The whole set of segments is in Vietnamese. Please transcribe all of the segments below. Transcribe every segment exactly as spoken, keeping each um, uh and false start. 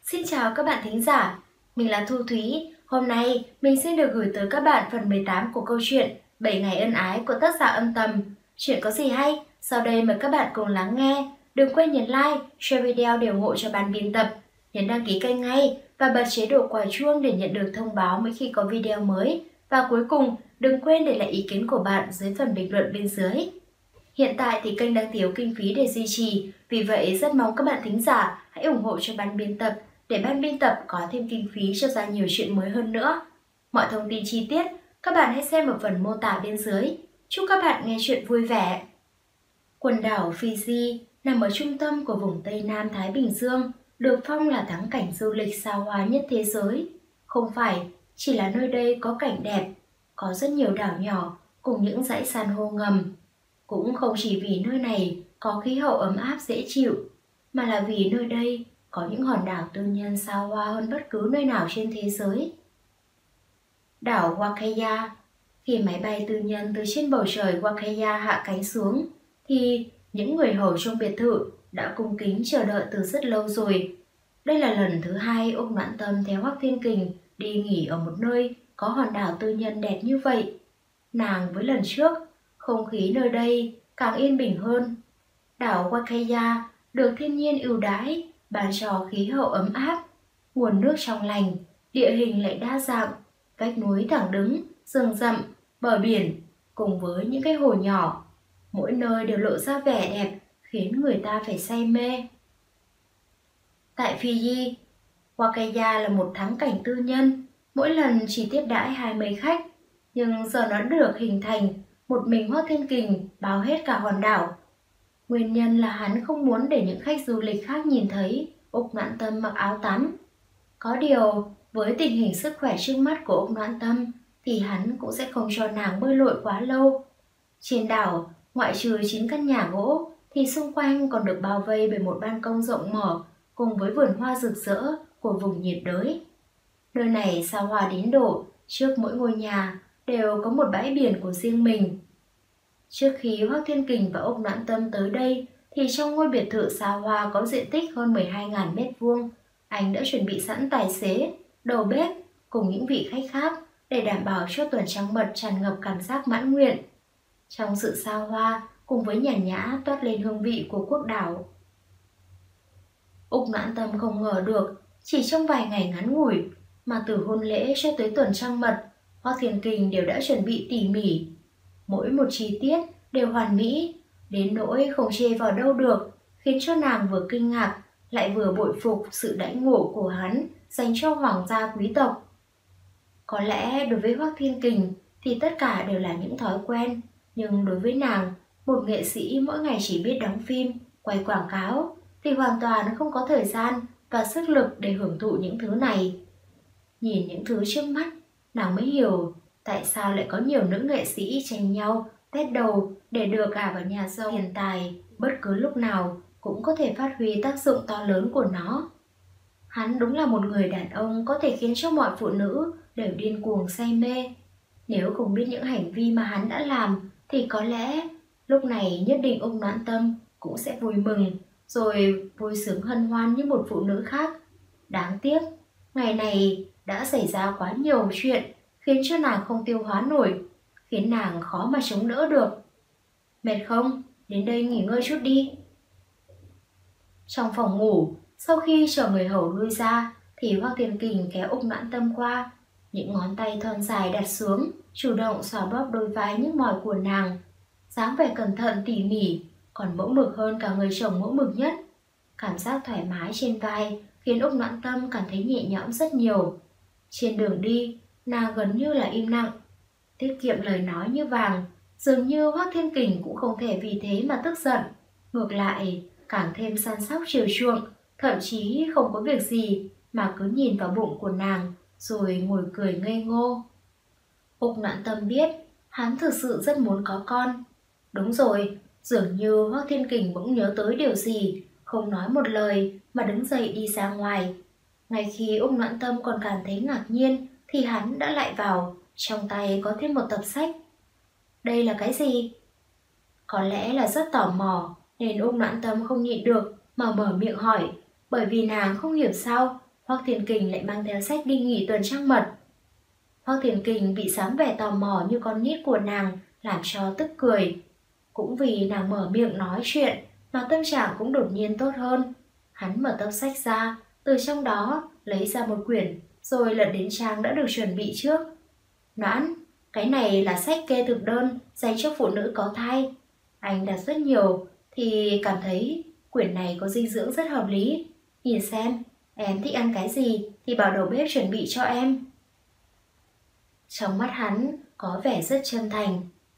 Xin chào các bạn thính giả, mình là Thu Thúy. Hôm nay mình xin được gửi tới các bạn phần mười tám của câu chuyện bảy ngày ân ái của tác giả Âm Tầm. Chuyện có gì hay? Sau đây mời các bạn cùng lắng nghe. Đừng quên nhấn like, share video để ủng hộ cho ban biên tập. Nhấn đăng ký kênh ngay và bật chế độ quả chuông để nhận được thông báo mỗi khi có video mới. Và cuối cùng, đừng quên để lại ý kiến của bạn dưới phần bình luận bên dưới. Hiện tại thì kênh đang thiếu kinh phí để duy trì, vì vậy rất mong các bạn thính giả hãy ủng hộ cho ban biên tập để ban biên tập có thêm kinh phí cho ra nhiều chuyện mới hơn nữa. Mọi thông tin chi tiết các bạn hãy xem ở phần mô tả bên dưới. Chúc các bạn nghe chuyện vui vẻ. Quần đảo Fiji nằm ở trung tâm của vùng Tây Nam Thái Bình Dương, được phong là thắng cảnh du lịch xa hoa nhất thế giới. Không phải chỉ là nơi đây có cảnh đẹp, có rất nhiều đảo nhỏ cùng những dãy san hô ngầm. Cũng không chỉ vì nơi này có khí hậu ấm áp dễ chịu, mà là vì nơi đây có những hòn đảo tư nhân xa hoa hơn bất cứ nơi nào trên thế giới. Đảo Wakaya. Khi máy bay tư nhân từ trên bầu trời Wakaya hạ cánh xuống, thì những người hầu trong biệt thự đã cung kính chờ đợi từ rất lâu rồi. Đây là lần thứ hai Úc Noãn Tâm theo Hoắc Thiên Kình đi nghỉ ở một nơi có hòn đảo tư nhân đẹp như vậy. Nàng với lần trước, không khí nơi đây càng yên bình hơn. Đảo Wakaya được thiên nhiên ưu đãi, ban cho khí hậu ấm áp, nguồn nước trong lành, địa hình lại đa dạng, vách núi thẳng đứng, rừng rậm, bờ biển, cùng với những cái hồ nhỏ, mỗi nơi đều lộ ra vẻ đẹp khiến người ta phải say mê. Tại Fiji, Wakaya là một thắng cảnh tư nhân, mỗi lần chỉ tiếp đãi hai mươi khách, nhưng giờ nó được hình thành một mình Hoắc Thiên Kình bao hết cả hòn đảo. Nguyên nhân là hắn không muốn để những khách du lịch khác nhìn thấy Úc Noãn Tâm mặc áo tắm. Có điều, với tình hình sức khỏe trước mắt của Úc Noãn Tâm thì hắn cũng sẽ không cho nàng bơi lội quá lâu. Trên đảo, ngoại trừ chín căn nhà gỗ thì xung quanh còn được bao vây bởi một ban công rộng mở cùng với vườn hoa rực rỡ của vùng nhiệt đới. Nơi này xa hoa đến độ trước mỗi ngôi nhà đều có một bãi biển của riêng mình. Trước khi Hoắc Thiên Kình và Úc Noãn Tâm tới đây thì trong ngôi biệt thự xa hoa có diện tích hơn mười hai nghìn mét vuông, anh đã chuẩn bị sẵn tài xế, đầu bếp cùng những vị khách khác để đảm bảo cho tuần trăng mật tràn ngập cảm giác mãn nguyện. Trong sự xa hoa cùng với nhàn nhã toát lên hương vị của quốc đảo. Úc Noãn Tâm không ngờ được, chỉ trong vài ngày ngắn ngủi mà từ hôn lễ cho tới tuần trăng mật, Hoắc Thiên Kình đều đã chuẩn bị tỉ mỉ. Mỗi một chi tiết đều hoàn mỹ, đến nỗi không chê vào đâu được, khiến cho nàng vừa kinh ngạc lại vừa bội phục sự đãi ngộ của hắn dành cho hoàng gia quý tộc. Có lẽ đối với Hoắc Thiên Kình thì tất cả đều là những thói quen, nhưng đối với nàng, một nghệ sĩ mỗi ngày chỉ biết đóng phim, quay quảng cáo thì hoàn toàn không có thời gian và sức lực để hưởng thụ những thứ này. Nhìn những thứ trước mắt, nàng mới hiểu tại sao lại có nhiều nữ nghệ sĩ tranh nhau tét đầu để được gả vào nhà giàu hiện tài, bất cứ lúc nào cũng có thể phát huy tác dụng to lớn của nó. Hắn đúng là một người đàn ông có thể khiến cho mọi phụ nữ đều điên cuồng say mê. Nếu không biết những hành vi mà hắn đã làm thì có lẽ lúc này nhất định Úc Noãn Tâm cũng sẽ vui mừng rồi vui sướng hân hoan như một phụ nữ khác. Đáng tiếc, ngày này đã xảy ra quá nhiều chuyện khiến cho nàng không tiêu hóa nổi, khiến nàng khó mà chống đỡ được. Mệt không? Đến đây nghỉ ngơi chút đi. Trong phòng ngủ, sau khi chờ người hầu lui ra thì Hoắc Thiên Kình kéo Úc Noãn Tâm qua, những ngón tay thon dài đặt xuống, chủ động xoa bóp đôi vai nhức mỏi của nàng, dáng vẻ cẩn thận tỉ mỉ, còn mẫu mực hơn cả người chồng mẫu mực nhất. Cảm giác thoải mái trên vai khiến Úc Noãn Tâm cảm thấy nhẹ nhõm rất nhiều. Trên đường đi, nàng gần như là im lặng, tiết kiệm lời nói như vàng. Dường như Hoắc Thiên Kình cũng không thể vì thế mà tức giận, ngược lại càng thêm săn sóc chiều chuộng, thậm chí không có việc gì mà cứ nhìn vào bụng của nàng rồi ngồi cười ngây ngô. Úc Noãn Tâm biết hắn thực sự rất muốn có con. Đúng rồi, dường như Hoắc Thiên Kình bỗng nhớ tới điều gì, không nói một lời mà đứng dậy đi ra ngoài. Ngay khi Úc Noãn Tâm còn cảm thấy ngạc nhiên thì hắn đã lại vào, trong tay có thêm một tập sách. Đây là cái gì? Có lẽ là rất tò mò nên Úc Noãn Tâm không nhịn được mà mở miệng hỏi, bởi vì nàng không hiểu sao Hoắc Thiên Kình lại mang theo sách đi nghỉ tuần trăng mật. Hoắc Thiên Kình bị dáng vẻ tò mò như con nít của nàng làm cho tức cười. Cũng vì nàng mở miệng nói chuyện mà tâm trạng cũng đột nhiên tốt hơn. Hắn mở tập sách ra, từ trong đó lấy ra một quyển rồi lật đến trang đã được chuẩn bị trước. Noãn, cái này là sách kê thực đơn dành cho phụ nữ có thai. Anh đặt rất nhiều thì cảm thấy quyển này có dinh dưỡng rất hợp lý. Nhìn xem, em thích ăn cái gì thì bảo đầu bếp chuẩn bị cho em. Trong mắt hắn có vẻ rất chân thành.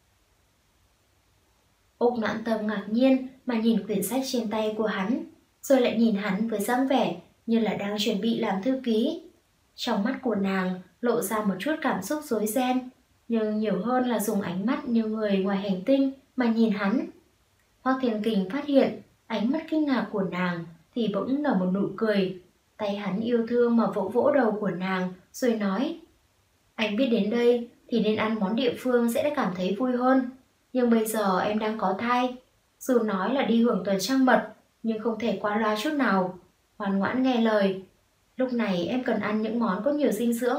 Úc Noãn Tâm ngạc nhiên mà nhìn quyển sách trên tay của hắn, rồi lại nhìn hắn với dáng vẻ như là đang chuẩn bị làm thư ký. Trong mắt của nàng lộ ra một chút cảm xúc rối ren, nhưng nhiều hơn là dùng ánh mắt như người ngoài hành tinh mà nhìn hắn. Hoắc Thiên Kình phát hiện ánh mắt kinh ngạc của nàng thì bỗng nở một nụ cười. Tay hắn yêu thương mà vỗ vỗ đầu của nàng rồi nói: Anh biết đến đây thì nên ăn món địa phương sẽ đã cảm thấy vui hơn. Nhưng bây giờ em đang có thai. Dù nói là đi hưởng tuần trăng mật, nhưng không thể qua loa chút nào. Ngoan ngoãn nghe lời. Lúc này em cần ăn những món có nhiều dinh dưỡng.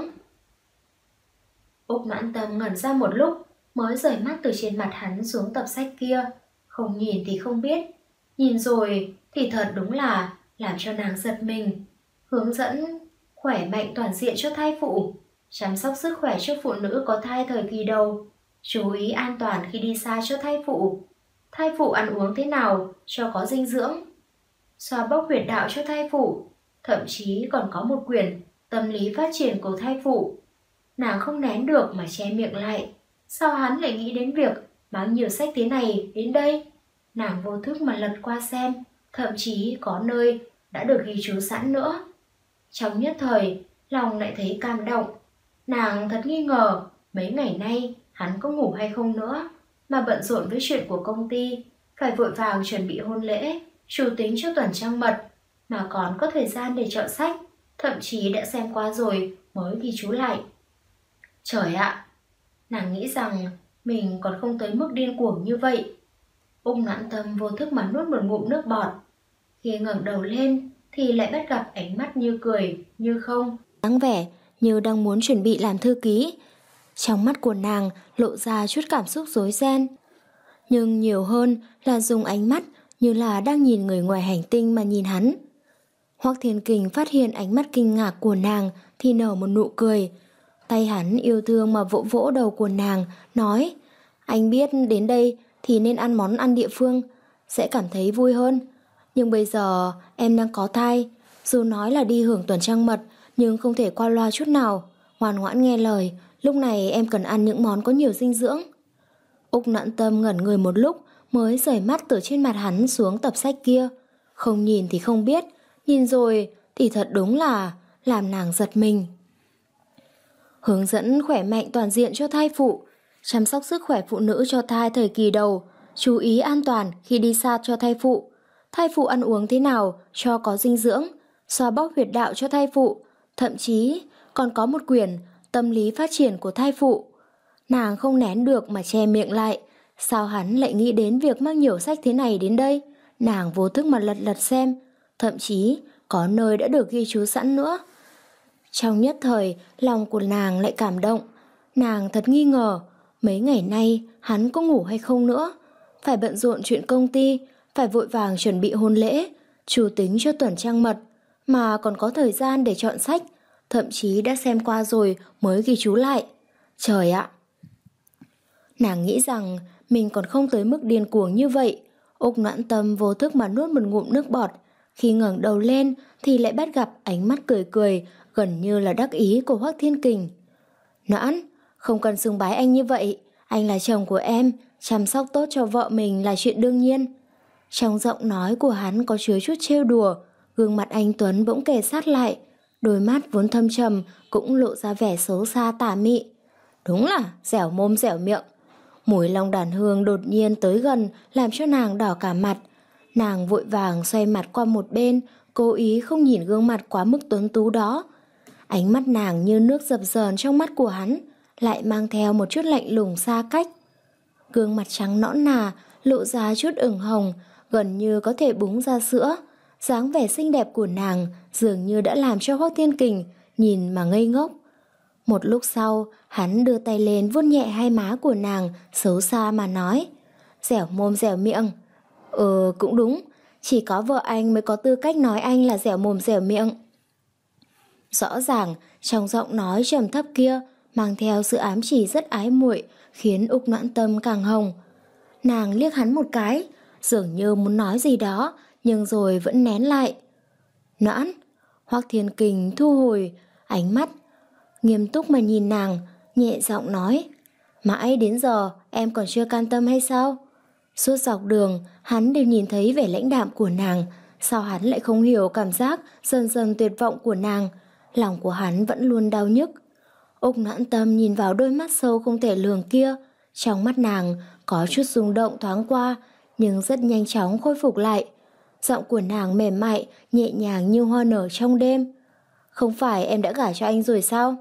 Úc Noãn Tâm ngẩn ra một lúc, mới rời mắt từ trên mặt hắn xuống tập sách kia. Không nhìn thì không biết, nhìn rồi thì thật đúng là làm cho nàng giật mình. Hướng dẫn khỏe mạnh toàn diện cho thai phụ, chăm sóc sức khỏe cho phụ nữ có thai thời kỳ đầu, chú ý an toàn khi đi xa cho thai phụ, thai phụ ăn uống thế nào cho có dinh dưỡng, xoa bóp huyệt đạo cho thai phụ, thậm chí còn có một quyển tâm lý phát triển của thai phụ. Nàng không nén được mà che miệng lại. Sao hắn lại nghĩ đến việc mang nhiều sách thế này đến đây? Nàng vô thức mà lật qua xem, thậm chí có nơi đã được ghi chú sẵn nữa. Trong nhất thời, lòng lại thấy cảm động. Nàng thật nghi ngờ mấy ngày nay hắn có ngủ hay không nữa, mà bận rộn với chuyện của công ty, phải vội vàng chuẩn bị hôn lễ, chủ tính cho tuần trăng mật, mà còn có thời gian để chọn sách, thậm chí đã xem qua rồi mới ghi chú lại. Trời ạ! Nàng nghĩ rằng mình còn không tới mức điên cuồng như vậy. Úc Noãn Tâm vô thức mà nuốt một ngụm nước bọt. Khi ngẩng đầu lên thì lại bắt gặp ánh mắt như cười, như không, dáng vẻ như đang muốn chuẩn bị làm thư ký. Trong mắt của nàng lộ ra chút cảm xúc rối ren, nhưng nhiều hơn là dùng ánh mắt như là đang nhìn người ngoài hành tinh mà nhìn hắn. Hoắc Thiên Kình phát hiện ánh mắt kinh ngạc của nàng thì nở một nụ cười. Tay hắn yêu thương mà vỗ vỗ đầu của nàng, nói: Anh biết đến đây thì nên ăn món ăn địa phương, sẽ cảm thấy vui hơn. Nhưng bây giờ em đang có thai, dù nói là đi hưởng tuần trăng mật, nhưng không thể qua loa chút nào. Ngoan ngoãn nghe lời, lúc này em cần ăn những món có nhiều dinh dưỡng. Úc Noãn Tâm ngẩn người một lúc, mới rời mắt từ trên mặt hắn xuống tập sách kia. Không nhìn thì không biết, nhìn rồi thì thật đúng là làm nàng giật mình. Hướng dẫn khỏe mạnh toàn diện cho thai phụ, chăm sóc sức khỏe phụ nữ cho thai thời kỳ đầu, chú ý an toàn khi đi xa cho thai phụ, thai phụ ăn uống thế nào cho có dinh dưỡng, xoa bóp huyệt đạo cho thai phụ, thậm chí còn có một quyển tâm lý phát triển của thai phụ. Nàng không nén được mà che miệng lại. Sao hắn lại nghĩ đến việc mang nhiều sách thế này đến đây? Nàng vô thức mà lật lật xem, thậm chí có nơi đã được ghi chú sẵn nữa. Trong nhất thời, lòng của nàng lại cảm động. Nàng thật nghi ngờ mấy ngày nay hắn có ngủ hay không nữa. Phải bận rộn chuyện công ty, phải vội vàng chuẩn bị hôn lễ, chủ tính cho tuần trăng mật, mà còn có thời gian để chọn sách, thậm chí đã xem qua rồi mới ghi chú lại. Trời ạ! Nàng nghĩ rằng mình còn không tới mức điên cuồng như vậy. Úc Noãn Tâm vô thức mà nuốt một ngụm nước bọt. Khi ngẩng đầu lên thì lại bắt gặp ánh mắt cười cười, gần như là đắc ý của Hoắc Thiên Kình. Noãn, không cần xưng bái anh như vậy. Anh là chồng của em, chăm sóc tốt cho vợ mình là chuyện đương nhiên. Trong giọng nói của hắn có chứa chút trêu đùa. Gương mặt anh Tuấn bỗng kề sát lại, đôi mắt vốn thâm trầm cũng lộ ra vẻ xấu xa tà mị. Đúng là dẻo mồm dẻo miệng. Mùi long đàn hương đột nhiên tới gần làm cho nàng đỏ cả mặt. Nàng vội vàng xoay mặt qua một bên, cố ý không nhìn gương mặt quá mức tuấn tú đó. Ánh mắt nàng như nước dập dờn trong mắt của hắn, lại mang theo một chút lạnh lùng xa cách. Gương mặt trắng nõn nà lộ ra chút ửng hồng, gần như có thể búng ra sữa. Dáng vẻ xinh đẹp của nàng dường như đã làm cho Hoắc Thiên Kình nhìn mà ngây ngốc. Một lúc sau, hắn đưa tay lên vuốt nhẹ hai má của nàng, xấu xa mà nói: "Dẻo mồm dẻo miệng." "Ừ, cũng đúng, chỉ có vợ anh mới có tư cách nói anh là dẻo mồm dẻo miệng." Rõ ràng, trong giọng nói trầm thấp kia mang theo sự ám chỉ rất ái muội, khiến Úc Noãn Tâm càng hồng. Nàng liếc hắn một cái, dường như muốn nói gì đó, nhưng rồi vẫn nén lại. "Noãn." Hoắc Thiên Kình thu hồi ánh mắt, nghiêm túc mà nhìn nàng, nhẹ giọng nói: "Mãi đến giờ em còn chưa can tâm hay sao?" Suốt dọc đường, hắn đều nhìn thấy vẻ lãnh đạm của nàng, sao hắn lại không hiểu cảm giác dần dần tuyệt vọng của nàng, lòng của hắn vẫn luôn đau nhức. Úc Noãn Tâm nhìn vào đôi mắt sâu không thể lường kia, trong mắt nàng có chút rung động thoáng qua, nhưng rất nhanh chóng khôi phục lại. Giọng của nàng mềm mại, nhẹ nhàng như hoa nở trong đêm. "Không phải em đã gả cho anh rồi sao?"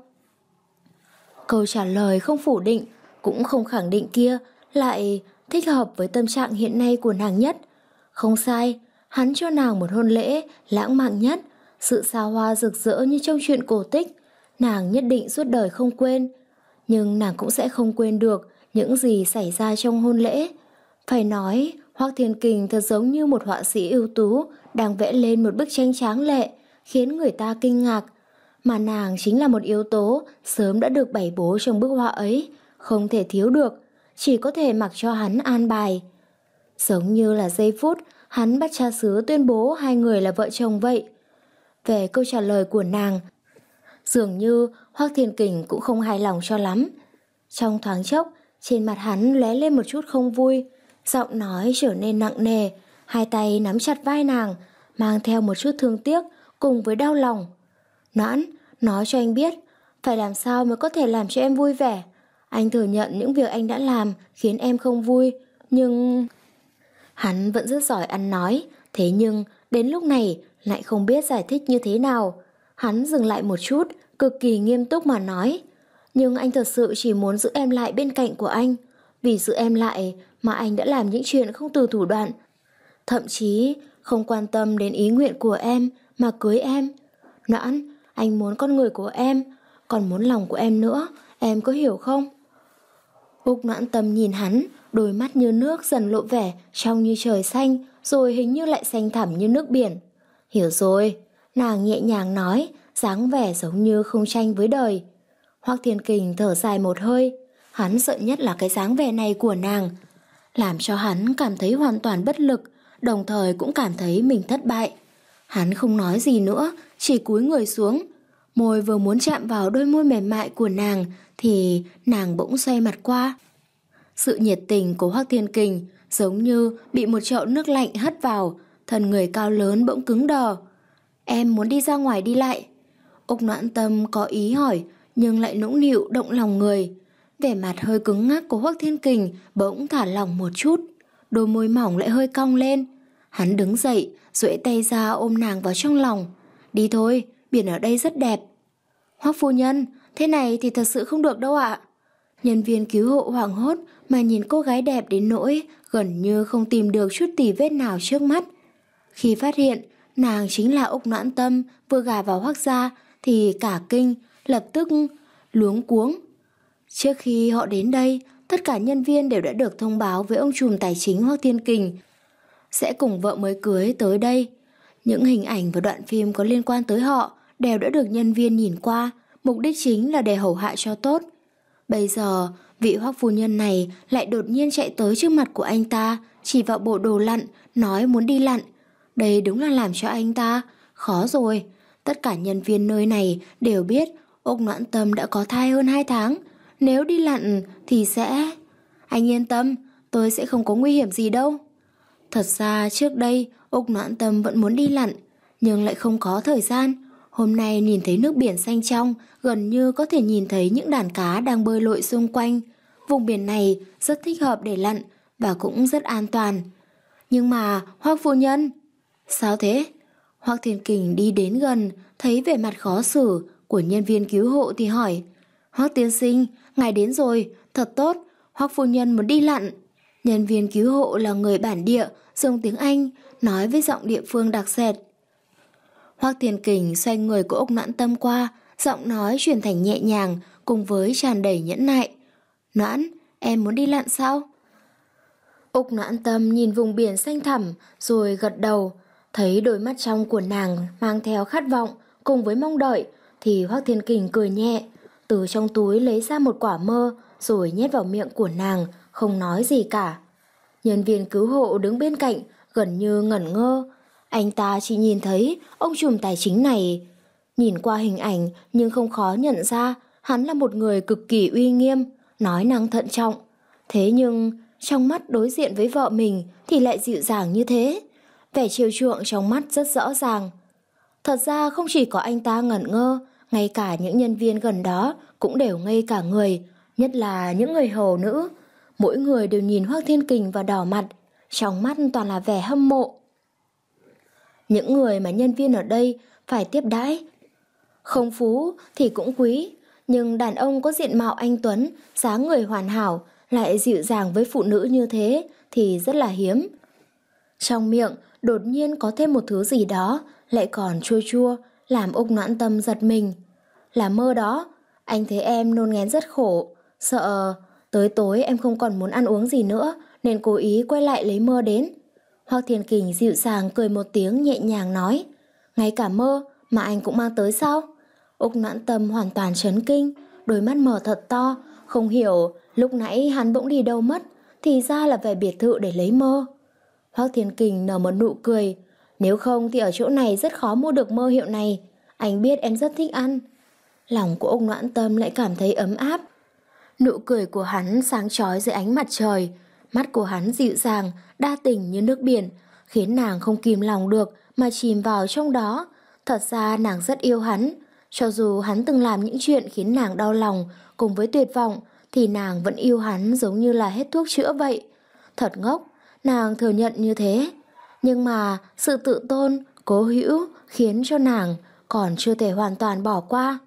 Câu trả lời không phủ định, cũng không khẳng định kia lại thích hợp với tâm trạng hiện nay của nàng nhất. Không sai, hắn cho nàng một hôn lễ lãng mạn nhất, sự xa hoa rực rỡ như trong truyện cổ tích, nàng nhất định suốt đời không quên. Nhưng nàng cũng sẽ không quên được những gì xảy ra trong hôn lễ. Phải nói, Hoắc Thiên Kình thật giống như một họa sĩ ưu tú đang vẽ lên một bức tranh tráng lệ, khiến người ta kinh ngạc. Mà nàng chính là một yếu tố sớm đã được bày bố trong bức họa ấy, không thể thiếu được, chỉ có thể mặc cho hắn an bài. Giống như là giây phút hắn bắt cha xứ tuyên bố hai người là vợ chồng vậy. Về câu trả lời của nàng, dường như Hoắc Thiên Kình cũng không hài lòng cho lắm. Trong thoáng chốc, trên mặt hắn lóe lên một chút không vui, giọng nói trở nên nặng nề, hai tay nắm chặt vai nàng, mang theo một chút thương tiếc cùng với đau lòng. "Noãn, nói cho anh biết, phải làm sao mới có thể làm cho em vui vẻ. Anh thừa nhận những việc anh đã làm khiến em không vui, nhưng..." Hắn vẫn rất giỏi ăn nói, thế nhưng đến lúc này lại không biết giải thích như thế nào. Hắn dừng lại một chút, cực kỳ nghiêm túc mà nói: "Nhưng anh thật sự chỉ muốn giữ em lại bên cạnh của anh. Vì giữ em lại mà anh đã làm những chuyện không từ thủ đoạn, thậm chí không quan tâm đến ý nguyện của em mà cưới em. Noãn, anh muốn con người của em, còn muốn lòng của em nữa, em có hiểu không?" Úc Noãn Tâm nhìn hắn, đôi mắt như nước dần lộ vẻ trong như trời xanh, rồi hình như lại xanh thẳm như nước biển. "Hiểu rồi," nàng nhẹ nhàng nói, dáng vẻ giống như không tranh với đời. Hoắc Thiên Kình thở dài một hơi, hắn sợ nhất là cái dáng vẻ này của nàng, làm cho hắn cảm thấy hoàn toàn bất lực, đồng thời cũng cảm thấy mình thất bại. Hắn không nói gì nữa, chỉ cúi người xuống. Môi vừa muốn chạm vào đôi môi mềm mại của nàng thì nàng bỗng xoay mặt qua. Sự nhiệt tình của Hoắc Thiên Kình giống như bị một chậu nước lạnh hất vào, thân người cao lớn bỗng cứng đờ. "Em muốn đi ra ngoài đi lại." Úc Noãn Tâm có ý hỏi, nhưng lại nũng nịu động lòng người. Vẻ mặt hơi cứng ngắc của Hoắc Thiên Kình bỗng thả lỏng một chút, đôi môi mỏng lại hơi cong lên. Hắn đứng dậy, duỗi tay ra ôm nàng vào trong lòng. "Đi thôi, biển ở đây rất đẹp." "Hoắc phu nhân, thế này thì thật sự không được đâu ạ." Nhân viên cứu hộ hoảng hốt mà nhìn cô gái đẹp đến nỗi gần như không tìm được chút tì vết nào trước mắt. Khi phát hiện nàng chính là Úc Noãn Tâm vừa gả vào Hoắc gia thì cả kinh, lập tức luống cuống. Trước khi họ đến đây, tất cả nhân viên đều đã được thông báo với ông trùm tài chính Hoắc Thiên Kình sẽ cùng vợ mới cưới tới đây. Những hình ảnh và đoạn phim có liên quan tới họ đều đã được nhân viên nhìn qua, mục đích chính là để hầu hạ cho tốt. Bây giờ, vị Hoắc phu nhân này lại đột nhiên chạy tới trước mặt của anh ta, chỉ vào bộ đồ lặn, nói muốn đi lặn. Đây đúng là làm cho anh ta khó rồi. Tất cả nhân viên nơi này đều biết Úc Noãn Tâm đã có thai hơn hai tháng. Nếu đi lặn thì sẽ... "Anh yên tâm, tôi sẽ không có nguy hiểm gì đâu." Thật ra trước đây Úc Noãn Tâm vẫn muốn đi lặn, nhưng lại không có thời gian. Hôm nay nhìn thấy nước biển xanh trong, gần như có thể nhìn thấy những đàn cá đang bơi lội xung quanh. Vùng biển này rất thích hợp để lặn và cũng rất an toàn. "Nhưng mà Hoắc phu nhân..." "Sao thế?" Hoắc Thiên Kình đi đến gần, thấy vẻ mặt khó xử của nhân viên cứu hộ thì hỏi: "Hoắc tiên sinh, ngài đến rồi, thật tốt, Hoắc phu nhân muốn đi lặn." Nhân viên cứu hộ là người bản địa, dùng tiếng Anh, nói với giọng địa phương đặc sệt. Hoắc Thiên Kình xoay người của Úc Noãn Tâm qua, giọng nói chuyển thành nhẹ nhàng cùng với tràn đầy nhẫn nại. Noãn, em muốn đi lặn sao? Úc Noãn Tâm nhìn vùng biển xanh thẳm rồi gật đầu. Thấy đôi mắt trong của nàng mang theo khát vọng cùng với mong đợi thì Hoắc Thiên Kình cười nhẹ, từ trong túi lấy ra một quả mơ rồi nhét vào miệng của nàng, không nói gì cả. Nhân viên cứu hộ đứng bên cạnh gần như ngẩn ngơ. Anh ta chỉ nhìn thấy ông trùm tài chính này. Nhìn qua hình ảnh nhưng không khó nhận ra hắn là một người cực kỳ uy nghiêm, nói năng thận trọng. Thế nhưng trong mắt đối diện với vợ mình thì lại dịu dàng như thế. Vẻ chiều chuộng trong mắt rất rõ ràng. Thật ra không chỉ có anh ta ngẩn ngơ, ngay cả những nhân viên gần đó cũng đều ngây cả người, nhất là những người hầu nữ. Mỗi người đều nhìn Hoắc Thiên Kình và đỏ mặt, trong mắt toàn là vẻ hâm mộ. Những người mà nhân viên ở đây phải tiếp đãi, không phú thì cũng quý, nhưng đàn ông có diện mạo anh tuấn, dáng người hoàn hảo, lại dịu dàng với phụ nữ như thế thì rất là hiếm. Trong miệng đột nhiên có thêm một thứ gì đó, lại còn chua chua, làm Úc Noãn Tâm giật mình. Là mơ đó, anh thấy em nôn ngén rất khổ, sợ tới tối em không còn muốn ăn uống gì nữa, nên cố ý quay lại lấy mơ đến. Hoắc Thiên Kình dịu dàng cười một tiếng nhẹ nhàng nói, ngay cả mơ mà anh cũng mang tới sao? Úc Noãn Tâm hoàn toàn chấn kinh, đôi mắt mở thật to, không hiểu lúc nãy hắn bỗng đi đâu mất, thì ra là về biệt thự để lấy mơ. Hoắc Thiên Kình nở một nụ cười, nếu không thì ở chỗ này rất khó mua được mơ hiệu này, anh biết em rất thích ăn. Lòng của Úc Noãn Tâm lại cảm thấy ấm áp. Nụ cười của hắn sáng chói dưới ánh mặt trời, mắt của hắn dịu dàng, đa tình như nước biển, khiến nàng không kìm lòng được mà chìm vào trong đó. Thật ra nàng rất yêu hắn, cho dù hắn từng làm những chuyện khiến nàng đau lòng cùng với tuyệt vọng, thì nàng vẫn yêu hắn giống như là hết thuốc chữa vậy. Thật ngốc, nàng thừa nhận như thế. Nhưng mà sự tự tôn, cố hữu khiến cho nàng còn chưa thể hoàn toàn bỏ qua.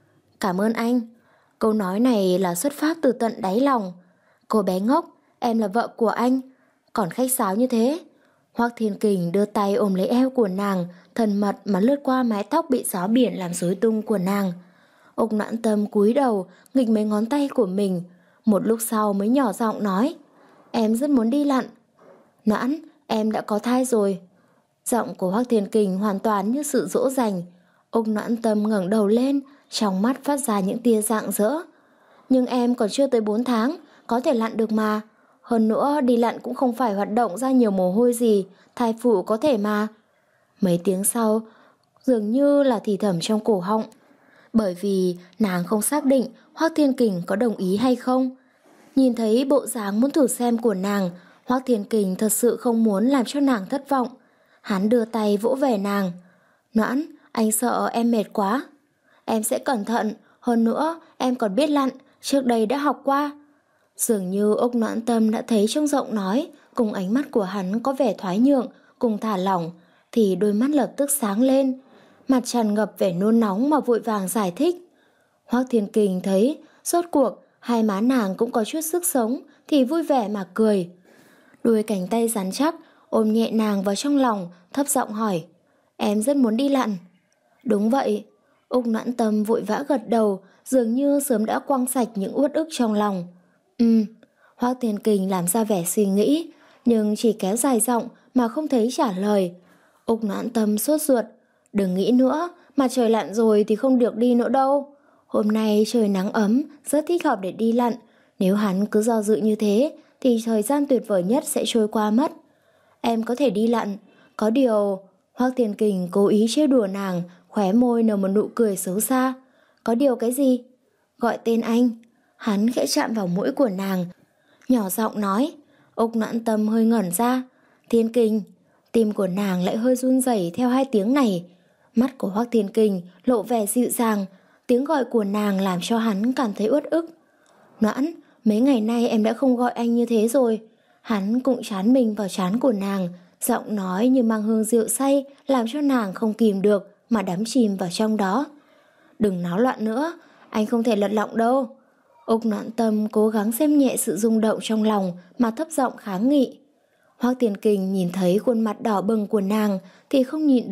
Cảm ơn anh. Câu nói này là xuất phát từ tận đáy lòng. Cô bé ngốc, em là vợ của anh, còn khách sáo như thế. Hoắc Thiên Kình đưa tay ôm lấy eo của nàng, thân mật mà lướt qua mái tóc bị gió biển làm rối tung của nàng. Úc Noãn Tâm cúi đầu, nghịch mấy ngón tay của mình. Một lúc sau mới nhỏ giọng nói, em rất muốn đi lặn. Noãn, em đã có thai rồi. Giọng của Hoắc Thiên Kình hoàn toàn như sự dỗ dành. Úc Noãn Tâm ngẩng đầu lên, trong mắt phát ra những tia rạng rỡ. Nhưng em còn chưa tới bốn tháng, có thể lặn được mà. Hơn nữa đi lặn cũng không phải hoạt động ra nhiều mồ hôi gì, thai phụ có thể mà. Mấy tiếng sau, dường như là thì thầm trong cổ họng. Bởi vì nàng không xác định Hoắc Thiên Kình có đồng ý hay không. Nhìn thấy bộ dáng muốn thử xem của nàng, Hoắc Thiên Kình thật sự không muốn làm cho nàng thất vọng. Hắn đưa tay vỗ về nàng. Noãn, anh sợ em mệt quá. Em sẽ cẩn thận, hơn nữa em còn biết lặn, trước đây đã học qua. Dường như Úc Noãn Tâm đã thấy trong giọng nói cùng ánh mắt của hắn có vẻ thoái nhượng cùng thả lỏng, thì đôi mắt lập tức sáng lên, mặt tràn ngập vẻ nôn nóng mà vội vàng giải thích. Hoắc Thiên Kình thấy rốt cuộc hai má nàng cũng có chút sức sống thì vui vẻ mà cười. Đuôi cánh tay rắn chắc ôm nhẹ nàng vào trong lòng, thấp giọng hỏi, em rất muốn đi lặn. Đúng vậy. Úc Noãn Tâm vội vã gật đầu, dường như sớm đã quăng sạch những uất ức trong lòng. Ừm. Hoắc Thiên Kình làm ra vẻ suy nghĩ, nhưng chỉ kéo dài giọng mà không thấy trả lời. Úc Noãn Tâm sốt ruột, đừng nghĩ nữa, mà trời lặn rồi thì không được đi nữa đâu. Hôm nay trời nắng ấm, rất thích hợp để đi lặn. Nếu hắn cứ do dự như thế thì thời gian tuyệt vời nhất sẽ trôi qua mất. Em có thể đi lặn, có điều... Hoắc Thiên Kình cố ý trêu đùa nàng, khóe môi nở một nụ cười xấu xa. Có điều cái gì? Gọi tên anh. Hắn khẽ chạm vào mũi của nàng, nhỏ giọng nói. Úc Noãn Tâm hơi ngẩn ra. Thiên Kình. Tim của nàng lại hơi run rẩy theo hai tiếng này. Mắt của Hoắc Thiên Kình lộ vẻ dịu dàng, tiếng gọi của nàng làm cho hắn cảm thấy uất ức. Noãn, mấy ngày nay em đã không gọi anh như thế rồi. Hắn cũng trán mình vào trán của nàng, giọng nói như mang hương rượu say, làm cho nàng không kìm được mà đắm chìm vào trong đó. Đừng náo loạn nữa, anh không thể lật lọng đâu. Úc Noãn Tâm cố gắng xem nhẹ sự rung động trong lòng mà thấp giọng kháng nghị. Hoắc Thiên Kình nhìn thấy khuôn mặt đỏ bừng của nàng thì không nhịn được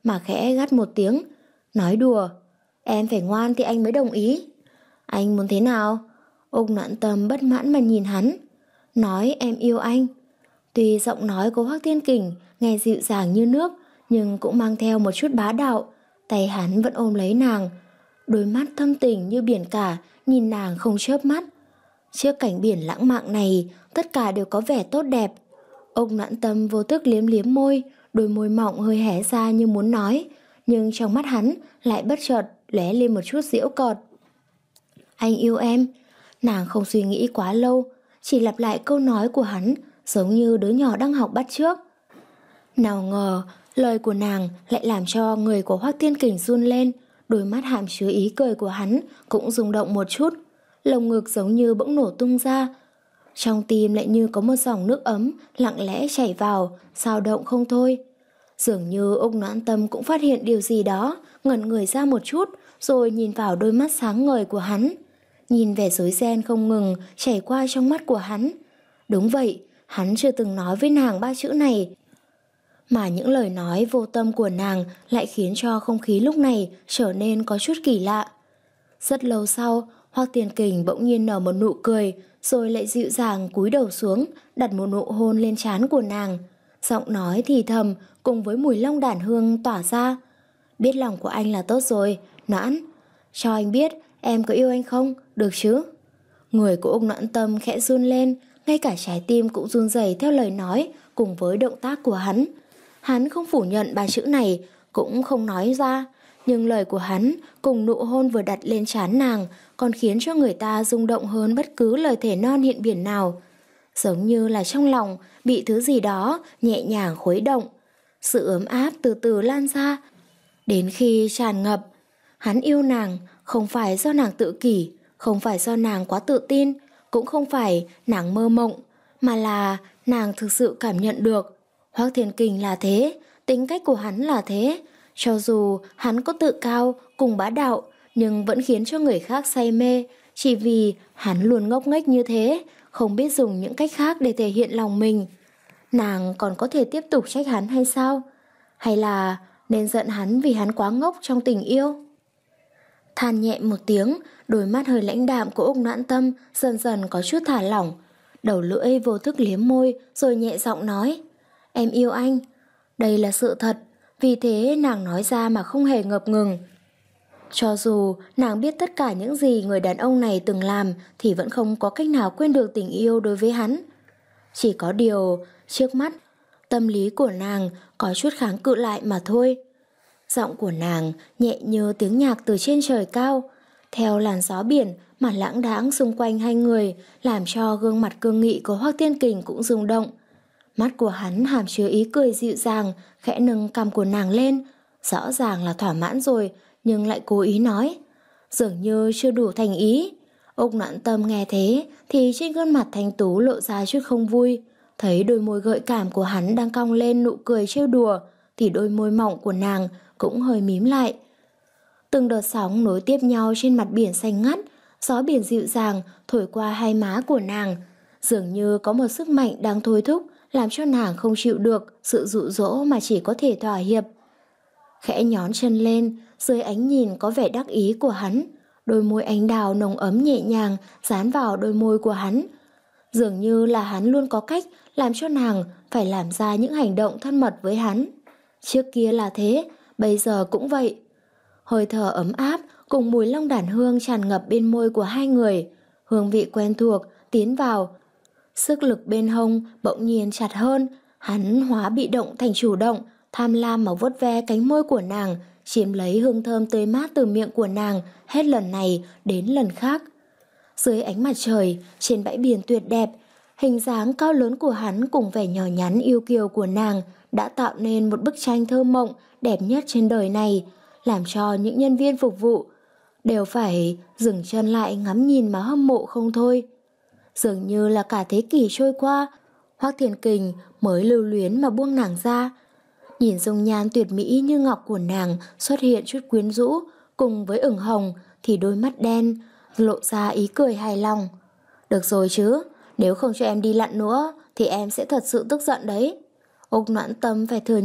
mà khẽ gắt một tiếng, nói đùa, em phải ngoan thì anh mới đồng ý. Anh muốn thế nào? Úc Noãn Tâm bất mãn mà nhìn hắn, nói em yêu anh. Tuy giọng nói của Hoắc Thiên Kình nghe dịu dàng như nước, nhưng cũng mang theo một chút bá đạo. Tay hắn vẫn ôm lấy nàng, đôi mắt thâm tình như biển cả, nhìn nàng không chớp mắt. Trước cảnh biển lãng mạn này, tất cả đều có vẻ tốt đẹp. Úc Noãn Tâm vô thức liếm liếm môi, đôi môi mọng hơi hé ra như muốn nói, nhưng trong mắt hắn lại bất chợt lóe lên một chút giễu cợt. Anh yêu em. Nàng không suy nghĩ quá lâu, chỉ lặp lại câu nói của hắn, giống như đứa nhỏ đang học bắt chước. Nào ngờ lời của nàng lại làm cho người của Hoắc Thiên Kình run lên, đôi mắt hàm chứa ý cười của hắn cũng rung động một chút, lồng ngực giống như bỗng nổ tung ra. Trong tim lại như có một dòng nước ấm lặng lẽ chảy vào, dao động không thôi. Dường như Úc Noãn Tâm cũng phát hiện điều gì đó, ngẩn người ra một chút, rồi nhìn vào đôi mắt sáng ngời của hắn, nhìn vẻ rối ren không ngừng chảy qua trong mắt của hắn. Đúng vậy, hắn chưa từng nói với nàng ba chữ này, mà những lời nói vô tâm của nàng lại khiến cho không khí lúc này trở nên có chút kỳ lạ. Rất lâu sau, Hoắc Thiên Kình bỗng nhiên nở một nụ cười, rồi lại dịu dàng cúi đầu xuống, đặt một nụ hôn lên trán của nàng. Giọng nói thì thầm cùng với mùi long đàn hương tỏa ra. Biết lòng của anh là tốt rồi, Noãn. Cho anh biết em có yêu anh không, được chứ? Người của Úc Noãn Tâm khẽ run lên, ngay cả trái tim cũng run rẩy theo lời nói cùng với động tác của hắn. Hắn không phủ nhận ba chữ này, cũng không nói ra, nhưng lời của hắn cùng nụ hôn vừa đặt lên trán nàng còn khiến cho người ta rung động hơn bất cứ lời thề non hiện biển nào. Giống như là trong lòng bị thứ gì đó nhẹ nhàng khuấy động. Sự ấm áp từ từ lan ra, đến khi tràn ngập. Hắn yêu nàng không phải do nàng tự kỷ, không phải do nàng quá tự tin, cũng không phải nàng mơ mộng, mà là nàng thực sự cảm nhận được. Hoắc Thiên Kình là thế, tính cách của hắn là thế. Cho dù hắn có tự cao cùng bá đạo, nhưng vẫn khiến cho người khác say mê, chỉ vì hắn luôn ngốc nghếch như thế, không biết dùng những cách khác để thể hiện lòng mình. Nàng còn có thể tiếp tục trách hắn hay sao? Hay là nên giận hắn vì hắn quá ngốc trong tình yêu? Than nhẹ một tiếng, đôi mắt hơi lãnh đạm của Úc Noãn Tâm dần dần có chút thả lỏng. Đầu lưỡi vô thức liếm môi rồi nhẹ giọng nói, em yêu anh. Đây là sự thật, vì thế nàng nói ra mà không hề ngập ngừng. Cho dù nàng biết tất cả những gì người đàn ông này từng làm thì vẫn không có cách nào quên được tình yêu đối với hắn. Chỉ có điều, trước mắt, tâm lý của nàng có chút kháng cự lại mà thôi. Giọng của nàng nhẹ như tiếng nhạc từ trên trời cao, theo làn gió biển mà lãng đãng xung quanh hai người, làm cho gương mặt cương nghị của Hoắc Thiên Kình cũng rung động. Mắt của hắn hàm chứa ý cười dịu dàng, khẽ nâng cằm của nàng lên, rõ ràng là thỏa mãn rồi, nhưng lại cố ý nói, dường như chưa đủ thành ý. Úc Noãn Tâm nghe thế thì trên gương mặt thanh tú lộ ra chút không vui, thấy đôi môi gợi cảm của hắn đang cong lên nụ cười trêu đùa, thì đôi môi mỏng của nàng cũng hơi mím lại. Từng đợt sóng nối tiếp nhau trên mặt biển xanh ngắt, gió biển dịu dàng thổi qua hai má của nàng, dường như có một sức mạnh đang thôi thúc, làm cho nàng không chịu được sự dụ dỗ mà chỉ có thể thỏa hiệp. Khẽ nhón chân lên, dưới ánh nhìn có vẻ đắc ý của hắn, đôi môi anh đào nồng ấm nhẹ nhàng dán vào đôi môi của hắn. Dường như là hắn luôn có cách làm cho nàng phải làm ra những hành động thân mật với hắn. Trước kia là thế, bây giờ cũng vậy. Hơi thở ấm áp cùng mùi long đàn hương tràn ngập bên môi của hai người, hương vị quen thuộc tiến vào. Sức lực bên hông bỗng nhiên chặt hơn, hắn hóa bị động thành chủ động, tham lam mà vuốt ve cánh môi của nàng, chiếm lấy hương thơm tươi mát từ miệng của nàng hết lần này đến lần khác. Dưới ánh mặt trời, trên bãi biển tuyệt đẹp, hình dáng cao lớn của hắn cùng vẻ nhỏ nhắn yêu kiều của nàng đã tạo nên một bức tranh thơ mộng đẹp nhất trên đời này, làm cho những nhân viên phục vụ đều phải dừng chân lại ngắm nhìn mà hâm mộ không thôi. Dường như là cả thế kỷ trôi qua, Hoắc Thiên Kình mới lưu luyến mà buông nàng ra. Nhìn dung nhan tuyệt mỹ như ngọc của nàng xuất hiện chút quyến rũ, cùng với ửng hồng thì đôi mắt đen lộ ra ý cười hài lòng. Được rồi chứ, nếu không cho em đi lặn nữa thì em sẽ thật sự tức giận đấy. Úc Noãn Tâm phải thừa nhận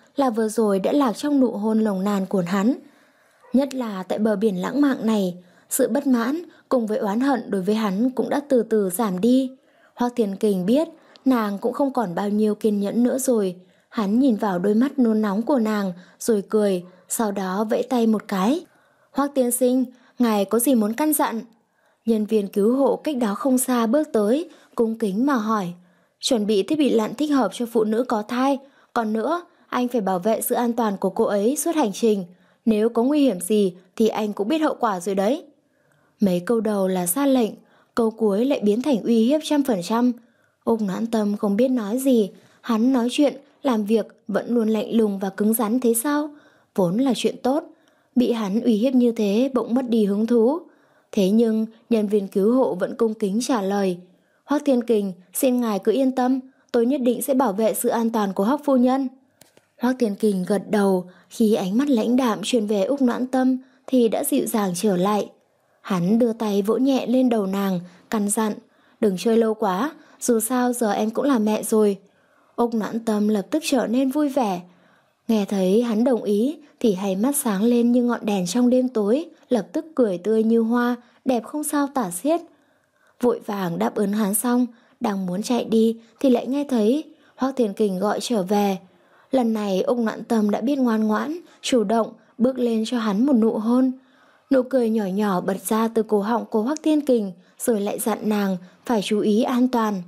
là vừa rồi đã lạc trong nụ hôn nồng nàn của hắn. Nhất là tại bờ biển lãng mạn này, sự bất mãn cùng với oán hận đối với hắn cũng đã từ từ giảm đi. Hoắc Thiên Kình biết nàng cũng không còn bao nhiêu kiên nhẫn nữa rồi. Hắn nhìn vào đôi mắt nôn nóng của nàng rồi cười, sau đó vẫy tay một cái. Hoắc tiên sinh, ngài có gì muốn căn dặn? Nhân viên cứu hộ cách đó không xa bước tới, cung kính mà hỏi. Chuẩn bị thiết bị lặn thích hợp cho phụ nữ có thai. Còn nữa, anh phải bảo vệ sự an toàn của cô ấy suốt hành trình. Nếu có nguy hiểm gì thì anh cũng biết hậu quả rồi đấy. Mấy câu đầu là ra lệnh, câu cuối lại biến thành uy hiếp trăm phần trăm. Úc Noãn Tâm không biết nói gì. Hắn nói chuyện, làm việc vẫn luôn lạnh lùng và cứng rắn thế sao? Vốn là chuyện tốt. Bị hắn uy hiếp như thế bỗng mất đi hứng thú. Thế nhưng nhân viên cứu hộ vẫn cung kính trả lời. Hoắc Thiên Kình, xin ngài cứ yên tâm, tôi nhất định sẽ bảo vệ sự an toàn của Hoắc phu nhân. Hoắc Thiên Kình gật đầu, khi ánh mắt lãnh đạm truyền về Úc Noãn Tâm thì đã dịu dàng trở lại. Hắn đưa tay vỗ nhẹ lên đầu nàng, căn dặn, đừng chơi lâu quá, dù sao giờ em cũng là mẹ rồi. Úc Noãn Tâm lập tức trở nên vui vẻ. Nghe thấy hắn đồng ý thì hai mắt sáng lên như ngọn đèn trong đêm tối, lập tức cười tươi như hoa, đẹp không sao tả xiết. Vội vàng đáp ứng hắn xong, đang muốn chạy đi thì lại nghe thấy Hoắc Thiên Kình gọi trở về. Lần này Úc Noãn Tâm đã biết ngoan ngoãn, chủ động bước lên cho hắn một nụ hôn. Nụ cười nhỏ nhỏ bật ra từ cổ họng của Hoắc Thiên Kình, rồi lại dặn nàng phải chú ý an toàn.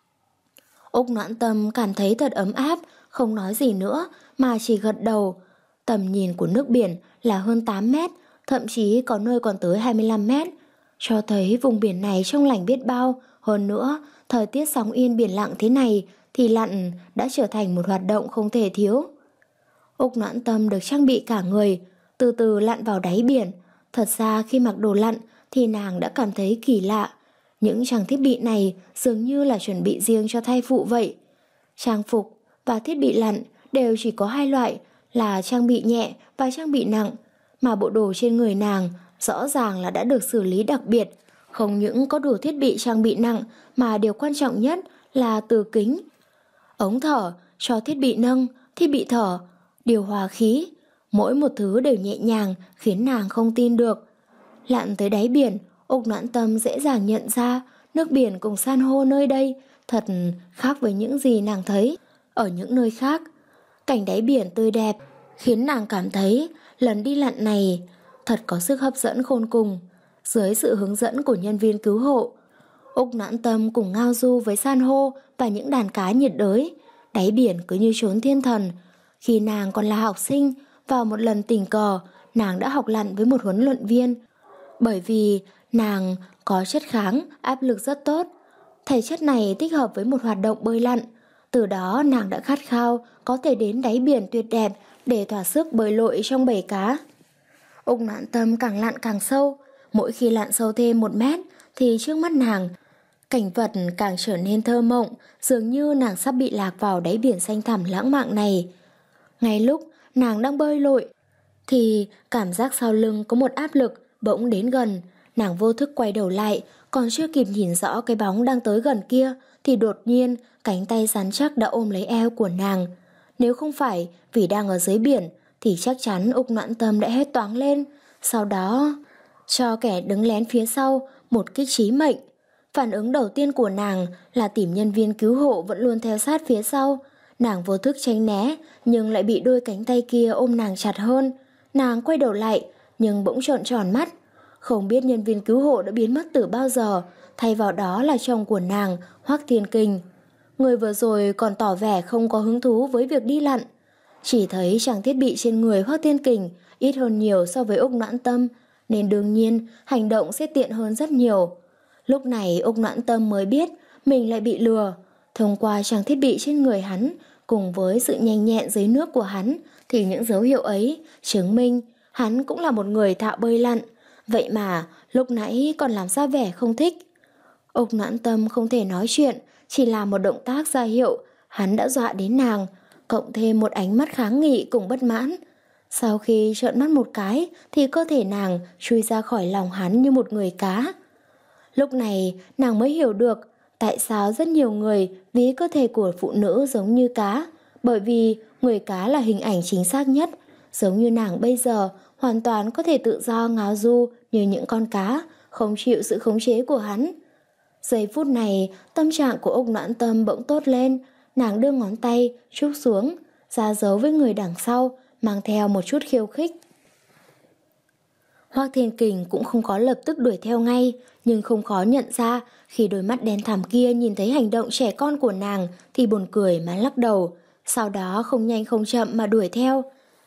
Úc Noãn Tâm cảm thấy thật ấm áp, không nói gì nữa mà chỉ gật đầu. Tầm nhìn của nước biển là hơn tám mét, thậm chí có nơi còn tới hai mươi lăm mét, cho thấy vùng biển này trong lành biết bao. Hơn nữa, thời tiết sóng yên biển lặng thế này thì lặn đã trở thành một hoạt động không thể thiếu. Úc Noãn Tâm được trang bị cả người, từ từ lặn vào đáy biển. Thật ra khi mặc đồ lặn thì nàng đã cảm thấy kỳ lạ. Những trang thiết bị này dường như là chuẩn bị riêng cho thai phụ vậy. Trang phục và thiết bị lặn đều chỉ có hai loại là trang bị nhẹ và trang bị nặng, mà bộ đồ trên người nàng rõ ràng là đã được xử lý đặc biệt. Không những có đủ thiết bị trang bị nặng mà điều quan trọng nhất là từ kính, ống thở cho thiết bị nâng, thiết bị thở, điều hòa khí. Mỗi một thứ đều nhẹ nhàng khiến nàng không tin được. Lặn tới đáy biển, Úc Noãn Tâm dễ dàng nhận ra nước biển cùng san hô nơi đây thật khác với những gì nàng thấy ở những nơi khác. Cảnh đáy biển tươi đẹp khiến nàng cảm thấy lần đi lặn này thật có sức hấp dẫn khôn cùng. Dưới sự hướng dẫn của nhân viên cứu hộ, Úc Noãn Tâm cùng ngao du với san hô và những đàn cá nhiệt đới. Đáy biển cứ như chốn thiên thần. Khi nàng còn là học sinh, vào một lần tình cờ, nàng đã học lặn với một huấn luyện viên. Bởi vì nàng có chất kháng, áp lực rất tốt. Thể chất này thích hợp với một hoạt động bơi lặn. Từ đó nàng đã khát khao có thể đến đáy biển tuyệt đẹp để thỏa sức bơi lội trong bầy cá. Úc Noãn Tâm càng lặn càng sâu. Mỗi khi lặn sâu thêm một mét thì trước mắt nàng cảnh vật càng trở nên thơ mộng, dường như nàng sắp bị lạc vào đáy biển xanh thẳm lãng mạn này. Ngay lúc nàng đang bơi lội thì cảm giác sau lưng có một áp lực bỗng đến gần. Nàng vô thức quay đầu lại, còn chưa kịp nhìn rõ cái bóng đang tới gần kia thì đột nhiên cánh tay rắn chắc đã ôm lấy eo của nàng. Nếu không phải vì đang ở dưới biển thì chắc chắn Úc Noãn Tâm đã hét toáng lên, sau đó cho kẻ đứng lén phía sau một kích chí mệnh. Phản ứng đầu tiên của nàng là tìm nhân viên cứu hộ vẫn luôn theo sát phía sau. Nàng vô thức tránh né nhưng lại bị đôi cánh tay kia ôm nàng chặt hơn. Nàng quay đầu lại nhưng bỗng trợn tròn mắt. Không biết nhân viên cứu hộ đã biến mất từ bao giờ, thay vào đó là chồng của nàng, Hoắc Thiên Kình. Người vừa rồi còn tỏ vẻ không có hứng thú với việc đi lặn. Chỉ thấy trang thiết bị trên người Hoắc Thiên Kình ít hơn nhiều so với Úc Noãn Tâm, nên đương nhiên hành động sẽ tiện hơn rất nhiều. Lúc này Úc Noãn Tâm mới biết mình lại bị lừa. Thông qua trang thiết bị trên người hắn cùng với sự nhanh nhẹn dưới nước của hắn thì những dấu hiệu ấy chứng minh hắn cũng là một người thạo bơi lặn. Vậy mà lúc nãy còn làm ra vẻ không thích. Úc Noãn Tâm không thể nói chuyện, chỉ làm một động tác ra hiệu. Hắn đã dọa đến nàng, cộng thêm một ánh mắt kháng nghị cùng bất mãn. Sau khi trợn mắt một cái thì cơ thể nàng chui ra khỏi lòng hắn như một người cá. Lúc này nàng mới hiểu được tại sao rất nhiều người ví cơ thể của phụ nữ giống như cá. Bởi vì người cá là hình ảnh chính xác nhất, giống như nàng bây giờ, hoàn toàn có thể tự do ngao du như những con cá, không chịu sự khống chế của hắn. Giây phút này, tâm trạng của Úc Noãn Tâm bỗng tốt lên, nàng đưa ngón tay trúc xuống, ra dấu với người đằng sau, mang theo một chút khiêu khích. Hoắc Thiên Kình cũng không có lập tức đuổi theo ngay, nhưng không khó nhận ra khi đôi mắt đen thẳm kia nhìn thấy hành động trẻ con của nàng thì buồn cười mà lắc đầu, sau đó không nhanh không chậm mà đuổi theo.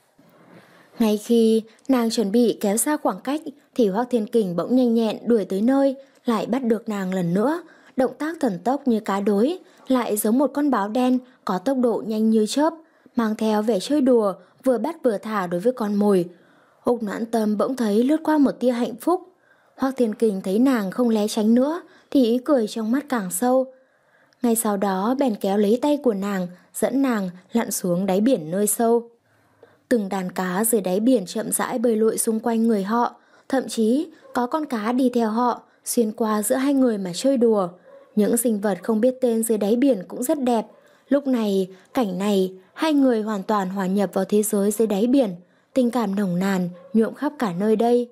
Ngay khi nàng chuẩn bị kéo xa khoảng cách thì Hoắc Thiên Kình bỗng nhanh nhẹn đuổi tới nơi, lại bắt được nàng lần nữa, động tác thần tốc như cá đối, lại giống một con báo đen có tốc độ nhanh như chớp, mang theo vẻ chơi đùa, vừa bắt vừa thả đối với con mồi. Úc Noãn Tâm bỗng thấy lướt qua một tia hạnh phúc. Hoắc Thiên Kình thấy nàng không né tránh nữa thì ý cười trong mắt càng sâu. Ngay sau đó bèn kéo lấy tay của nàng, dẫn nàng lặn xuống đáy biển nơi sâu. Từng đàn cá dưới đáy biển chậm rãi bơi lội xung quanh người họ, thậm chí có con cá đi theo họ, xuyên qua giữa hai người mà chơi đùa. Những sinh vật không biết tên dưới đáy biển cũng rất đẹp. Lúc này, cảnh này, hai người hoàn toàn hòa nhập vào thế giới dưới đáy biển, tình cảm nồng nàn nhuộm khắp cả nơi đây.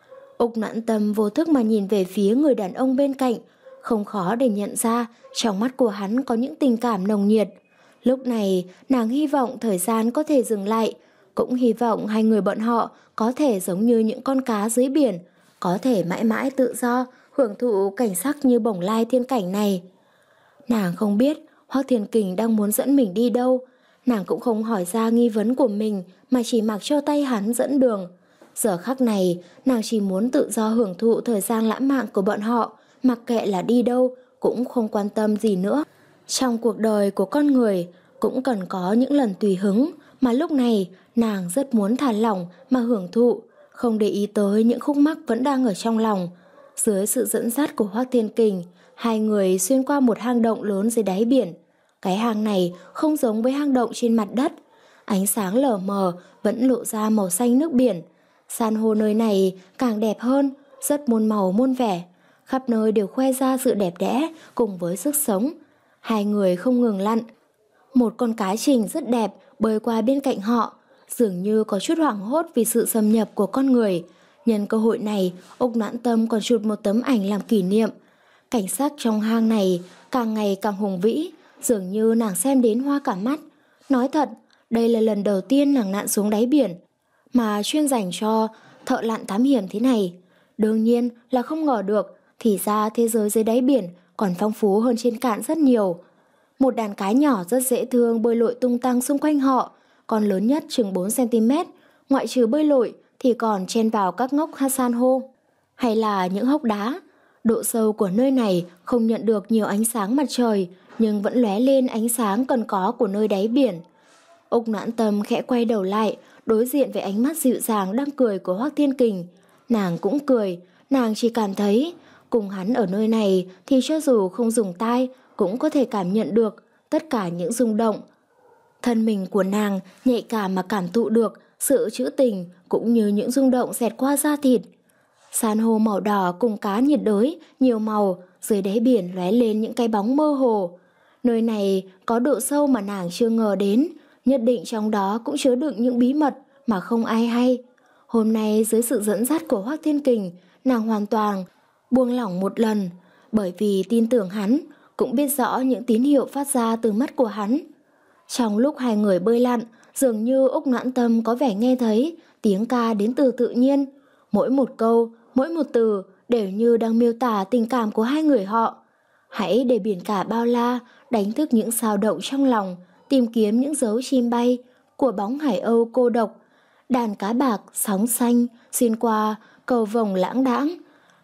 Úc Noãn Tâm vô thức mà nhìn về phía người đàn ông bên cạnh, không khó để nhận ra trong mắt của hắn có những tình cảm nồng nhiệt. Lúc này, nàng hy vọng thời gian có thể dừng lại, cũng hy vọng hai người bọn họ có thể giống như những con cá dưới biển, có thể mãi mãi tự do, hưởng thụ cảnh sắc như bồng lai thiên cảnh này. Nàng không biết Hoắc Thiên Kình đang muốn dẫn mình đi đâu, nàng cũng không hỏi ra nghi vấn của mình mà chỉ mặc cho tay hắn dẫn đường. Giờ khắc này, nàng chỉ muốn tự do hưởng thụ thời gian lãng mạn của bọn họ, mặc kệ là đi đâu, cũng không quan tâm gì nữa. Trong cuộc đời của con người, cũng cần có những lần tùy hứng, mà lúc này nàng rất muốn thả lỏng mà hưởng thụ, không để ý tới những khúc mắc vẫn đang ở trong lòng. Dưới sự dẫn dắt của Hoắc Thiên Kình, hai người xuyên qua một hang động lớn dưới đáy biển. Cái hang này không giống với hang động trên mặt đất, ánh sáng lờ mờ vẫn lộ ra màu xanh nước biển. San hô nơi này càng đẹp hơn, rất muôn màu muôn vẻ, khắp nơi đều khoe ra sự đẹp đẽ cùng với sức sống. Hai người không ngừng lặn. Một con cá trình rất đẹp bơi qua bên cạnh họ, dường như có chút hoảng hốt vì sự xâm nhập của con người. Nhân cơ hội này, Úc Noãn Tâm còn chụp một tấm ảnh làm kỷ niệm. Cảnh sắc trong hang này càng ngày càng hùng vĩ, dường như nàng xem đến hoa cả mắt. Nói thật, đây là lần đầu tiên nàng lặn xuống đáy biển, mà chuyên dành cho thợ lặn thám hiểm thế này. Đương nhiên là không ngờ được, thì ra thế giới dưới đáy biển còn phong phú hơn trên cạn rất nhiều. Một đàn cá nhỏ rất dễ thương bơi lội tung tăng xung quanh họ, con lớn nhất chừng bốn xăng ti mét, ngoại trừ bơi lội thì còn chen vào các ngóc san hô hay là những hốc đá. Độ sâu của nơi này không nhận được nhiều ánh sáng mặt trời, nhưng vẫn lóe lên ánh sáng cần có của nơi đáy biển. Úc Noãn Tâm khẽ quay đầu lại, đối diện với ánh mắt dịu dàng đang cười của Hoắc Thiên Kình. Nàng cũng cười, nàng chỉ cảm thấy cùng hắn ở nơi này thì cho dù không dùng tai cũng có thể cảm nhận được tất cả những rung động. Thân mình của nàng nhạy cảm mà cảm thụ được sự trữ tình cũng như những rung động xẹt qua da thịt. San hô màu đỏ cùng cá nhiệt đới nhiều màu dưới đáy biển lóe lên những cái bóng mơ hồ. Nơi này có độ sâu mà nàng chưa ngờ đến, nhất định trong đó cũng chứa đựng những bí mật mà không ai hay. Hôm nay dưới sự dẫn dắt của Hoắc Thiên Kình, nàng hoàn toàn buông lỏng một lần, bởi vì tin tưởng hắn, cũng biết rõ những tín hiệu phát ra từ mắt của hắn. Trong lúc hai người bơi lặn, dường như Úc Noãn Tâm có vẻ nghe thấy tiếng ca đến từ tự nhiên. Mỗi một câu, mỗi một từ đều như đang miêu tả tình cảm của hai người họ. Hãy để biển cả bao la đánh thức những xao động trong lòng, tìm kiếm những dấu chim bay của bóng hải âu cô độc. Đàn cá bạc sóng xanh xuyên qua cầu vồng lãng đãng,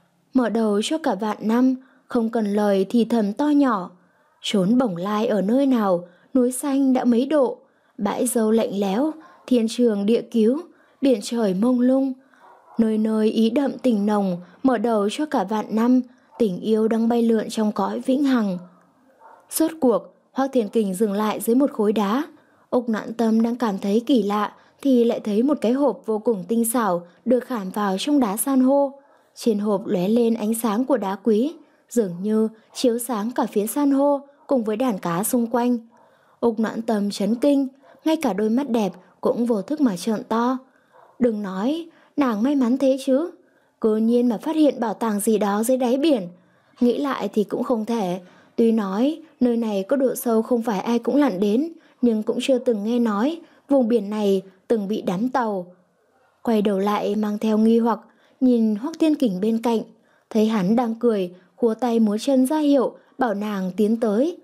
mở đầu cho cả vạn năm, không cần lời thì thầm to nhỏ. Trốn bổng lai ở nơi nào, núi xanh đã mấy độ, bãi dâu lạnh lẽo, thiên trường địa cứu, biển trời mông lung. Nơi nơi ý đậm tình nồng, mở đầu cho cả vạn năm, tình yêu đang bay lượn trong cõi vĩnh hằng. Suốt cuộc, Hoắc Thiên Kình dừng lại dưới một khối đá. Úc Noãn Tâm đang cảm thấy kỳ lạ thì lại thấy một cái hộp vô cùng tinh xảo được khảm vào trong đá san hô. Trên hộp lóe lên ánh sáng của đá quý, dường như chiếu sáng cả phía san hô cùng với đàn cá xung quanh. Úc Noãn Tâm chấn kinh, ngay cả đôi mắt đẹp cũng vô thức mà trợn to. Đừng nói, nàng may mắn thế chứ. Cứ nhiên mà phát hiện bảo tàng gì đó dưới đáy biển. Nghĩ lại thì cũng không thể. Tuy nói nơi này có độ sâu không phải ai cũng lặn đến, nhưng cũng chưa từng nghe nói vùng biển này từng bị đắm tàu. Quay đầu lại mang theo nghi hoặc, nhìn Hoắc Thiên Kình bên cạnh, thấy hắn đang cười, khua tay múa chân ra hiệu bảo nàng tiến tới.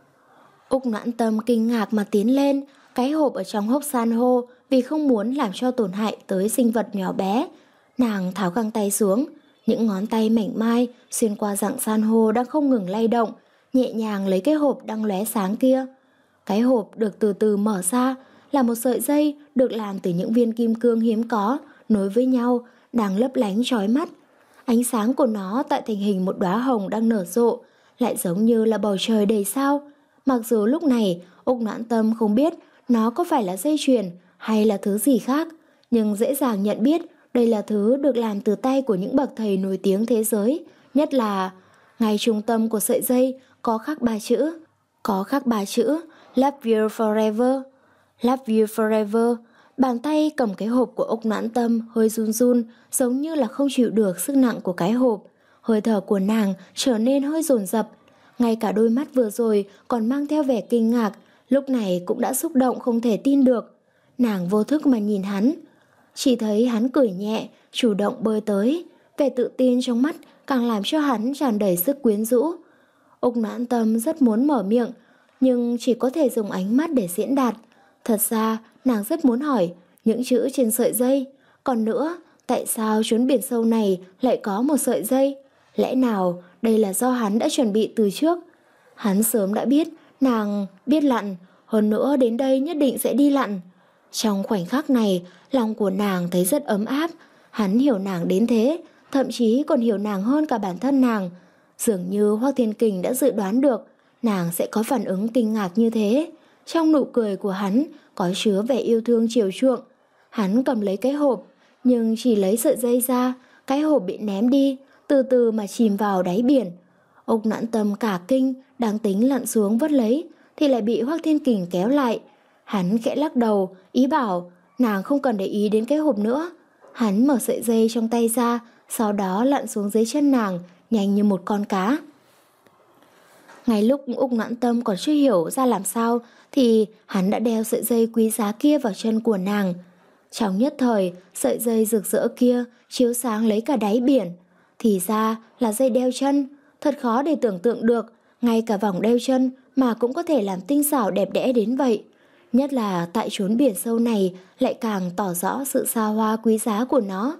Úc Noãn Tâm kinh ngạc mà tiến lên, cái hộp ở trong hốc san hô vì không muốn làm cho tổn hại tới sinh vật nhỏ bé. Nàng tháo găng tay xuống, những ngón tay mảnh mai xuyên qua rặng san hô đang không ngừng lay động, nhẹ nhàng lấy cái hộp đang lóe sáng kia. Cái hộp được từ từ mở ra, là một sợi dây được làm từ những viên kim cương hiếm có, nối với nhau, đang lấp lánh chói mắt. Ánh sáng của nó tạo thành hình một đóa hồng đang nở rộ, lại giống như là bầu trời đầy sao. Mặc dù lúc này Úc Noãn Tâm không biết nó có phải là dây chuyền hay là thứ gì khác, nhưng dễ dàng nhận biết đây là thứ được làm từ tay của những bậc thầy nổi tiếng thế giới. Nhất là ngay trung tâm của sợi dây có khắc ba chữ, có khắc ba chữ Love You Forever. Love You Forever. Bàn tay cầm cái hộp của Úc Noãn Tâm hơi run run, giống như là không chịu được sức nặng của cái hộp. Hơi thở của nàng trở nên hơi dồn dập. Ngay cả đôi mắt vừa rồi còn mang theo vẻ kinh ngạc, lúc này cũng đã xúc động không thể tin được. Nàng vô thức mà nhìn hắn, chỉ thấy hắn cười nhẹ, chủ động bơi tới. Vẻ tự tin trong mắt càng làm cho hắn tràn đầy sức quyến rũ. Úc Noãn Tâm rất muốn mở miệng, nhưng chỉ có thể dùng ánh mắt để diễn đạt. Thật ra nàng rất muốn hỏi những chữ trên sợi dây. Còn nữa, tại sao chốn biển sâu này lại có một sợi dây? Lẽ nào đây là do hắn đã chuẩn bị từ trước? Hắn sớm đã biết nàng biết lặn, hơn nữa đến đây nhất định sẽ đi lặn. Trong khoảnh khắc này, lòng của nàng thấy rất ấm áp. Hắn hiểu nàng đến thế, thậm chí còn hiểu nàng hơn cả bản thân nàng. Dường như Hoắc Thiên Kình đã dự đoán được nàng sẽ có phản ứng kinh ngạc như thế. Trong nụ cười của hắn có chứa vẻ yêu thương chiều chuộng. Hắn cầm lấy cái hộp, nhưng chỉ lấy sợi dây ra, cái hộp bị ném đi, từ từ mà chìm vào đáy biển. Úc Noãn Tâm cả kinh, đang tính lặn xuống vớt lấy, thì lại bị Hoắc Thiên Kình kéo lại. Hắn khẽ lắc đầu, ý bảo nàng không cần để ý đến cái hộp nữa. Hắn mở sợi dây trong tay ra, sau đó lặn xuống dưới chân nàng, nhanh như một con cá. Ngay lúc Úc Noãn Tâm còn chưa hiểu ra làm sao, thì hắn đã đeo sợi dây quý giá kia vào chân của nàng. Trong nhất thời, sợi dây rực rỡ kia chiếu sáng lấy cả đáy biển. Thì ra là dây đeo chân. Thật khó để tưởng tượng được, ngay cả vòng đeo chân mà cũng có thể làm tinh xảo đẹp đẽ đến vậy. Nhất là tại chốn biển sâu này lại càng tỏ rõ sự xa hoa quý giá của nó.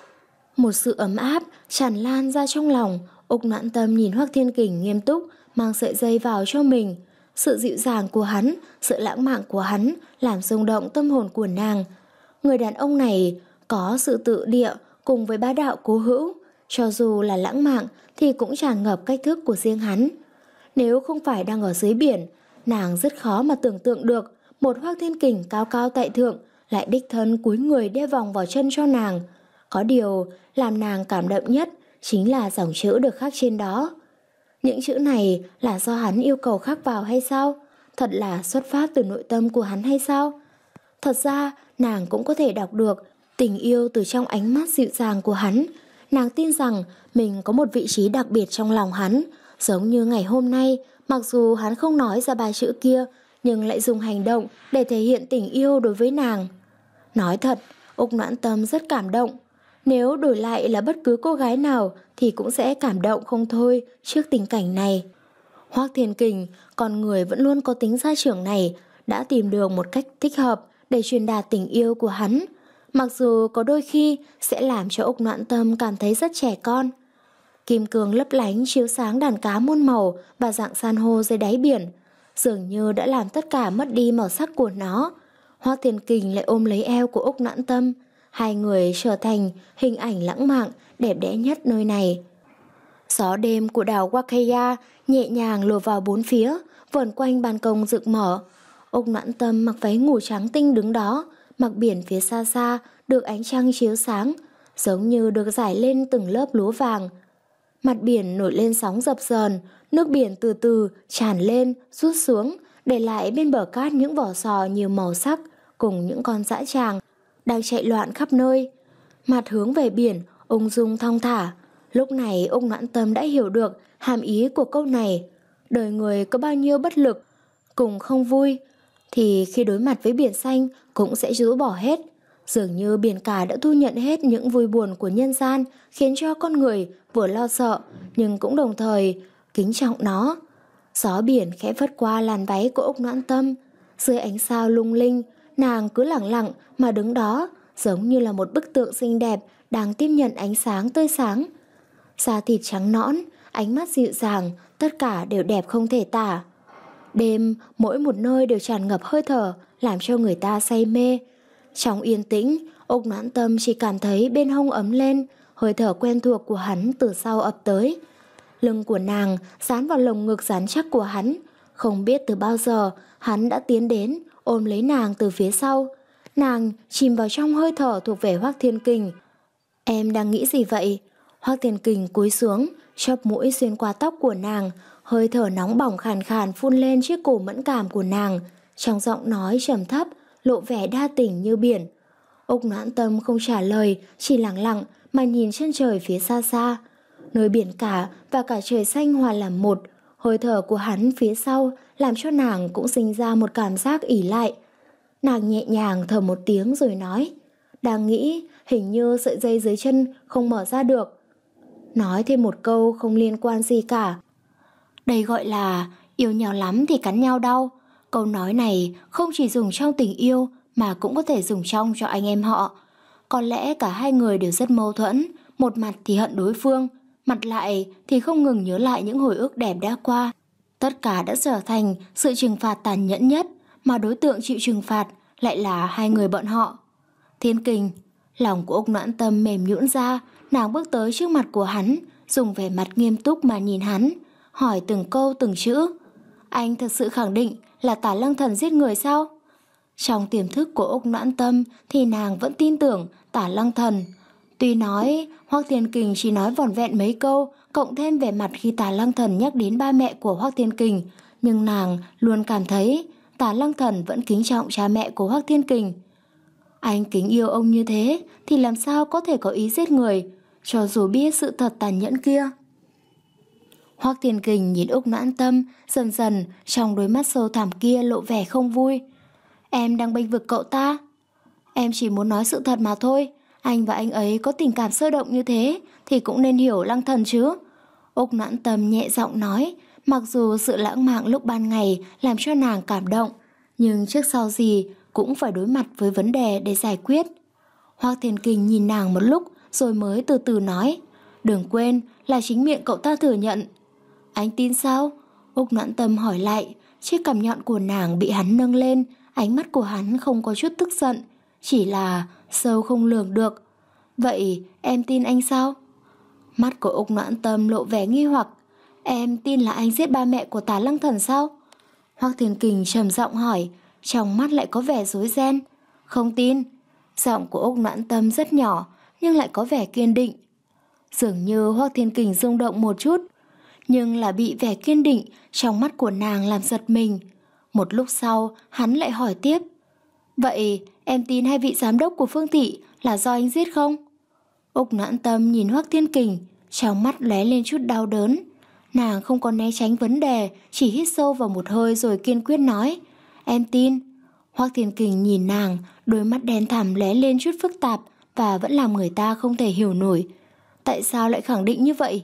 Một sự ấm áp tràn lan ra trong lòng. Úc Noãn Tâm nhìn Hoắc Thiên Kình nghiêm túc mang sợi dây vào cho mình. Sự dịu dàng của hắn, sự lãng mạn của hắn làm rung động tâm hồn của nàng. Người đàn ông này có sự tự địa cùng với bá đạo cố hữu. Cho dù là lãng mạn thì cũng tràn ngập cách thức của riêng hắn. Nếu không phải đang ở dưới biển, nàng rất khó mà tưởng tượng được một Hoắc Thiên Kình cao cao tại thượng lại đích thân cúi người đeo vòng vào chân cho nàng. Có điều làm nàng cảm động nhất chính là dòng chữ được khắc trên đó. Những chữ này là do hắn yêu cầu khắc vào hay sao? Thật là xuất phát từ nội tâm của hắn hay sao? Thật ra nàng cũng có thể đọc được tình yêu từ trong ánh mắt dịu dàng của hắn. Nàng tin rằng mình có một vị trí đặc biệt trong lòng hắn. Giống như ngày hôm nay, mặc dù hắn không nói ra ba chữ kia, nhưng lại dùng hành động để thể hiện tình yêu đối với nàng. Nói thật, Úc Noãn Tâm rất cảm động. Nếu đổi lại là bất cứ cô gái nào thì cũng sẽ cảm động không thôi trước tình cảnh này. Hoắc Thiên Kình, con người vẫn luôn có tính gia trưởng này, đã tìm được một cách thích hợp để truyền đạt tình yêu của hắn. Mặc dù có đôi khi sẽ làm cho Úc Noãn Tâm cảm thấy rất trẻ con. Kim cương lấp lánh chiếu sáng đàn cá muôn màu và dạng san hô dưới đáy biển, dường như đã làm tất cả mất đi màu sắc của nó. Hoắc Thiên Kình lại ôm lấy eo của Úc Noãn Tâm. Hai người trở thành hình ảnh lãng mạn đẹp đẽ nhất nơi này. Gió đêm của đảo Wakaya nhẹ nhàng lùa vào bốn phía, vờn quanh ban công rực mở. Úc Noãn Tâm mặc váy ngủ trắng tinh đứng đó, mặt biển phía xa xa được ánh trăng chiếu sáng, giống như được rải lên từng lớp lúa vàng. Mặt biển nổi lên sóng dập dờn, nước biển từ từ tràn lên, rút xuống, để lại bên bờ cát những vỏ sò nhiều màu sắc cùng những con dã tràng đang chạy loạn khắp nơi. Mặt hướng về biển, ung dung thong thả. Lúc này Úc Noãn Tâm đã hiểu được hàm ý của câu này. Đời người có bao nhiêu bất lực cùng không vui, thì khi đối mặt với biển xanh cũng sẽ rũ bỏ hết. Dường như biển cả đã thu nhận hết những vui buồn của nhân gian, khiến cho con người vừa lo sợ nhưng cũng đồng thời kính trọng nó. Gió biển khẽ phất qua làn váy của Úc Noãn Tâm. Dưới ánh sao lung linh, nàng cứ lẳng lặng mà đứng đó, giống như là một bức tượng xinh đẹp đang tiếp nhận ánh sáng tươi sáng. Da thịt trắng nõn, ánh mắt dịu dàng, tất cả đều đẹp không thể tả. Đêm, mỗi một nơi đều tràn ngập hơi thở, làm cho người ta say mê. Trong yên tĩnh, Úc Noãn Tâm chỉ cảm thấy bên hông ấm lên, hơi thở quen thuộc của hắn từ sau ập tới. Lưng của nàng dán vào lồng ngực rắn chắc của hắn. Không biết từ bao giờ hắn đã tiến đến, ôm lấy nàng từ phía sau. Nàng chìm vào trong hơi thở thuộc về Hoắc Thiên Kình. Em đang nghĩ gì vậy? Hoắc Thiên Kình cúi xuống, chóp mũi xuyên qua tóc của nàng, hơi thở nóng bỏng khàn khàn phun lên chiếc cổ mẫn cảm của nàng. Trong giọng nói trầm thấp, lộ vẻ đa tình như biển. Úc Noãn Tâm không trả lời, chỉ lặng lặng mà nhìn chân trời phía xa xa. Nơi biển cả và cả trời xanh hòa làm một. Hơi thở của hắn phía sau làm cho nàng cũng sinh ra một cảm giác ỷ lại. Nàng nhẹ nhàng thở một tiếng rồi nói, đang nghĩ hình như sợi dây dưới chân không mở ra được. Nói thêm một câu không liên quan gì cả. Đây gọi là yêu nhau lắm thì cắn nhau đau. Câu nói này không chỉ dùng trong tình yêu mà cũng có thể dùng trong cho anh em họ. Có lẽ cả hai người đều rất mâu thuẫn, một mặt thì hận đối phương, mặt lại thì không ngừng nhớ lại những hồi ức đẹp đã qua. Tất cả đã trở thành sự trừng phạt tàn nhẫn nhất, mà đối tượng chịu trừng phạt lại là hai người bọn họ. Thiên Kình, lòng của Úc Noãn Tâm mềm nhũn ra, nàng bước tới trước mặt của hắn, dùng vẻ mặt nghiêm túc mà nhìn hắn, hỏi từng câu từng chữ. Anh thật sự khẳng định là Tả Lăng Thần giết người sao? Trong tiềm thức của Úc Noãn Tâm thì nàng vẫn tin tưởng Tả Lăng Thần. Tuy nói Hoắc Thiên Kình chỉ nói vỏn vẹn mấy câu, cộng thêm vẻ mặt khi Tả Lăng Thần nhắc đến ba mẹ của Hoắc Thiên Kình, nhưng nàng luôn cảm thấy Tả Lăng Thần vẫn kính trọng cha mẹ của Hoắc Thiên Kình. Anh kính yêu ông như thế thì làm sao có thể có ý giết người, cho dù biết sự thật tàn nhẫn kia. Hoắc Thiên Kình nhìn Úc Noãn Tâm, dần dần trong đôi mắt sâu thẳm kia lộ vẻ không vui. Em đang bênh vực cậu ta. Em chỉ muốn nói sự thật mà thôi. Anh và anh ấy có tình cảm sôi động như thế thì cũng nên hiểu Lăng Thần chứ. Úc Noãn Tâm nhẹ giọng nói, mặc dù sự lãng mạn lúc ban ngày làm cho nàng cảm động, nhưng trước sau gì cũng phải đối mặt với vấn đề để giải quyết. Hoắc Thiên Kình nhìn nàng một lúc rồi mới từ từ nói, đừng quên là chính miệng cậu ta thừa nhận. Anh tin sao? Úc Noãn Tâm hỏi lại. Chiếc cằm nhọn của nàng bị hắn nâng lên, ánh mắt của hắn không có chút tức giận, chỉ là sâu không lường được. Vậy em tin anh sao? Mắt của Úc Noãn Tâm lộ vẻ nghi hoặc. Em tin là anh giết ba mẹ của Tả Lăng Thần sao? Hoắc Thiên Kình trầm giọng hỏi, trong mắt lại có vẻ rối ren. Không tin. Giọng của Úc Noãn Tâm rất nhỏ nhưng lại có vẻ kiên định. Dường như Hoắc Thiên Kình rung động một chút, nhưng là bị vẻ kiên định trong mắt của nàng làm giật mình. Một lúc sau hắn lại hỏi tiếp, vậy em tin hai vị giám đốc của Phương Thị là do anh giết không? Úc Noãn Tâm nhìn Hoắc Thiên Kình, trong mắt lóe lên chút đau đớn. Nàng không có né tránh vấn đề, chỉ hít sâu vào một hơi rồi kiên quyết nói, em tin. Hoắc Thiên Kình nhìn nàng, đôi mắt đen thẳm lóe lên chút phức tạp và vẫn làm người ta không thể hiểu nổi. Tại sao lại khẳng định như vậy?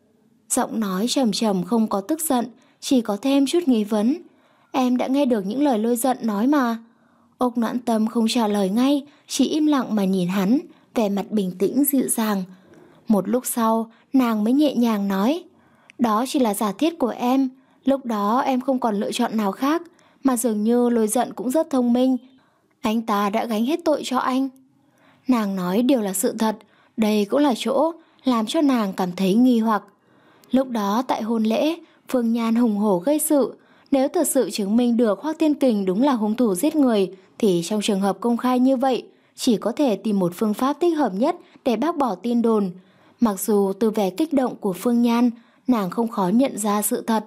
Giọng nói trầm trầm không có tức giận, chỉ có thêm chút nghi vấn. Em đã nghe được những lời lôi giận nói mà. Úc Noãn Tâm không trả lời ngay, chỉ im lặng mà nhìn hắn, vẻ mặt bình tĩnh dịu dàng. Một lúc sau, nàng mới nhẹ nhàng nói, đó chỉ là giả thiết của em. Lúc đó em không còn lựa chọn nào khác, mà dường như lôi giận cũng rất thông minh. Anh ta đã gánh hết tội cho anh. Nàng nói đều là sự thật, đây cũng là chỗ làm cho nàng cảm thấy nghi hoặc. Lúc đó tại hôn lễ, Phương Nhan hùng hổ gây sự. Nếu thật sự chứng minh được Hoắc Thiên Kình đúng là hung thủ giết người, thì trong trường hợp công khai như vậy, chỉ có thể tìm một phương pháp thích hợp nhất để bác bỏ tin đồn. Mặc dù từ vẻ kích động của Phương Nhan, nàng không khó nhận ra sự thật,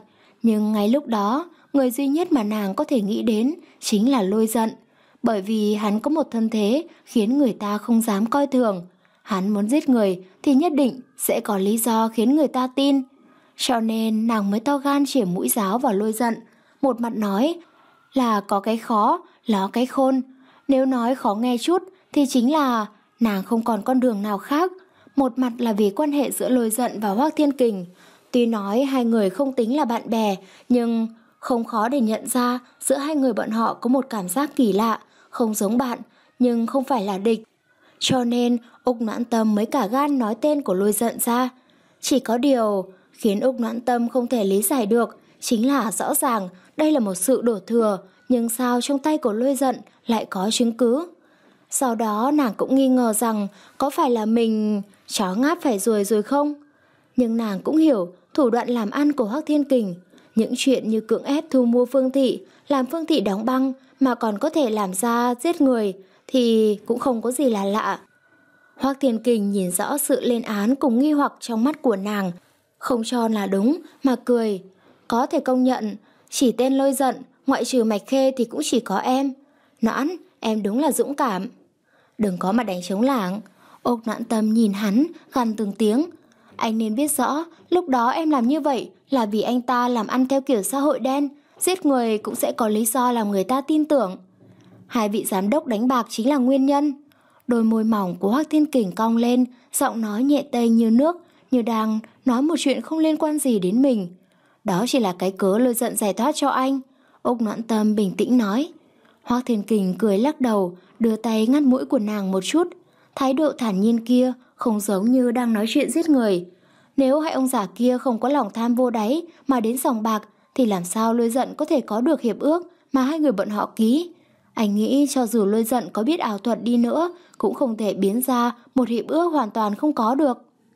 Nhưng ngay lúc đó, người duy nhất mà nàng có thể nghĩ đến chính là Lôi Giận. Bởi vì hắn có một thân thế khiến người ta không dám coi thường. Hắn muốn giết người thì nhất định sẽ có lý do khiến người ta tin. Cho nên nàng mới to gan chĩa mũi giáo vào Lôi Giận. Một mặt nói là có cái khó, ló cái khôn. Nếu nói khó nghe chút thì chính là nàng không còn con đường nào khác. Một mặt là vì quan hệ giữa Lôi Giận và Hoắc Thiên Kình. Tuy nói hai người không tính là bạn bè, nhưng không khó để nhận ra giữa hai người bọn họ có một cảm giác kỳ lạ, không giống bạn, nhưng không phải là địch. Cho nên Úc Noãn Tâm mới cả gan nói tên của Lôi Giận ra. Chỉ có điều khiến Úc Noãn Tâm không thể lý giải được chính là rõ ràng đây là một sự đổ thừa, nhưng sao trong tay của Lôi Giận lại có chứng cứ. Sau đó nàng cũng nghi ngờ rằng có phải là mình chó ngáp phải ruồi rồi không. Nhưng nàng cũng hiểu thủ đoạn làm ăn của Hoắc Thiên Kình. Những chuyện như cưỡng ép thu mua Phương Thị, làm Phương Thị đóng băng mà còn có thể làm ra giết người thì cũng không có gì là lạ. Hoắc Thiên Kình nhìn rõ sự lên án cùng nghi hoặc trong mắt của nàng, không cho là đúng mà cười. Có thể công nhận, chỉ tên Lôi Giận, ngoại trừ Mạch Khê thì cũng chỉ có em. Noãn, em đúng là dũng cảm. Đừng có mà đánh trống lảng. Úc Noãn Tâm nhìn hắn, gằn từng tiếng. Anh nên biết rõ, lúc đó em làm như vậy là vì anh ta làm ăn theo kiểu xã hội đen, giết người cũng sẽ có lý do làm người ta tin tưởng. Hai vị giám đốc đánh bạc chính là nguyên nhân. Đôi môi mỏng của Hoắc Thiên Kình cong lên, giọng nói nhẹ tênh như nước, như đang nói một chuyện không liên quan gì đến mình. Đó chỉ là cái cớ Lôi Giận giải thoát cho anh. Úc Noãn Tâm bình tĩnh nói. Hoắc Thiên Kình cười lắc đầu, đưa tay ngắt mũi của nàng một chút. Thái độ thản nhiên kia không giống như đang nói chuyện giết người. Nếu hai ông già kia không có lòng tham vô đáy mà đến sòng bạc thì làm sao Lôi Giận có thể có được hiệp ước mà hai người bọn họ ký. Anh nghĩ cho dù Lôi Giận có biết ảo thuật đi nữa cũng không thể biến ra một hiệp ước hoàn toàn không có được.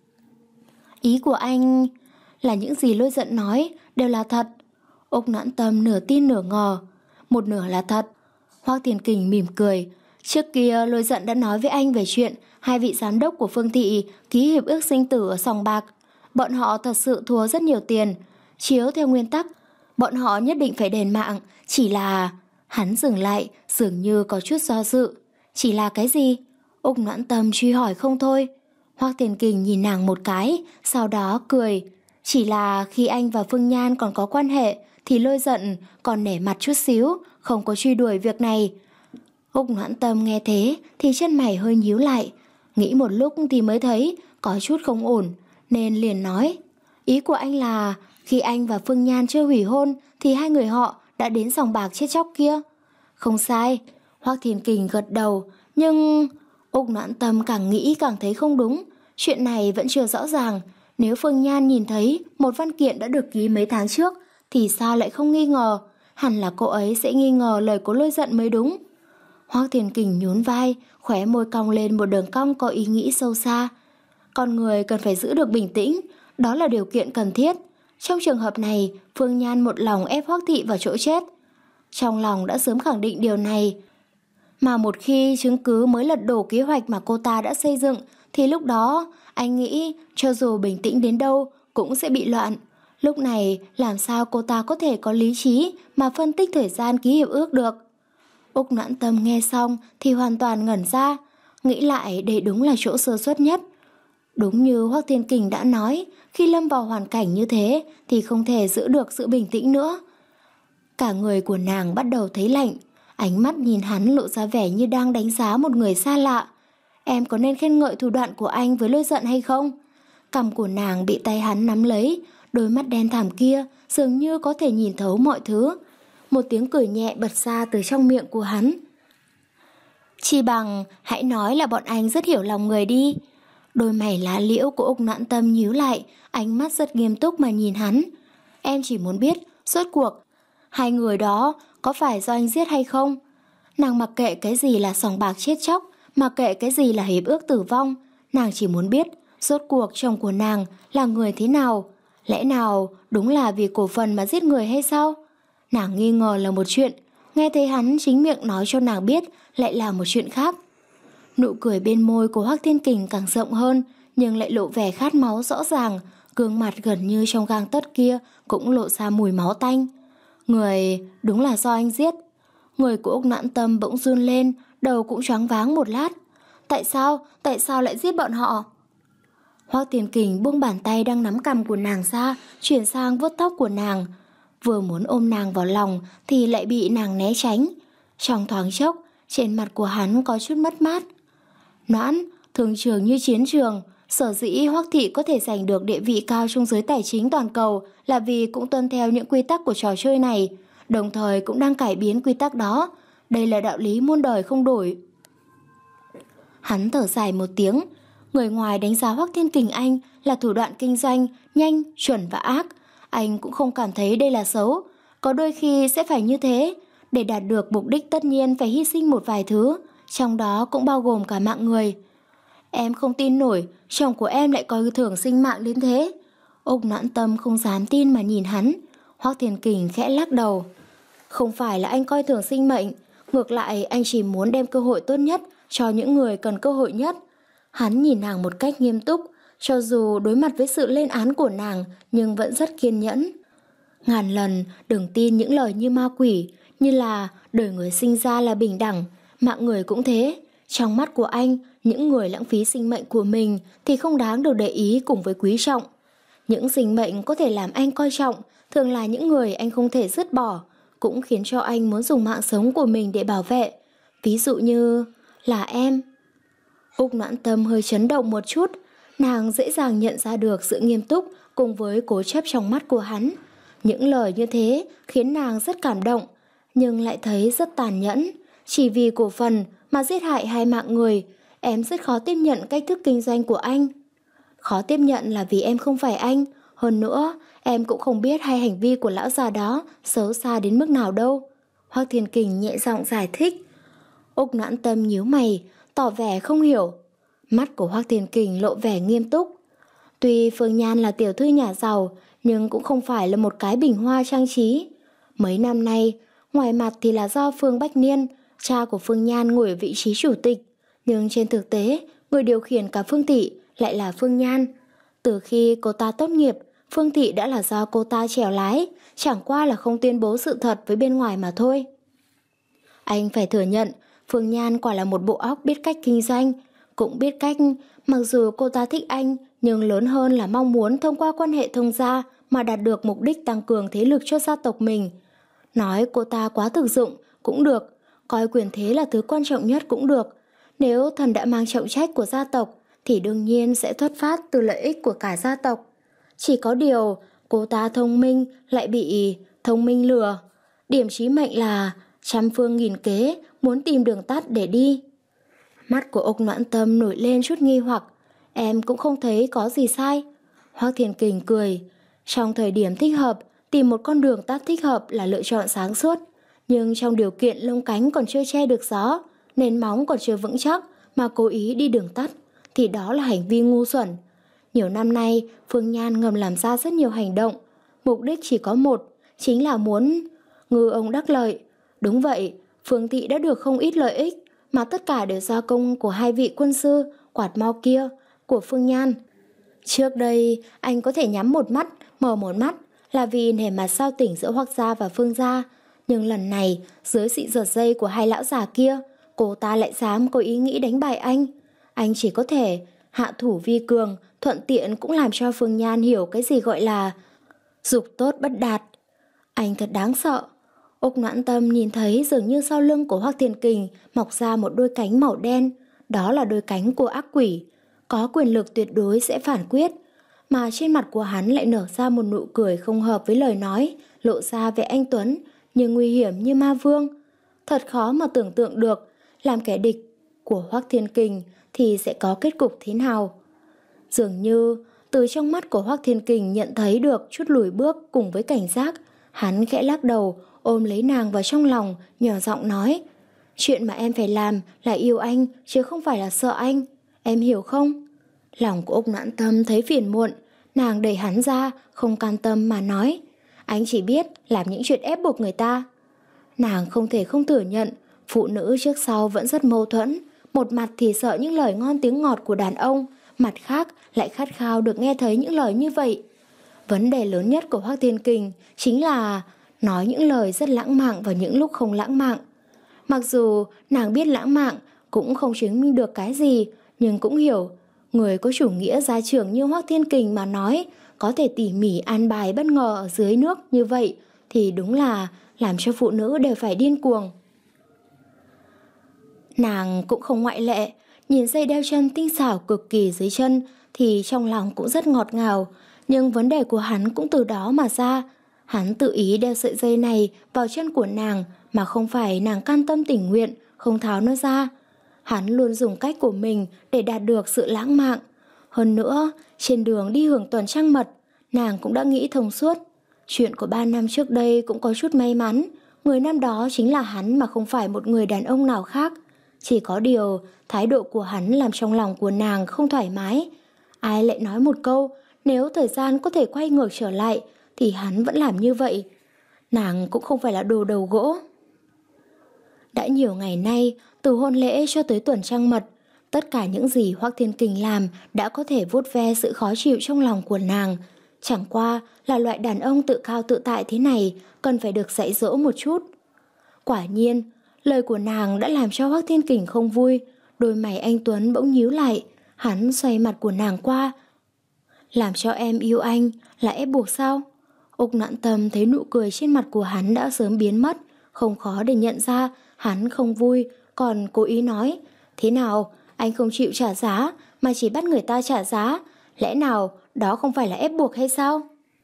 Ý của anh là những gì Lôi Giận nói đều là thật. Úc Noãn Tâm nửa tin nửa ngờ. Một nửa là thật. Hoắc Thiên Kình mỉm cười. Trước kia Lôi Giận đã nói với anh về chuyện hai vị giám đốc của Phương Thị ký hiệp ước sinh tử ở sòng bạc. Bọn họ thật sự thua rất nhiều tiền. Chiếu theo nguyên tắc, bọn họ nhất định phải đền mạng. Chỉ là... Hắn dừng lại, dường như có chút do dự. Chỉ là cái gì? Úc Noãn Tâm truy hỏi không thôi. Hoắc Thiên Kình nhìn nàng một cái, sau đó cười. Chỉ là khi anh và Phương Nhan còn có quan hệ thì Lôi Giận còn nể mặt chút xíu, không có truy đuổi việc này. Úc Noãn Tâm nghe thế thì chân mày hơi nhíu lại. Nghĩ một lúc thì mới thấy có chút không ổn, nên liền nói. Ý của anh là khi anh và Phương Nhan chưa hủy hôn thì hai người họ đã đến sòng bạc chết chóc kia. Không sai. Hoắc Thiên Kình gật đầu. Nhưng Úc Noãn Tâm càng nghĩ càng thấy không đúng. Chuyện này vẫn chưa rõ ràng. Nếu Phương Nhan nhìn thấy một văn kiện đã được ký mấy tháng trước thì sao lại không nghi ngờ? Hẳn là cô ấy sẽ nghi ngờ lời của Lôi Giận mới đúng. Hoắc Thiên Kình nhún vai, khóe môi cong lên một đường cong có ý nghĩ sâu xa. Con người cần phải giữ được bình tĩnh, đó là điều kiện cần thiết. Trong trường hợp này, Phương Nhan một lòng ép Hoắc Thị vào chỗ chết. Trong lòng đã sớm khẳng định điều này. Mà một khi chứng cứ mới lật đổ kế hoạch mà cô ta đã xây dựng, thì lúc đó anh nghĩ cho dù bình tĩnh đến đâu cũng sẽ bị loạn. Lúc này làm sao cô ta có thể có lý trí mà phân tích thời gian ký hiệp ước được? Úc Noãn Tâm nghe xong thì hoàn toàn ngẩn ra. Nghĩ lại đây đúng là chỗ sơ suất nhất. Đúng như Hoắc Thiên Kình đã nói, khi lâm vào hoàn cảnh như thế thì không thể giữ được sự bình tĩnh nữa. Cả người của nàng bắt đầu thấy lạnh. Ánh mắt nhìn hắn lộ ra vẻ như đang đánh giá một người xa lạ. Em có nên khen ngợi thủ đoạn của anh với Lôi Giận hay không? Cằm của nàng bị tay hắn nắm lấy. Đôi mắt đen thẳm kia dường như có thể nhìn thấu mọi thứ. Một tiếng cười nhẹ bật ra từ trong miệng của hắn. Chi bằng hãy nói là bọn anh rất hiểu lòng người đi. Đôi mày lá liễu của Úc Noãn Tâm nhíu lại, ánh mắt rất nghiêm túc mà nhìn hắn. Em chỉ muốn biết, rốt cuộc hai người đó có phải do anh giết hay không? Nàng mặc kệ cái gì là sòng bạc chết chóc, mặc kệ cái gì là hiệp ước tử vong. Nàng chỉ muốn biết, rốt cuộc chồng của nàng là người thế nào? Lẽ nào đúng là vì cổ phần mà giết người hay sao? Nàng nghi ngờ là một chuyện, nghe thấy hắn chính miệng nói cho nàng biết lại là một chuyện khác. Nụ cười bên môi của Hoắc Thiên Kình càng rộng hơn, nhưng lại lộ vẻ khát máu rõ ràng, Gương mặt gần như trong gang tấc kia cũng lộ ra mùi máu tanh. Người đúng là do anh giết. Người của Úc Noãn Tâm bỗng run lên, đầu cũng choáng váng một lát. Tại sao? Tại sao lại giết bọn họ? Hoắc Thiên Kình buông bàn tay đang nắm cằm của nàng ra, chuyển sang vuốt tóc của nàng. Vừa muốn ôm nàng vào lòng thì lại bị nàng né tránh. Trong thoáng chốc, trên mặt của hắn có chút mất mát. Noãn, thương trường như chiến trường, sở dĩ Hoắc thị có thể giành được địa vị cao trong giới tài chính toàn cầu là vì cũng tuân theo những quy tắc của trò chơi này, đồng thời cũng đang cải biến quy tắc đó. Đây là đạo lý muôn đời không đổi. Hắn thở dài một tiếng. Người ngoài đánh giá Hoắc Thiên Kình anh là thủ đoạn kinh doanh nhanh, chuẩn và ác. Anh cũng không cảm thấy đây là xấu. Có đôi khi sẽ phải như thế. Để đạt được mục đích tất nhiên phải hy sinh một vài thứ, trong đó cũng bao gồm cả mạng người. Em không tin nổi, chồng của em lại coi thưởng sinh mạng đến thế. Úc Noãn Tâm không dám tin mà nhìn hắn. Hoắc Thiên Kình khẽ lắc đầu. Không phải là anh coi thường sinh mệnh, ngược lại anh chỉ muốn đem cơ hội tốt nhất cho những người cần cơ hội nhất. Hắn nhìn nàng một cách nghiêm túc, cho dù đối mặt với sự lên án của nàng nhưng vẫn rất kiên nhẫn. Ngàn lần đừng tin những lời như ma quỷ, như là đời người sinh ra là bình đẳng, mạng người cũng thế. Trong mắt của anh, những người lãng phí sinh mệnh của mình thì không đáng được để ý cùng với quý trọng. Những sinh mệnh có thể làm anh coi trọng thường là những người anh không thể dứt bỏ, cũng khiến cho anh muốn dùng mạng sống của mình để bảo vệ. Ví dụ như là em. Úc Noãn Tâm hơi chấn động một chút. Nàng dễ dàng nhận ra được sự nghiêm túc cùng với cố chấp trong mắt của hắn. Những lời như thế khiến nàng rất cảm động, nhưng lại thấy rất tàn nhẫn. Chỉ vì cổ phần mà giết hại hai mạng người, em rất khó tiếp nhận cách thức kinh doanh của anh. Khó tiếp nhận là vì em không phải anh. Hơn nữa, em cũng không biết hai hành vi của lão già đó xấu xa đến mức nào đâu. Hoắc Thiên Kình nhẹ giọng giải thích. Úc Noãn Tâm nhíu mày, tỏ vẻ không hiểu. Mắt của Hoắc Thiên Kình lộ vẻ nghiêm túc. Tuy Phương Nhan là tiểu thư nhà giàu, nhưng cũng không phải là một cái bình hoa trang trí. Mấy năm nay, ngoài mặt thì là do Phương Bách Niên, cha của Phương Nhan ngồi ở vị trí chủ tịch, nhưng trên thực tế, người điều khiển cả Phương thị lại là Phương Nhan. Từ khi cô ta tốt nghiệp, Phương thị đã là do cô ta chèo lái, chẳng qua là không tuyên bố sự thật với bên ngoài mà thôi. Anh phải thừa nhận, Phương Nhan quả là một bộ óc biết cách kinh doanh, cũng biết cách, mặc dù cô ta thích anh, nhưng lớn hơn là mong muốn thông qua quan hệ thông gia mà đạt được mục đích tăng cường thế lực cho gia tộc mình. Nói cô ta quá thực dụng cũng được, coi quyền thế là thứ quan trọng nhất cũng được. Nếu thần đã mang trọng trách của gia tộc thì đương nhiên sẽ xuất phát từ lợi ích của cả gia tộc. Chỉ có điều, cô ta thông minh lại bị thông minh lừa. Điểm chí mệnh là trăm phương nghìn kế muốn tìm đường tắt để đi. Mắt của Úc Noãn Tâm nổi lên chút nghi hoặc. Em cũng không thấy có gì sai. Hoắc Thiên Kình cười. Trong thời điểm thích hợp, tìm một con đường tắt thích hợp là lựa chọn sáng suốt. Nhưng trong điều kiện lông cánh còn chưa che được gió, nền móng còn chưa vững chắc mà cố ý đi đường tắt, thì đó là hành vi ngu xuẩn. Nhiều năm nay, Phương Nhan ngầm làm ra rất nhiều hành động. Mục đích chỉ có một, chính là muốn ngư ông đắc lợi. Đúng vậy, Phương thị đã được không ít lợi ích, mà tất cả đều do công của hai vị quân sư, quạt mau kia, của Phương Nhan. Trước đây, anh có thể nhắm một mắt, mở một mắt, là vì nể mặt sao tỉnh giữa Hoắc gia và Phương gia. Nhưng lần này, dưới sự giật dây của hai lão già kia, cô ta lại dám có ý nghĩ đánh bại anh. Anh chỉ có thể hạ thủ vi cường, thuận tiện cũng làm cho Phương Nhan hiểu cái gì gọi là dục tốt bất đạt. Anh thật đáng sợ. Úc Noãn Tâm nhìn thấy dường như sau lưng của Hoắc Thiên Kình mọc ra một đôi cánh màu đen. Đó là đôi cánh của ác quỷ, có quyền lực tuyệt đối sẽ phản quyết. Mà trên mặt của hắn lại nở ra một nụ cười không hợp với lời nói, lộ ra vẻ anh tuấn, nhưng nguy hiểm như ma vương. Thật khó mà tưởng tượng được, làm kẻ địch của Hoắc Thiên Kình thì sẽ có kết cục thế nào. Dường như từ trong mắt của Hoắc Thiên Kình nhận thấy được chút lùi bước cùng với cảnh giác. Hắn khẽ lắc đầu, ôm lấy nàng vào trong lòng, nhỏ giọng nói: chuyện mà em phải làm là yêu anh, chứ không phải là sợ anh. Em hiểu không? Lòng của Úc Noãn Tâm thấy phiền muộn. Nàng đẩy hắn ra, không can tâm mà nói: anh chỉ biết làm những chuyện ép buộc người ta. Nàng không thể không thừa nhận, phụ nữ trước sau vẫn rất mâu thuẫn. Một mặt thì sợ những lời ngon tiếng ngọt của đàn ông, mặt khác lại khát khao được nghe thấy những lời như vậy. Vấn đề lớn nhất của Hoắc Thiên Kình chính là nói những lời rất lãng mạn vào những lúc không lãng mạn. Mặc dù nàng biết lãng mạn cũng không chứng minh được cái gì, nhưng cũng hiểu, người có chủ nghĩa gia trưởng như Hoắc Thiên Kình mà nói, có thể tỉ mỉ an bài bất ngờ ở dưới nước như vậy thì đúng là làm cho phụ nữ đều phải điên cuồng. Nàng cũng không ngoại lệ, nhìn dây đeo chân tinh xảo cực kỳ dưới chân thì trong lòng cũng rất ngọt ngào, nhưng vấn đề của hắn cũng từ đó mà ra. Hắn tự ý đeo sợi dây này vào chân của nàng mà không phải nàng can tâm tình nguyện, không tháo nó ra. Hắn luôn dùng cách của mình để đạt được sự lãng mạn. Hơn nữa, trên đường đi hưởng tuần trăng mật, nàng cũng đã nghĩ thông suốt. Chuyện của ba năm trước đây cũng có chút may mắn, người năm đó chính là hắn mà không phải một người đàn ông nào khác. Chỉ có điều, thái độ của hắn làm trong lòng của nàng không thoải mái. Ai lại nói một câu, nếu thời gian có thể quay ngược trở lại, thì hắn vẫn làm như vậy. Nàng cũng không phải là đồ đầu gỗ. Đã nhiều ngày nay, từ hôn lễ cho tới tuần trăng mật, tất cả những gì Hoắc Thiên Kình làm đã có thể vuốt ve sự khó chịu trong lòng của nàng. Chẳng qua là loại đàn ông tự cao tự tại thế này cần phải được dạy dỗ một chút. Quả nhiên, lời của nàng đã làm cho Hoắc Thiên Kình không vui. Đôi mày anh Tuấn bỗng nhíu lại. Hắn xoay mặt của nàng qua. Làm cho em yêu anh là ép buộc sao? Úc Noãn Tâm thấy nụ cười trên mặt của hắn đã sớm biến mất, không khó để nhận ra hắn không vui, còn cố ý nói: thế nào, anh không chịu trả giá mà chỉ bắt người ta trả giá, lẽ nào đó không phải là ép buộc hay sao?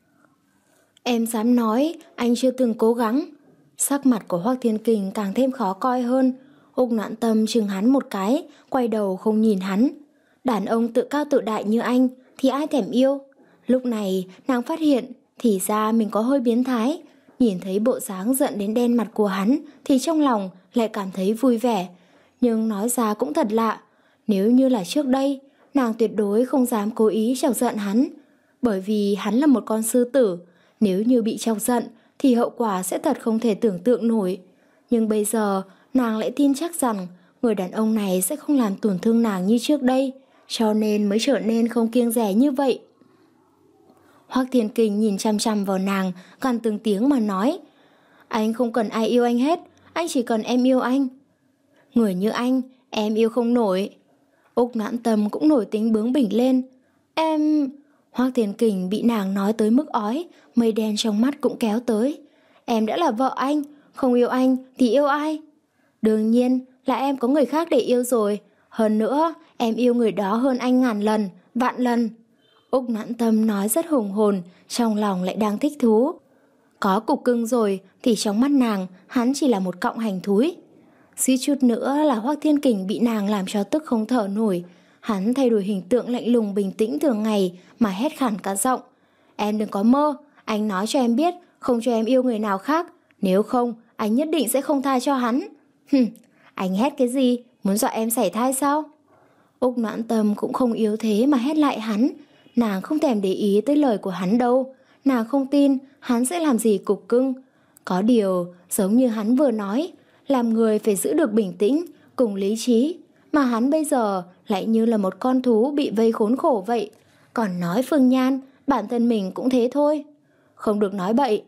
Em dám nói anh chưa từng cố gắng. Sắc mặt của Hoắc Thiên Kình càng thêm khó coi hơn. Úc Noãn Tâm chừng hắn một cái, quay đầu không nhìn hắn. Đàn ông tự cao tự đại như anh thì ai thèm yêu. Lúc này nàng phát hiện thì ra mình có hơi biến thái. Nhìn thấy bộ dáng giận đến đen mặt của hắn thì trong lòng lại cảm thấy vui vẻ. Nhưng nói ra cũng thật lạ, nếu như là trước đây, nàng tuyệt đối không dám cố ý chọc giận hắn. Bởi vì hắn là một con sư tử, nếu như bị chọc giận thì hậu quả sẽ thật không thể tưởng tượng nổi. Nhưng bây giờ nàng lại tin chắc rằng người đàn ông này sẽ không làm tổn thương nàng như trước đây, cho nên mới trở nên không kiêng dè như vậy. Hoắc Thiên Kình nhìn chăm chăm vào nàng, gần từng tiếng mà nói: anh không cần ai yêu anh hết, anh chỉ cần em yêu anh. Người như anh, em yêu không nổi. Úc Noãn Tâm cũng nổi tính bướng bỉnh lên. Em... Hoắc Thiên Kình bị nàng nói tới mức ói, mây đen trong mắt cũng kéo tới. Em đã là vợ anh, không yêu anh thì yêu ai? Đương nhiên là em có người khác để yêu rồi. Hơn nữa, em yêu người đó hơn anh ngàn lần, vạn lần. Úc Noãn Tâm nói rất hùng hồn, trong lòng lại đang thích thú. Có cục cưng rồi thì trong mắt nàng, hắn chỉ là một cọng hành thúi. Suýt chút nữa là Hoắc Thiên Kình bị nàng làm cho tức không thở nổi. Hắn thay đổi hình tượng lạnh lùng bình tĩnh thường ngày mà hét khản cả giọng. Em đừng có mơ, anh nói cho em biết không cho em yêu người nào khác. Nếu không, anh nhất định sẽ không tha cho hắn. Hừm, anh hét cái gì? Muốn dọa em sảy thai sao? Úc Noãn Tâm cũng không yếu thế mà hét lại hắn. Nàng không thèm để ý tới lời của hắn đâu. Nàng không tin hắn sẽ làm gì cục cưng. Có điều, giống như hắn vừa nói, làm người phải giữ được bình tĩnh, cùng lý trí. Mà hắn bây giờ lại như là một con thú bị vây khốn khổ vậy. Còn nói Phương Nhan, bản thân mình cũng thế thôi. Không được nói bậy.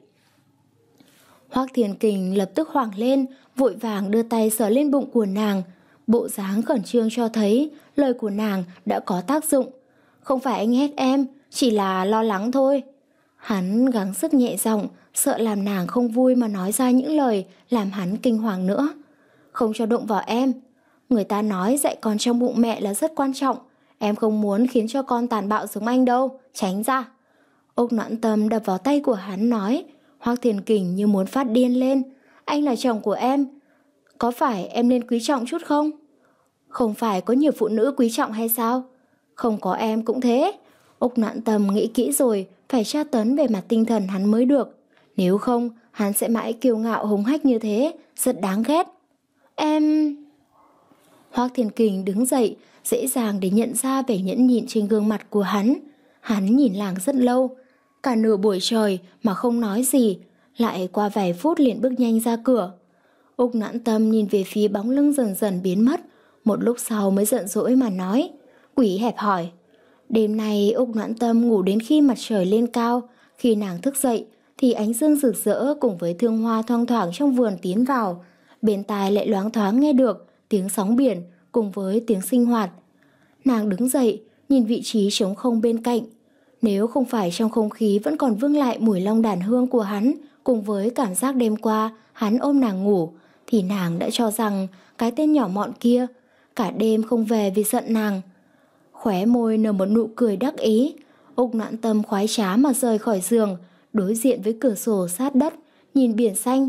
Hoắc Thiên Kình lập tức hoảng lên, vội vàng đưa tay sờ lên bụng của nàng. Bộ dáng khẩn trương cho thấy lời của nàng đã có tác dụng. Không phải anh hét em, chỉ là lo lắng thôi. Hắn gắng sức nhẹ giọng, sợ làm nàng không vui mà nói ra những lời làm hắn kinh hoàng nữa. Không cho đụng vào em. Người ta nói dạy con trong bụng mẹ là rất quan trọng. Em không muốn khiến cho con tàn bạo giống anh đâu, tránh ra. Úc Noãn Tâm đập vào tay của hắn nói. Hoắc Thiên Kình như muốn phát điên lên. Anh là chồng của em, có phải em nên quý trọng chút không? Không phải có nhiều phụ nữ quý trọng hay sao? Không có em cũng thế. Úc Noãn Tâm nghĩ kỹ rồi, phải tra tấn về mặt tinh thần hắn mới được. Nếu không, hắn sẽ mãi kiêu ngạo hống hách như thế, rất đáng ghét. Em... Hoắc Thiên Kình đứng dậy, dễ dàng để nhận ra vẻ nhẫn nhịn trên gương mặt của hắn. Hắn nhìn nàng rất lâu, cả nửa buổi trời mà không nói gì, lại qua vài phút liền bước nhanh ra cửa. Úc Noãn Tâm nhìn về phía bóng lưng dần dần biến mất, một lúc sau mới giận dỗi mà nói. Quỷ hẹp hỏi, Đêm nay Úc Noãn Tâm ngủ đến khi mặt trời lên cao. Khi nàng thức dậy thì ánh dương rực rỡ cùng với thương hoa thoang thoảng trong vườn tiến vào. Bên tai lại loáng thoáng nghe được tiếng sóng biển cùng với tiếng sinh hoạt. Nàng đứng dậy, nhìn vị trí trống không bên cạnh. Nếu không phải trong không khí vẫn còn vương lại mùi long đàn hương của hắn, cùng với cảm giác đêm qua hắn ôm nàng ngủ, thì nàng đã cho rằng cái tên nhỏ mọn kia cả đêm không về vì giận nàng. Khóe môi nở một nụ cười đắc ý. Úc Noãn Tâm khoái trá mà rời khỏi giường, đối diện với cửa sổ sát đất, nhìn biển xanh.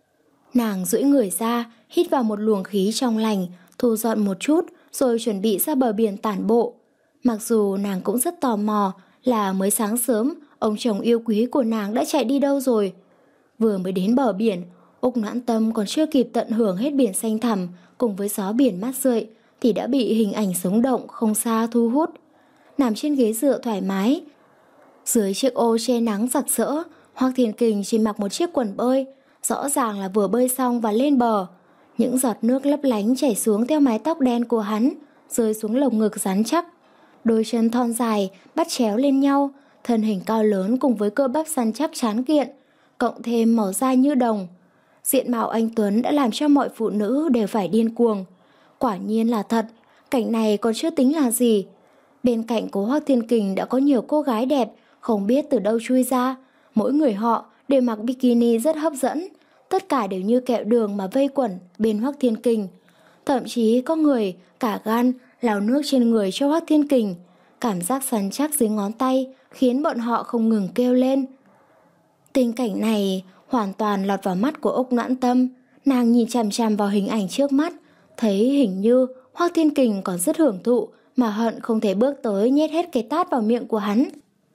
Nàng duỗi người ra, hít vào một luồng khí trong lành, thu dọn một chút, rồi chuẩn bị ra bờ biển tản bộ. Mặc dù nàng cũng rất tò mò là mới sáng sớm, ông chồng yêu quý của nàng đã chạy đi đâu rồi. Vừa mới đến bờ biển, Úc Noãn Tâm còn chưa kịp tận hưởng hết biển xanh thẳm cùng với gió biển mát rượi, thì đã bị hình ảnh sống động không xa thu hút. Nằm trên ghế dựa thoải mái, dưới chiếc ô che nắng rực rỡ, Hoắc Thiên Kình chỉ mặc một chiếc quần bơi, rõ ràng là vừa bơi xong và lên bờ. Những giọt nước lấp lánh chảy xuống theo mái tóc đen của hắn, rơi xuống lồng ngực rắn chắc. Đôi chân thon dài bắt chéo lên nhau, thân hình cao lớn cùng với cơ bắp săn chắc tráng kiện, cộng thêm màu da như đồng. Diện mạo anh tuấn đã làm cho mọi phụ nữ đều phải điên cuồng. Quả nhiên là thật, cảnh này còn chưa tính là gì. Bên cạnh của Hoắc Thiên Kình đã có nhiều cô gái đẹp, không biết từ đâu chui ra. Mỗi người họ đều mặc bikini rất hấp dẫn, tất cả đều như kẹo đường mà vây quẩn bên Hoắc Thiên Kình. Thậm chí có người cả gan lau nước trên người cho Hoắc Thiên Kình. Cảm giác săn chắc dưới ngón tay khiến bọn họ không ngừng kêu lên. Tình cảnh này hoàn toàn lọt vào mắt của Úc Noãn Tâm. Nàng nhìn chằm chằm vào hình ảnh trước mắt, thấy hình như Hoắc Thiên Kình còn rất hưởng thụ, mà hận không thể bước tới nhét hết cái tát vào miệng của hắn.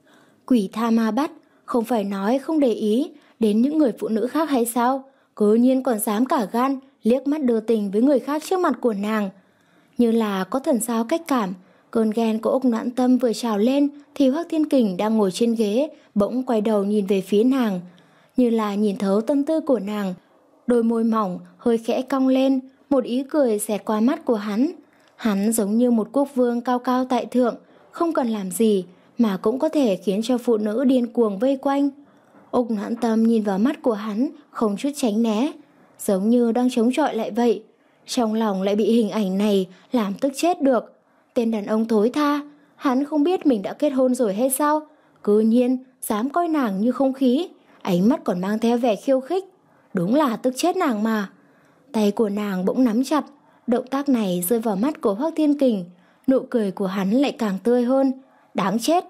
Quỷ tha ma bắt, không phải nói không để ý đến những người phụ nữ khác hay sao? Cố nhiên còn dám cả gan liếc mắt đưa tình với người khác trước mặt của nàng. Như là có thần sao cách cảm, cơn ghen của Úc Noãn Tâm vừa trào lên thì Hoắc Thiên Kình đang ngồi trên ghế bỗng quay đầu nhìn về phía nàng, như là nhìn thấu tâm tư của nàng. Đôi môi mỏng hơi khẽ cong lên, một ý cười xẹt qua mắt của hắn. Hắn giống như một quốc vương cao cao tại thượng, không cần làm gì mà cũng có thể khiến cho phụ nữ điên cuồng vây quanh. Úc Noãn Tâm nhìn vào mắt của hắn không chút tránh né, giống như đang chống chọi lại vậy. Trong lòng lại bị hình ảnh này làm tức chết được. Tên đàn ông thối tha, hắn không biết mình đã kết hôn rồi hay sao? Cứ nhiên dám coi nàng như không khí, ánh mắt còn mang theo vẻ khiêu khích. Đúng là tức chết nàng mà. Tay của nàng bỗng nắm chặt. Động tác này rơi vào mắt của Hoắc Thiên Kình, nụ cười của hắn lại càng tươi hơn. Đáng chết.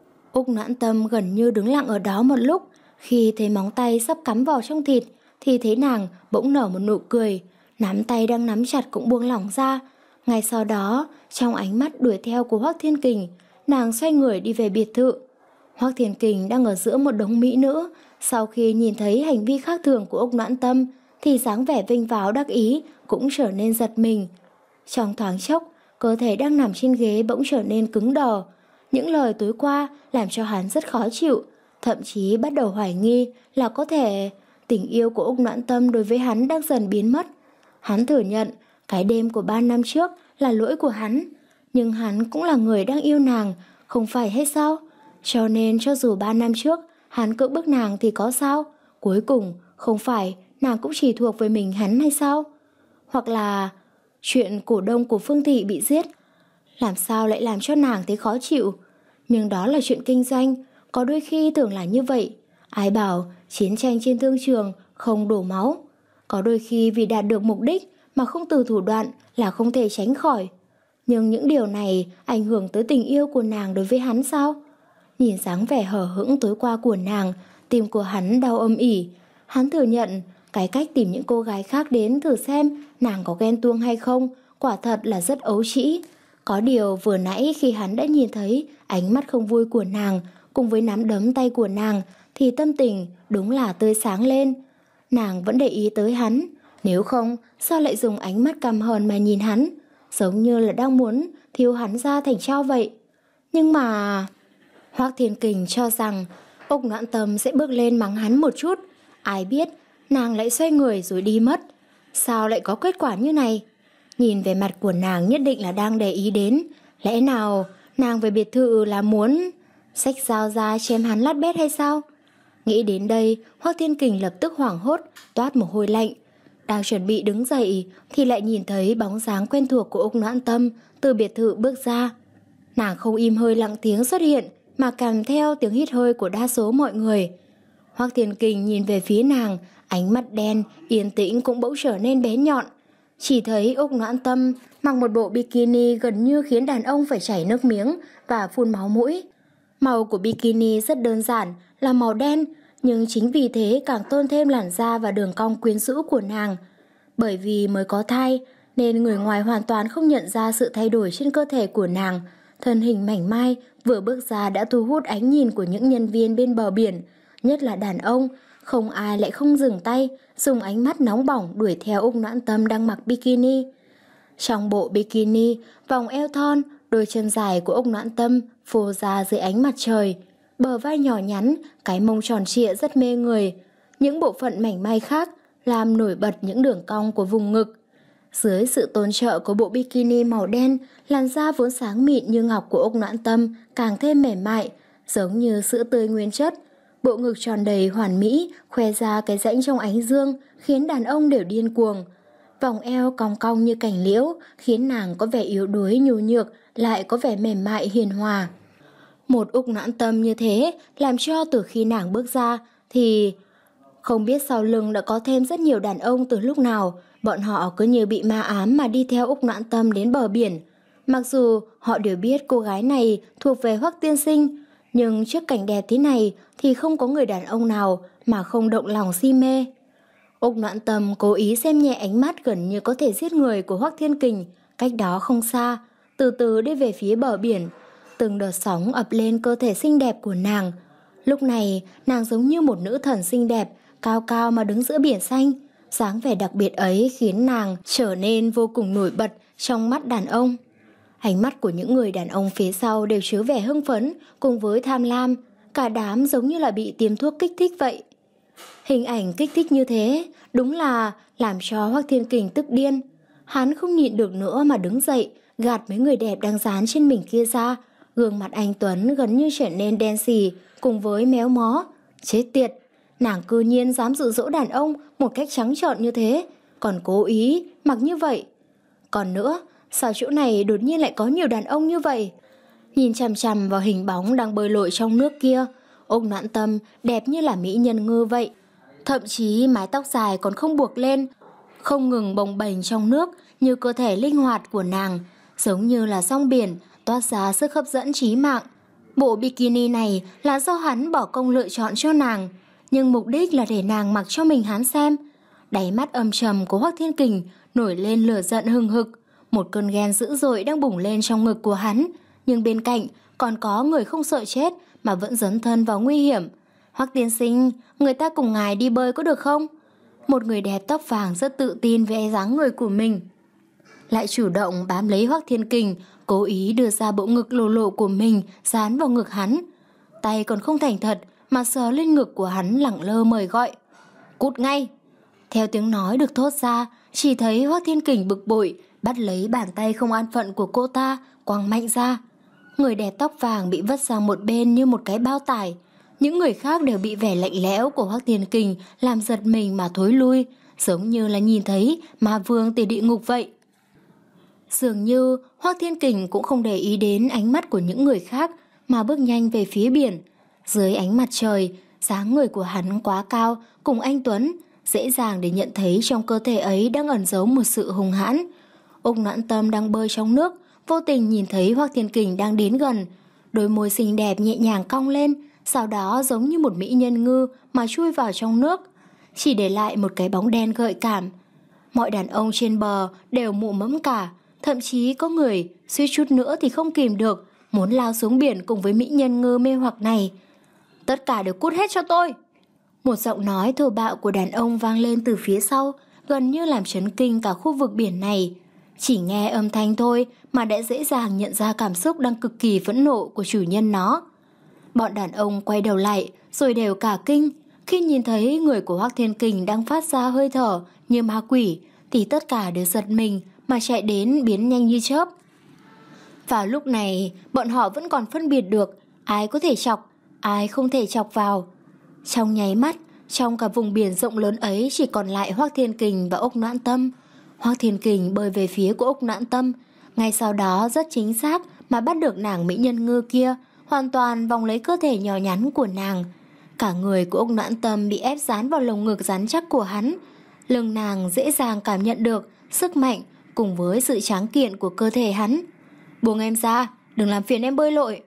Úc Noãn Tâm gần như đứng lặng ở đó một lúc. Khi thấy móng tay sắp cắm vào trong thịt thì thấy nàng bỗng nở một nụ cười, nắm tay đang nắm chặt cũng buông lỏng ra. Ngay sau đó, trong ánh mắt đuổi theo của Hoắc Thiên Kình, nàng xoay người đi về biệt thự. Hoắc Thiên Kình đang ở giữa một đống mỹ nữ. Sau khi nhìn thấy hành vi khác thường của Úc Noãn Tâm thì dáng vẻ vinh váo đắc ý cũng trở nên giật mình. Trong thoáng chốc, cơ thể đang nằm trên ghế bỗng trở nên cứng đờ. Những lời tối qua làm cho hắn rất khó chịu, thậm chí bắt đầu hoài nghi là có thể tình yêu của Úc Noãn Tâm đối với hắn đang dần biến mất. Hắn thừa nhận cái đêm của ba năm trước là lỗi của hắn, nhưng hắn cũng là người đang yêu nàng, không phải hay sao? Cho nên cho dù ba năm trước hắn cưỡng bức nàng thì có sao? Cuối cùng không phải nàng cũng chỉ thuộc về mình hắn hay sao? Hoặc là chuyện cổ đông của Phương Thị bị giết, làm sao lại làm cho nàng thấy khó chịu? Nhưng đó là chuyện kinh doanh, có đôi khi tưởng là như vậy. Ai bảo chiến tranh trên thương trường không đổ máu? Có đôi khi vì đạt được mục đích mà không từ thủ đoạn là không thể tránh khỏi. Nhưng những điều này ảnh hưởng tới tình yêu của nàng đối với hắn sao? Nhìn dáng vẻ hờ hững tối qua của nàng, tim của hắn đau âm ỉ. Hắn thừa nhận cái cách tìm những cô gái khác đến thử xem nàng có ghen tuông hay không quả thật là rất ấu trĩ. Có điều vừa nãy khi hắn đã nhìn thấy ánh mắt không vui của nàng cùng với nắm đấm tay của nàng thì tâm tình đúng là tươi sáng lên. Nàng vẫn để ý tới hắn, nếu không sao lại dùng ánh mắt căm hờn mà nhìn hắn, giống như là đang muốn thiêu hắn ra thành tro vậy. Nhưng mà Hoắc Thiên Kình cho rằng Úc Noãn Tâm sẽ bước lên mắng hắn một chút, ai biết nàng lại xoay người rồi đi mất. Sao lại có kết quả như này? Nhìn về mặt của nàng nhất định là đang để ý đến. Lẽ nào Nàng về biệt thự là muốn xách dao ra chém hắn lát bét hay sao? Nghĩ đến đây, Hoắc Thiên Kình lập tức hoảng hốt, toát mồ hôi lạnh. Đang chuẩn bị đứng dậy thì lại nhìn thấy bóng dáng quen thuộc của Úc Noãn Tâm từ biệt thự bước ra. Nàng không im hơi lặng tiếng xuất hiện, mà kèm theo tiếng hít hơi của đa số mọi người. Hoắc Thiên Kình nhìn về phía nàng, ánh mắt đen, yên tĩnh cũng bỗng trở nên bé nhọn. Chỉ thấy Úc Noãn Tâm mặc một bộ bikini gần như khiến đàn ông phải chảy nước miếng và phun máu mũi. Màu của bikini rất đơn giản, là màu đen, nhưng chính vì thế càng tôn thêm làn da và đường cong quyến rũ của nàng. Bởi vì mới có thai, nên người ngoài hoàn toàn không nhận ra sự thay đổi trên cơ thể của nàng. Thân hình mảnh mai vừa bước ra đã thu hút ánh nhìn của những nhân viên bên bờ biển, nhất là đàn ông. Không ai lại không dừng tay, dùng ánh mắt nóng bỏng đuổi theo Úc Noãn Tâm đang mặc bikini. Trong bộ bikini, vòng eo thon, đôi chân dài của Úc Noãn Tâm phô ra dưới ánh mặt trời. Bờ vai nhỏ nhắn, cái mông tròn trịa rất mê người. Những bộ phận mảnh mai khác làm nổi bật những đường cong của vùng ngực. Dưới sự tôn trợ của bộ bikini màu đen, làn da vốn sáng mịn như ngọc của Úc Noãn Tâm càng thêm mềm mại, giống như sữa tươi nguyên chất. Bộ ngực tròn đầy hoàn mỹ, khoe ra cái rãnh trong ánh dương, khiến đàn ông đều điên cuồng. Vòng eo cong cong như cành liễu, khiến nàng có vẻ yếu đuối nhu nhược, lại có vẻ mềm mại hiền hòa. Một Úc Noãn Tâm như thế, làm cho từ khi nàng bước ra, thì không biết sau lưng đã có thêm rất nhiều đàn ông từ lúc nào. Bọn họ cứ như bị ma ám mà đi theo Úc Noãn Tâm đến bờ biển. Mặc dù họ đều biết cô gái này thuộc về Hoắc tiên sinh, nhưng trước cảnh đẹp thế này thì không có người đàn ông nào mà không động lòng si mê. Úc Noãn Tâm cố ý xem nhẹ ánh mắt gần như có thể giết người của Hoắc Thiên Kình, cách đó không xa, từ từ đi về phía bờ biển. Từng đợt sóng ập lên cơ thể xinh đẹp của nàng. Lúc này, nàng giống như một nữ thần xinh đẹp, cao cao mà đứng giữa biển xanh. Dáng vẻ đặc biệt ấy khiến nàng trở nên vô cùng nổi bật trong mắt đàn ông. Ánh mắt của những người đàn ông phía sau đều chứa vẻ hưng phấn cùng với tham lam. Cả đám giống như là bị tiêm thuốc kích thích vậy. Hình ảnh kích thích như thế đúng là làm cho Hoắc Thiên Kình tức điên. Hắn không nhịn được nữa mà đứng dậy, gạt mấy người đẹp đang dán trên mình kia ra. Gương mặt anh Tuấn gần như trở nên đen xì cùng với méo mó. Chết tiệt, nàng cư nhiên dám dụ dỗ đàn ông một cách trắng trợn như thế, còn cố ý mặc như vậy. Còn nữa, sao chỗ này đột nhiên lại có nhiều đàn ông như vậy? Nhìn chằm chằm vào hình bóng đang bơi lội trong nước kia, Úc Noãn Tâm đẹp như là mỹ nhân ngư vậy. Thậm chí mái tóc dài còn không buộc lên, không ngừng bồng bềnh trong nước như cơ thể linh hoạt của nàng, giống như là sóng biển toát ra sức hấp dẫn trí mạng. Bộ bikini này là do hắn bỏ công lựa chọn cho nàng, nhưng mục đích là để nàng mặc cho mình hắn xem. Đáy mắt âm trầm của Hoắc Thiên Kình nổi lên lửa giận hừng hực, một cơn ghen dữ dội đang bùng lên trong ngực của hắn, nhưng bên cạnh còn có người không sợ chết mà vẫn dấn thân vào nguy hiểm. Hoắc tiên sinh, người ta cùng ngài đi bơi có được không? Một người đẹp tóc vàng rất tự tin về dáng người của mình, lại chủ động bám lấy Hoắc Thiên Kình, cố ý đưa ra bộ ngực lồ lộ của mình dán vào ngực hắn. Tay còn không thành thật mà sờ lên ngực của hắn lẳng lơ mời gọi. Cút ngay! Theo tiếng nói được thốt ra, chỉ thấy Hoắc Thiên Kình bực bội, bắt lấy bàn tay không an phận của cô ta, quăng mạnh ra. Người đẹp tóc vàng bị vứt sang một bên như một cái bao tải. Những người khác đều bị vẻ lạnh lẽo của Hoắc Thiên Kình làm giật mình mà thối lui, giống như là nhìn thấy ma vương từ địa ngục vậy. Dường như Hoắc Thiên Kình cũng không để ý đến ánh mắt của những người khác mà bước nhanh về phía biển. Dưới ánh mặt trời, dáng người của hắn quá cao cùng anh Tuấn, dễ dàng để nhận thấy trong cơ thể ấy đang ẩn giấu một sự hung hãn. Úc Noãn Tâm đang bơi trong nước, vô tình nhìn thấy Hoắc Thiên Kình đang đến gần. Đôi môi xinh đẹp nhẹ nhàng cong lên, sau đó giống như một mỹ nhân ngư mà chui vào trong nước, chỉ để lại một cái bóng đen gợi cảm. Mọi đàn ông trên bờ đều mụ mẫm cả, thậm chí có người suýt chút nữa thì không kìm được, muốn lao xuống biển cùng với mỹ nhân ngư mê hoặc này. Tất cả đều cút hết cho tôi! Một giọng nói thô bạo của đàn ông vang lên từ phía sau, gần như làm chấn kinh cả khu vực biển này. Chỉ nghe âm thanh thôi mà đã dễ dàng nhận ra cảm xúc đang cực kỳ phẫn nộ của chủ nhân nó. Bọn đàn ông quay đầu lại rồi đều cả kinh. Khi nhìn thấy người của Hoắc Thiên Kình đang phát ra hơi thở như ma quỷ thì tất cả đều giật mình mà chạy đến biến nhanh như chớp. Vào lúc này, bọn họ vẫn còn phân biệt được ai có thể chọc, ai không thể chọc vào. Trong nháy mắt, trong cả vùng biển rộng lớn ấy chỉ còn lại Hoắc Thiên Kình và Úc Noãn Tâm. Hoắc Thiên Kình bơi về phía của Úc Noãn Tâm, ngay sau đó rất chính xác mà bắt được nàng mỹ nhân ngư kia, hoàn toàn vòng lấy cơ thể nhỏ nhắn của nàng. Cả người của Úc Noãn Tâm bị ép dán vào lồng ngực rắn chắc của hắn. Lưng nàng dễ dàng cảm nhận được sức mạnh cùng với sự tráng kiện của cơ thể hắn. Buông em ra, đừng làm phiền em bơi lội.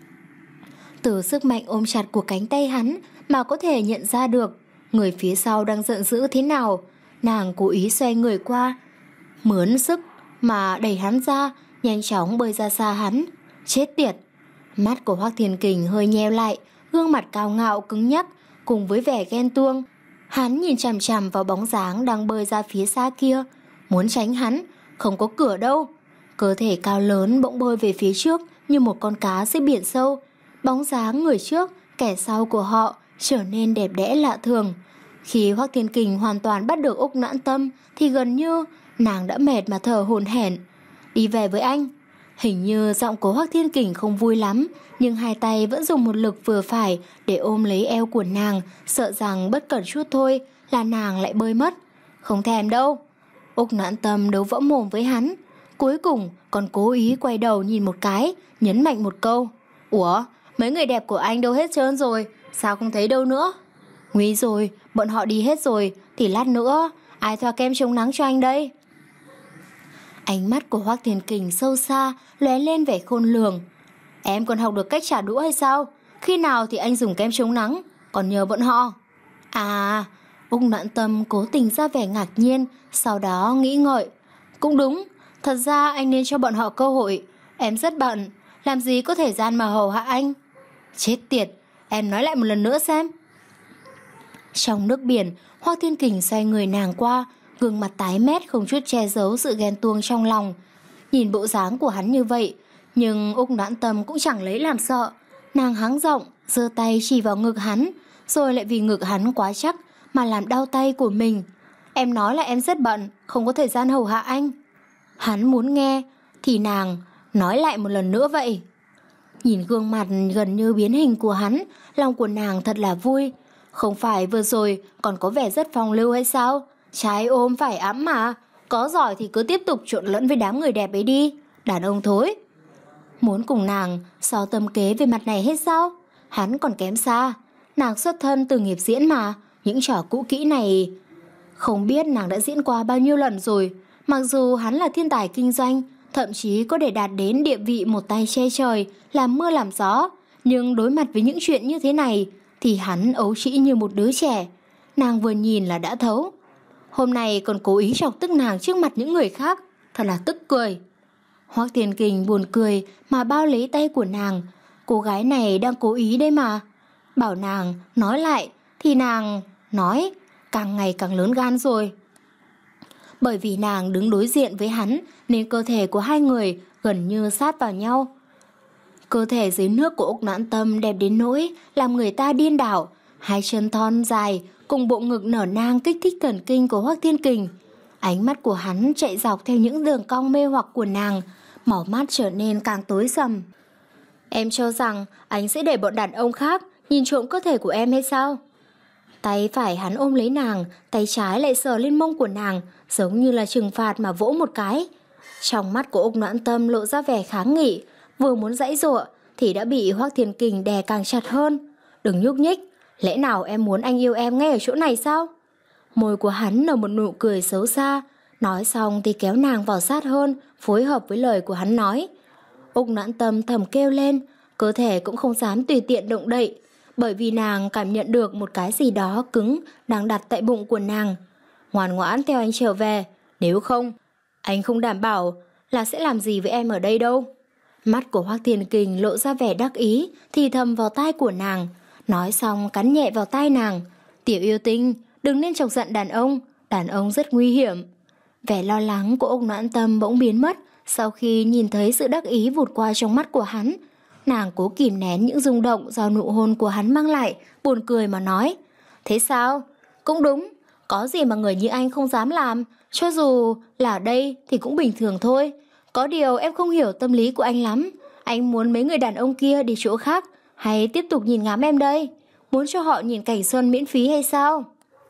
Từ sức mạnh ôm chặt của cánh tay hắn mà có thể nhận ra được người phía sau đang giận dữ thế nào. Nàng cố ý xoay người qua, mướn sức mà đẩy hắn ra, nhanh chóng bơi ra xa hắn. Chết tiệt! Mắt của Hoắc Thiên Kình hơi nheo lại, gương mặt cao ngạo cứng nhắc cùng với vẻ ghen tuông. Hắn nhìn chằm chằm vào bóng dáng đang bơi ra phía xa kia, muốn tránh hắn, không có cửa đâu. Cơ thể cao lớn bỗng bơi về phía trước như một con cá dưới biển sâu. Bóng dáng người trước, kẻ sau của họ trở nên đẹp đẽ lạ thường. Khi Hoắc Thiên Kình hoàn toàn bắt được Úc Noãn Tâm thì gần như nàng đã mệt mà thở hổn hển. Đi về với anh. Hình như giọng của Hoắc Thiên Kình không vui lắm, nhưng hai tay vẫn dùng một lực vừa phải để ôm lấy eo của nàng, sợ rằng bất cẩn chút thôi là nàng lại bơi mất. Không thèm đâu. Úc Noãn Tâm đấu võ mồm với hắn, cuối cùng còn cố ý quay đầu nhìn một cái, nhấn mạnh một câu. Ủa, mấy người đẹp của anh đâu hết trơn rồi, sao không thấy đâu nữa? Nguy rồi, bọn họ đi hết rồi, thì lát nữa ai thoa kem chống nắng cho anh đây? Ánh mắt của Hoắc Thiên Kình sâu xa, lóe lên vẻ khôn lường. Em còn học được cách trả đũa hay sao? Khi nào thì anh dùng kem chống nắng, còn nhờ bọn họ? À, Úc Noãn Tâm cố tình ra vẻ ngạc nhiên, sau đó nghĩ ngợi. Cũng đúng, thật ra anh nên cho bọn họ cơ hội. Em rất bận, làm gì có thời gian mà hầu hạ anh. Chết tiệt, em nói lại một lần nữa xem. Trong nước biển, Hoắc Thiên Kình xoay người nàng qua, gương mặt tái mét không chút che giấu sự ghen tuông trong lòng. Nhìn bộ dáng của hắn như vậy, nhưng Úc Noãn Tâm cũng chẳng lấy làm sợ. Nàng hắng giọng, giơ tay chỉ vào ngực hắn, rồi lại vì ngực hắn quá chắc mà làm đau tay của mình. Em nói là em rất bận, không có thời gian hầu hạ anh. Hắn muốn nghe, thì nàng nói lại một lần nữa vậy. Nhìn gương mặt gần như biến hình của hắn, lòng của nàng thật là vui. Không phải vừa rồi còn có vẻ rất phong lưu hay sao? Trái ôm phải ẵm mà. Có giỏi thì cứ tiếp tục trộn lẫn với đám người đẹp ấy đi. Đàn ông thối. Muốn cùng nàng so tâm kế về mặt này hết sao? Hắn còn kém xa. Nàng xuất thân từ nghiệp diễn mà. Những trò cũ kỹ này không biết nàng đã diễn qua bao nhiêu lần rồi. Mặc dù hắn là thiên tài kinh doanh, thậm chí có thể đạt đến địa vị một tay che trời, làm mưa làm gió, nhưng đối mặt với những chuyện như thế này thì hắn ấu trĩ như một đứa trẻ. Nàng vừa nhìn là đã thấu. Hôm nay còn cố ý chọc tức nàng trước mặt những người khác, thật là tức cười. Hoắc Thiên Kình buồn cười mà bao lấy tay của nàng. Cô gái này đang cố ý đây mà. Bảo nàng nói lại thì nàng nói, càng ngày càng lớn gan rồi. Bởi vì nàng đứng đối diện với hắn nên cơ thể của hai người gần như sát vào nhau. Cơ thể dưới nước của Úc Noãn Tâm đẹp đến nỗi làm người ta điên đảo. Hai chân thon dài cùng bộ ngực nở nang kích thích thần kinh của Hoắc Thiên Kình. Ánh mắt của hắn chạy dọc theo những đường cong mê hoặc của nàng, màu mắt trở nên càng tối sầm. Em cho rằng anh sẽ để bọn đàn ông khác nhìn trộm cơ thể của em hay sao? Tay phải hắn ôm lấy nàng, tay trái lại sờ lên mông của nàng, giống như là trừng phạt mà vỗ một cái. Trong mắt của Úc Noãn Tâm lộ ra vẻ kháng nghị, vừa muốn giãy giụa thì đã bị Hoắc Thiên Kình đè càng chặt hơn. Đừng nhúc nhích, lẽ nào em muốn anh yêu em ngay ở chỗ này sao? Môi của hắn nở một nụ cười xấu xa, nói xong thì kéo nàng vào sát hơn, phối hợp với lời của hắn nói. Úc Noãn Tâm thầm kêu lên, cơ thể cũng không dám tùy tiện động đậy, bởi vì nàng cảm nhận được một cái gì đó cứng đang đặt tại bụng của nàng. Ngoan ngoãn theo anh trở về, nếu không, anh không đảm bảo là sẽ làm gì với em ở đây đâu. Mắt của Hoắc Thiên Kình lộ ra vẻ đắc ý, thì thầm vào tai của nàng, nói xong cắn nhẹ vào tai nàng. Tiểu yêu tinh, đừng nên chọc giận đàn ông, đàn ông rất nguy hiểm. Vẻ lo lắng của Úc Noãn Tâm bỗng biến mất sau khi nhìn thấy sự đắc ý vụt qua trong mắt của hắn. Nàng cố kìm nén những rung động do nụ hôn của hắn mang lại, buồn cười mà nói. Thế sao? Cũng đúng, có gì mà người như anh không dám làm, cho dù là ở đây thì cũng bình thường thôi. Có điều em không hiểu tâm lý của anh lắm. Anh muốn mấy người đàn ông kia đi chỗ khác hay tiếp tục nhìn ngắm em đây? Muốn cho họ nhìn cảnh xuân miễn phí hay sao?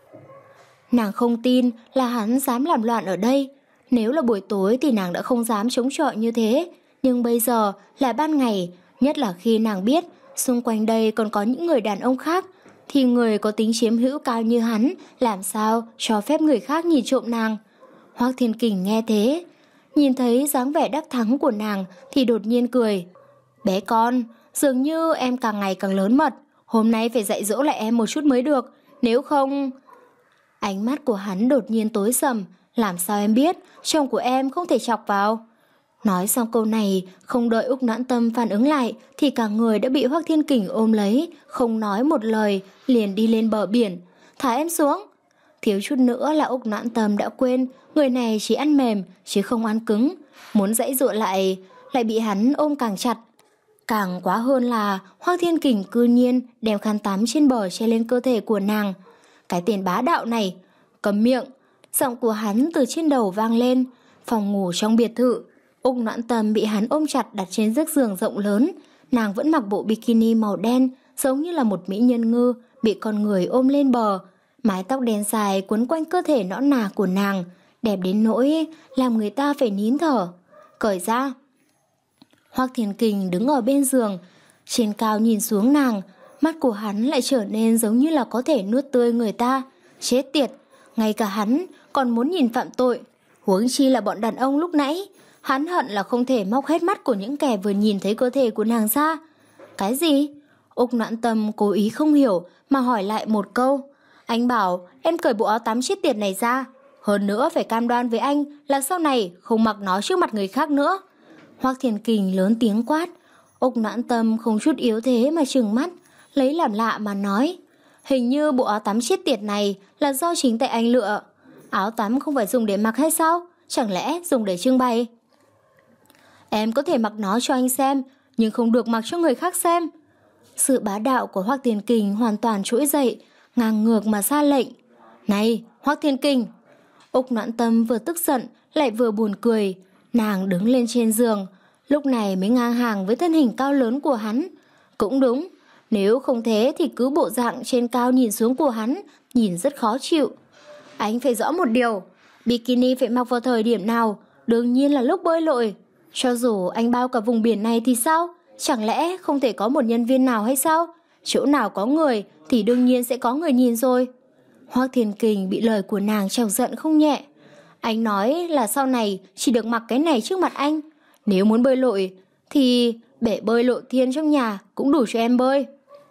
Nàng không tin là hắn dám làm loạn ở đây. Nếu là buổi tối thì nàng đã không dám chống chọi như thế. Nhưng bây giờ là ban ngày, nhất là khi nàng biết xung quanh đây còn có những người đàn ông khác, thì người có tính chiếm hữu cao như hắn làm sao cho phép người khác nhìn trộm nàng. Hoắc Thiên Kình nghe thế, nhìn thấy dáng vẻ đắc thắng của nàng thì đột nhiên cười. Bé con, dường như em càng ngày càng lớn mật. Hôm nay phải dạy dỗ lại em một chút mới được. Nếu không... Ánh mắt của hắn đột nhiên tối sầm. Làm sao em biết chồng của em không thể chọc vào? Nói xong câu này, không đợi Úc Noãn Tâm phản ứng lại thì cả người đã bị Hoắc Thiên Kình ôm lấy, không nói một lời, liền đi lên bờ biển. Thả em xuống. Thiếu chút nữa là Úc Noãn Tâm đã quên người này chỉ ăn mềm chứ không ăn cứng. Muốn giãy giụa lại, lại bị hắn ôm càng chặt. Càng quá hơn là Hoắc Thiên Kình cư nhiên đem khăn tắm trên bờ che lên cơ thể của nàng. Cái tên bá đạo này, cầm miệng. Giọng của hắn từ trên đầu vang lên. Phòng ngủ trong biệt thự, Úc Noãn Tâm bị hắn ôm chặt đặt trên chiếc giường rộng lớn. Nàng vẫn mặc bộ bikini màu đen, giống như là một mỹ nhân ngư bị con người ôm lên bờ. Mái tóc đen dài quấn quanh cơ thể nõn nà của nàng, đẹp đến nỗi làm người ta phải nín thở. Cởi ra. Hoắc Thiên Kình đứng ở bên giường, trên cao nhìn xuống nàng, mắt của hắn lại trở nên giống như là có thể nuốt tươi người ta. Chết tiệt, ngay cả hắn còn muốn nhìn phạm tội, huống chi là bọn đàn ông lúc nãy. Hắn hận là không thể móc hết mắt của những kẻ vừa nhìn thấy cơ thể của nàng ra. Cái gì? Úc Noãn Tâm cố ý không hiểu mà hỏi lại một câu. Anh bảo em cởi bộ áo tắm chết tiệt này ra. Hơn nữa phải cam đoan với anh là sau này không mặc nó trước mặt người khác nữa. Hoắc Thiên Kình lớn tiếng quát. Úc Noãn Tâm không chút yếu thế mà trừng mắt, lấy làm lạ mà nói. Hình như bộ áo tắm chết tiệt này là do chính tay anh lựa. Áo tắm không phải dùng để mặc hay sao? Chẳng lẽ dùng để trưng bày? Em có thể mặc nó cho anh xem, nhưng không được mặc cho người khác xem. Sự bá đạo của Hoắc Thiên Kình hoàn toàn trỗi dậy, ngang ngược mà ra lệnh. Này, Hoắc Thiên Kình! Úc Noãn Tâm vừa tức giận lại vừa buồn cười. Nàng đứng lên trên giường, lúc này mới ngang hàng với thân hình cao lớn của hắn. Cũng đúng, nếu không thế thì cứ bộ dạng trên cao nhìn xuống của hắn, nhìn rất khó chịu. Anh phải rõ một điều, bikini phải mặc vào thời điểm nào? Đương nhiên là lúc bơi lội. Cho dù anh bao cả vùng biển này thì sao? Chẳng lẽ không thể có một nhân viên nào hay sao? Chỗ nào có người thì đương nhiên sẽ có người nhìn rồi. Hoắc Thiên Kình bị lời của nàng chọc giận không nhẹ. Anh nói là sau này chỉ được mặc cái này trước mặt anh. Nếu muốn bơi lội thì bể bơi lộ thiên trong nhà cũng đủ cho em bơi.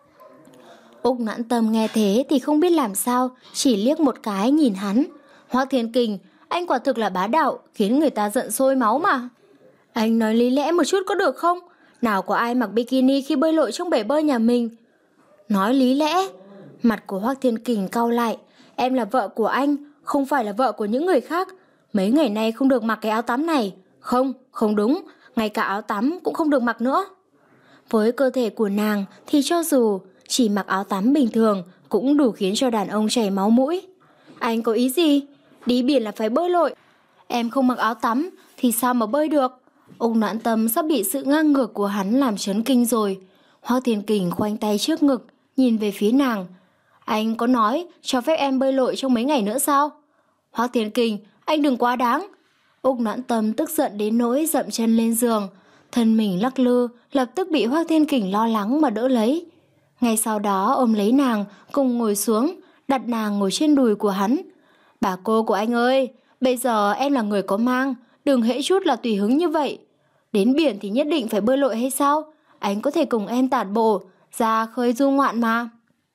Úc Noãn Tâm nghe thế thì không biết làm sao, chỉ liếc một cái nhìn hắn. Hoắc Thiên Kình, anh quả thực là bá đạo, khiến người ta giận sôi máu mà. Anh nói lý lẽ một chút có được không? Nào có ai mặc bikini khi bơi lội trong bể bơi nhà mình? Nói lý lẽ? Mặt của Hoắc Thiên Kình cau lại. Em là vợ của anh, không phải là vợ của những người khác. Mấy ngày nay không được mặc cái áo tắm này. Không, không đúng, ngay cả áo tắm cũng không được mặc nữa. Với cơ thể của nàng thì cho dù chỉ mặc áo tắm bình thường cũng đủ khiến cho đàn ông chảy máu mũi. Anh có ý gì? Đi biển là phải bơi lội. Em không mặc áo tắm thì sao mà bơi được? Úc Noãn Tâm sắp bị sự ngang ngược của hắn làm chấn kinh rồi. Hoắc Thiên Kình khoanh tay trước ngực, nhìn về phía nàng. Anh có nói cho phép em bơi lội trong mấy ngày nữa sao? Hoắc Thiên Kình, anh đừng quá đáng. Úc Noãn Tâm tức giận đến nỗi dậm chân lên giường, thân mình lắc lư, lập tức bị Hoắc Thiên Kình lo lắng mà đỡ lấy. Ngay sau đó ôm lấy nàng, cùng ngồi xuống, đặt nàng ngồi trên đùi của hắn. Bà cô của anh ơi, bây giờ em là người có mang, đừng hễ chút là tùy hứng như vậy. Đến biển thì nhất định phải bơi lội hay sao? Anh có thể cùng em tản bộ, ra khơi du ngoạn mà.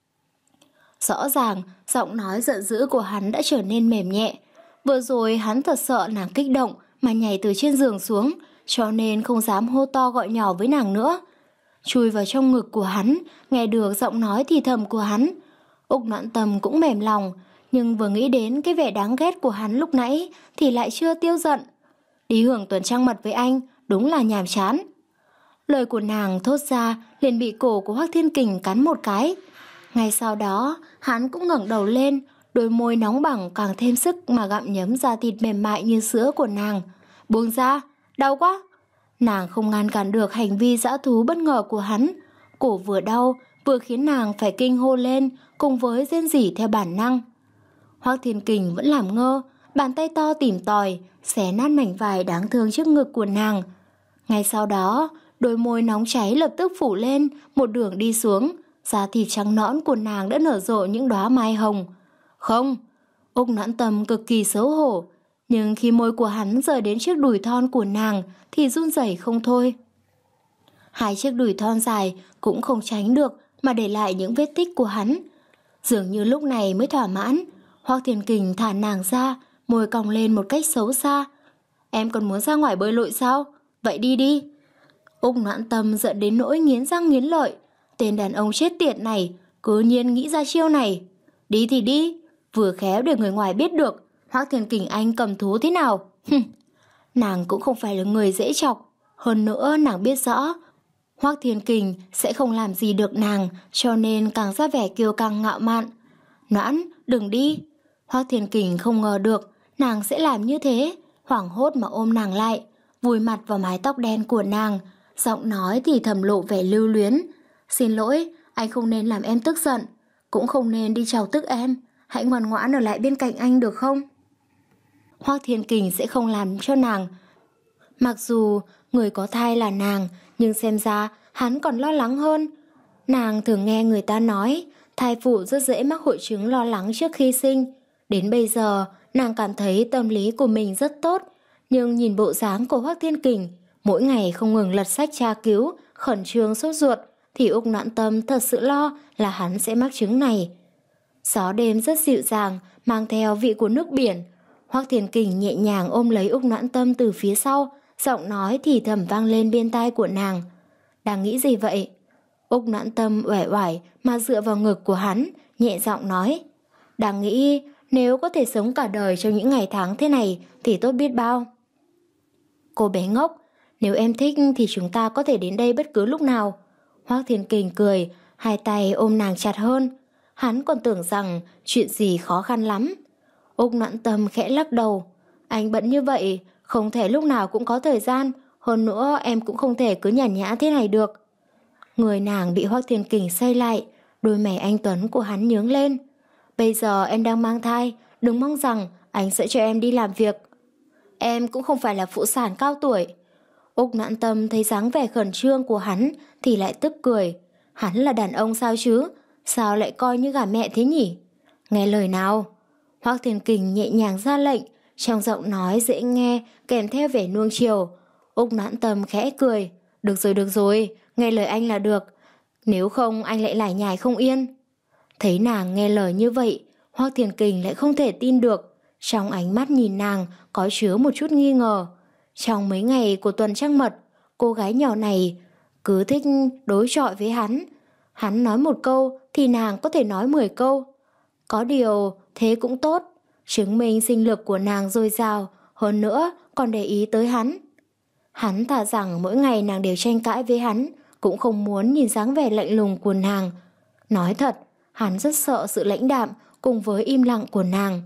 Rõ ràng, giọng nói giận dữ của hắn đã trở nên mềm nhẹ. Vừa rồi hắn thật sợ nàng kích động mà nhảy từ trên giường xuống, cho nên không dám hô to gọi nhỏ với nàng nữa. Chui vào trong ngực của hắn, nghe được giọng nói thì thầm của hắn. Úc Noãn Tâm cũng mềm lòng, nhưng vừa nghĩ đến cái vẻ đáng ghét của hắn lúc nãy thì lại chưa tiêu giận. Đi hưởng tuần trăng mật với anh đúng là nhàm chán. Lời của nàng thốt ra liền bị cổ của Hoắc Thiên Kình cắn một cái. Ngay sau đó hắn cũng ngẩng đầu lên, đôi môi nóng bỏng càng thêm sức mà gặm nhấm da thịt mềm mại như sữa của nàng. Buông ra, Đau quá. Nàng không ngăn cản được hành vi dã thú bất ngờ của hắn. Cổ vừa đau vừa khiến nàng phải kinh hô lên cùng với rên rỉ theo bản năng. Hoắc Thiên Kình vẫn làm ngơ, bàn tay to tìm tòi xé nát mảnh vải đáng thương trước ngực của nàng. Ngay sau đó, đôi môi nóng cháy lập tức phủ lên, một đường đi xuống, da thịt trắng nõn của nàng đã nở rộ những đóa mai hồng. Không, Úc Noãn Tâm cực kỳ xấu hổ, nhưng khi môi của hắn rời đến chiếc đùi thon của nàng thì run rẩy không thôi. Hai chiếc đùi thon dài cũng không tránh được mà để lại những vết tích của hắn. Dường như lúc này mới thỏa mãn, Hoắc Thiên Kình thả nàng ra, môi cong lên một cách xấu xa. Em còn muốn ra ngoài bơi lội sao? Vậy đi đi. Úc Noãn Tâm giận đến nỗi nghiến răng nghiến lợi. Tên đàn ông chết tiệt này cứ nhiên nghĩ ra chiêu này. Đi thì đi, vừa khéo để người ngoài biết được Hoắc Thiên Kình anh cầm thú thế nào. Nàng cũng không phải là người dễ chọc. Hơn nữa nàng biết rõ Hoắc Thiên Kình sẽ không làm gì được nàng, cho nên càng ra vẻ kiêu căng ngạo mạn. Noãn, đừng đi. Hoắc Thiên Kình không ngờ được nàng sẽ làm như thế, hoảng hốt mà ôm nàng lại, vùi mặt vào mái tóc đen của nàng, giọng nói thì thầm lộ vẻ lưu luyến. Xin lỗi, anh không nên làm em tức giận, cũng không nên đi chọc tức em, hãy ngoan ngoãn ở lại bên cạnh anh được không? Hoắc Thiên Kình sẽ không làm cho nàng. Mặc dù người có thai là nàng, nhưng xem ra hắn còn lo lắng hơn. Nàng thường nghe người ta nói thai phụ rất dễ mắc hội chứng lo lắng trước khi sinh. Đến bây giờ, nàng cảm thấy tâm lý của mình rất tốt, nhưng nhìn bộ dáng của Hoắc Thiên Kình, mỗi ngày không ngừng lật sách tra cứu, khẩn trương sốt ruột, thì Úc Noãn Tâm thật sự lo là hắn sẽ mắc chứng này. Gió đêm rất dịu dàng, mang theo vị của nước biển. Hoắc Thiên Kình nhẹ nhàng ôm lấy Úc Noãn Tâm từ phía sau, giọng nói thì thầm vang lên bên tai của nàng. Đang nghĩ gì vậy? Úc Noãn Tâm uể oải mà dựa vào ngực của hắn, nhẹ giọng nói. Đang nghĩ nếu có thể sống cả đời trong những ngày tháng thế này thì tốt biết bao. Cô bé ngốc, nếu em thích thì chúng ta có thể đến đây bất cứ lúc nào. Hoắc Thiên Kình cười, hai tay ôm nàng chặt hơn. Hắn còn tưởng rằng chuyện gì khó khăn lắm. Úc Noãn Tâm khẽ lắc đầu. Anh bận như vậy, không thể lúc nào cũng có thời gian. Hơn nữa em cũng không thể cứ nhàn nhã thế này được. Người nàng bị Hoắc Thiên Kình xây lại, đôi mày anh tuấn của hắn nhướng lên. Bây giờ em đang mang thai, đừng mong rằng anh sẽ cho em đi làm việc. Em cũng không phải là phụ sản cao tuổi. Úc Noãn Tâm thấy dáng vẻ khẩn trương của hắn thì lại tức cười. Hắn là đàn ông sao chứ? Sao lại coi như gà mẹ thế nhỉ? Nghe lời nào? Hoắc Thiên Kình nhẹ nhàng ra lệnh, trong giọng nói dễ nghe kèm theo vẻ nuông chiều. Úc Noãn Tâm khẽ cười. Được rồi được rồi, nghe lời anh là được. Nếu không anh lại lải nhải không yên. Thấy nàng nghe lời như vậy, Hoắc Thiên Kình lại không thể tin được. Trong ánh mắt nhìn nàng có chứa một chút nghi ngờ. Trong mấy ngày của tuần trăng mật, cô gái nhỏ này cứ thích đối chọi với hắn. Hắn nói một câu thì nàng có thể nói mười câu. Có điều thế cũng tốt, chứng minh sinh lực của nàng dồi dào, hơn nữa còn để ý tới hắn. Hắn thà rằng mỗi ngày nàng đều tranh cãi với hắn, cũng không muốn nhìn dáng vẻ lạnh lùng của nàng. Nói thật, hắn rất sợ sự lãnh đạm cùng với im lặng của nàng.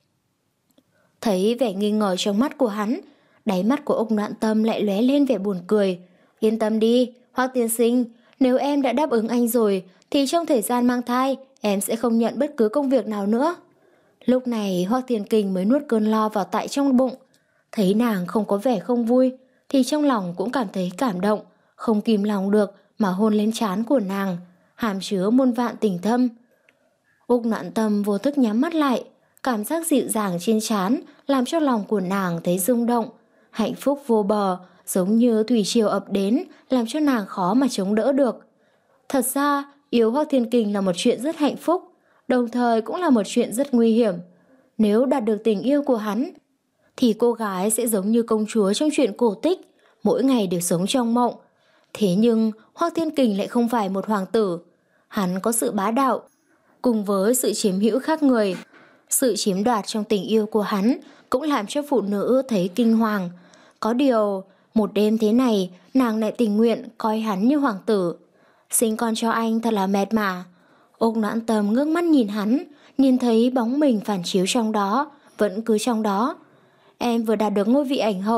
Thấy vẻ nghi ngờ trong mắt của hắn, đáy mắt của Úc Noãn Tâm lại lóe lên vẻ buồn cười. Yên tâm đi, Hoắc tiên sinh, nếu em đã đáp ứng anh rồi thì trong thời gian mang thai em sẽ không nhận bất cứ công việc nào nữa. Lúc này Hoắc Thiên Kình mới nuốt cơn lo vào tại trong bụng. Thấy nàng không có vẻ không vui thì trong lòng cũng cảm thấy cảm động, không kìm lòng được mà hôn lên trán của nàng, hàm chứa muôn vạn tình thâm. Úc Noãn Tâm vô thức nhắm mắt lại, cảm giác dịu dàng trên trán làm cho lòng của nàng thấy rung động, hạnh phúc vô bờ, giống như thủy triều ập đến, làm cho nàng khó mà chống đỡ được. Thật ra, yêu Hoắc Thiên Kình là một chuyện rất hạnh phúc, đồng thời cũng là một chuyện rất nguy hiểm. Nếu đạt được tình yêu của hắn, thì cô gái sẽ giống như công chúa trong truyện cổ tích, mỗi ngày đều sống trong mộng. Thế nhưng, Hoắc Thiên Kình lại không phải một hoàng tử. Hắn có sự bá đạo, cùng với sự chiếm hữu khác người. Sự chiếm đoạt trong tình yêu của hắn cũng làm cho phụ nữ thấy kinh hoàng. Có điều, một đêm thế này, nàng lại tình nguyện coi hắn như hoàng tử. Sinh con cho anh thật là mệt mà. Úc Noãn Tâm ngước mắt nhìn hắn, nhìn thấy bóng mình phản chiếu trong đó, vẫn cứ trong đó. Em vừa đạt được ngôi vị ảnh hậu,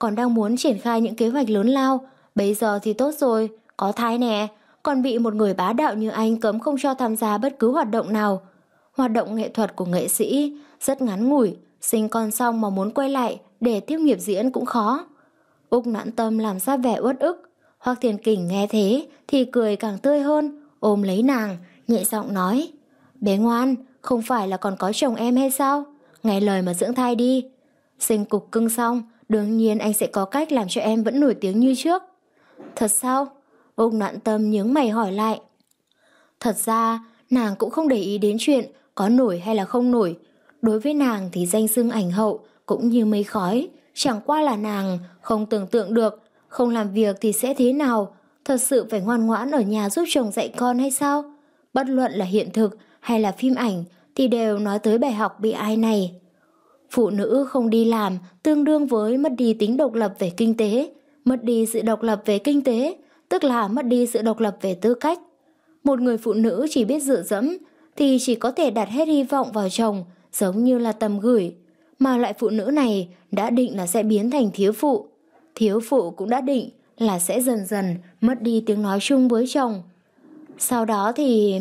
còn đang muốn triển khai những kế hoạch lớn lao. Bây giờ thì tốt rồi, có thai nè, còn bị một người bá đạo như anh cấm không cho tham gia bất cứ hoạt động nào. Hoạt động nghệ thuật của nghệ sĩ rất ngắn ngủi, sinh con xong mà muốn quay lại để tiếp nghiệp diễn cũng khó. Úc Noãn Tâm làm ra vẻ uất ức. Hoắc Thiên Kình nghe thế thì cười càng tươi hơn, ôm lấy nàng, nhẹ giọng nói: bé ngoan, không phải là còn có chồng em hay sao? Nghe lời mà dưỡng thai đi. Sinh cục cưng xong, đương nhiên anh sẽ có cách làm cho em vẫn nổi tiếng như trước. Thật sao? Úc Noãn Tâm nhướng mày hỏi lại. Thật ra, nàng cũng không để ý đến chuyện có nổi hay là không nổi. Đối với nàng thì danh xưng ảnh hậu cũng như mây khói. Chẳng qua là nàng không tưởng tượng được không làm việc thì sẽ thế nào. Thật sự phải ngoan ngoãn ở nhà giúp chồng dạy con hay sao? Bất luận là hiện thực hay là phim ảnh thì đều nói tới bài học bị ai này. Phụ nữ không đi làm tương đương với mất đi tính độc lập về kinh tế. Mất đi sự độc lập về kinh tế tức là mất đi sự độc lập về tư cách. Một người phụ nữ chỉ biết dựa dẫm thì chỉ có thể đặt hết hy vọng vào chồng, giống như là tầm gửi. Mà loại phụ nữ này đã định là sẽ biến thành thiếu phụ. Thiếu phụ cũng đã định là sẽ dần dần mất đi tiếng nói chung với chồng. Sau đó thì...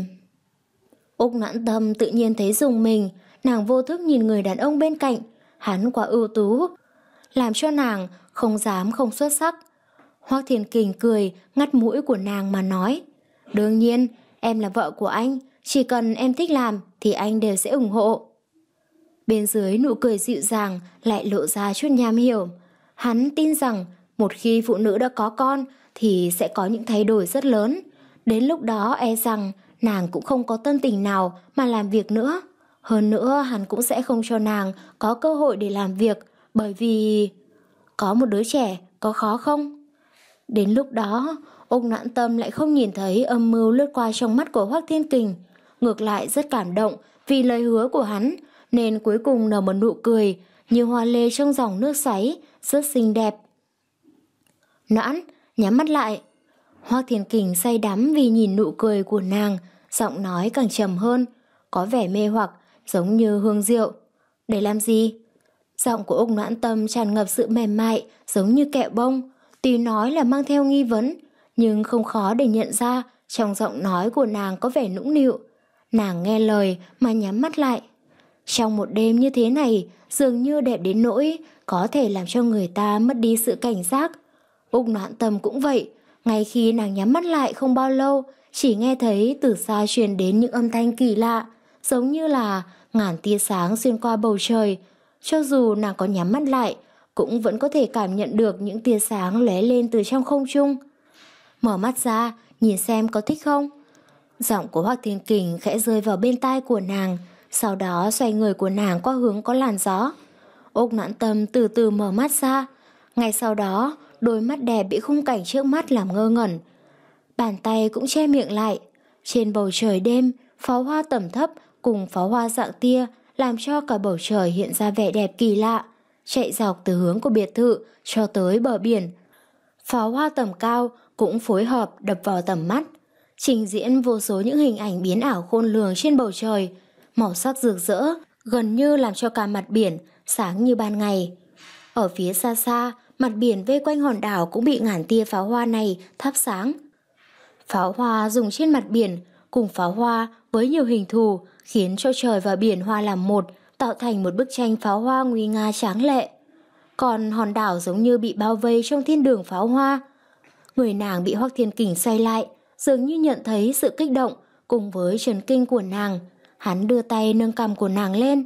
Úc Noãn Tâm tự nhiên thấy rùng mình. Nàng vô thức nhìn người đàn ông bên cạnh. Hắn quá ưu tú, làm cho nàng không dám không xuất sắc. Hoắc Thiên Kình cười ngắt mũi của nàng mà nói: đương nhiên, em là vợ của anh, chỉ cần em thích làm thì anh đều sẽ ủng hộ. Bên dưới nụ cười dịu dàng lại lộ ra chút nham hiểm. Hắn tin rằng một khi phụ nữ đã có con thì sẽ có những thay đổi rất lớn. Đến lúc đó e rằng nàng cũng không có tâm tình nào mà làm việc nữa. Hơn nữa hắn cũng sẽ không cho nàng có cơ hội để làm việc, bởi vì có một đứa trẻ có khó không? Đến lúc đó, Úc Noãn Tâm lại không nhìn thấy âm mưu lướt qua trong mắt của Hoắc Thiên Kình. Ngược lại rất cảm động vì lời hứa của hắn, nên cuối cùng nở một nụ cười như hoa lê trong dòng nước xoáy, rất xinh đẹp. Noãn, nhắm mắt lại. Hoắc Thiên Kình say đắm vì nhìn nụ cười của nàng, giọng nói càng trầm hơn, có vẻ mê hoặc, giống như hương rượu. Để làm gì? Giọng của Úc Noãn Tâm tràn ngập sự mềm mại, giống như kẹo bông. Tuy nói là mang theo nghi vấn, nhưng không khó để nhận ra trong giọng nói của nàng có vẻ nũng nịu. Nàng nghe lời mà nhắm mắt lại. Trong một đêm như thế này, dường như đẹp đến nỗi có thể làm cho người ta mất đi sự cảnh giác. Úc Noãn Tâm cũng vậy. Ngay khi nàng nhắm mắt lại không bao lâu, chỉ nghe thấy từ xa truyền đến những âm thanh kỳ lạ, giống như là ngàn tia sáng xuyên qua bầu trời. Cho dù nàng có nhắm mắt lại, cũng vẫn có thể cảm nhận được những tia sáng lóe lên từ trong không trung. Mở mắt ra, nhìn xem có thích không? Giọng của Hoắc Thiên Kình khẽ rơi vào bên tai của nàng, sau đó xoay người của nàng qua hướng có làn gió. Úc Noãn Tâm từ từ mở mắt ra. Ngay sau đó, đôi mắt đẹp bị khung cảnh trước mắt làm ngơ ngẩn. Bàn tay cũng che miệng lại. Trên bầu trời đêm, pháo hoa tầm thấp cùng pháo hoa dạng tia làm cho cả bầu trời hiện ra vẻ đẹp kỳ lạ, chạy dọc từ hướng của biệt thự cho tới bờ biển. Pháo hoa tầm cao cũng phối hợp đập vào tầm mắt, trình diễn vô số những hình ảnh biến ảo khôn lường trên bầu trời, màu sắc rực rỡ, gần như làm cho cả mặt biển sáng như ban ngày. Ở phía xa xa, mặt biển vây quanh hòn đảo cũng bị ngàn tia pháo hoa này thắp sáng. Pháo hoa dùng trên mặt biển cùng pháo hoa với nhiều hình thù khiến cho trời và biển hòa làm một, tạo thành một bức tranh pháo hoa nguy nga tráng lệ. Còn hòn đảo giống như bị bao vây trong thiên đường pháo hoa. Người nàng bị Hoắc Thiên Kình xoay lại, dường như nhận thấy sự kích động cùng với chấn kinh của nàng. Hắn đưa tay nâng cằm của nàng lên.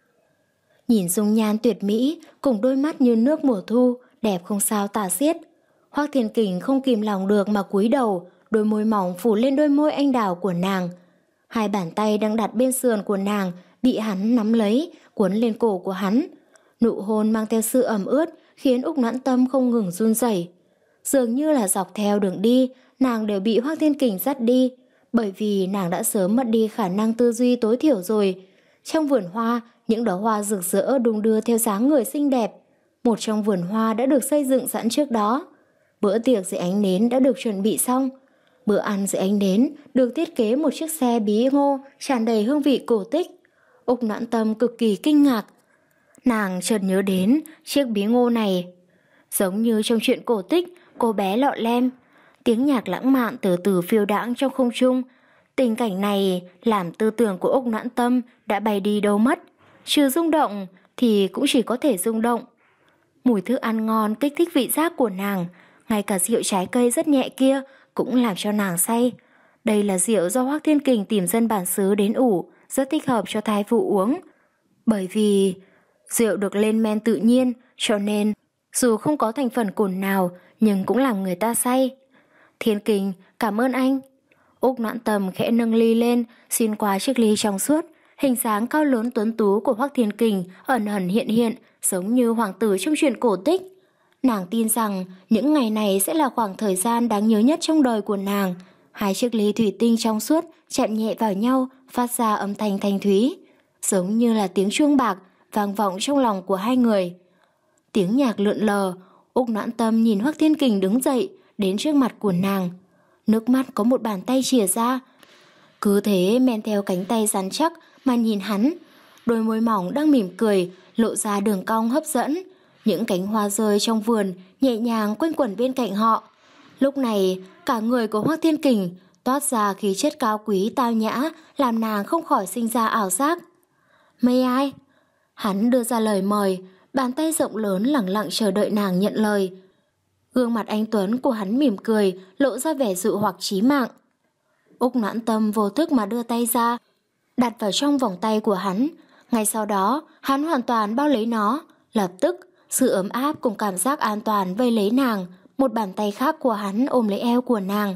Nhìn dung nhan tuyệt mỹ cùng đôi mắt như nước mùa thu, đẹp không sao tả xiết. Hoắc Thiên Kình không kìm lòng được mà cúi đầu, đôi môi mỏng phủ lên đôi môi anh đào của nàng. Hai bàn tay đang đặt bên sườn của nàng bị hắn nắm lấy, cuốn lên cổ của hắn. Nụ hôn mang theo sự ẩm ướt khiến Úc Noãn Tâm không ngừng run rẩy. Dường như là dọc theo đường đi, nàng đều bị Hoắc Thiên Kình dắt đi, bởi vì nàng đã sớm mất đi khả năng tư duy tối thiểu rồi. Trong vườn hoa, những đóa hoa rực rỡ đung đưa theo dáng người xinh đẹp. Một trong vườn hoa đã được xây dựng sẵn trước đó. Bữa tiệc dưới ánh nến đã được chuẩn bị xong. Bữa ăn dưới ánh nến được thiết kế một chiếc xe bí ngô tràn đầy hương vị cổ tích. Úc Noãn Tâm cực kỳ kinh ngạc. Nàng chợt nhớ đến chiếc bí ngô này. Giống như trong truyện cổ tích Cô bé lọ lem. Tiếng nhạc lãng mạn từ từ phiêu đãng trong không trung. Tình cảnh này làm tư tưởng của Úc Noãn Tâm đã bay đi đâu mất. Trừ rung động thì cũng chỉ có thể rung động. Mùi thức ăn ngon kích thích vị giác của nàng, ngay cả rượu trái cây rất nhẹ kia cũng làm cho nàng say. Đây là rượu do Hoắc Thiên Kình tìm dân bản xứ đến ủ, rất thích hợp cho thai phụ uống. Bởi vì rượu được lên men tự nhiên, cho nên dù không có thành phần cồn nào nhưng cũng làm người ta say. Thiên Kình, cảm ơn anh. Úc Noãn Tâm khẽ nâng ly lên, xin qua chiếc ly trong suốt. Hình dáng cao lớn tuấn tú của Hoắc Thiên Kình ẩn ẩn hiện hiện, giống như hoàng tử trong truyện cổ tích. Nàng tin rằng những ngày này sẽ là khoảng thời gian đáng nhớ nhất trong đời của nàng. Hai chiếc ly thủy tinh trong suốt chạm nhẹ vào nhau, phát ra âm thanh thanh thúy, giống như là tiếng chuông bạc vang vọng trong lòng của hai người. Tiếng nhạc lượn lờ, Úc Noãn Tâm nhìn Hoắc Thiên Kình đứng dậy đến trước mặt của nàng. Nước mắt có một bàn tay chìa ra. Cứ thế men theo cánh tay rắn chắc mà nhìn hắn. Đôi môi mỏng đang mỉm cười, lộ ra đường cong hấp dẫn. Những cánh hoa rơi trong vườn nhẹ nhàng quanh quẩn bên cạnh họ. Lúc này, cả người của Hoắc Thiên Kình toát ra khí chất cao quý tao nhã, làm nàng không khỏi sinh ra ảo giác. Mây ai? Hắn đưa ra lời mời, bàn tay rộng lớn lẳng lặng chờ đợi nàng nhận lời. Gương mặt anh tuấn của hắn mỉm cười, lộ ra vẻ dụ hoặc chí mạng. Úc Noãn Tâm vô thức mà đưa tay ra, đặt vào trong vòng tay của hắn. Ngay sau đó, hắn hoàn toàn bao lấy nó. Lập tức, sự ấm áp cùng cảm giác an toàn vây lấy nàng. Một bàn tay khác của hắn ôm lấy eo của nàng.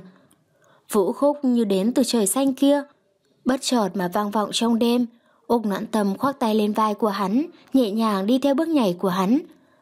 Vũ khúc như đến từ trời xanh kia, bất chợt mà vang vọng trong đêm. Úc Noãn Tâm khoác tay lên vai của hắn, nhẹ nhàng đi theo bước nhảy của hắn.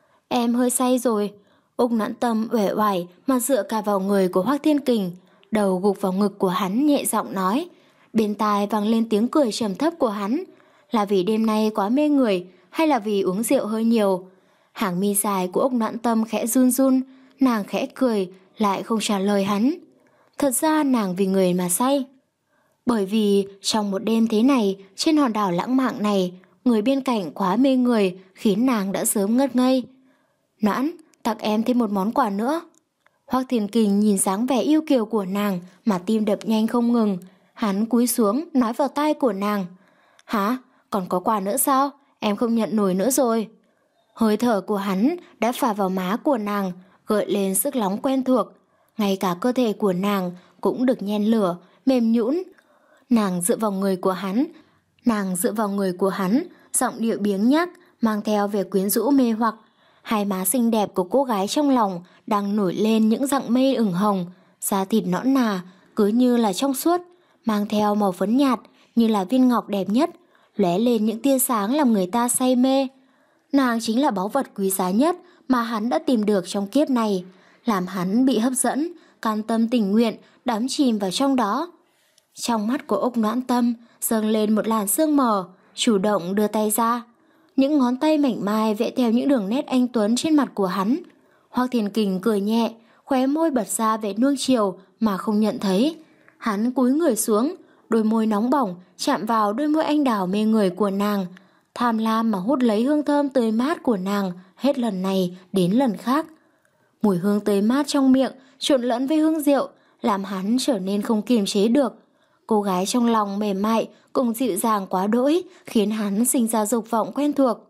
Em hơi say rồi. Úc Noãn Tâm uể oải mà dựa cả vào người của Hoắc Thiên Kình, đầu gục vào ngực của hắn, nhẹ giọng nói. Bên tai vang lên tiếng cười trầm thấp của hắn. Là vì đêm nay quá mê người, hay là vì uống rượu hơi nhiều? Hàng mi dài của Úc Noãn Tâm khẽ run run, nàng khẽ cười, lại không trả lời hắn. Thật ra nàng vì người mà say. Bởi vì trong một đêm thế này, trên hòn đảo lãng mạn này, người bên cạnh quá mê người, khiến nàng đã sớm ngất ngây. Noãn, tặng em thêm một món quà nữa. Hoắc Thiên Kình nhìn dáng vẻ yêu kiều của nàng mà tim đập nhanh không ngừng. Hắn cúi xuống nói vào tai của nàng. Hả? Còn có quà nữa sao? Em không nhận nổi nữa rồi. Hơi thở của hắn đã phả vào má của nàng, gợi lên sức nóng quen thuộc. Ngay cả cơ thể của nàng cũng được nhen lửa, mềm nhũn. Nàng dựa vào người của hắn, nàng dựa vào người của hắn, giọng điệu biếng nhác, mang theo vẻ quyến rũ mê hoặc. Hai má xinh đẹp của cô gái trong lòng đang nổi lên những dặng mây ửng hồng, da thịt nõn nà, cứ như là trong suốt, mang theo màu phấn nhạt như là viên ngọc đẹp nhất, lóe lên những tia sáng làm người ta say mê. Nàng chính là báu vật quý giá nhất mà hắn đã tìm được trong kiếp này, làm hắn bị hấp dẫn, can tâm tình nguyện, đắm chìm vào trong đó. Trong mắt của Úc Noãn Tâm dâng lên một làn sương mờ, chủ động đưa tay ra. Những ngón tay mảnh mai vẽ theo những đường nét anh tuấn trên mặt của hắn. Hoắc Thiên Kình cười nhẹ, khóe môi bật ra vẻ nuông chiều mà không nhận thấy. Hắn cúi người xuống, đôi môi nóng bỏng chạm vào đôi môi anh đào mê người của nàng, tham lam mà hút lấy hương thơm tươi mát của nàng hết lần này đến lần khác. Mùi hương tươi mát trong miệng trộn lẫn với hương rượu làm hắn trở nên không kiềm chế được. Cô gái trong lòng mềm mại cùng dịu dàng quá đỗi khiến hắn sinh ra dục vọng quen thuộc.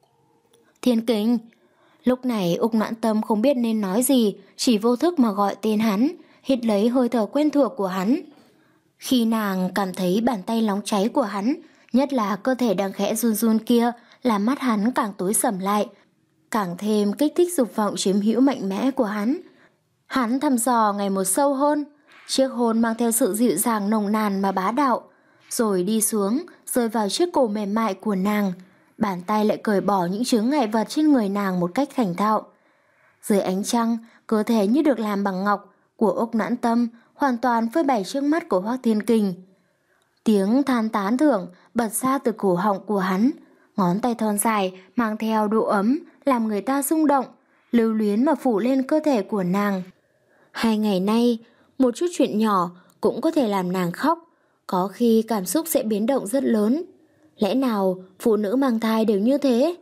Thiên Kình. Lúc này Úc Noãn Tâm không biết nên nói gì, chỉ vô thức mà gọi tên hắn, hít lấy hơi thở quen thuộc của hắn. Khi nàng cảm thấy bàn tay nóng cháy của hắn, nhất là cơ thể đang khẽ run run kia, làm mắt hắn càng tối sầm lại, càng thêm kích thích dục vọng chiếm hữu mạnh mẽ của hắn. Hắn thăm dò ngày một sâu hơn, chiếc hôn mang theo sự dịu dàng nồng nàn mà bá đạo, rồi đi xuống, rơi vào chiếc cổ mềm mại của nàng. Bàn tay lại cởi bỏ những chướng ngại vật trên người nàng một cách thành thạo. Dưới ánh trăng, cơ thể như được làm bằng ngọc của Úc Noãn Tâm hoàn toàn phơi bày trước mắt của Hoắc Thiên Kình. Tiếng than tán thưởng bật ra từ cổ họng của hắn, ngón tay thon dài mang theo độ ấm làm người ta rung động, lưu luyến mà phủ lên cơ thể của nàng. Hai ngày nay, một chút chuyện nhỏ cũng có thể làm nàng khóc, có khi cảm xúc sẽ biến động rất lớn. Lẽ nào phụ nữ mang thai đều như thế?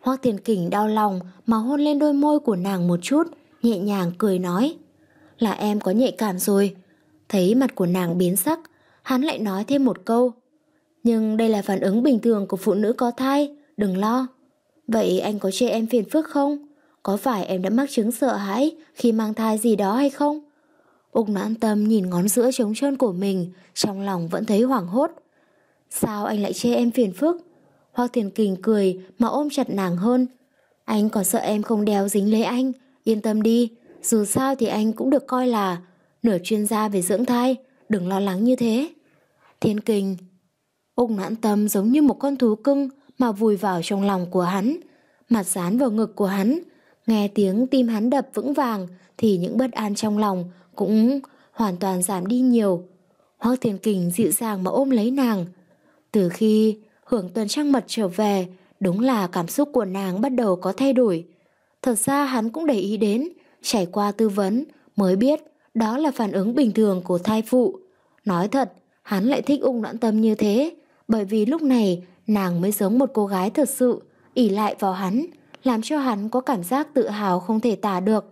Hoắc Thiên Kình đau lòng mà hôn lên đôi môi của nàng một chút, nhẹ nhàng cười nói: Là em có nhạy cảm rồi. Thấy mặt của nàng biến sắc, hắn lại nói thêm một câu: Nhưng đây là phản ứng bình thường của phụ nữ có thai, đừng lo. Vậy anh có chê em phiền phức không? Có phải em đã mắc chứng sợ hãi khi mang thai gì đó hay không? Úc Noãn Tâm nhìn ngón giữa trống trơn của mình, trong lòng vẫn thấy hoảng hốt. Sao anh lại chê em phiền phức? Hoắc Thiên Kình cười mà ôm chặt nàng hơn. Anh còn sợ em không đeo dính lấy anh. Yên tâm đi, dù sao thì anh cũng được coi là nửa chuyên gia về dưỡng thai, đừng lo lắng như thế. Thiên Kình. Úc Noãn Tâm giống như một con thú cưng mà vùi vào trong lòng của hắn, mặt dán vào ngực của hắn. Nghe tiếng tim hắn đập vững vàng thì những bất an trong lòng cũng hoàn toàn giảm đi nhiều. Hoắc Thiên Kình dịu dàng mà ôm lấy nàng. Từ khi hưởng tuần trăng mật trở về, đúng là cảm xúc của nàng bắt đầu có thay đổi. Thật ra hắn cũng để ý đến, trải qua tư vấn mới biết đó là phản ứng bình thường của thai phụ. Nói thật, hắn lại thích Úc Noãn Tâm như thế, bởi vì lúc này nàng mới giống một cô gái thật sự, ỷ lại vào hắn, làm cho hắn có cảm giác tự hào không thể tả được.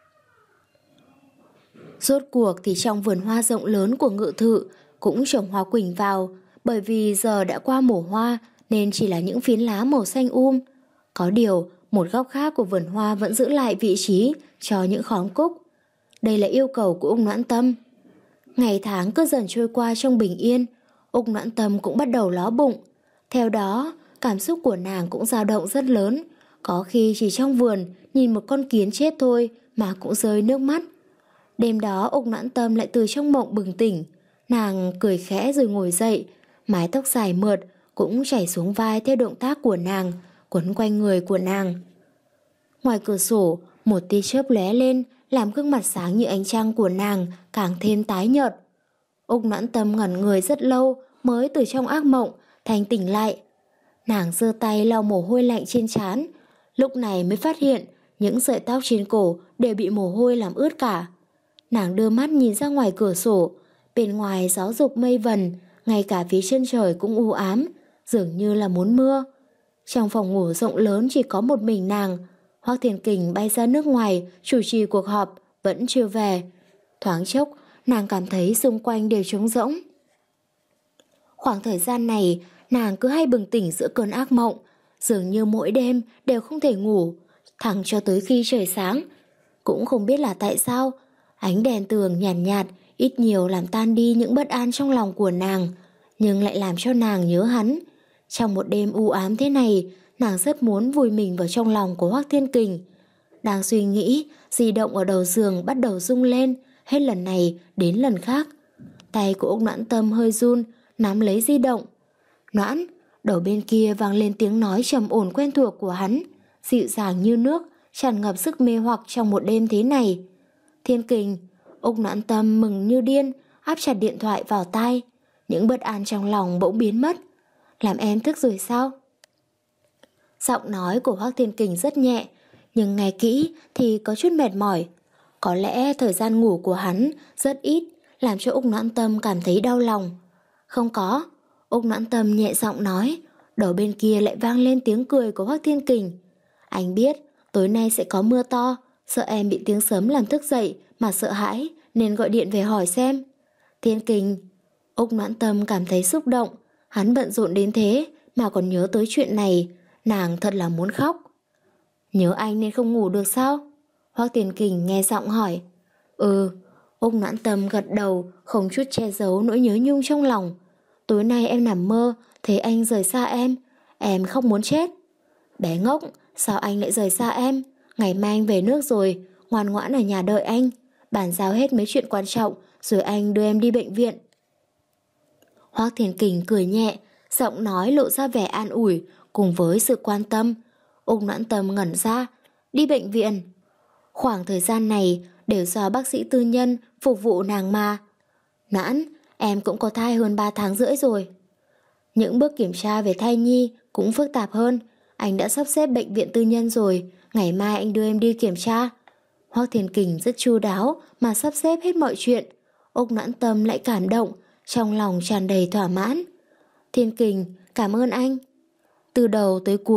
Rốt cuộc thì trong vườn hoa rộng lớn của ngự thự cũng trồng hoa quỳnh vào, bởi vì giờ đã qua mùa hoa nên chỉ là những phiến lá màu xanh um. Có điều, một góc khác của vườn hoa vẫn giữ lại vị trí cho những khóm cúc. Đây là yêu cầu của Úc Noãn Tâm. Ngày tháng cứ dần trôi qua trong bình yên, Úc Noãn Tâm cũng bắt đầu ló bụng. Theo đó, cảm xúc của nàng cũng dao động rất lớn. Có khi chỉ trong vườn nhìn một con kiến chết thôi mà cũng rơi nước mắt. Đêm đó Úc Noãn Tâm lại từ trong mộng bừng tỉnh. Nàng cười khẽ rồi ngồi dậy, mái tóc dài mượt cũng chảy xuống vai theo động tác của nàng, quấn quanh người của nàng. Ngoài cửa sổ, một tia chớp lóe lên, làm gương mặt sáng như ánh trăng của nàng càng thêm tái nhợt. Úc Noãn Tâm ngẩn người rất lâu mới từ trong ác mộng thanh tỉnh lại. Nàng giơ tay lau mồ hôi lạnh trên trán, lúc này mới phát hiện những sợi tóc trên cổ đều bị mồ hôi làm ướt cả. Nàng đưa mắt nhìn ra ngoài cửa sổ, bên ngoài gió rục mây vần, ngay cả phía chân trời cũng u ám, dường như là muốn mưa. Trong phòng ngủ rộng lớn chỉ có một mình nàng. Hoắc Thiên Kình bay ra nước ngoài chủ trì cuộc họp vẫn chưa về. Thoáng chốc nàng cảm thấy xung quanh đều trống rỗng. Khoảng thời gian này nàng cứ hay bừng tỉnh giữa cơn ác mộng, dường như mỗi đêm đều không thể ngủ, thẳng cho tới khi trời sáng. Cũng không biết là tại sao, ánh đèn tường nhàn nhạt, nhạt ít nhiều làm tan đi những bất an trong lòng của nàng, nhưng lại làm cho nàng nhớ hắn. Trong một đêm u ám thế này, nàng rất muốn vùi mình vào trong lòng của Hoắc Thiên Kình. Đang suy nghĩ, di động ở đầu giường bắt đầu rung lên, hết lần này đến lần khác. Tay của Úc Noãn Tâm hơi run, nắm lấy di động. Noãn, đầu bên kia vang lên tiếng nói trầm ổn quen thuộc của hắn, dịu dàng như nước, tràn ngập sức mê hoặc trong một đêm thế này. Thiên Kình. Úc Noãn Tâm mừng như điên, áp chặt điện thoại vào tai. Những bất an trong lòng bỗng biến mất. Làm em thức rồi sao? Giọng nói của Hoắc Thiên Kình rất nhẹ, nhưng nghe kỹ thì có chút mệt mỏi. Có lẽ thời gian ngủ của hắn rất ít, làm cho Úc Noãn Tâm cảm thấy đau lòng. Không có. Úc Noãn Tâm nhẹ giọng nói. Đầu bên kia lại vang lên tiếng cười của Hoắc Thiên Kình. Anh biết tối nay sẽ có mưa to, sợ em bị tiếng sấm làm thức dậy mà sợ hãi nên gọi điện về hỏi xem. Thiên Kình. Úc Noãn Tâm cảm thấy xúc động. Hắn bận rộn đến thế mà còn nhớ tới chuyện này, nàng thật là muốn khóc. Nhớ anh nên không ngủ được sao? Hoắc Thiên Kình nghe giọng hỏi. Ừ. Úc Noãn Tâm gật đầu, không chút che giấu nỗi nhớ nhung trong lòng. Tối nay em nằm mơ thấy anh rời xa em, em khóc muốn chết. Bé ngốc, sao anh lại rời xa em? Ngày mai anh về nước rồi, ngoan ngoãn ở nhà đợi anh, bàn giao hết mấy chuyện quan trọng rồi anh đưa em đi bệnh viện. Hoắc Thiên Kình cười nhẹ, giọng nói lộ ra vẻ an ủi cùng với sự quan tâm. Úc Noãn Tâm ngẩn ra. Đi bệnh viện? Khoảng thời gian này đều do bác sĩ tư nhân phục vụ nàng mà. Noãn, em cũng có thai hơn ba tháng rưỡi rồi. Những bước kiểm tra về thai nhi cũng phức tạp hơn. Anh đã sắp xếp bệnh viện tư nhân rồi, ngày mai anh đưa em đi kiểm tra. Hoắc Thiên Kình rất chu đáo mà sắp xếp hết mọi chuyện. Úc Noãn Tâm lại cảm động, trong lòng tràn đầy thỏa mãn. Thiên Kình, cảm ơn anh. Từ đầu tới cuối,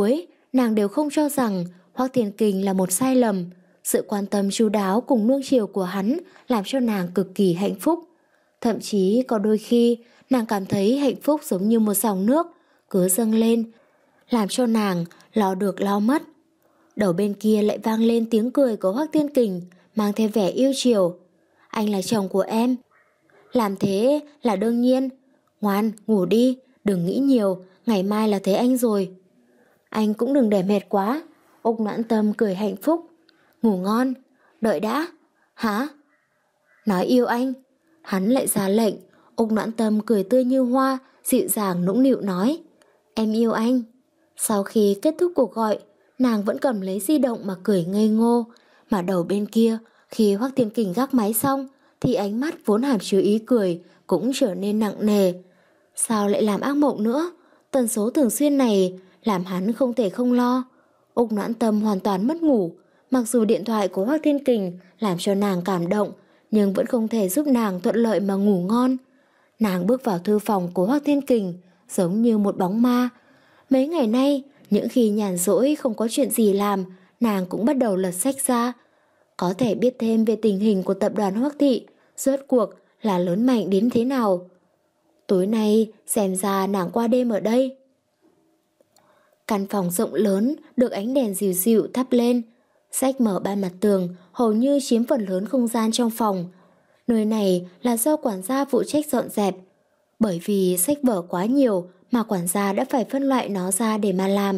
nàng đều không cho rằng Hoắc Thiên Kình là một sai lầm. Sự quan tâm chu đáo cùng nuông chiều của hắn làm cho nàng cực kỳ hạnh phúc. Thậm chí có đôi khi nàng cảm thấy hạnh phúc giống như một dòng nước cứ dâng lên, làm cho nàng lo được lo mất. Đầu bên kia lại vang lên tiếng cười của Hoắc Thiên Kình, mang theo vẻ yêu chiều. Anh là chồng của em. Làm thế là đương nhiên. Ngoan, ngủ đi, đừng nghĩ nhiều, ngày mai là thấy anh rồi. Anh cũng đừng để mệt quá. Úc Noãn Tâm cười hạnh phúc. Ngủ ngon, đợi đã. Hả? Nói yêu anh. Hắn lại ra lệnh. Úc Noãn Tâm cười tươi như hoa, dịu dàng nũng nịu nói. Em yêu anh. Sau khi kết thúc cuộc gọi, nàng vẫn cầm lấy di động mà cười ngây ngô. Mà đầu bên kia, khi Hoắc Thiên Kình gác máy xong, thì ánh mắt vốn hàm chứa ý cười cũng trở nên nặng nề. Sao lại làm ác mộng nữa? Tần số thường xuyên này làm hắn không thể không lo. Úc Noãn Tâm hoàn toàn mất ngủ. Mặc dù điện thoại của Hoắc Thiên Kình làm cho nàng cảm động, nhưng vẫn không thể giúp nàng thuận lợi mà ngủ ngon. Nàng bước vào thư phòng của Hoắc Thiên Kình giống như một bóng ma. Mấy ngày nay, những khi nhàn rỗi không có chuyện gì làm, nàng cũng bắt đầu lật sách ra. Có thể biết thêm về tình hình của tập đoàn Hoắc Thị, rốt cuộc là lớn mạnh đến thế nào. Tối nay xem ra nàng qua đêm ở đây. Căn phòng rộng lớn được ánh đèn dịu dịu thắp lên. Sách mở ba mặt tường hầu như chiếm phần lớn không gian trong phòng. Nơi này là do quản gia phụ trách dọn dẹp. Bởi vì sách vở quá nhiều mà quản gia đã phải phân loại nó ra để mà làm.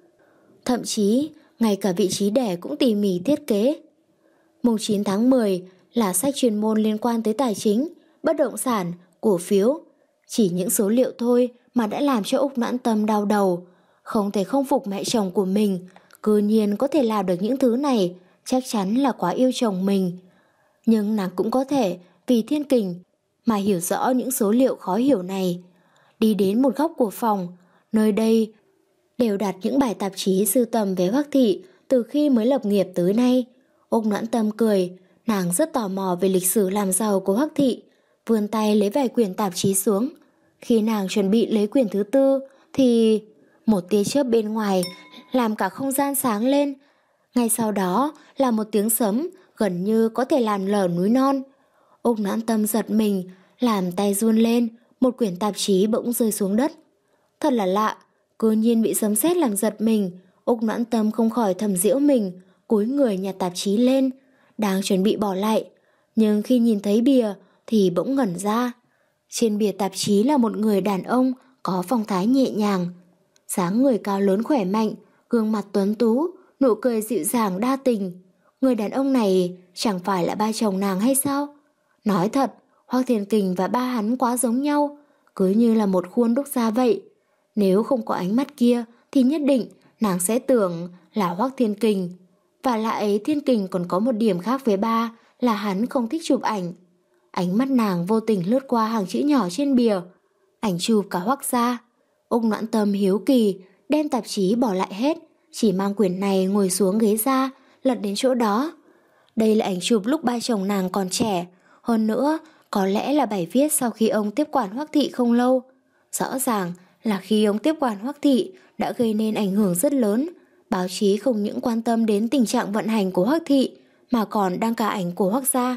Thậm chí ngay cả vị trí để cũng tỉ mỉ thiết kế. Mùng chín tháng mười là sách chuyên môn liên quan tới tài chính, bất động sản, cổ phiếu. Chỉ những số liệu thôi mà đã làm cho Úc Noãn Tâm đau đầu. Không thể không phục mẹ chồng của mình, cư nhiên có thể làm được những thứ này, chắc chắn là quá yêu chồng mình. Nhưng nàng cũng có thể vì Thiên Kình mà hiểu rõ những số liệu khó hiểu này. Đi đến một góc của phòng, nơi đây đều đặt những bài tạp chí sưu tầm về Hoắc Thị từ khi mới lập nghiệp tới nay. Úc Noãn Tâm cười, nàng rất tò mò về lịch sử làm giàu của Hoắc Thị, vươn tay lấy vài quyển tạp chí xuống. Khi nàng chuẩn bị lấy quyển thứ tư thì một tia chớp bên ngoài làm cả không gian sáng lên. Ngay sau đó là một tiếng sấm gần như có thể làm lở núi non. Úc Noãn Tâm giật mình, làm tay run lên, một quyển tạp chí bỗng rơi xuống đất. Thật là lạ, cư nhiên bị sấm sét làm giật mình. Úc Noãn Tâm không khỏi thầm giễu mình, cúi người nhặt tạp chí lên, đang chuẩn bị bỏ lại, nhưng khi nhìn thấy bìa thì bỗng ngẩn ra. Trên bìa tạp chí là một người đàn ông có phong thái nhẹ nhàng, dáng người cao lớn khỏe mạnh, gương mặt tuấn tú, nụ cười dịu dàng đa tình. Người đàn ông này chẳng phải là ba chồng nàng hay sao? Nói thật, Hoắc Thiên Kình và ba hắn quá giống nhau, cứ như là một khuôn đúc ra vậy. Nếu không có ánh mắt kia thì nhất định nàng sẽ tưởng là Hoắc Thiên Kình. Và lại Thiên Kình còn có một điểm khác với ba là hắn không thích chụp ảnh. Ánh mắt nàng vô tình lướt qua hàng chữ nhỏ trên bìa, ảnh chụp cả Hoắc gia. Úc Noãn Tâm hiếu kỳ đem tạp chí bỏ lại hết, chỉ mang quyển này ngồi xuống ghế ra, lật đến chỗ đó. Đây là ảnh chụp lúc ba chồng nàng còn trẻ, hơn nữa có lẽ là bài viết sau khi ông tiếp quản Hoắc Thị không lâu. Rõ ràng là khi ông tiếp quản Hoắc Thị đã gây nên ảnh hưởng rất lớn. Báo chí không những quan tâm đến tình trạng vận hành của Hoắc Thị mà còn đăng cả ảnh của Hoắc gia.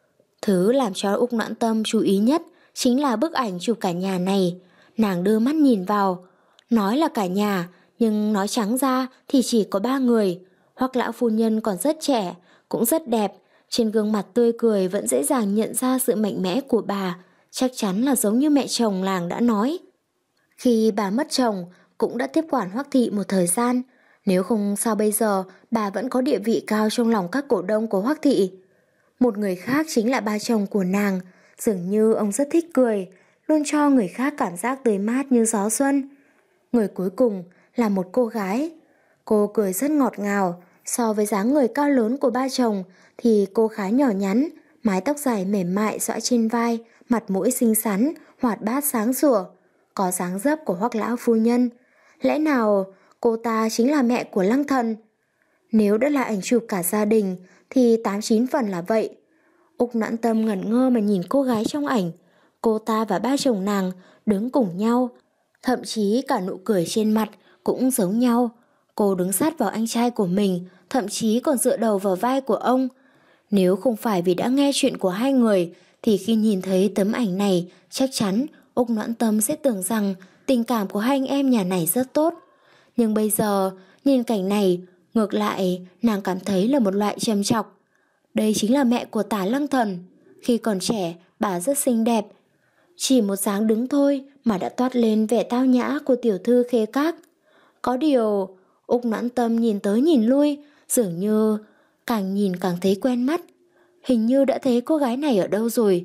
Thứ làm cho Úc Noãn Tâm chú ý nhất chính là bức ảnh chụp cả nhà này. Nàng đưa mắt nhìn vào, nói là cả nhà, nhưng nói trắng ra thì chỉ có ba người. Hoắc lão phu nhân còn rất trẻ, cũng rất đẹp, trên gương mặt tươi cười vẫn dễ dàng nhận ra sự mạnh mẽ của bà, chắc chắn là giống như mẹ chồng nàng đã nói. Khi bà mất chồng, cũng đã tiếp quản Hoắc Thị một thời gian, nếu không sao bây giờ bà vẫn có địa vị cao trong lòng các cổ đông của Hoắc Thị. Một người khác chính là ba chồng của nàng, dường như ông rất thích cười, luôn cho người khác cảm giác tươi mát như gió xuân. Người cuối cùng là một cô gái. Cô cười rất ngọt ngào, so với dáng người cao lớn của ba chồng thì cô khá nhỏ nhắn, mái tóc dài mềm mại xõa trên vai, mặt mũi xinh xắn, hoạt bát sáng sủa, có dáng dấp của Hoắc lão phu nhân. Lẽ nào cô ta chính là mẹ của Lăng Thần? Nếu đã là ảnh chụp cả gia đình thì tám chín phần là vậy. Úc Noãn Tâm ngẩn ngơ mà nhìn cô gái trong ảnh. Cô ta và ba chồng nàng đứng cùng nhau, thậm chí cả nụ cười trên mặt cũng giống nhau. Cô đứng sát vào anh trai của mình, thậm chí còn dựa đầu vào vai của ông. Nếu không phải vì đã nghe chuyện của hai người, thì khi nhìn thấy tấm ảnh này, chắc chắn Úc Noãn Tâm sẽ tưởng rằng tình cảm của hai anh em nhà này rất tốt. Nhưng bây giờ, nhìn cảnh này, ngược lại nàng cảm thấy là một loại trầm trọc. Đây chính là mẹ của Tả Lăng Thần. Khi còn trẻ, bà rất xinh đẹp. Chỉ một dáng đứng thôi mà đã toát lên vẻ tao nhã của tiểu thư Khê Các. Có điều, Úc Noãn Tâm nhìn tới nhìn lui, dường như càng nhìn càng thấy quen mắt. Hình như đã thấy cô gái này ở đâu rồi.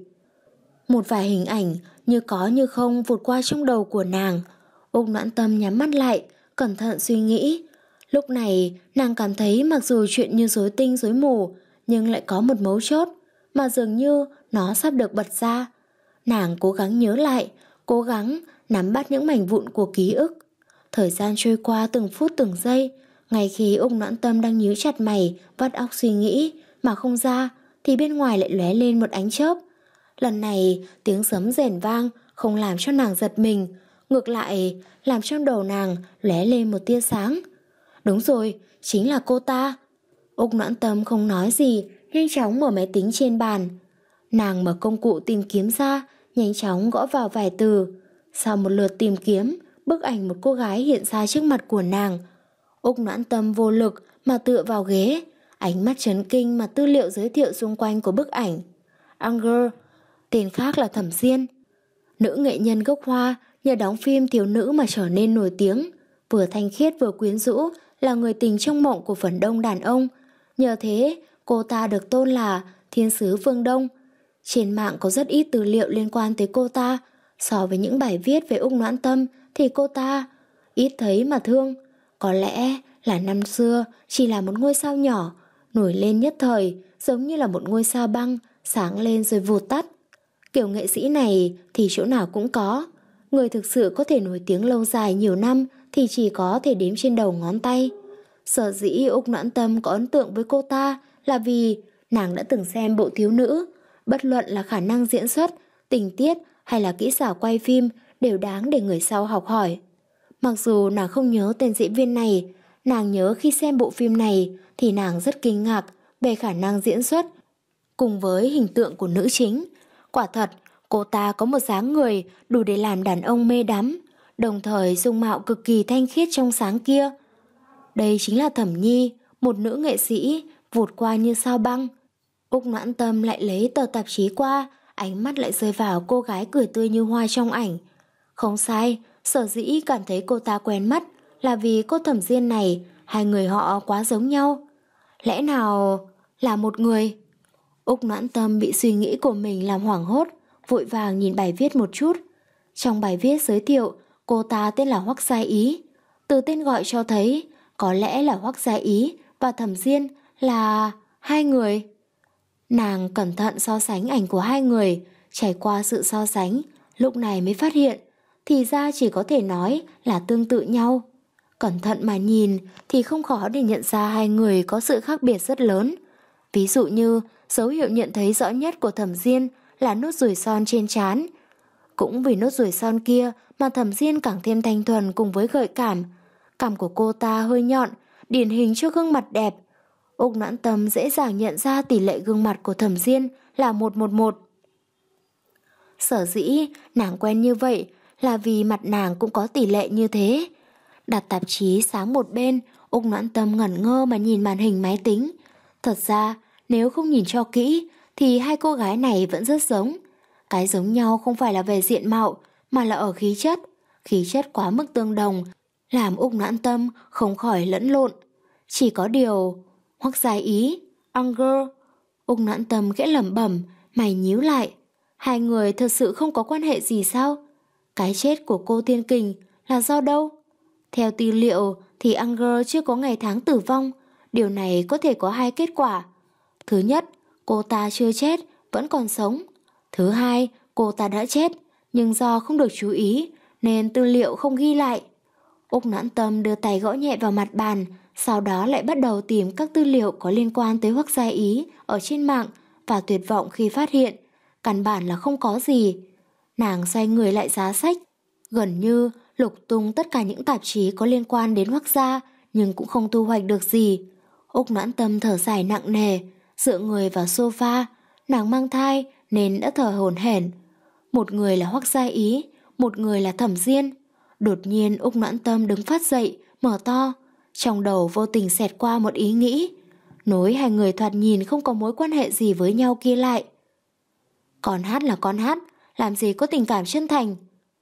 Một vài hình ảnh như có như không vụt qua trong đầu của nàng. Úc Noãn Tâm nhắm mắt lại, cẩn thận suy nghĩ. Lúc này nàng cảm thấy mặc dù chuyện như rối tinh rối mù, nhưng lại có một mấu chốt mà dường như nó sắp được bật ra. Nàng cố gắng nhớ lại, cố gắng nắm bắt những mảnh vụn của ký ức. Thời gian trôi qua từng phút từng giây. Ngay khi Úc Noãn Tâm đang nhíu chặt mày, vắt óc suy nghĩ mà không ra, thì bên ngoài lại lóe lên một ánh chớp. Lần này tiếng sấm rền vang không làm cho nàng giật mình, ngược lại làm trong đầu nàng lóe lên một tia sáng. Đúng rồi, chính là cô ta. Úc Noãn Tâm không nói gì, nhanh chóng mở máy tính trên bàn. Nàng mở công cụ tìm kiếm ra, nhanh chóng gõ vào vài từ. Sau một lượt tìm kiếm, bức ảnh một cô gái hiện ra trước mặt của nàng. Úc Noãn Tâm vô lực mà tựa vào ghế, ánh mắt chấn kinh mà tư liệu giới thiệu xung quanh của bức ảnh. Unger, tên khác là Thẩm Diên. Nữ nghệ nhân gốc Hoa, nhờ đóng phim thiếu nữ mà trở nên nổi tiếng. Vừa thanh khiết vừa quyến rũ, là người tình trong mộng của phần đông đàn ông. Nhờ thế, cô ta được tôn là thiên sứ phương Đông. Trên mạng có rất ít tư liệu liên quan tới cô ta. So với những bài viết về Úc Noãn Tâm thì cô ta ít thấy mà thương. Có lẽ là năm xưa chỉ là một ngôi sao nhỏ, nổi lên nhất thời, giống như là một ngôi sao băng, sáng lên rồi vụt tắt. Kiểu nghệ sĩ này thì chỗ nào cũng có. Người thực sự có thể nổi tiếng lâu dài nhiều năm thì chỉ có thể đếm trên đầu ngón tay. Sở dĩ Úc Noãn Tâm có ấn tượng với cô ta là vì nàng đã từng xem Bộ Thiếu Nữ. Bất luận là khả năng diễn xuất, tình tiết hay là kỹ xảo quay phim đều đáng để người sau học hỏi. Mặc dù nàng không nhớ tên diễn viên này, nàng nhớ khi xem bộ phim này thì nàng rất kinh ngạc về khả năng diễn xuất cùng với hình tượng của nữ chính. Quả thật, cô ta có một dáng người đủ để làm đàn ông mê đắm, đồng thời dung mạo cực kỳ thanh khiết trong sáng kia. Đây chính là Thẩm Nhi, một nữ nghệ sĩ vụt qua như sao băng. Úc Noãn Tâm lại lấy tờ tạp chí qua, ánh mắt lại rơi vào cô gái cười tươi như hoa trong ảnh. Không sai, sở dĩ cảm thấy cô ta quen mắt là vì cô Thẩm Diên này, hai người họ quá giống nhau. Lẽ nào là một người? Úc Noãn Tâm bị suy nghĩ của mình làm hoảng hốt, vội vàng nhìn bài viết một chút. Trong bài viết giới thiệu, cô ta tên là Hoắc Gia Ý. Từ tên gọi cho thấy, có lẽ là Hoắc Gia Ý và Thẩm Diên là hai người. Nàng cẩn thận so sánh ảnh của hai người, trải qua sự so sánh, lúc này mới phát hiện, thì ra chỉ có thể nói là tương tự nhau. Cẩn thận mà nhìn thì không khó để nhận ra hai người có sự khác biệt rất lớn. Ví dụ như dấu hiệu nhận thấy rõ nhất của Thẩm Diên là nốt ruồi son trên trán. Cũng vì nốt ruồi son kia mà Thẩm Diên càng thêm thanh thuần cùng với gợi cảm. Cằm của cô ta hơi nhọn, điển hình cho gương mặt đẹp. Úc Noãn Tâm dễ dàng nhận ra tỷ lệ gương mặt của Thẩm Diên là một một một. Sở dĩ nàng quen như vậy là vì mặt nàng cũng có tỷ lệ như thế. Đặt tạp chí sáng một bên, Úc Noãn Tâm ngẩn ngơ mà nhìn màn hình máy tính. Thật ra, nếu không nhìn cho kỹ thì hai cô gái này vẫn rất giống. Cái giống nhau không phải là về diện mạo mà là ở khí chất. Khí chất quá mức tương đồng làm Úc Noãn Tâm không khỏi lẫn lộn. Chỉ có điều Hoắc Gia Ý, Unger. Úc Noãn Tâm khẽ lẩm bẩm, mày nhíu lại. Hai người thật sự không có quan hệ gì sao? Cái chết của cô Thiên Kình là do đâu? Theo tư liệu thì Unger chưa có ngày tháng tử vong. Điều này có thể có hai kết quả. Thứ nhất, cô ta chưa chết, vẫn còn sống. Thứ hai, cô ta đã chết, nhưng do không được chú ý nên tư liệu không ghi lại. Úc Noãn Tâm đưa tay gõ nhẹ vào mặt bàn, sau đó lại bắt đầu tìm các tư liệu có liên quan tới Hoắc Gia Ý ở trên mạng và tuyệt vọng khi phát hiện căn bản là không có gì. Nàng xoay người lại giá sách, gần như lục tung tất cả những tạp chí có liên quan đến Hoắc Gia, nhưng cũng không thu hoạch được gì. Úc Noãn Tâm thở dài nặng nề, dựa người vào sofa. Nàng mang thai nên đã thở hổn hển. Một người là Hoắc Gia Ý, một người là Thẩm Diên. Đột nhiên Úc Noãn Tâm đứng phát dậy, mở to. Trong đầu vô tình xẹt qua một ý nghĩ, nối hai người thoạt nhìn không có mối quan hệ gì với nhau kia lại. Con Hát là con Hát, làm gì có tình cảm chân thành.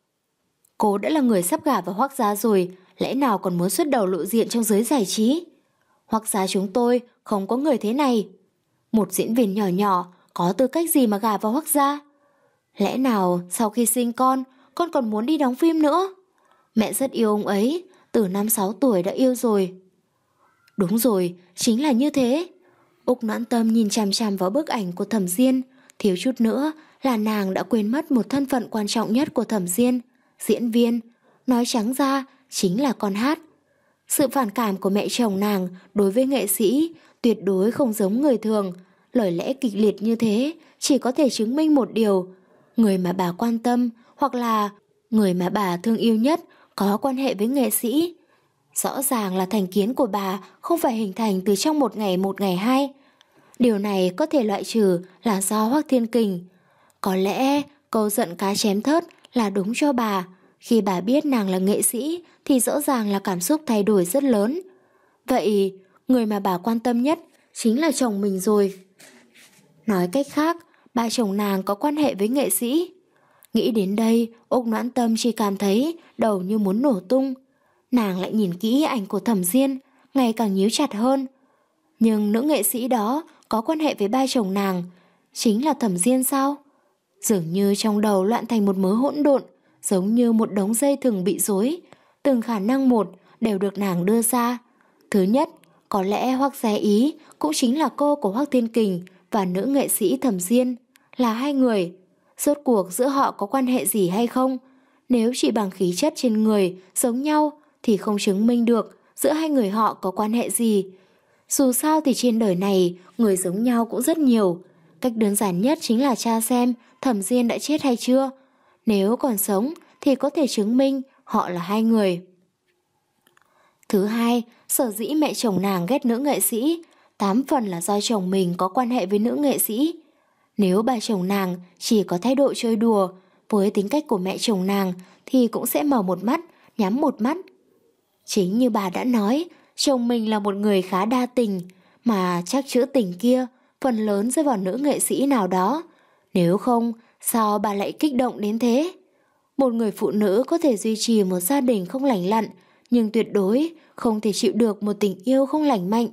Cô đã là người sắp gả vào Hoắc gia rồi, lẽ nào còn muốn xuất đầu lộ diện trong giới giải trí? Hoắc gia chúng tôi không có người thế này. Một diễn viên nhỏ nhỏ có tư cách gì mà gả vào Hoắc gia? Lẽ nào sau khi sinh con, con còn muốn đi đóng phim nữa? Mẹ rất yêu ông ấy, từ năm sáu tuổi đã yêu rồi. Đúng rồi, chính là như thế. Úc Noãn Tâm nhìn chằm chằm vào bức ảnh của Thẩm Diên, thiếu chút nữa là nàng đã quên mất một thân phận quan trọng nhất của Thẩm Diên, diễn viên. Nói trắng ra chính là con Hát. Sự phản cảm của mẹ chồng nàng đối với nghệ sĩ tuyệt đối không giống người thường. Lời lẽ kịch liệt như thế chỉ có thể chứng minh một điều: người mà bà quan tâm hoặc là người mà bà thương yêu nhất có quan hệ với nghệ sĩ. Rõ ràng là thành kiến của bà không phải hình thành từ trong một ngày một ngày hai. Điều này có thể loại trừ là do Hoắc Thiên Kình. Có lẽ câu giận cá chém thớt là đúng cho bà. Khi bà biết nàng là nghệ sĩ thì rõ ràng là cảm xúc thay đổi rất lớn. Vậy người mà bà quan tâm nhất chính là chồng mình rồi. Nói cách khác, ba chồng nàng có quan hệ với nghệ sĩ. Nghĩ đến đây, Úc Noãn Tâm chỉ cảm thấy đầu như muốn nổ tung. Nàng lại nhìn kỹ ảnh của Thẩm Diên, ngày càng nhíu chặt hơn. Nhưng nữ nghệ sĩ đó có quan hệ với ba chồng nàng, chính là Thẩm Diên sao? Dường như trong đầu loạn thành một mớ hỗn độn, giống như một đống dây thừng bị rối. Từng khả năng một đều được nàng đưa ra. Thứ nhất, có lẽ Hoắc Gia Ý cũng chính là cô của Hoắc Thiên Kình và nữ nghệ sĩ Thẩm Diên, là hai người. Rốt cuộc giữa họ có quan hệ gì hay không? Nếu chỉ bằng khí chất trên người giống nhau thì không chứng minh được giữa hai người họ có quan hệ gì. Dù sao thì trên đời này người giống nhau cũng rất nhiều. Cách đơn giản nhất chính là tra xem Thẩm Diên đã chết hay chưa. Nếu còn sống thì có thể chứng minh họ là hai người. Thứ hai, sở dĩ mẹ chồng nàng ghét nữ nghệ sĩ, tám phần là do chồng mình có quan hệ với nữ nghệ sĩ. Nếu bà chồng nàng chỉ có thái độ chơi đùa, với tính cách của mẹ chồng nàng thì cũng sẽ mở một mắt, nhắm một mắt. Chính như bà đã nói, chồng mình là một người khá đa tình, mà chắc chữ tình kia phần lớn rơi vào nữ nghệ sĩ nào đó. Nếu không, sao bà lại kích động đến thế? Một người phụ nữ có thể duy trì một gia đình không lành lặn, nhưng tuyệt đối không thể chịu được một tình yêu không lành mạnh.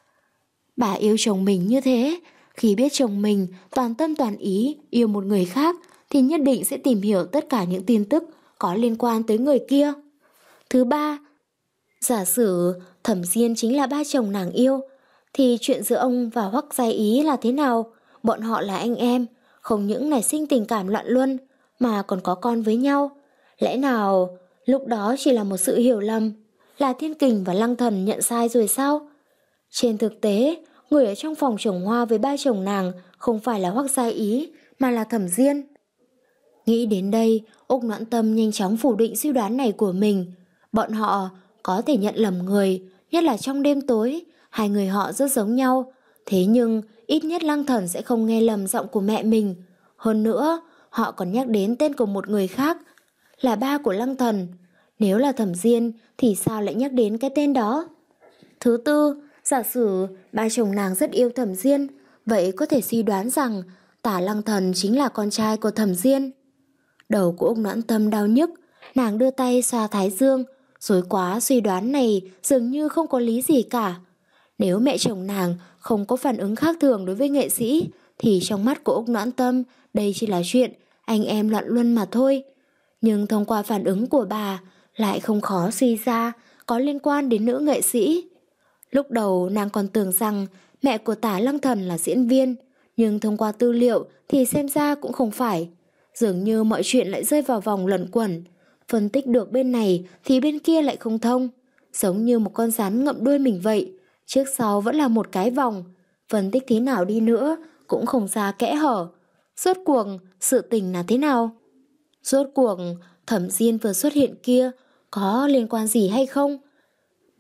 Bà yêu chồng mình như thế, khi biết chồng mình toàn tâm toàn ý yêu một người khác thì nhất định sẽ tìm hiểu tất cả những tin tức có liên quan tới người kia. Thứ ba, giả sử Thẩm Diên chính là ba chồng nàng yêu, thì chuyện giữa ông và Hoắc Gia Ý là thế nào? Bọn họ là anh em, không những nảy sinh tình cảm loạn luân mà còn có con với nhau. Lẽ nào lúc đó chỉ là một sự hiểu lầm, là Thiên Kình và Lăng Thần nhận sai rồi sao? Trên thực tế, người ở trong phòng trồng hoa với ba chồng nàng không phải là Hoắc Gia Ý mà là Thẩm Diên. Nghĩ đến đây, Úc Noãn Tâm nhanh chóng phủ định suy đoán này của mình. Bọn họ có thể nhận lầm người, nhất là trong đêm tối. Hai người họ rất giống nhau, thế nhưng ít nhất Lăng Thần sẽ không nghe lầm giọng của mẹ mình. Hơn nữa, họ còn nhắc đến tên của một người khác, là ba của Lăng Thần. Nếu là Thẩm Diên thì sao lại nhắc đến cái tên đó? Thứ tư, giả sử ba chồng nàng rất yêu Thẩm Diên, vậy có thể suy đoán rằng Tả Lăng Thần chính là con trai của Thẩm Diên. Đầu của Úc Noãn Tâm đau nhức, nàng đưa tay xoa thái dương. Rối quá, suy đoán này dường như không có lý gì cả. Nếu mẹ chồng nàng không có phản ứng khác thường đối với nghệ sĩ, thì trong mắt của Úc Noãn Tâm đây chỉ là chuyện anh em loạn luân mà thôi. Nhưng thông qua phản ứng của bà lại không khó suy ra có liên quan đến nữ nghệ sĩ. Lúc đầu nàng còn tưởng rằng mẹ của Tả Lăng Thần là diễn viên, nhưng thông qua tư liệu thì xem ra cũng không phải. Dường như mọi chuyện lại rơi vào vòng luẩn quẩn, phân tích được bên này thì bên kia lại không thông, giống như một con rắn ngậm đuôi mình vậy, trước sau vẫn là một cái vòng, phân tích thế nào đi nữa cũng không ra kẽ hở. Rốt cuộc sự tình là thế nào? Rốt cuộc Thẩm Diên vừa xuất hiện kia có liên quan gì hay không?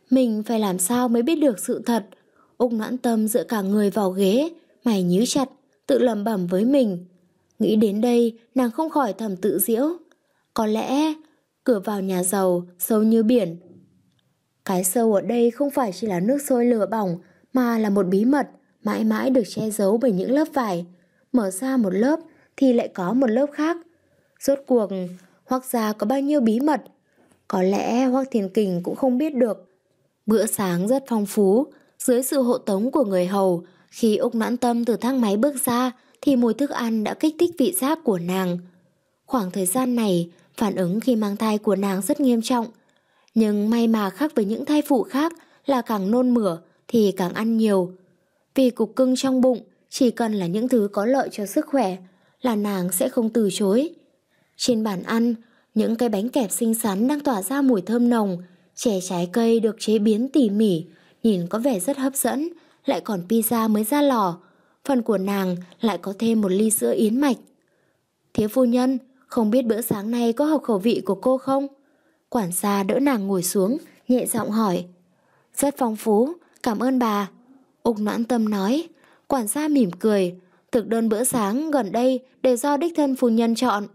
Mình phải làm sao mới biết được sự thật? Úc Noãn Tâm dựa cả người vào ghế, mày nhíu chặt, tự lẩm bẩm với mình. Nghĩ đến đây, nàng không khỏi thầm tự giễu. Có lẽ cửa vào nhà giàu sâu như biển. Cái sâu ở đây không phải chỉ là nước sôi lửa bỏng, mà là một bí mật mãi mãi được che giấu bởi những lớp vải. Mở ra một lớp thì lại có một lớp khác. Rốt cuộc Hoắc gia có bao nhiêu bí mật? Có lẽ Hoắc Thiên Kình cũng không biết được. Bữa sáng rất phong phú, dưới sự hộ tống của người hầu. Khi Úc Noãn Tâm từ thang máy bước ra thì mùi thức ăn đã kích thích vị giác của nàng. Khoảng thời gian này, phản ứng khi mang thai của nàng rất nghiêm trọng. Nhưng may mà khác với những thai phụ khác là càng nôn mửa thì càng ăn nhiều. Vì cục cưng trong bụng chỉ cần là những thứ có lợi cho sức khỏe là nàng sẽ không từ chối. Trên bàn ăn, những cái bánh kẹp xinh xắn đang tỏa ra mùi thơm nồng, chè trái cây được chế biến tỉ mỉ, nhìn có vẻ rất hấp dẫn, lại còn pizza mới ra lò. Phần của nàng lại có thêm một ly sữa yến mạch. Thiếu phu nhân, không biết bữa sáng nay có hợp khẩu vị của cô không? Quản gia đỡ nàng ngồi xuống, nhẹ giọng hỏi. Rất phong phú, cảm ơn bà. Úc Noãn Tâm nói. Quản gia mỉm cười. Thực đơn bữa sáng gần đây đều do đích thân phu nhân chọn.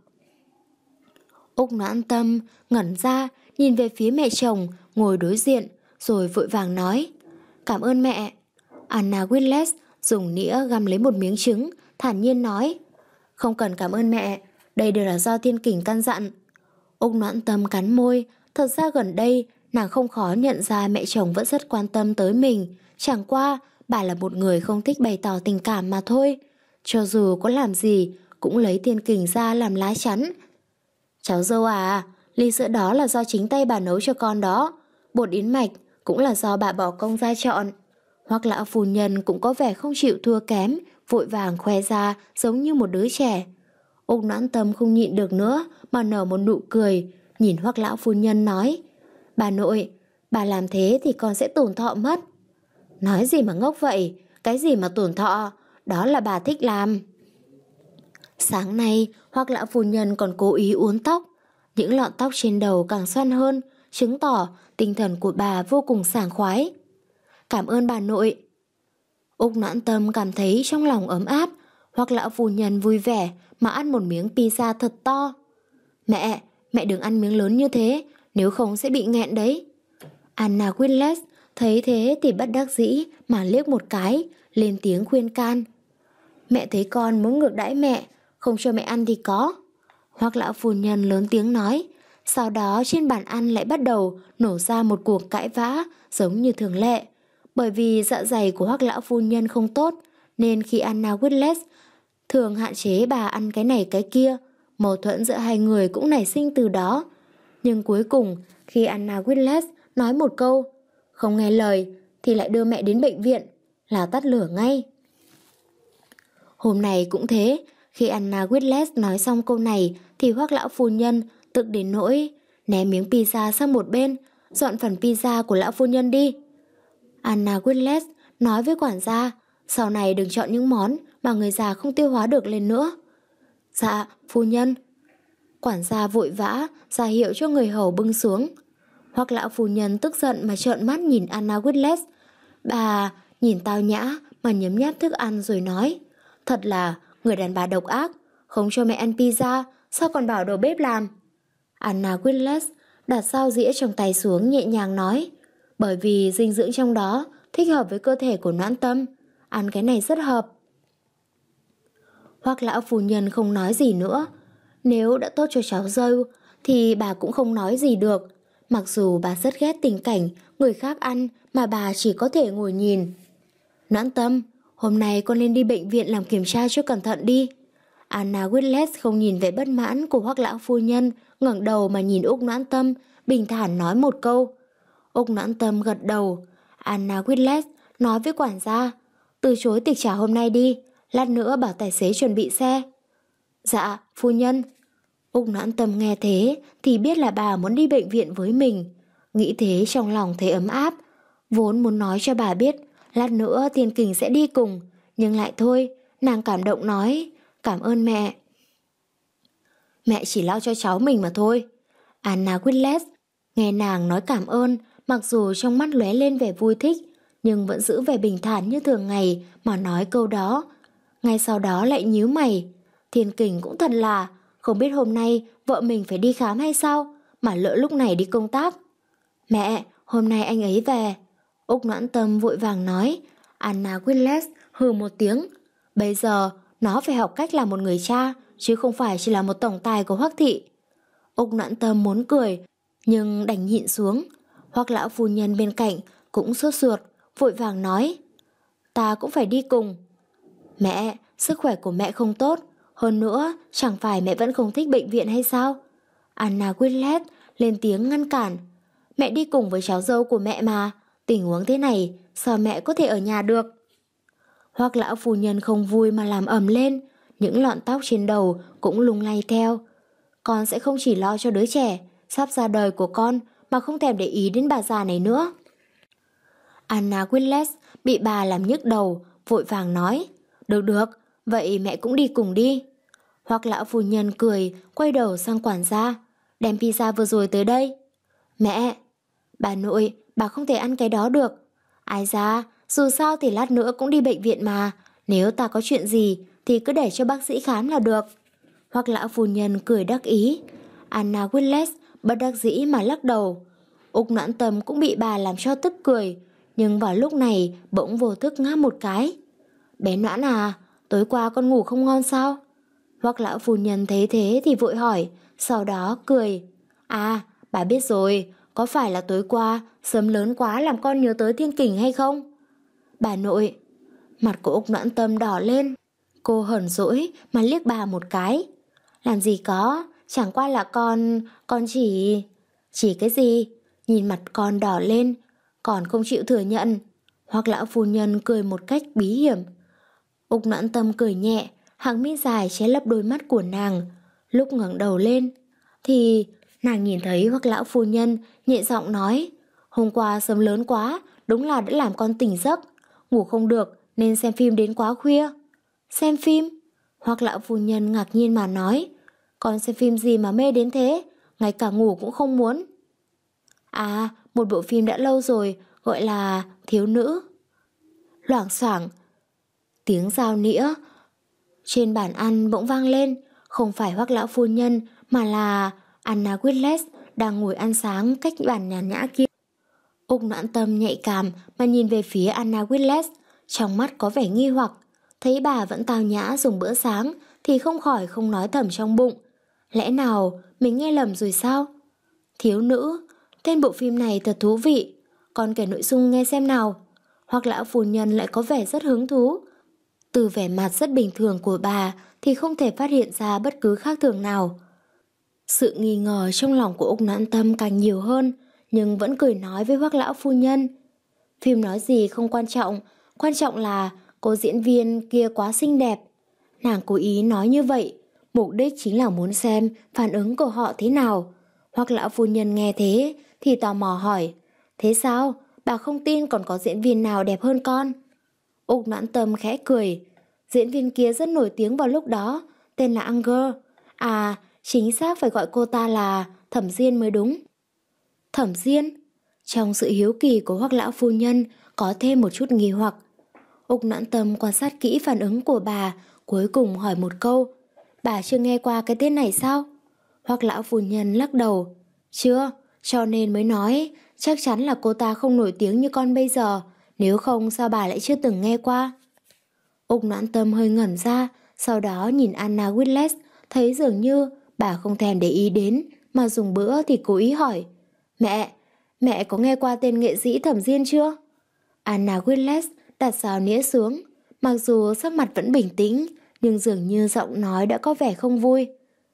Úc Noãn Tâm ngẩn ra, nhìn về phía mẹ chồng ngồi đối diện, rồi vội vàng nói. Cảm ơn mẹ. Anna Whitles dùng nĩa găm lấy một miếng trứng, thản nhiên nói. Không cần cảm ơn mẹ, đây đều là do Thiên Kình căn dặn. Úc Noãn Tâm cắn môi. Thật ra gần đây nàng không khó nhận ra mẹ chồng vẫn rất quan tâm tới mình. Chẳng qua bà là một người không thích bày tỏ tình cảm mà thôi. Cho dù có làm gì cũng lấy Thiên Kình ra làm lá chắn. Cháu dâu à, ly sữa đó là do chính tay bà nấu cho con đó. Bột yến mạch cũng là do bà bỏ công ra chọn. Hoặc lão phu nhân cũng có vẻ không chịu thua kém, vội vàng khoe ra giống như một đứa trẻ. Úc Noãn Tâm không nhịn được nữa mà nở một nụ cười, nhìn Hoắc lão phu nhân nói. Bà nội, bà làm thế thì con sẽ tổn thọ mất. Nói gì mà ngốc vậy, cái gì mà tổn thọ, đó là bà thích làm. Sáng nay, Hoắc lão phu nhân còn cố ý uốn tóc. Những lọn tóc trên đầu càng xoăn hơn, chứng tỏ tinh thần của bà vô cùng sảng khoái. Cảm ơn bà nội. Úc Noãn Tâm cảm thấy trong lòng ấm áp. Hoắc lão phu nhân vui vẻ mà ăn một miếng pizza thật to. Mẹ, mẹ đừng ăn miếng lớn như thế, nếu không sẽ bị nghẹn đấy. Anna Whitles thấy thế thì bất đắc dĩ mà liếc một cái, lên tiếng khuyên can. Mẹ thấy con muốn ngược đãi mẹ, không cho mẹ ăn thì có. Hoắc lão phu nhân lớn tiếng nói. Sau đó trên bàn ăn lại bắt đầu nổ ra một cuộc cãi vã giống như thường lệ. Bởi vì dạ dày của Hoắc lão phu nhân không tốt, nên khi Anna Whitles thường hạn chế bà ăn cái này cái kia, mâu thuẫn giữa hai người cũng nảy sinh từ đó. Nhưng cuối cùng khi Anna Whitles nói một câu không nghe lời thì lại đưa mẹ đến bệnh viện, là tắt lửa ngay. Hôm nay cũng thế, khi Anna Whitles nói xong câu này thì Hoắc lão phu nhân tức đến nỗi ném miếng pizza sang một bên, dọn phần pizza của lão phu nhân đi. Anna Whitles nói với quản gia, sau này đừng chọn những món mà người già không tiêu hóa được lên nữa. Dạ, phu nhân. Quản gia vội vã ra hiệu cho người hầu bưng xuống. Hoắc lão phu nhân tức giận mà trợn mắt nhìn Anna Whitles. Bà nhìn tao nhã mà nhấm nháp thức ăn rồi nói. Thật là người đàn bà độc ác, không cho mẹ ăn pizza, sao còn bảo đầu bếp làm. Anna Whitles đặt dao dĩa trong tay xuống nhẹ nhàng nói. Bởi vì dinh dưỡng trong đó thích hợp với cơ thể của Noãn Tâm, ăn cái này rất hợp. Hoắc lão phu nhân không nói gì nữa. Nếu đã tốt cho cháu dâu thì bà cũng không nói gì được. Mặc dù bà rất ghét tình cảnh người khác ăn mà bà chỉ có thể ngồi nhìn. Noãn Tâm, hôm nay con lên đi bệnh viện làm kiểm tra cho cẩn thận đi. Anna Whitles không nhìn vẻ bất mãn của Hoắc lão phu nhân, ngẩng đầu mà nhìn Úc Noãn Tâm, bình thản nói một câu. Úc Noãn Tâm gật đầu. Anna Whitles nói với quản gia, từ chối tiệc trà hôm nay đi, lát nữa bảo tài xế chuẩn bị xe. Dạ, phu nhân. Úc Noãn Tâm nghe thế thì biết là bà muốn đi bệnh viện với mình. Nghĩ thế trong lòng thấy ấm áp. Vốn muốn nói cho bà biết lát nữa Thiên Kình sẽ đi cùng, nhưng lại thôi, nàng cảm động nói, cảm ơn mẹ. Mẹ chỉ lo cho cháu mình mà thôi. Anna Whitles nghe nàng nói cảm ơn mặc dù trong mắt lóe lên vẻ vui thích, nhưng vẫn giữ vẻ bình thản như thường ngày mà nói câu đó. Ngay sau đó lại nhíu mày. Thiên Kình cũng thật là, không biết hôm nay vợ mình phải đi khám hay sao, mà lỡ lúc này đi công tác. Mẹ, hôm nay anh ấy về. Úc Noãn Tâm vội vàng nói. Anna Whitles hừ một tiếng. Bây giờ nó phải học cách làm một người cha, chứ không phải chỉ là một tổng tài của Hoắc thị. Úc Noãn Tâm muốn cười, nhưng đành nhịn xuống. Hoắc lão phu nhân bên cạnh cũng sốt ruột, vội vàng nói. Ta cũng phải đi cùng. Mẹ, sức khỏe của mẹ không tốt. Hơn nữa, chẳng phải mẹ vẫn không thích bệnh viện hay sao? Anna Whitles lên tiếng ngăn cản. Mẹ đi cùng với cháu dâu của mẹ mà. Tình huống thế này, sao mẹ có thể ở nhà được? Hoắc lão phu nhân không vui mà làm ầm lên. Những lọn tóc trên đầu cũng lung lay theo. Con sẽ không chỉ lo cho đứa trẻ sắp ra đời của con mà không thèm để ý đến bà già này nữa. Anna Whitles bị bà làm nhức đầu, vội vàng nói. Được được, vậy mẹ cũng đi cùng đi. Hoắc lão phu nhân cười, quay đầu sang quản gia. Đem pizza vừa rồi tới đây. Mẹ, bà nội, bà không thể ăn cái đó được. Ai ra, dù sao thì lát nữa cũng đi bệnh viện mà. Nếu ta có chuyện gì thì cứ để cho bác sĩ khám là được. Hoắc lão phu nhân cười đắc ý. Anna Whitles bất đắc dĩ mà lắc đầu. Úc Noãn Tâm cũng bị bà làm cho tức cười, nhưng vào lúc này bỗng vô thức ngáp một cái. Bé Noãn à, tối qua con ngủ không ngon sao? Hoắc lão phu nhân thấy thế thì vội hỏi, sau đó cười. À, bà biết rồi, có phải là tối qua sớm lớn quá làm con nhớ tới Thiên Kình hay không? Bà nội. Mặt của Úc Noãn Tâm đỏ lên. Cô hờn dỗi mà liếc bà một cái. Làm gì có, chẳng qua là con, con chỉ... Chỉ cái gì? Nhìn mặt con đỏ lên, còn không chịu thừa nhận. Hoắc lão phu nhân cười một cách bí hiểm. Úc Noãn Tâm cười nhẹ, hàng mi dài che lấp đôi mắt của nàng. Lúc ngẩng đầu lên thì nàng nhìn thấy Hoắc lão phu nhân nhẹ giọng nói. Hôm qua sớm lớn quá, đúng là đã làm con tỉnh giấc. Ngủ không được nên xem phim đến quá khuya. Xem phim? Hoắc lão phu nhân ngạc nhiên mà nói. Con xem phim gì mà mê đến thế, ngay cả ngủ cũng không muốn. À, một bộ phim đã lâu rồi, gọi là Thiếu Nữ. Loảng xoảng, tiếng dao nĩa trên bàn ăn bỗng vang lên. Không phải Hoắc lão phu nhân mà là Anna Whitles đang ngồi ăn sáng cách bàn nhàn nhã kia. Úc Noãn Tâm nhạy cảm mà nhìn về phía Anna Whitles, trong mắt có vẻ nghi hoặc. Thấy bà vẫn tao nhã dùng bữa sáng thì không khỏi không nói thầm trong bụng. Lẽ nào mình nghe lầm rồi sao? Thiếu Nữ, tên bộ phim này thật thú vị. Con kể nội dung nghe xem nào. Hoắc lão phu nhân lại có vẻ rất hứng thú. Từ vẻ mặt rất bình thường của bà thì không thể phát hiện ra bất cứ khác thường nào. Sự nghi ngờ trong lòng của Úc Noãn Tâm càng nhiều hơn, nhưng vẫn cười nói với Hoắc lão phu nhân. Phim nói gì không quan trọng, quan trọng là cô diễn viên kia quá xinh đẹp. Nàng cố ý nói như vậy, mục đích chính là muốn xem phản ứng của họ thế nào. Hoắc lão phu nhân nghe thế thì tò mò hỏi. Thế sao? Bà không tin còn có diễn viên nào đẹp hơn con? Úc Noãn Tâm khẽ cười. Diễn viên kia rất nổi tiếng vào lúc đó, tên là Unger. À, chính xác phải gọi cô ta là Thẩm Diên mới đúng. Thẩm Diên? Trong sự hiếu kỳ của Hoắc lão phu nhân có thêm một chút nghi hoặc. Úc Noãn Tâm quan sát kỹ phản ứng của bà, cuối cùng hỏi một câu. Bà chưa nghe qua cái tên này sao? Hoắc lão phu nhân lắc đầu. Chưa, cho nên mới nói chắc chắn là cô ta không nổi tiếng như con bây giờ. Nếu không sao bà lại chưa từng nghe qua? Úc Noãn Tâm hơi ngẩn ra, sau đó nhìn Anna Whitles, thấy dường như bà không thèm để ý đến, mà dùng bữa thì cố ý hỏi. Mẹ, mẹ có nghe qua tên nghệ sĩ Thẩm Diên chưa? Anna Whitles đặt dao nĩa xuống, mặc dù sắc mặt vẫn bình tĩnh, nhưng dường như giọng nói đã có vẻ không vui.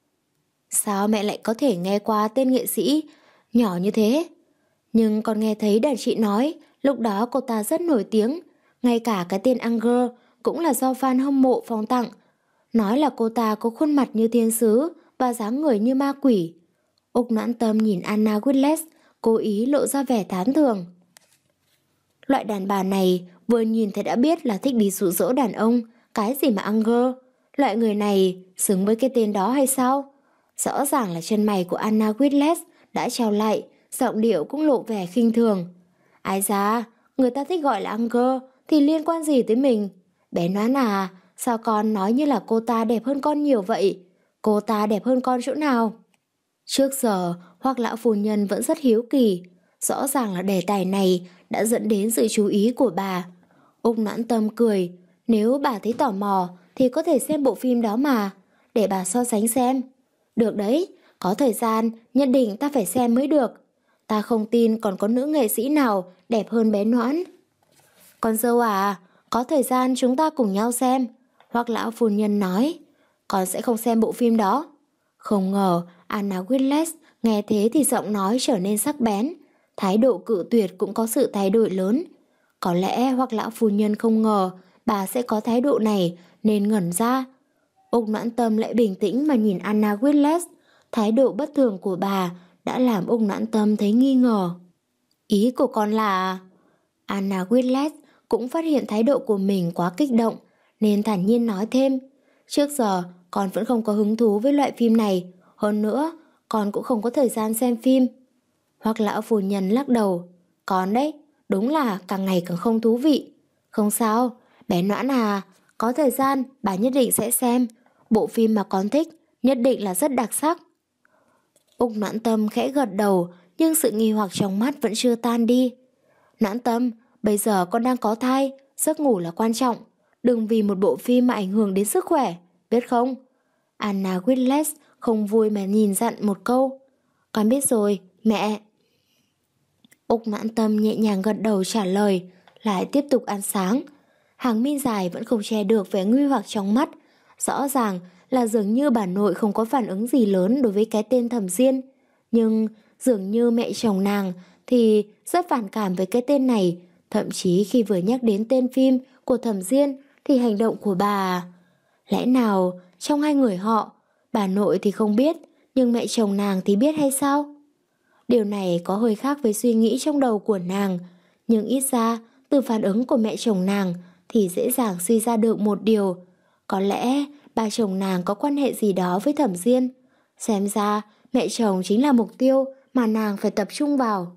Sao mẹ lại có thể nghe qua tên nghệ sĩ nhỏ như thế? Nhưng con nghe thấy đàn chị nói, lúc đó cô ta rất nổi tiếng, ngay cả cái tên Unger cũng là do fan hâm mộ phong tặng. Nói là cô ta có khuôn mặt như thiên sứ và dáng người như ma quỷ. Úc Noãn Tâm nhìn Anna Whitles, cố ý lộ ra vẻ tán thưởng. Loại đàn bà này vừa nhìn thấy đã biết là thích đi dụ dỗ đàn ông. Cái gì mà Unger? Loại người này xứng với cái tên đó hay sao? Rõ ràng là chân mày của Anna Whitles đã trao lại, giọng điệu cũng lộ vẻ khinh thường. Ai da, người ta thích gọi là Uncle thì liên quan gì tới mình? Bé Noãn à, sao con nói như là cô ta đẹp hơn con nhiều vậy? Cô ta đẹp hơn con chỗ nào? Trước giờ, Hoắc lão phu nhân vẫn rất hiếu kỳ. Rõ ràng là đề tài này đã dẫn đến sự chú ý của bà. Úc Noãn Tâm cười. Nếu bà thấy tò mò thì có thể xem bộ phim đó mà, để bà so sánh xem. Được đấy, có thời gian nhất định ta phải xem mới được. Ta không tin còn có nữ nghệ sĩ nào đẹp hơn bé Noãn. Con dâu à, có thời gian chúng ta cùng nhau xem. Hoắc lão phu nhân nói. Con sẽ không xem bộ phim đó. Không ngờ Anna Whitlet nghe thế thì giọng nói trở nên sắc bén. Thái độ cự tuyệt cũng có sự thay đổi lớn. Có lẽ Hoắc lão phu nhân không ngờ bà sẽ có thái độ này nên ngẩn ra. Úc Noãn Tâm lại bình tĩnh mà nhìn Anna Whitlet. Thái độ bất thường của bà đã làm Úc Noãn Tâm thấy nghi ngờ. Ý của con là... Anna Whitlet cũng phát hiện thái độ của mình quá kích động nên thản nhiên nói thêm. Trước giờ con vẫn không có hứng thú với loại phim này. Hơn nữa, con cũng không có thời gian xem phim. Hoắc lão phu nhân lắc đầu. Con đấy, đúng là càng ngày càng không thú vị. Không sao, bé Noãn à, có thời gian bà nhất định sẽ xem. Bộ phim mà con thích nhất định là rất đặc sắc. Úc Noãn Tâm khẽ gật đầu, nhưng sự nghi hoặc trong mắt vẫn chưa tan đi. Noãn Tâm, bây giờ con đang có thai, giấc ngủ là quan trọng. Đừng vì một bộ phim mà ảnh hưởng đến sức khỏe, biết không? Anna Whitlet không vui mà nhìn dặn một câu. Con biết rồi, mẹ. Úc Noãn Tâm nhẹ nhàng gật đầu trả lời, lại tiếp tục ăn sáng. Hàng mi dài vẫn không che được vẻ nguy hoặc trong mắt. Rõ ràng là dường như bà nội không có phản ứng gì lớn đối với cái tên Thẩm Diên. Nhưng dường như mẹ chồng nàng thì rất phản cảm với cái tên này. Thậm chí khi vừa nhắc đến tên phim của Thẩm Diên thì hành động của bà... Lẽ nào trong hai người họ, bà nội thì không biết, nhưng mẹ chồng nàng thì biết hay sao? Điều này có hơi khác với suy nghĩ trong đầu của nàng, nhưng ít ra từ phản ứng của mẹ chồng nàng thì dễ dàng suy ra được một điều. Có lẽ bà chồng nàng có quan hệ gì đó với Thẩm Diên. Xem ra mẹ chồng chính là mục tiêu mà nàng phải tập trung vào.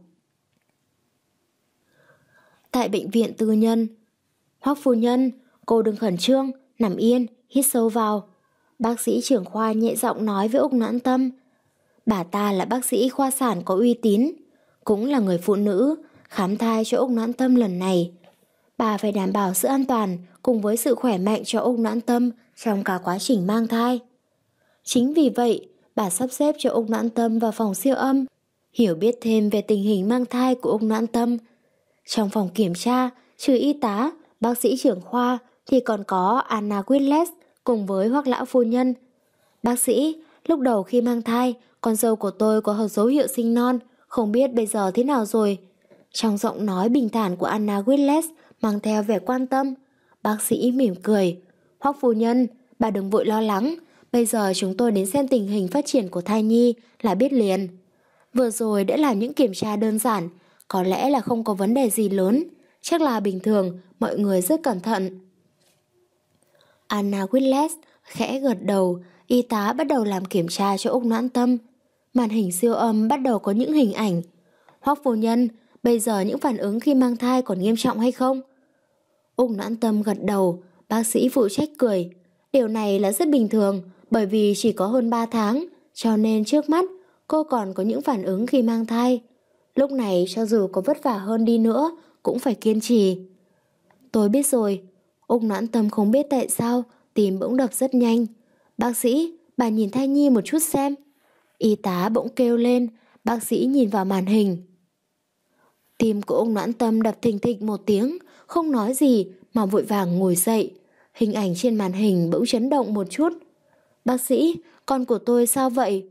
Tại bệnh viện tư nhân, Hoắc phu nhân, cô đừng khẩn trương, nằm yên, hít sâu vào. Bác sĩ trưởng khoa nhẹ giọng nói với Úc Noãn Tâm. Bà ta là bác sĩ khoa sản có uy tín, cũng là người phụ nữ khám thai cho Úc Noãn Tâm lần này. Bà phải đảm bảo sự an toàn cùng với sự khỏe mạnh cho Úc Noãn Tâm trong cả quá trình mang thai. Chính vì vậy, bà sắp xếp cho Úc Noãn Tâm vào phòng siêu âm, hiểu biết thêm về tình hình mang thai của Úc Noãn Tâm. Trong phòng kiểm tra, trừ y tá, bác sĩ trưởng khoa thì còn có Anna Whitlet cùng với Hoắc lão phu nhân. Bác sĩ, lúc đầu khi mang thai, con dâu của tôi có dấu hiệu sinh non, không biết bây giờ thế nào rồi. Trong giọng nói bình thản của Anna Whitlet mang theo vẻ quan tâm. Bác sĩ mỉm cười. Hoắc phu nhân, bà đừng vội lo lắng. Bây giờ chúng tôi đến xem tình hình phát triển của thai nhi là biết liền. Vừa rồi đã làm những kiểm tra đơn giản, có lẽ là không có vấn đề gì lớn. Chắc là bình thường, mọi người rất cẩn thận. Anna Whitlet khẽ gật đầu, y tá bắt đầu làm kiểm tra cho Úc Noãn Tâm. Màn hình siêu âm bắt đầu có những hình ảnh. Hoắc phu nhân, bây giờ những phản ứng khi mang thai còn nghiêm trọng hay không? Úc Noãn Tâm gật đầu, bác sĩ phụ trách cười. Điều này là rất bình thường, bởi vì chỉ có hơn ba tháng, cho nên trước mắt cô còn có những phản ứng khi mang thai. Lúc này cho dù có vất vả hơn đi nữa, cũng phải kiên trì. Tôi biết rồi. Úc Noãn Tâm không biết tại sao tim bỗng đập rất nhanh. Bác sĩ, bà nhìn thai nhi một chút xem. Y tá bỗng kêu lên, bác sĩ nhìn vào màn hình. Tim của Úc Noãn Tâm đập thình thịch một tiếng, không nói gì mà vội vàng ngồi dậy. Hình ảnh trên màn hình bỗng chấn động một chút. Bác sĩ, con của tôi sao vậy?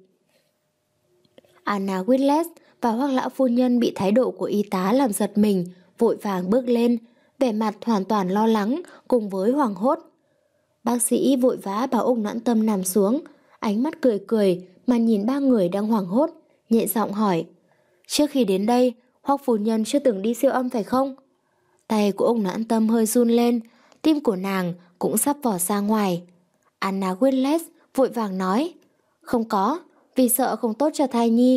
Anna Whitlet và Hoắc lão phu nhân bị thái độ của y tá làm giật mình, vội vàng bước lên, vẻ mặt hoàn toàn lo lắng cùng với hoảng hốt. Bác sĩ vội vã bảo Úc Noãn Tâm nằm xuống, ánh mắt cười cười mà nhìn ba người đang hoảng hốt, nhẹ giọng hỏi. Trước khi đến đây, Hoắc phu nhân chưa từng đi siêu âm phải không? Tay của Úc Noãn Tâm hơi run lên, tim của nàng cũng sắp vỏ ra ngoài. Anna Whitlet vội vàng nói. Không có, vì sợ không tốt cho thai nhi,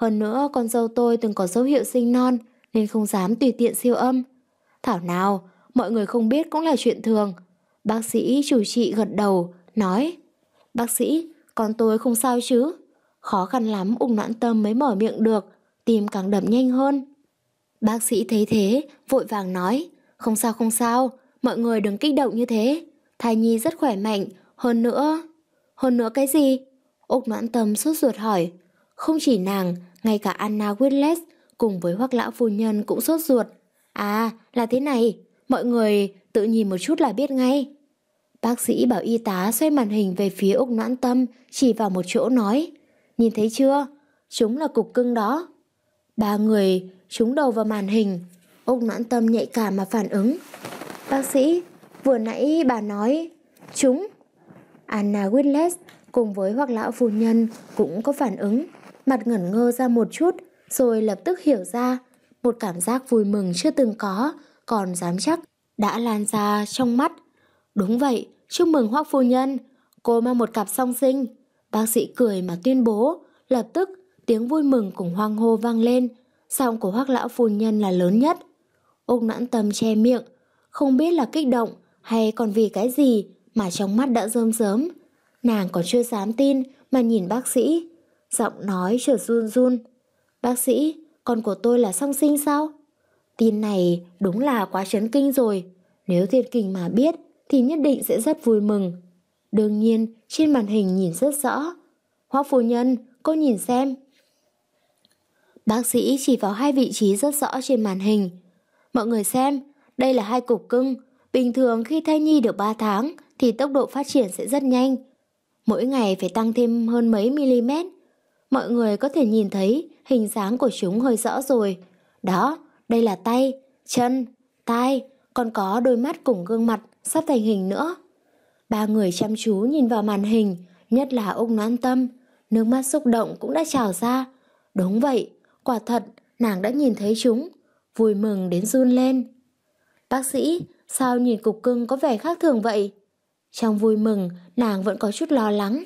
Hơn nữa con dâu tôi từng có dấu hiệu sinh non nên không dám tùy tiện siêu âm. Thảo nào, mọi người không biết cũng là chuyện thường. Bác sĩ chủ trị gật đầu, nói: Bác sĩ, con tôi không sao chứ? Khó khăn lắm Úc Noãn Tâm mới mở miệng được, tim càng đập nhanh hơn. Bác sĩ thấy thế, vội vàng nói: Không sao không sao, mọi người đừng kích động như thế. Thai nhi rất khỏe mạnh, hơn nữa... Hơn nữa cái gì? Úc Noãn Tâm sốt ruột hỏi. Không chỉ nàng, ngay cả Anna Whitles cùng với Hoắc lão phu nhân cũng sốt ruột. À, là thế này, mọi người tự nhìn một chút là biết ngay. Bác sĩ bảo y tá xoay màn hình về phía Úc Noãn Tâm, chỉ vào một chỗ nói: Nhìn thấy chưa? Chúng là cục cưng đó. Ba người trúng đầu vào màn hình. Úc Noãn Tâm nhạy cảm mà phản ứng: Bác sĩ, vừa nãy bà nói chúng. Anna Whitles cùng với Hoắc lão phu nhân cũng có phản ứng, mặt ngẩn ngơ ra một chút, rồi lập tức hiểu ra. Một cảm giác vui mừng chưa từng có, còn dám chắc, đã lan ra trong mắt. Đúng vậy, chúc mừng Hoắc phu nhân, cô mang một cặp song sinh. Bác sĩ cười mà tuyên bố. Lập tức tiếng vui mừng cùng hoang hô vang lên. Giọng của Hoắc lão phu nhân là lớn nhất. Úc Noãn Tâm che miệng, không biết là kích động hay còn vì cái gì mà trong mắt đã rơm rớm. Nàng còn chưa dám tin mà nhìn bác sĩ, giọng nói chợt run run. Bác sĩ, con của tôi là song sinh sao? Tin này đúng là quá chấn kinh rồi. Nếu Thiên Kình mà biết thì nhất định sẽ rất vui mừng. Đương nhiên trên màn hình nhìn rất rõ. Hoắc phu nhân, cô nhìn xem. Bác sĩ chỉ vào hai vị trí rất rõ trên màn hình. Mọi người xem, đây là hai cục cưng. Bình thường khi thai nhi được ba tháng thì tốc độ phát triển sẽ rất nhanh. Mỗi ngày phải tăng thêm hơn mấy mm. Mọi người có thể nhìn thấy hình dáng của chúng hơi rõ rồi. Đó, đây là tay, chân, tai, còn có đôi mắt cùng gương mặt sắp thành hình nữa. Ba người chăm chú nhìn vào màn hình, nhất là Úc Noãn Tâm, nước mắt xúc động cũng đã trào ra. Đúng vậy, quả thật, nàng đã nhìn thấy chúng, vui mừng đến run lên. Bác sĩ, sao nhìn cục cưng có vẻ khác thường vậy? Trong vui mừng, nàng vẫn có chút lo lắng.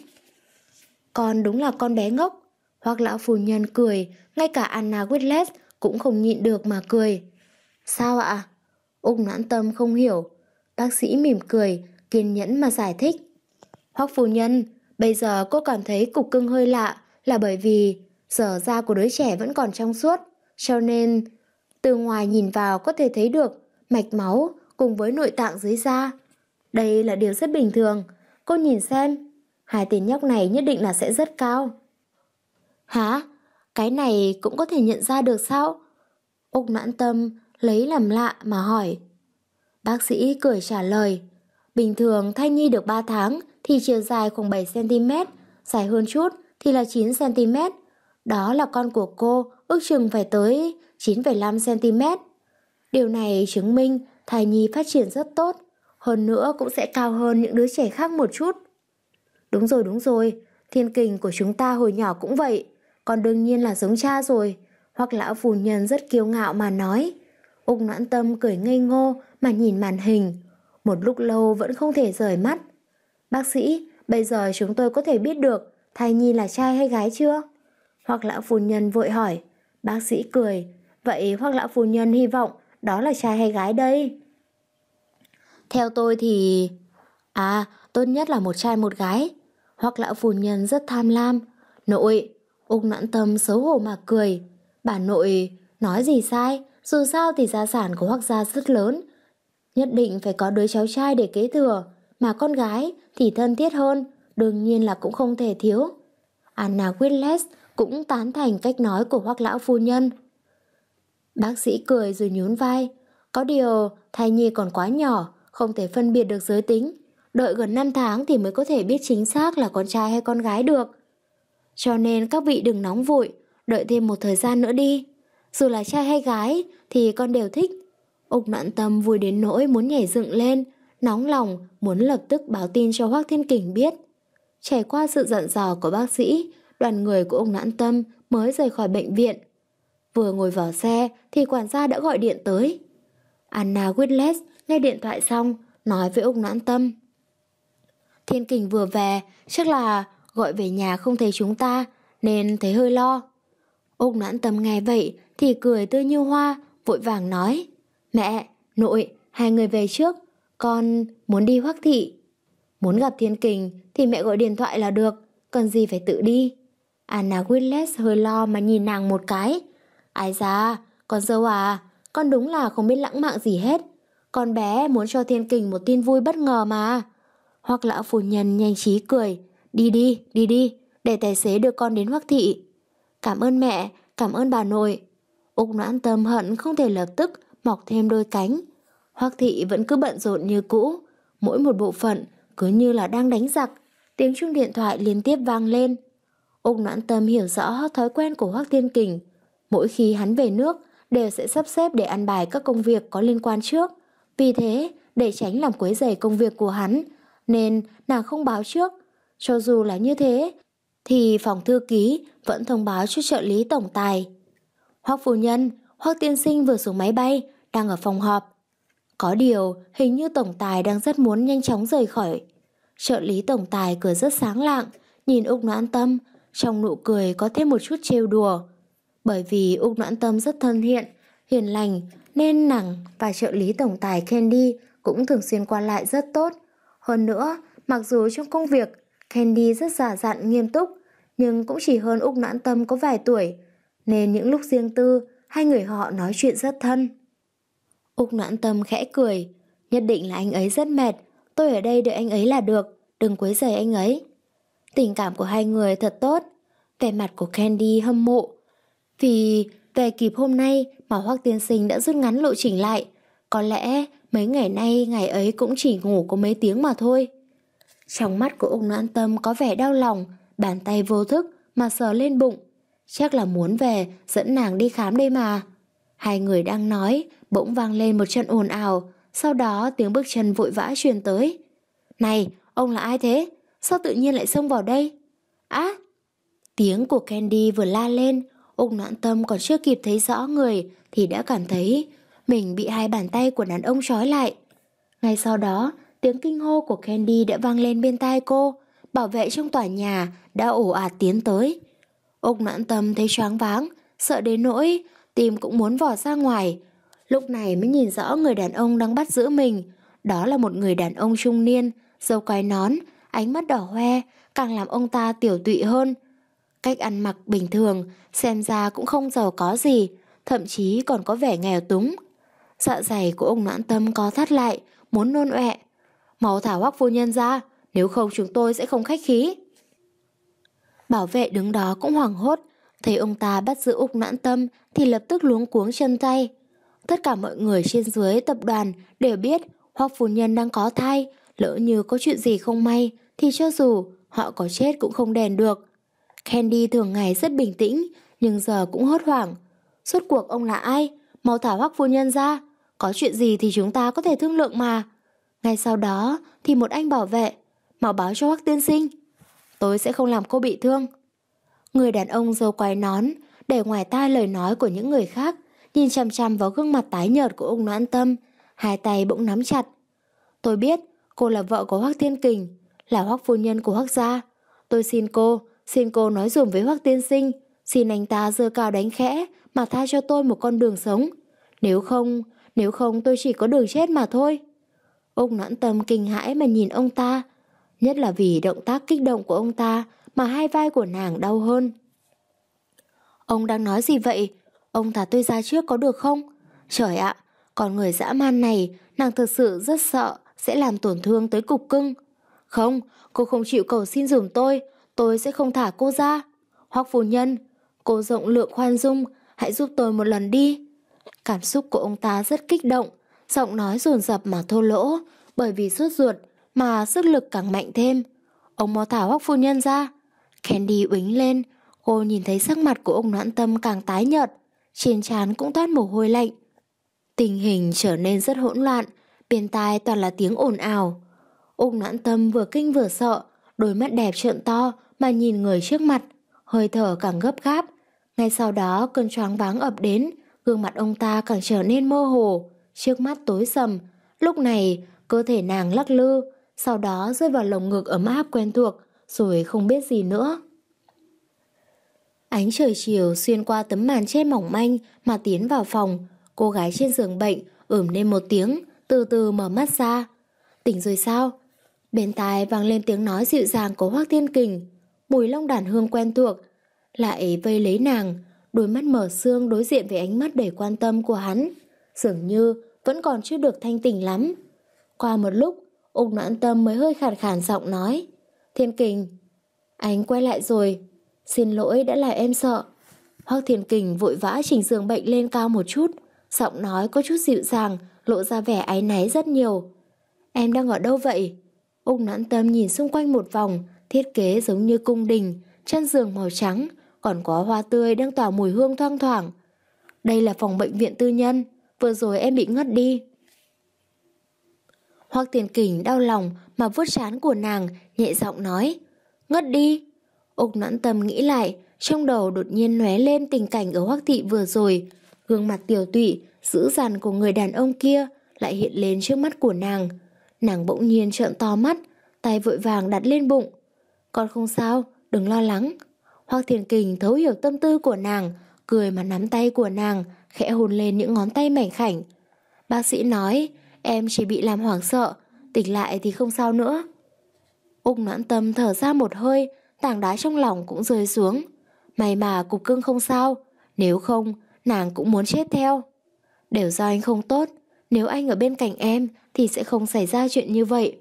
Con đúng là con bé ngốc. Hoắc lão phu nhân cười, ngay cả Anna Whitles cũng không nhịn được mà cười. Sao ạ? Úc Noãn Tâm không hiểu. Bác sĩ mỉm cười, kiên nhẫn mà giải thích. Hoắc phu nhân, bây giờ cô cảm thấy cục cưng hơi lạ là bởi vì giờ da của đứa trẻ vẫn còn trong suốt, cho nên từ ngoài nhìn vào có thể thấy được mạch máu cùng với nội tạng dưới da. Đây là điều rất bình thường. Cô nhìn xem, hai tên nhóc này nhất định là sẽ rất cao. Hả? Cái này cũng có thể nhận ra được sao? Úc Noãn Tâm lấy làm lạ mà hỏi. Bác sĩ cười trả lời. Bình thường thai nhi được ba tháng thì chiều dài khoảng bảy xăng-ti-mét, dài hơn chút thì là chín xăng-ti-mét. Đó là con của cô ước chừng phải tới chín phẩy năm xăng-ti-mét. Điều này chứng minh thai nhi phát triển rất tốt, hơn nữa cũng sẽ cao hơn những đứa trẻ khác một chút. Đúng rồi, đúng rồi, Thiên Kình của chúng ta hồi nhỏ cũng vậy, còn đương nhiên là giống cha rồi. Hoắc lão phu nhân rất kiêu ngạo mà nói. Úc Noãn Tâm cười ngây ngô mà nhìn màn hình, một lúc lâu vẫn không thể rời mắt. Bác sĩ, bây giờ chúng tôi có thể biết được thai nhi là trai hay gái chưa? Hoắc lão phu nhân vội hỏi. Bác sĩ cười. Vậy Hoắc lão phu nhân hy vọng đó là trai hay gái đây? Theo tôi thì... À, tốt nhất là một trai một gái. Hoắc lão phu nhân rất tham lam. Nội, Úc Noãn Tâm xấu hổ mà cười. Bà nội nói gì sai, dù sao thì gia sản của Hoắc gia rất lớn, nhất định phải có đứa cháu trai để kế thừa, mà con gái thì thân thiết hơn, đương nhiên là cũng không thể thiếu. Anna Whitles cũng tán thành cách nói của Hoắc lão phu nhân. Bác sĩ cười rồi nhún vai. Có điều thai nhi còn quá nhỏ, không thể phân biệt được giới tính. Đợi gần năm tháng thì mới có thể biết chính xác là con trai hay con gái được. Cho nên các vị đừng nóng vội, đợi thêm một thời gian nữa đi. Dù là trai hay gái thì con đều thích. Úc Noãn Tâm vui đến nỗi muốn nhảy dựng lên, nóng lòng muốn lập tức báo tin cho Hoắc Thiên Kình biết. Trải qua sự dặn dò của bác sĩ, đoàn người của Úc Noãn Tâm mới rời khỏi bệnh viện. Vừa ngồi vào xe thì quản gia đã gọi điện tới. Anna Whitles nghe điện thoại xong, nói với Úc Noãn Tâm. Thiên Kình vừa về, chắc là gọi về nhà không thấy chúng ta, nên thấy hơi lo. Úc Noãn Tâm nghe vậy thì cười tươi như hoa, vội vàng nói: Mẹ, nội, hai người về trước, con muốn đi Hoắc thị. Muốn gặp Thiên Kình thì mẹ gọi điện thoại là được, cần gì phải tự đi. Anna Whitlet hơi lo mà nhìn nàng một cái. Ai da, con dâu à, con đúng là không biết lãng mạn gì hết. Con bé muốn cho Thiên Kình một tin vui bất ngờ mà. Hoắc lão phu nhân nhanh trí cười. Đi đi, đi đi, để tài xế đưa con đến Hoắc thị. Cảm ơn mẹ, cảm ơn bà nội. Úc Noãn Tâm hận không thể lập tức mọc thêm đôi cánh. Hoắc thị vẫn cứ bận rộn như cũ, mỗi một bộ phận cứ như là đang đánh giặc. Tiếng chuông điện thoại liên tiếp vang lên. Úc Noãn Tâm hiểu rõ thói quen của Hoắc Thiên Kình. Mỗi khi hắn về nước đều sẽ sắp xếp để ăn bài các công việc có liên quan trước. Vì thế, để tránh làm quấy rầy công việc của hắn, nên nàng không báo trước. Cho dù là như thế, thì phòng thư ký vẫn thông báo cho trợ lý tổng tài. Hoắc phu nhân, Hoắc tiên sinh vừa xuống máy bay, đang ở phòng họp. Có điều, hình như tổng tài đang rất muốn nhanh chóng rời khỏi. Trợ lý tổng tài cười rất sáng lạng, nhìn Úc Noãn Tâm, trong nụ cười có thêm một chút trêu đùa. Bởi vì Úc Noãn Tâm rất thân thiện, hiền lành, nên nàng và trợ lý tổng tài Candy cũng thường xuyên qua lại rất tốt. Hơn nữa, mặc dù trong công việc, Candy rất già dặn nghiêm túc, nhưng cũng chỉ hơn Úc Noãn Tâm có vài tuổi, nên những lúc riêng tư, hai người họ nói chuyện rất thân. Úc Noãn Tâm khẽ cười, nhất định là anh ấy rất mệt, tôi ở đây đợi anh ấy là được, đừng quấy rầy anh ấy. Tình cảm của hai người thật tốt. Vẻ mặt của Candy hâm mộ, vì về kịp hôm nay mà Hoắc tiên sinh đã rút ngắn lộ trình lại. Có lẽ mấy ngày nay ngày ấy cũng chỉ ngủ có mấy tiếng mà thôi. Trong mắt của Úc Noãn Tâm có vẻ đau lòng, bàn tay vô thức mà sờ lên bụng. Chắc là muốn về dẫn nàng đi khám đây mà. Hai người đang nói, bỗng vang lên một trận ồn ào, sau đó tiếng bước chân vội vã truyền tới. Này, ông là ai thế? Sao tự nhiên lại xông vào đây? Á! Tiếng của Candy vừa la lên, Úc Noãn Tâm còn chưa kịp thấy rõ người thì đã cảm thấy mình bị hai bàn tay của đàn ông trói lại. Ngay sau đó, tiếng kinh hô của Candy đã vang lên bên tai cô. Bảo vệ trong tòa nhà đã ồ ạt tiến tới. Úc Noãn Tâm thấy choáng váng, sợ đến nỗi tim cũng muốn vọt ra ngoài. Lúc này mới nhìn rõ người đàn ông đang bắt giữ mình. Đó là một người đàn ông trung niên, râu quai nón, ánh mắt đỏ hoe, càng làm ông ta tiểu tụy hơn. Cách ăn mặc bình thường, xem ra cũng không giàu có gì, thậm chí còn có vẻ nghèo túng. Dạ dày của ông Noãn Tâm co thắt lại, muốn nôn ọe. Mau thả Hoắc phu nhân ra, nếu không chúng tôi sẽ không khách khí. Bảo vệ đứng đó cũng hoảng hốt, thấy ông ta bắt giữ Úc Noãn Tâm thì lập tức luống cuống chân tay. Tất cả mọi người trên dưới tập đoàn đều biết Hoắc phu nhân đang có thai, lỡ như có chuyện gì không may thì cho dù họ có chết cũng không đền được. Candy thường ngày rất bình tĩnh, nhưng giờ cũng hốt hoảng. Rốt cuộc ông là ai? Mau thả Hoắc phu nhân ra. Có chuyện gì thì chúng ta có thể thương lượng mà. Ngay sau đó thì một anh bảo vệ, mau báo cho Hoắc tiên sinh. Tôi sẽ không làm cô bị thương. Người đàn ông râu quai nón để ngoài tai lời nói của những người khác, nhìn chằm chằm vào gương mặt tái nhợt của ông Noãn Tâm, hai tay bỗng nắm chặt. Tôi biết cô là vợ của Hoắc Thiên Kình, là Hoắc phu nhân của Hoắc gia. Tôi xin cô, xin cô nói dùm với Hoắc tiên sinh, xin anh ta giơ cao đánh khẽ mà tha cho tôi một con đường sống. Nếu không, nếu không tôi chỉ có đường chết mà thôi. Úc Noãn Tâm kinh hãi mà nhìn ông ta, nhất là vì động tác kích động của ông ta mà hai vai của nàng đau hơn. Ông đang nói gì vậy? Ông thả tôi ra trước có được không? Trời ạ, con người dã man này, nàng thực sự rất sợ sẽ làm tổn thương tới cục cưng. Không, cô không chịu cầu xin dùm tôi, tôi sẽ không thả cô ra. Hoắc phu nhân, cô rộng lượng khoan dung, hãy giúp tôi một lần đi. Cảm xúc của ông ta rất kích động, giọng nói dồn dập mà thô lỗ, bởi vì sốt ruột mà sức lực càng mạnh thêm. Ông mau thả Hoắc phu nhân ra. Candy uýnh lên, cô nhìn thấy sắc mặt của ông Noãn Tâm càng tái nhợt, trên trán cũng toát mồ hôi lạnh. Tình hình trở nên rất hỗn loạn, bên tai toàn là tiếng ồn ào. Ông Noãn Tâm vừa kinh vừa sợ, đôi mắt đẹp trợn to mà nhìn người trước mặt, hơi thở càng gấp gáp. Ngay sau đó cơn choáng váng ập đến, gương mặt ông ta càng trở nên mơ hồ, trước mắt tối sầm. Lúc này cơ thể nàng lắc lư, sau đó rơi vào lồng ngực ấm áp quen thuộc, rồi không biết gì nữa. Ánh trời chiều xuyên qua tấm màn che mỏng manh mà tiến vào phòng. Cô gái trên giường bệnh ừm lên một tiếng, từ từ mở mắt ra. Tỉnh rồi sao? Bên tai vang lên tiếng nói dịu dàng của Hoắc Thiên Kình. Mùi lông đàn hương quen thuộc lại vây lấy nàng. Đôi mắt mở sương đối diện với ánh mắt đầy quan tâm của hắn, dường như vẫn còn chưa được thanh tỉnh lắm. Qua một lúc, Úc Noãn Tâm mới hơi khàn khàn giọng nói: Thiên Kình, anh quay lại rồi. Xin lỗi đã làm em sợ. Hoắc Thiên Kình vội vã chỉnh giường bệnh lên cao một chút, giọng nói có chút dịu dàng, lộ ra vẻ áy náy rất nhiều. Em đang ở đâu vậy? Úc Noãn Tâm nhìn xung quanh một vòng, thiết kế giống như cung đình, chân giường màu trắng, còn có hoa tươi đang tỏa mùi hương thoang thoảng. Đây là phòng bệnh viện tư nhân, vừa rồi em bị ngất đi. Hoắc Thiên Kình đau lòng mà vuốt trán của nàng, nhẹ giọng nói: Ngất đi. Úc Noãn Tâm nghĩ lại, trong đầu đột nhiên lóe lên tình cảnh ở Hoắc thị vừa rồi. Gương mặt tiều tụy, dữ dằn của người đàn ông kia lại hiện lên trước mắt của nàng. Nàng bỗng nhiên trợn to mắt, tay vội vàng đặt lên bụng. Con không sao, đừng lo lắng. Hoắc Thiên Kình thấu hiểu tâm tư của nàng, cười mà nắm tay của nàng, khẽ hôn lên những ngón tay mảnh khảnh. Bác sĩ nói em chỉ bị làm hoảng sợ, tỉnh lại thì không sao nữa. Úc Noãn Tâm thở ra một hơi, tảng đá trong lòng cũng rơi xuống. May mà cục cưng không sao, nếu không nàng cũng muốn chết theo. Đều do anh không tốt, nếu anh ở bên cạnh em thì sẽ không xảy ra chuyện như vậy.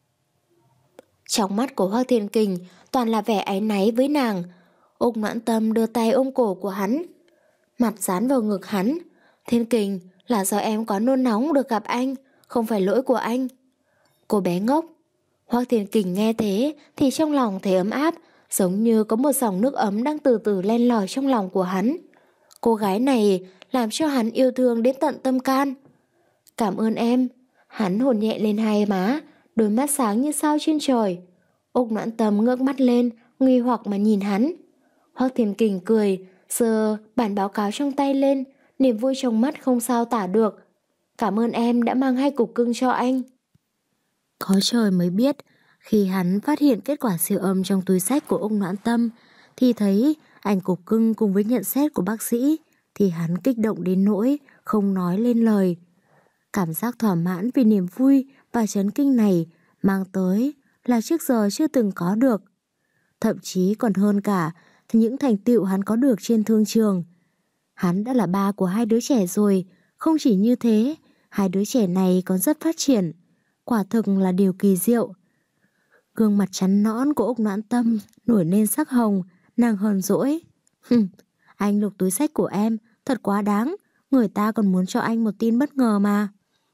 Trong mắt của Hoắc Thiên Kình toàn là vẻ áy náy với nàng. Úc Noãn Tâm đưa tay ôm cổ của hắn, mặt dán vào ngực hắn. Thiên Kình, là do em có nôn nóng được gặp anh, không phải lỗi của anh. Cô bé ngốc. Hoắc Thiên Kình nghe thế thì trong lòng thấy ấm áp, giống như có một dòng nước ấm đang từ từ len lỏi trong lòng của hắn. Cô gái này làm cho hắn yêu thương đến tận tâm can. Cảm ơn em. Hắn hôn nhẹ lên hai má, đôi mắt sáng như sao trên trời. Úc Noãn Tâm ngước mắt lên, nghi hoặc mà nhìn hắn. Hoắc Thiên Kình cười, giơ bản báo cáo trong tay lên, niềm vui trong mắt không sao tả được. Cảm ơn em đã mang hai cục cưng cho anh. Có trời mới biết, khi hắn phát hiện kết quả siêu âm trong túi xách của Úc Noãn Tâm, thì thấy ảnh cục cưng cùng với nhận xét của bác sĩ, thì hắn kích động đến nỗi không nói lên lời. Cảm giác thỏa mãn vì niềm vui và chấn kinh này mang tới là trước giờ chưa từng có được. Thậm chí còn hơn cả những thành tựu hắn có được trên thương trường. Hắn đã là ba của hai đứa trẻ rồi, không chỉ như thế, hai đứa trẻ này còn rất phát triển. Quả thực là điều kỳ diệu. Gương mặt trắng nõn của Úc Noãn Tâm nổi lên sắc hồng, nàng hờn dỗi. Anh lục túi xách của em, thật quá đáng, người ta còn muốn cho anh một tin bất ngờ mà.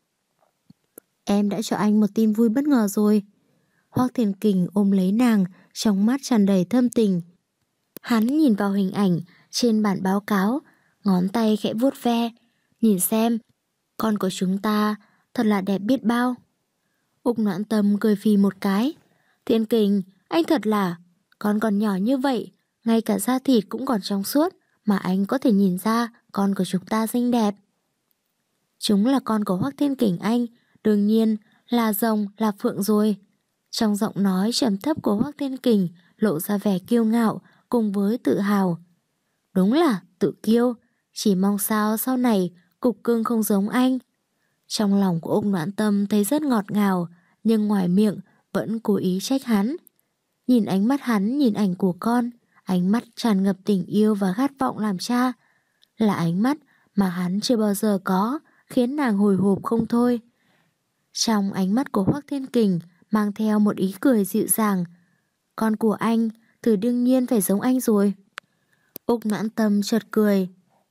Em đã cho anh một tin vui bất ngờ rồi. Hoắc Thiên Kình ôm lấy nàng, trong mắt tràn đầy thâm tình. Hắn nhìn vào hình ảnh trên bản báo cáo, ngón tay khẽ vuốt ve. Nhìn xem, con của chúng ta thật là đẹp biết bao. Úc Noãn Tâm cười phì một cái. Thiên Kình, anh thật là, con còn nhỏ như vậy, ngay cả da thịt cũng còn trong suốt, mà anh có thể nhìn ra con của chúng ta xinh đẹp. Chúng là con của Hoắc Thiên Kình anh, đương nhiên là rồng, là phượng rồi. Trong giọng nói trầm thấp của Hoắc Thiên Kình lộ ra vẻ kiêu ngạo cùng với tự hào. Đúng là tự kiêu, chỉ mong sao sau này cục cưng không giống anh. Trong lòng của Úc Noãn Tâm thấy rất ngọt ngào, nhưng ngoài miệng vẫn cố ý trách hắn. Nhìn ánh mắt hắn nhìn ảnh của con, ánh mắt tràn ngập tình yêu và khát vọng làm cha, là ánh mắt mà hắn chưa bao giờ có, khiến nàng hồi hộp không thôi. Trong ánh mắt của Hoắc Thiên Kình mang theo một ý cười dịu dàng. Con của anh thì đương nhiên phải giống anh rồi. Úc Noãn Tâm chợt cười.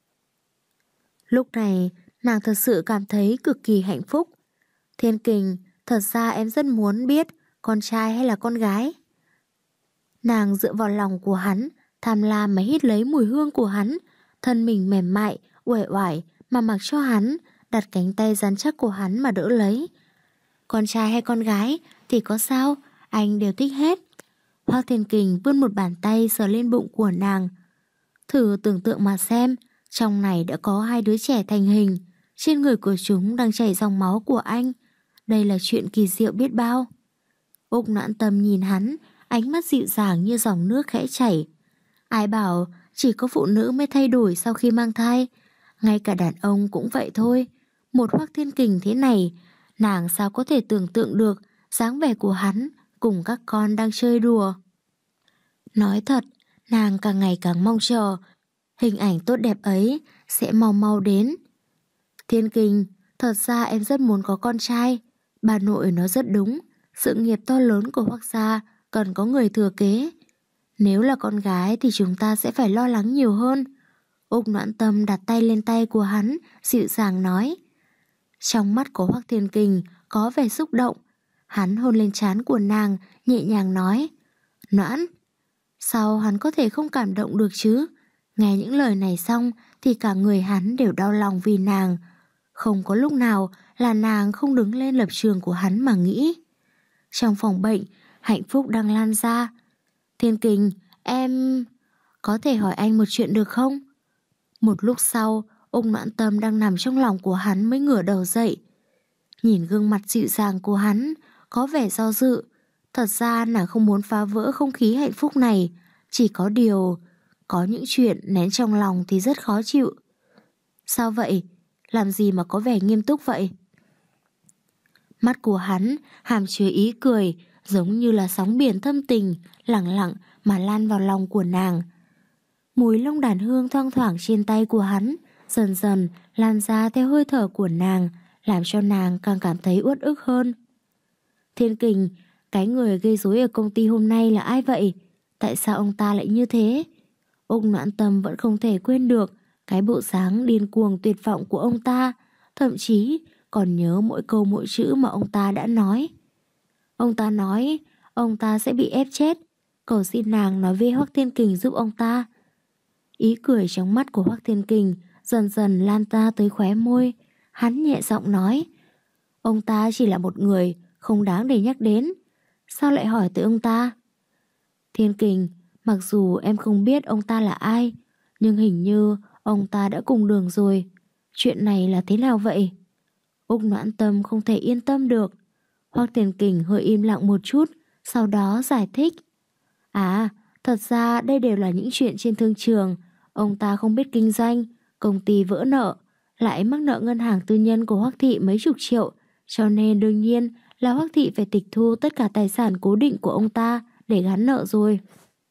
Lúc này nàng thật sự cảm thấy cực kỳ hạnh phúc. Thiên Kình, thật ra em rất muốn biết con trai hay là con gái. Nàng dựa vào lòng của hắn, tham lam mà hít lấy mùi hương của hắn, thân mình mềm mại, uể oải mà mặc cho hắn, đặt cánh tay rắn chắc của hắn mà đỡ lấy. Con trai hay con gái thì có sao, anh đều thích hết. Hoắc Thiên Kình vươn một bàn tay sờ lên bụng của nàng. Thử tưởng tượng mà xem, trong này đã có hai đứa trẻ thành hình, trên người của chúng đang chảy dòng máu của anh. Đây là chuyện kỳ diệu biết bao. Úc Noãn Tâm nhìn hắn, ánh mắt dịu dàng như dòng nước khẽ chảy. Ai bảo chỉ có phụ nữ mới thay đổi sau khi mang thai. Ngay cả đàn ông cũng vậy thôi. Một Hoắc Thiên Kình thế này, nàng sao có thể tưởng tượng được dáng vẻ của hắn cùng các con đang chơi đùa. Nói thật, nàng càng ngày càng mong chờ hình ảnh tốt đẹp ấy sẽ mau mau đến. Thiên Kình, thật ra em rất muốn có con trai. Bà nội nói rất đúng, sự nghiệp to lớn của Hoắc gia cần có người thừa kế. Nếu là con gái thì chúng ta sẽ phải lo lắng nhiều hơn. Úc Noãn Tâm đặt tay lên tay của hắn, dịu dàng nói. Trong mắt của Hoắc Thiên Kình có vẻ xúc động. Hắn hôn lên trán của nàng, nhẹ nhàng nói. Noãn. Sao hắn có thể không cảm động được chứ? Nghe những lời này xong thì cả người hắn đều đau lòng vì nàng. Không có lúc nào là nàng không đứng lên lập trường của hắn mà nghĩ. Trong phòng bệnh, hạnh phúc đang lan ra. Thiên Kình, em... có thể hỏi anh một chuyện được không? Một lúc sau, Úc Noãn Tâm đang nằm trong lòng của hắn mới ngửa đầu dậy. Nhìn gương mặt dịu dàng của hắn, có vẻ do dự. Thật ra nàng không muốn phá vỡ không khí hạnh phúc này. Chỉ có điều, có những chuyện nén trong lòng thì rất khó chịu. Sao vậy? Làm gì mà có vẻ nghiêm túc vậy? Mắt của hắn hàm chứa ý cười, giống như là sóng biển thâm tình, lặng lặng mà lan vào lòng của nàng. Mùi lông đàn hương thoang thoảng trên tay của hắn dần dần lan ra theo hơi thở của nàng, làm cho nàng càng cảm thấy uất ức hơn. Thiên Kình, cái người gây rối ở công ty hôm nay là ai vậy? Tại sao ông ta lại như thế? Úc Noãn Tâm vẫn không thể quên được cái bộ dáng điên cuồng tuyệt vọng của ông ta, thậm chí còn nhớ mỗi câu mỗi chữ mà ông ta đã nói. Ông ta nói ông ta sẽ bị ép chết, cầu xin nàng nói với Hoắc Thiên Kình giúp ông ta. Ý cười trong mắt của Hoắc Thiên Kình dần dần lan ra tới khóe môi. Hắn nhẹ giọng nói, ông ta chỉ là một người không đáng để nhắc đến. Sao lại hỏi tới ông ta? Thiên Kình, mặc dù em không biết ông ta là ai, nhưng hình như ông ta đã cùng đường rồi. Chuyện này là thế nào vậy? Úc Noãn Tâm không thể yên tâm được. Hoắc Thiên Kình hơi im lặng một chút, sau đó giải thích. À, thật ra đây đều là những chuyện trên thương trường. Ông ta không biết kinh doanh, công ty vỡ nợ, lại mắc nợ ngân hàng tư nhân của Hoắc thị mấy chục triệu, cho nên đương nhiên là Hoắc thị phải tịch thu tất cả tài sản cố định của ông ta để gắn nợ rồi.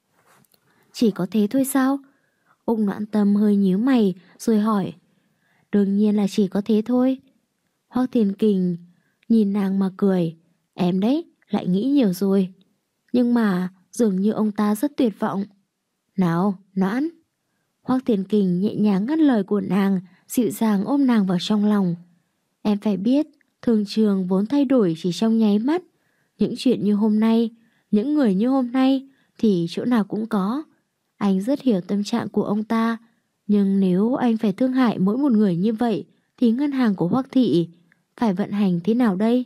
Chỉ có thế thôi sao? Úc Noãn Tâm hơi nhíu mày rồi hỏi. Đương nhiên là chỉ có thế thôi. Hoắc Thiên Kình nhìn nàng mà cười. Em đấy, lại nghĩ nhiều rồi. Nhưng mà dường như ông ta rất tuyệt vọng. Nào, Noãn. Hoắc Thiên Kình nhẹ nhàng ngắt lời của nàng, dịu dàng ôm nàng vào trong lòng. Em phải biết, thương trường vốn thay đổi chỉ trong nháy mắt. Những chuyện như hôm nay, những người như hôm nay thì chỗ nào cũng có. Anh rất hiểu tâm trạng của ông ta, nhưng nếu anh phải thương hại mỗi một người như vậy thì ngân hàng của Hoắc thị phải vận hành thế nào đây?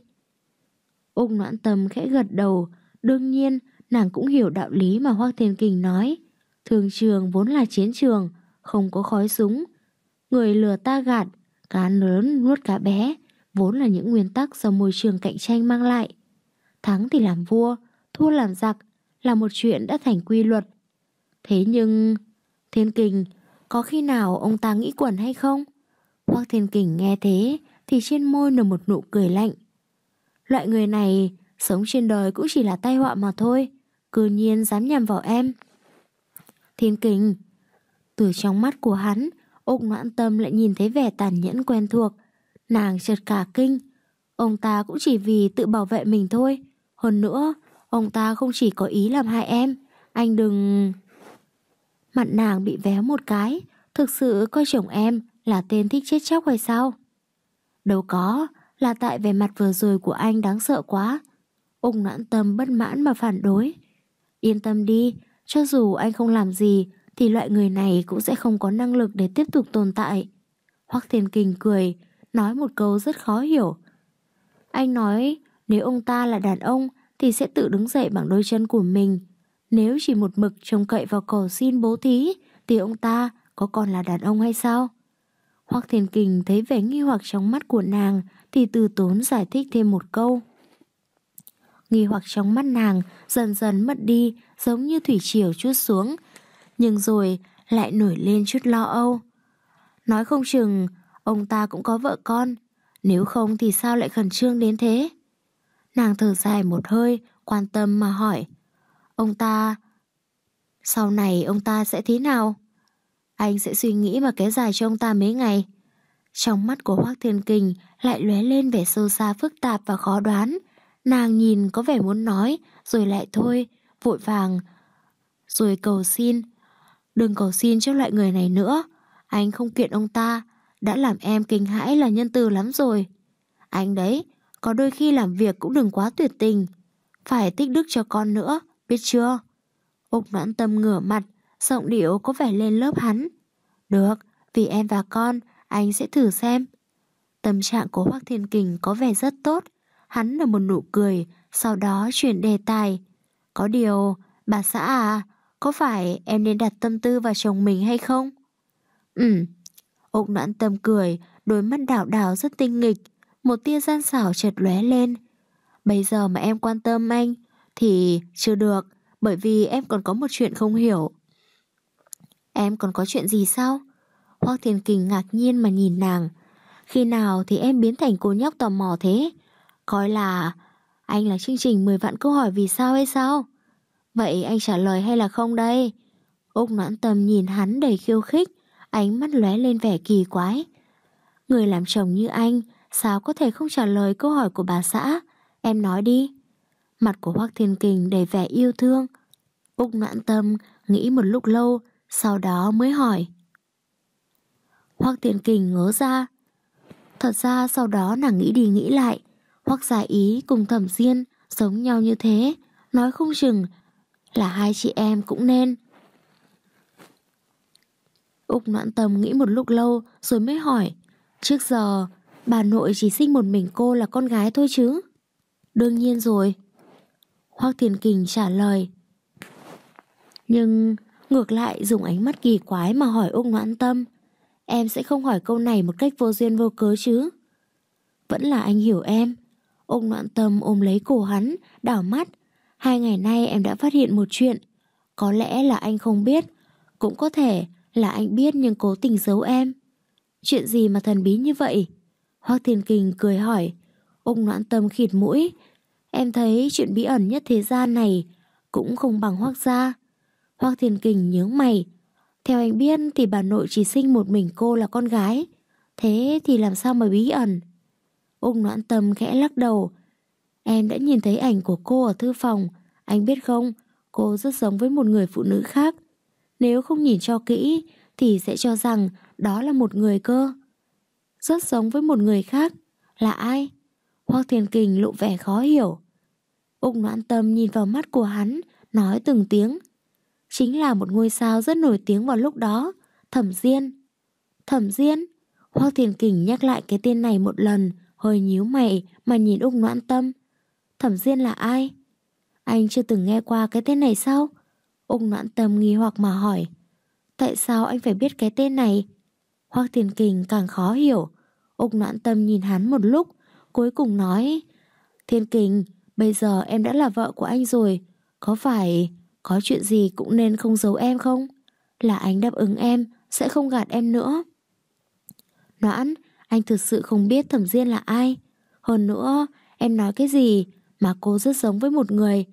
Úc Noãn Tâm khẽ gật đầu. Đương nhiên nàng cũng hiểu đạo lý mà Hoắc Thiên Kình nói. Thương trường vốn là chiến trường, không có khói súng. Người lừa ta gạt, cá lớn nuốt cá bé, vốn là những nguyên tắc do môi trường cạnh tranh mang lại. Thắng thì làm vua, thua làm giặc là một chuyện đã thành quy luật. Thế nhưng... Thiên Kình, có khi nào ông ta nghĩ quẩn hay không? Hoắc Thiên Kình nghe thế thì trên môi nở một nụ cười lạnh. Loại người này sống trên đời cũng chỉ là tai họa mà thôi, cư nhiên dám nhằm vào em. Thiên Kình. Từ trong mắt của hắn, Úc Noãn Tâm lại nhìn thấy vẻ tàn nhẫn quen thuộc. Nàng chợt cả kinh. Ông ta cũng chỉ vì tự bảo vệ mình thôi. Hơn nữa, ông ta không chỉ có ý làm hại em. Anh đừng... Mặt nàng bị véo một cái. Thực sự coi chồng em là tên thích chết chóc hay sao? Đâu có, là tại vẻ mặt vừa rồi của anh đáng sợ quá. Úc Noãn Tâm bất mãn mà phản đối. Yên tâm đi, cho dù anh không làm gì thì loại người này cũng sẽ không có năng lực để tiếp tục tồn tại. Hoắc Thiên Kình cười, nói một câu rất khó hiểu. Anh nói nếu ông ta là đàn ông thì sẽ tự đứng dậy bằng đôi chân của mình. Nếu chỉ một mực trông cậy vào cầu xin bố thí thì ông ta có còn là đàn ông hay sao? Hoắc Thiên Kình thấy vẻ nghi hoặc trong mắt của nàng thì từ tốn giải thích thêm một câu. Nghi hoặc trong mắt nàng dần dần mất đi, giống như thủy triều trút xuống, nhưng rồi lại nổi lên chút lo âu. Nói không chừng ông ta cũng có vợ con, nếu không thì sao lại khẩn trương đến thế? Nàng thở dài một hơi, quan tâm mà hỏi, ông ta... sau này ông ta sẽ thế nào? Anh sẽ suy nghĩ và kéo dài cho ông ta mấy ngày. Trong mắt của Hoắc Thiên Kình lại lóe lên vẻ sâu xa phức tạp và khó đoán. Nàng nhìn có vẻ muốn nói, rồi lại thôi, vội vàng, rồi cầu xin. Đừng cầu xin cho loại người này nữa. Anh không kiện ông ta, đã làm em kinh hãi là nhân từ lắm rồi. Anh đấy, có đôi khi làm việc cũng đừng quá tuyệt tình. Phải tích đức cho con nữa, biết chưa? Úc Noãn Tâm ngửa mặt, giọng điệu có vẻ lên lớp hắn. Được, vì em và con, anh sẽ thử xem. Tâm trạng của Hoắc Thiên Kình có vẻ rất tốt. Hắn nở một nụ cười, sau đó chuyển đề tài. Có điều, bà xã à, có phải em nên đặt tâm tư vào chồng mình hay không? Ừ. Úc Noãn Tâm cười, đôi mắt đảo đảo rất tinh nghịch. Một tia gian xảo chợt lóe lên. Bây giờ mà em quan tâm anh thì chưa được, bởi vì em còn có một chuyện không hiểu. Em còn có chuyện gì sao? Hoắc Thiên Kình ngạc nhiên mà nhìn nàng. Khi nào thì em biến thành cô nhóc tò mò thế? Coi là anh là chương trình mười vạn câu hỏi vì sao hay sao? Vậy anh trả lời hay là không đây? Úc Noãn Tâm nhìn hắn đầy khiêu khích, ánh mắt lóe lên vẻ kỳ quái. Người làm chồng như anh, sao có thể không trả lời câu hỏi của bà xã? Em nói đi. Mặt của Hoắc Thiên Kình đầy vẻ yêu thương. Úc Noãn Tâm nghĩ một lúc lâu, sau đó mới hỏi. Hoắc Thiên Kình ngớ ra. Thật ra sau đó nàng nghĩ đi nghĩ lại, Hoắc Gia Ý cùng Thẩm Diên giống nhau như thế, nói không chừng là hai chị em cũng nên. Úc Noãn Tâm nghĩ một lúc lâu rồi mới hỏi, trước giờ bà nội chỉ sinh một mình cô là con gái thôi chứ? Đương nhiên rồi. Hoắc Thiên Kình trả lời. Nhưng ngược lại dùng ánh mắt kỳ quái mà hỏi Úc Noãn Tâm, em sẽ không hỏi câu này một cách vô duyên vô cớ chứ? Vẫn là anh hiểu em. Úc Noãn Tâm ôm lấy cổ hắn, đảo mắt. Hai ngày nay em đã phát hiện một chuyện. Có lẽ là anh không biết, cũng có thể là anh biết nhưng cố tình giấu em. Chuyện gì mà thần bí như vậy? Hoắc Thiên Kình cười hỏi. Úc Noãn Tâm khịt mũi. Em thấy chuyện bí ẩn nhất thế gian này cũng không bằng Hoắc gia. Hoắc Thiên Kình nhướng mày. Theo anh biết thì bà nội chỉ sinh một mình cô là con gái. Thế thì làm sao mà bí ẩn? Úc Noãn Tâm khẽ lắc đầu. Em đã nhìn thấy ảnh của cô ở thư phòng. Anh biết không, cô rất giống với một người phụ nữ khác. Nếu không nhìn cho kỹ thì sẽ cho rằng đó là một người cơ. Rất giống với một người khác. Là ai? Hoắc Thiên Kình lộ vẻ khó hiểu. Úc Noãn Tâm nhìn vào mắt của hắn, nói từng tiếng. Chính là một ngôi sao rất nổi tiếng vào lúc đó, Thẩm Diên. Thẩm Diên? Hoắc Thiên Kình nhắc lại cái tên này một lần, hơi nhíu mày mà nhìn Úc Noãn Tâm. Thẩm Diên là ai? Anh chưa từng nghe qua cái tên này sao? Úc Noãn Tâm nghi hoặc mà hỏi. Tại sao anh phải biết cái tên này? Hoắc Thiên Kình càng khó hiểu. Úc Noãn Tâm nhìn hắn một lúc, cuối cùng nói. Thiên Kình, bây giờ em đã là vợ của anh rồi. Có phải có chuyện gì cũng nên không giấu em không? Là anh đáp ứng em, sẽ không gạt em nữa. Noãn, anh thực sự không biết Thẩm Diên là ai. Hơn nữa, em nói cái gì mà cô rất giống với một người.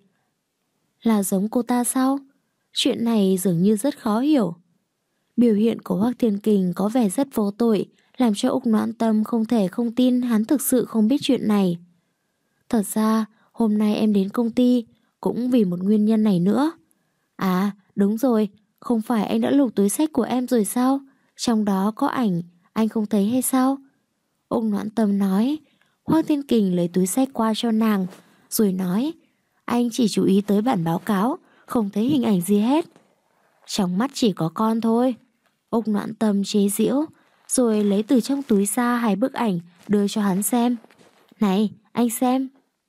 Là giống cô ta sao? Chuyện này dường như rất khó hiểu. Biểu hiện của Hoắc Thiên Kình có vẻ rất vô tội, làm cho Úc Noãn Tâm không thể không tin hắn thực sự không biết chuyện này. Thật ra, hôm nay em đến công ty cũng vì một nguyên nhân này nữa. À, đúng rồi, không phải anh đã lục túi xách của em rồi sao? Trong đó có ảnh, anh không thấy hay sao? Úc Noãn Tâm nói. Hoắc Thiên Kình lấy túi xách qua cho nàng, rồi nói, anh chỉ chú ý tới bản báo cáo, không thấy hình ảnh gì hết. Trong mắt chỉ có con thôi. Úc Noãn Tâm chế giễu, rồi lấy từ trong túi ra hai bức ảnh đưa cho hắn xem. Này, anh xem.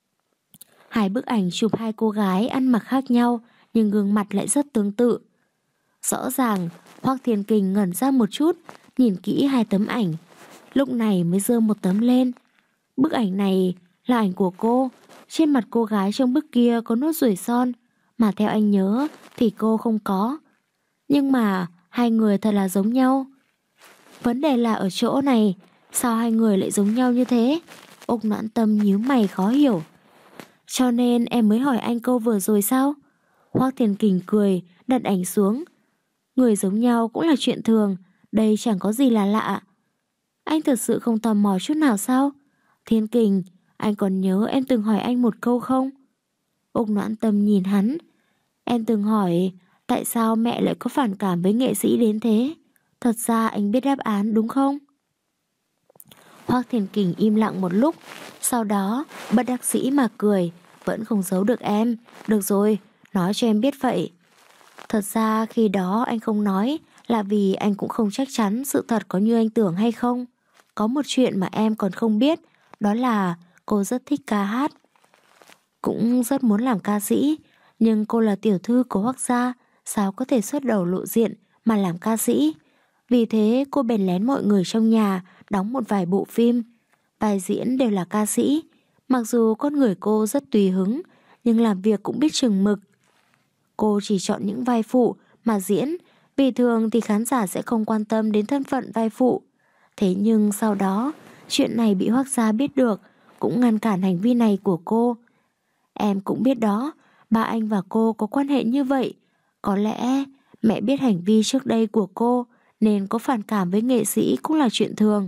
Hai bức ảnh chụp hai cô gái ăn mặc khác nhau, nhưng gương mặt lại rất tương tự. Rõ ràng, Hoắc Thiên Kình ngẩn ra một chút, nhìn kỹ hai tấm ảnh. Lúc này mới giơ một tấm lên. Bức ảnh này là ảnh của cô. Trên mặt cô gái trong bức kia có nốt ruồi son, mà theo anh nhớ thì cô không có. Nhưng mà hai người thật là giống nhau. Vấn đề là ở chỗ này, sao hai người lại giống nhau như thế? Úc Noãn Tâm nhíu mày khó hiểu. Cho nên em mới hỏi anh câu vừa rồi sao? Hoắc Thiên Kình cười, đặt ảnh xuống. Người giống nhau cũng là chuyện thường, đây chẳng có gì là lạ. Anh thật sự không tò mò chút nào sao? Thiên Kình, anh còn nhớ em từng hỏi anh một câu không? Úc Noãn Tâm nhìn hắn. Em từng hỏi tại sao mẹ lại có phản cảm với nghệ sĩ đến thế? Thật ra anh biết đáp án đúng không? Hoắc Thiên Kình im lặng một lúc, sau đó bất đắc dĩ mà cười. Vẫn không giấu được em. Được rồi, nói cho em biết vậy. Thật ra khi đó anh không nói là vì anh cũng không chắc chắn sự thật có như anh tưởng hay không. Có một chuyện mà em còn không biết, đó là cô rất thích ca hát, cũng rất muốn làm ca sĩ. Nhưng cô là tiểu thư của Hoắc gia, sao có thể xuất đầu lộ diện mà làm ca sĩ? Vì thế cô bèn lén mọi người trong nhà đóng một vài bộ phim. Vai diễn đều là ca sĩ. Mặc dù con người cô rất tùy hứng, nhưng làm việc cũng biết chừng mực. Cô chỉ chọn những vai phụ mà diễn, vì thường thì khán giả sẽ không quan tâm đến thân phận vai phụ. Thế nhưng sau đó, chuyện này bị Hoắc gia biết được, cũng ngăn cản hành vi này của cô. Em cũng biết đó, ba anh và cô có quan hệ như vậy. Có lẽ mẹ biết hành vi trước đây của cô nên có phản cảm với nghệ sĩ cũng là chuyện thường.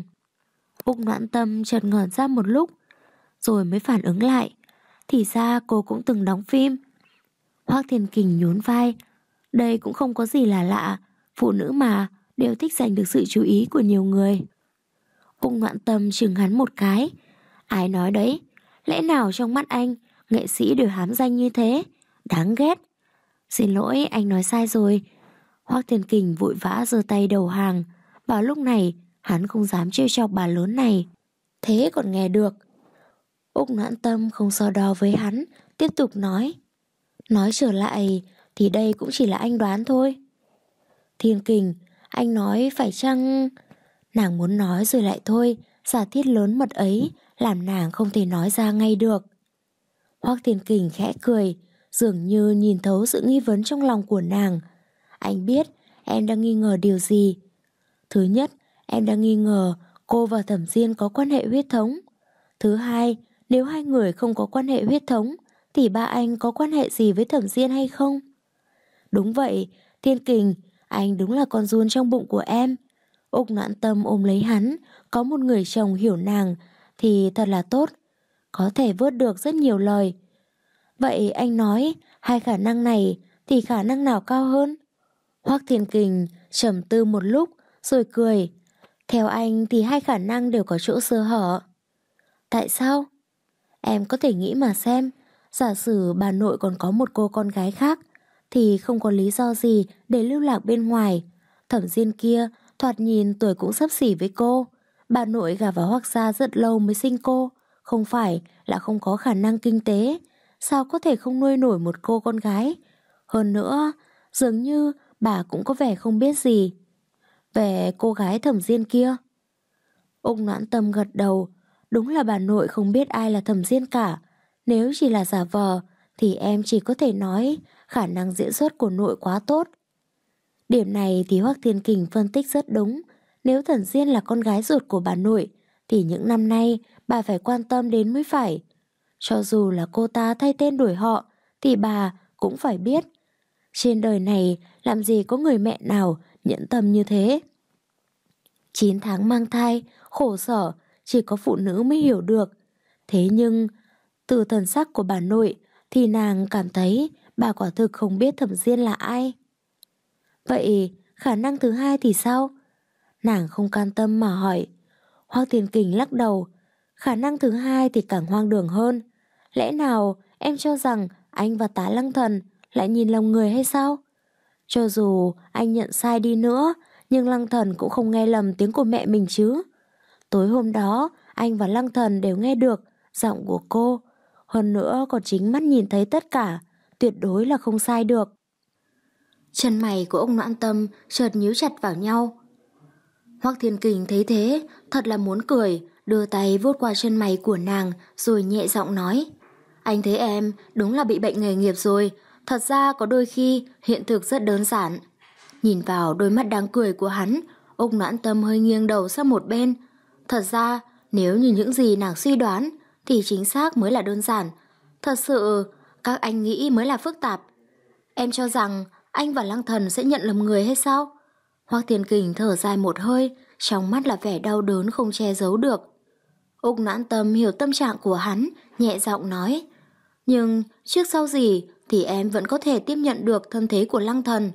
Úc Noãn Tâm chợt ngẩn ra một lúc, rồi mới phản ứng lại. Thì ra cô cũng từng đóng phim. Hoắc Thiên Kình nhún vai. Đây cũng không có gì là lạ, phụ nữ mà đều thích giành được sự chú ý của nhiều người. Úc Noãn Tâm chừng hắn một cái. Ai nói đấy? Lẽ nào trong mắt anh nghệ sĩ đều hám danh như thế? Đáng ghét. Xin lỗi, anh nói sai rồi. Hoắc Thiên Kình vội vã giơ tay đầu hàng. Vào lúc này hắn không dám trêu chọc bà lớn này. Thế còn nghe được. Úc Noãn Tâm không so đo với hắn, tiếp tục nói. Nói trở lại thì đây cũng chỉ là anh đoán thôi. Thiên Kình, anh nói phải chăng... Nàng muốn nói rồi lại thôi, giả thiết lớn mật ấy làm nàng không thể nói ra ngay được. Hoắc Thiên Kình khẽ cười, dường như nhìn thấu sự nghi vấn trong lòng của nàng. Anh biết em đang nghi ngờ điều gì. Thứ nhất, em đang nghi ngờ cô và Thẩm Diên có quan hệ huyết thống. Thứ hai, nếu hai người không có quan hệ huyết thống thì ba anh có quan hệ gì với Thẩm Diên hay không? Đúng vậy, Thiên Kình, anh đúng là con giun trong bụng của em. Úc Noãn Tâm ôm lấy hắn, có một người chồng hiểu nàng thì thật là tốt, có thể vớt được rất nhiều lời. Vậy anh nói hai khả năng này thì khả năng nào cao hơn? Hoắc Thiên Kình trầm tư một lúc rồi cười. Theo anh thì hai khả năng đều có chỗ sơ hở. Tại sao? Em có thể nghĩ mà xem, giả sử bà nội còn có một cô con gái khác thì không có lý do gì để lưu lạc bên ngoài. Thẩm Diên kia thoạt nhìn tuổi cũng xấp xỉ với cô. Bà nội gả vào Hoắc gia rất lâu mới sinh cô, không phải là không có khả năng kinh tế. Sao có thể không nuôi nổi một cô con gái? Hơn nữa, dường như bà cũng có vẻ không biết gì về cô gái Thẩm Diên kia. Úc Noãn Tâm gật đầu. Đúng là bà nội không biết ai là Thẩm Diên cả. Nếu chỉ là giả vờ thì em chỉ có thể nói khả năng diễn xuất của nội quá tốt. Điểm này thì Hoắc Thiên Kình phân tích rất đúng. Nếu Thẩm Diên là con gái ruột của bà nội thì những năm nay bà phải quan tâm đến mới phải. Cho dù là cô ta thay tên đổi họ thì bà cũng phải biết. Trên đời này làm gì có người mẹ nào nhẫn tâm như thế. Chín tháng mang thai, khổ sở, chỉ có phụ nữ mới hiểu được. Thế nhưng, từ thần sắc của bà nội thì nàng cảm thấy bà quả thực không biết Thẩm Diên là ai. Vậy khả năng thứ hai thì sao? Nàng không can tâm mà hỏi. Hoắc Thiên Kình lắc đầu. Khả năng thứ hai thì càng hoang đường hơn. Lẽ nào em cho rằng anh và Tá Lăng Thần lại nhìn lòng người hay sao? Cho dù anh nhận sai đi nữa, nhưng Lăng Thần cũng không nghe lầm tiếng của mẹ mình chứ. Tối hôm đó, anh và Lăng Thần đều nghe được giọng của cô. Hơn nữa còn chính mắt nhìn thấy tất cả, tuyệt đối là không sai được. Chân mày của ông Noãn Tâm chợt nhíu chặt vào nhau. Hoắc Thiên Kình thấy thế, thật là muốn cười, đưa tay vuốt qua chân mày của nàng rồi nhẹ giọng nói. Anh thấy em đúng là bị bệnh nghề nghiệp rồi, thật ra có đôi khi hiện thực rất đơn giản. Nhìn vào đôi mắt đáng cười của hắn, Úc Noãn Tâm hơi nghiêng đầu sang một bên. Thật ra, nếu như những gì nàng suy đoán, thì chính xác mới là đơn giản. Thật sự, các anh nghĩ mới là phức tạp. Em cho rằng anh và Lăng Thần sẽ nhận lầm người hay sao? Hoắc Thiên Kình thở dài một hơi, trong mắt là vẻ đau đớn không che giấu được. Úc Noãn Tâm hiểu tâm trạng của hắn, nhẹ giọng nói. Nhưng trước sau gì thì em vẫn có thể tiếp nhận được thân thế của Lăng Thần.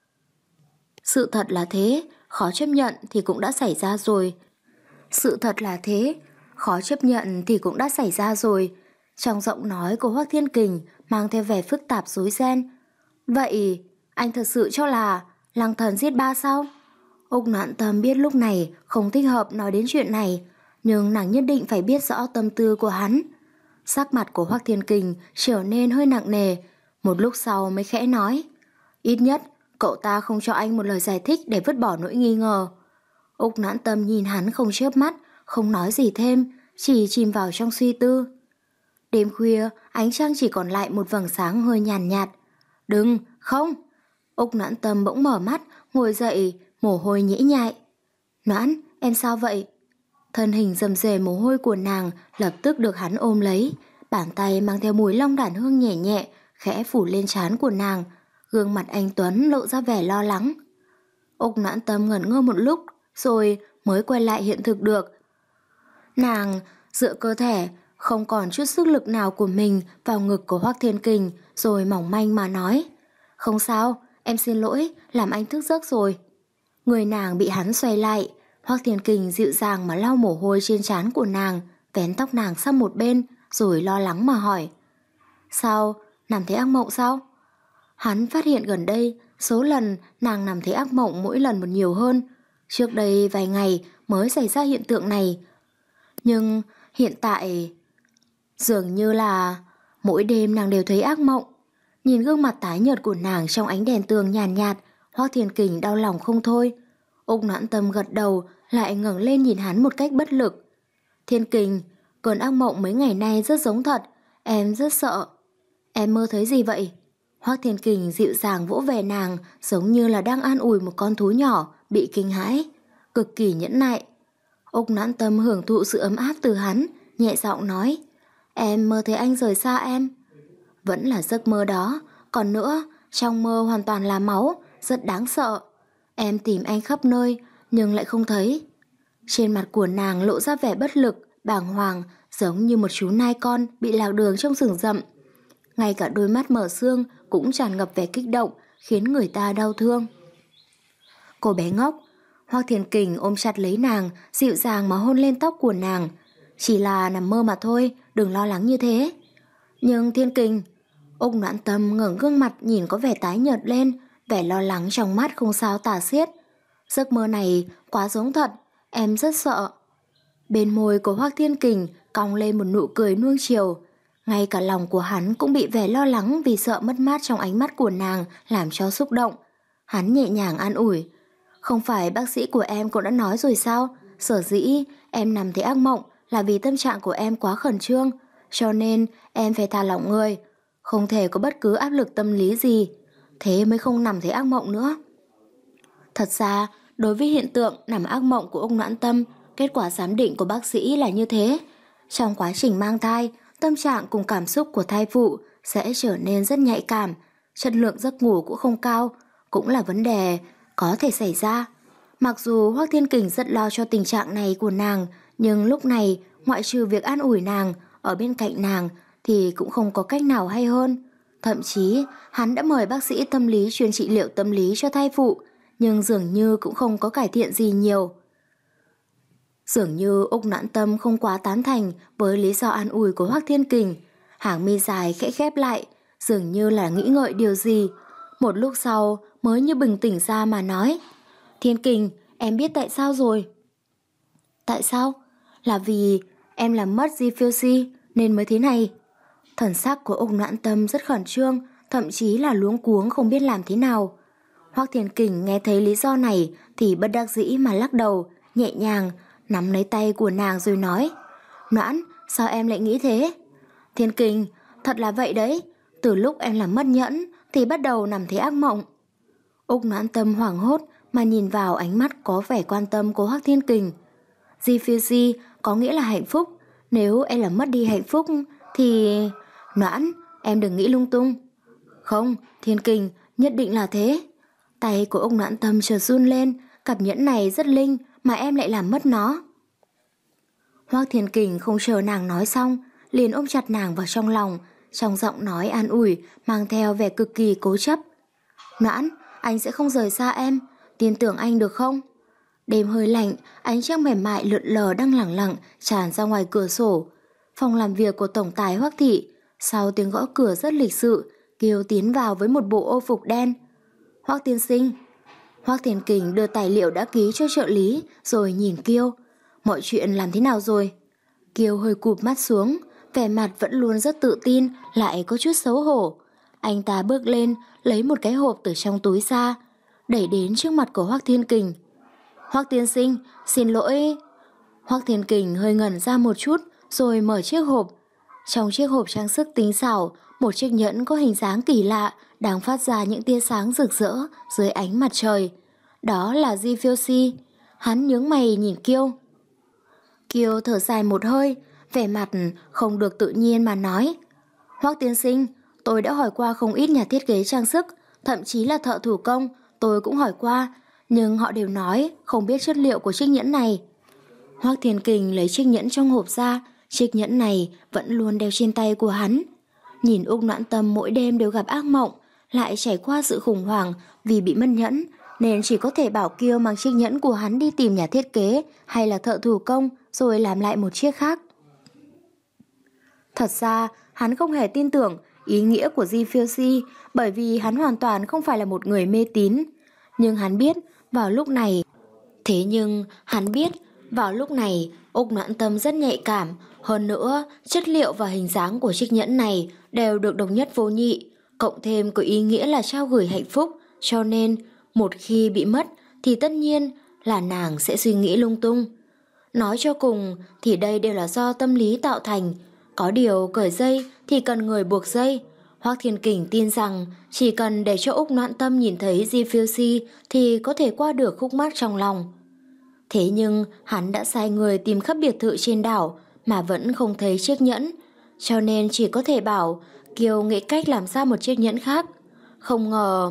Sự thật là thế, khó chấp nhận thì cũng đã xảy ra rồi. Sự thật là thế, khó chấp nhận thì cũng đã xảy ra rồi. Trong giọng nói của Hoắc Thiên Kình mang theo vẻ phức tạp rối ren. Vậy, anh thật sự cho là Lăng Thần giết ba sao? Úc Noãn Tâm biết lúc này không thích hợp nói đến chuyện này, nhưng nàng nhất định phải biết rõ tâm tư của hắn. Sắc mặt của Hoắc Thiên Kình trở nên hơi nặng nề, một lúc sau mới khẽ nói. Ít nhất, cậu ta không cho anh một lời giải thích để vứt bỏ nỗi nghi ngờ. Úc Noãn Tâm nhìn hắn không chớp mắt, không nói gì thêm, chỉ chìm vào trong suy tư. Đêm khuya, ánh trăng chỉ còn lại một vầng sáng hơi nhàn nhạt. Đừng, không! Úc Noãn Tâm bỗng mở mắt, ngồi dậy, mồ hôi nhễ nhại. Noãn, em sao vậy? Thân hình rầm rề mồ hôi của nàng lập tức được hắn ôm lấy, bàn tay mang theo mùi long đàn hương nhẹ nhẹ, khẽ phủ lên trán của nàng, gương mặt anh Tuấn lộ ra vẻ lo lắng. Úc Noãn Tâm ngẩn ngơ một lúc, rồi mới quay lại hiện thực được. Nàng dựa cơ thể, không còn chút sức lực nào của mình vào ngực của Hoắc Thiên Kình, rồi mỏng manh mà nói. Không sao, em xin lỗi, làm anh thức giấc rồi. Người nàng bị hắn xoay lại, Hoắc Thiên Kình dịu dàng mà lau mồ hôi trên trán của nàng, vén tóc nàng sang một bên, rồi lo lắng mà hỏi. Sao, nằm thấy ác mộng sao? Hắn phát hiện gần đây, số lần nàng nằm thấy ác mộng mỗi lần một nhiều hơn. Trước đây vài ngày mới xảy ra hiện tượng này. Nhưng hiện tại, dường như là mỗi đêm nàng đều thấy ác mộng. Nhìn gương mặt tái nhợt của nàng trong ánh đèn tường nhàn nhạt, Hoắc Thiên Kình đau lòng không thôi. Úc Noãn Tâm gật đầu, lại ngẩng lên nhìn hắn một cách bất lực. Thiên Kình, cơn ác mộng mấy ngày nay rất giống thật, em rất sợ. Em mơ thấy gì vậy? Hoắc Thiên Kình dịu dàng vỗ về nàng, giống như là đang an ủi một con thú nhỏ bị kinh hãi, cực kỳ nhẫn nại. Úc Noãn Tâm hưởng thụ sự ấm áp từ hắn, nhẹ giọng nói. Em mơ thấy anh rời xa em. Vẫn là giấc mơ đó, còn nữa, trong mơ hoàn toàn là máu, rất đáng sợ. Em tìm anh khắp nơi, nhưng lại không thấy. Trên mặt của nàng lộ ra vẻ bất lực, bàng hoàng, giống như một chú nai con bị lạc đường trong rừng rậm. Ngay cả đôi mắt mở sương cũng tràn ngập vẻ kích động, khiến người ta đau thương. Cô bé ngốc. Hoắc Thiên Kình ôm chặt lấy nàng, dịu dàng mà hôn lên tóc của nàng. Chỉ là nằm mơ mà thôi, đừng lo lắng như thế. Nhưng Thiên Kình... Úc Noãn Tâm ngẩng gương mặt nhìn có vẻ tái nhợt lên, vẻ lo lắng trong mắt không sao tả xiết. Giấc mơ này quá giống thật, em rất sợ. Bên môi của Hoắc Thiên Kình cong lên một nụ cười nuông chiều. Ngay cả lòng của hắn cũng bị vẻ lo lắng vì sợ mất mát trong ánh mắt của nàng làm cho xúc động. Hắn nhẹ nhàng an ủi. Không phải bác sĩ của em cũng đã nói rồi sao? Sở dĩ em nằm thấy ác mộng là vì tâm trạng của em quá khẩn trương, cho nên em phải thả lỏng người, không thể có bất cứ áp lực tâm lý gì, thế mới không nằm thấy ác mộng nữa. Thật ra, đối với hiện tượng nằm ác mộng của Úc Noãn Tâm, kết quả giám định của bác sĩ là như thế. Trong quá trình mang thai, tâm trạng cùng cảm xúc của thai phụ sẽ trở nên rất nhạy cảm, chất lượng giấc ngủ cũng không cao, cũng là vấn đề có thể xảy ra. Mặc dù Hoắc Thiên Kình rất lo cho tình trạng này của nàng, nhưng lúc này, ngoại trừ việc an ủi nàng, ở bên cạnh nàng thì cũng không có cách nào hay hơn. Thậm chí, hắn đã mời bác sĩ tâm lý chuyên trị liệu tâm lý cho thai phụ, nhưng dường như cũng không có cải thiện gì nhiều. Dường như Úc Noãn Tâm không quá tán thành với lý do an ủi của Hoắc Thiên Kình. Hàng mi dài khẽ khép lại, dường như là nghĩ ngợi điều gì. Một lúc sau mới như bừng tỉnh ra mà nói. Thiên Kình, em biết tại sao rồi. Tại sao? Là vì em làm mất Diffusy nên mới thế này. Thần sắc của Úc Noãn Tâm rất khẩn trương, thậm chí là luống cuống không biết làm thế nào. Hoắc Thiên Kình nghe thấy lý do này thì bất đắc dĩ mà lắc đầu, nhẹ nhàng nắm lấy tay của nàng rồi nói. Noãn, sao em lại nghĩ thế? Thiên Kình, thật là vậy đấy. Từ lúc em làm mất nhẫn thì bắt đầu nằm thấy ác mộng. Úc Noãn Tâm hoảng hốt mà nhìn vào ánh mắt có vẻ quan tâm của Hoắc Thiên Kình. Diffusy có nghĩa là hạnh phúc. Nếu em làm mất đi hạnh phúc thì... Noãn, em đừng nghĩ lung tung. Không, Thiên Kình, nhất định là thế. Tay của Úc Noãn Tâm chợt run lên. Cặp nhẫn này rất linh mà em lại làm mất nó. Hoắc Thiên Kình không chờ nàng nói xong, liền ôm chặt nàng vào trong lòng, trong giọng nói an ủi mang theo vẻ cực kỳ cố chấp. Noãn, anh sẽ không rời xa em, tin tưởng anh được không? Đêm hơi lạnh, ánh trăng mềm mại lượn lờ đang lẳng lặng tràn ra ngoài cửa sổ. Phòng làm việc của tổng tài Hoắc thị, sau tiếng gõ cửa rất lịch sự, Kiều tiến vào với một bộ ô phục đen. Hoắc tiên sinh. Hoắc Thiên Kình đưa tài liệu đã ký cho trợ lý rồi nhìn Kiều. Mọi chuyện làm thế nào rồi? Kiều hơi cụp mắt xuống, vẻ mặt vẫn luôn rất tự tin, lại có chút xấu hổ. Anh ta bước lên, lấy một cái hộp từ trong túi ra, đẩy đến trước mặt của Hoắc Thiên Kình. Hoắc tiên sinh, xin lỗi. Hoắc Thiên Kình hơi ngẩn ra một chút, rồi mở chiếc hộp. Trong chiếc hộp trang sức tinh xảo, một chiếc nhẫn có hình dáng kỳ lạ, đang phát ra những tia sáng rực rỡ dưới ánh mặt trời. Đó là Diffusy. Hắn nhướng mày nhìn Kiều. Kiều thở dài một hơi, vẻ mặt không được tự nhiên mà nói. Hoắc tiên sinh, tôi đã hỏi qua không ít nhà thiết kế trang sức, thậm chí là thợ thủ công, tôi cũng hỏi qua, nhưng họ đều nói không biết chất liệu của chiếc nhẫn này. Hoắc Thiên Kình lấy chiếc nhẫn trong hộp ra, chiếc nhẫn này vẫn luôn đeo trên tay của hắn. Nhìn Úc Noãn Tâm mỗi đêm đều gặp ác mộng, lại trải qua sự khủng hoảng vì bị mất nhẫn, nên chỉ có thể bảo Kiều mang chiếc nhẫn của hắn đi tìm nhà thiết kế hay là thợ thủ công rồi làm lại một chiếc khác. Thật ra, hắn không hề tin tưởng ý nghĩa của Diffusy bởi vì hắn hoàn toàn không phải là một người mê tín. Nhưng hắn biết vào lúc này, thế nhưng hắn biết vào lúc này Úc Noãn Tâm rất nhạy cảm, hơn nữa chất liệu và hình dáng của chiếc nhẫn này đều được độc nhất vô nhị, cộng thêm có ý nghĩa là trao gửi hạnh phúc, cho nên một khi bị mất thì tất nhiên là nàng sẽ suy nghĩ lung tung. Nói cho cùng thì đây đều là do tâm lý tạo thành, có điều cởi dây thì cần người buộc dây. Hoắc Thiên Kình tin rằng chỉ cần để cho Úc Noãn Tâm nhìn thấy Diffusy thì có thể qua được khúc mắc trong lòng. Thế nhưng hắn đã sai người tìm khắp biệt thự trên đảo mà vẫn không thấy chiếc nhẫn, cho nên chỉ có thể bảo Kiều nghĩ cách làm ra một chiếc nhẫn khác. Không ngờ...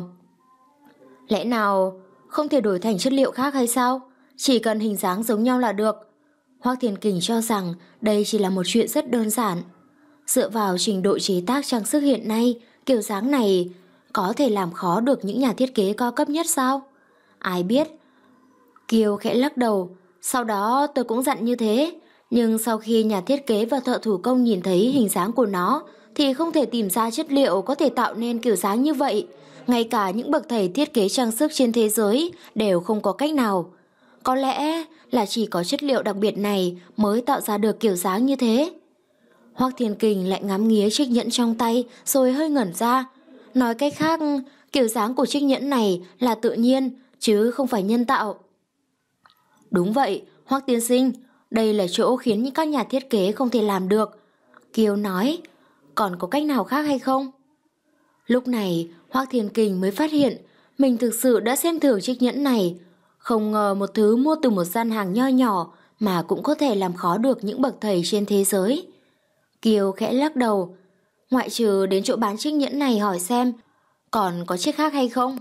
Lẽ nào không thể đổi thành chất liệu khác hay sao? Chỉ cần hình dáng giống nhau là được. Hoắc Thiên Kình cho rằng đây chỉ là một chuyện rất đơn giản. Dựa vào trình độ chế tác trang sức hiện nay, kiểu dáng này có thể làm khó được những nhà thiết kế cao cấp nhất sao? Ai biết. Kiều khẽ lắc đầu. Sau đó tôi cũng dặn như thế, nhưng sau khi nhà thiết kế và thợ thủ công nhìn thấy hình dáng của nó thì không thể tìm ra chất liệu có thể tạo nên kiểu dáng như vậy. Ngay cả những bậc thầy thiết kế trang sức trên thế giới đều không có cách nào. Có lẽ là chỉ có chất liệu đặc biệt này mới tạo ra được kiểu dáng như thế. Hoắc Thiên Kình lại ngắm nghía chiếc nhẫn trong tay rồi hơi ngẩn ra. Nói cách khác, kiểu dáng của chiếc nhẫn này là tự nhiên chứ không phải nhân tạo. Đúng vậy, Hoắc tiên sinh, đây là chỗ khiến các nhà thiết kế không thể làm được. Kiều nói, còn có cách nào khác hay không? Lúc này, Hoắc Thiên Kình mới phát hiện mình thực sự đã xem thử chiếc nhẫn này. Không ngờ một thứ mua từ một gian hàng nho nhỏ mà cũng có thể làm khó được những bậc thầy trên thế giới. Kiều khẽ lắc đầu, ngoại trừ đến chỗ bán chiếc nhẫn này hỏi xem còn có chiếc khác hay không.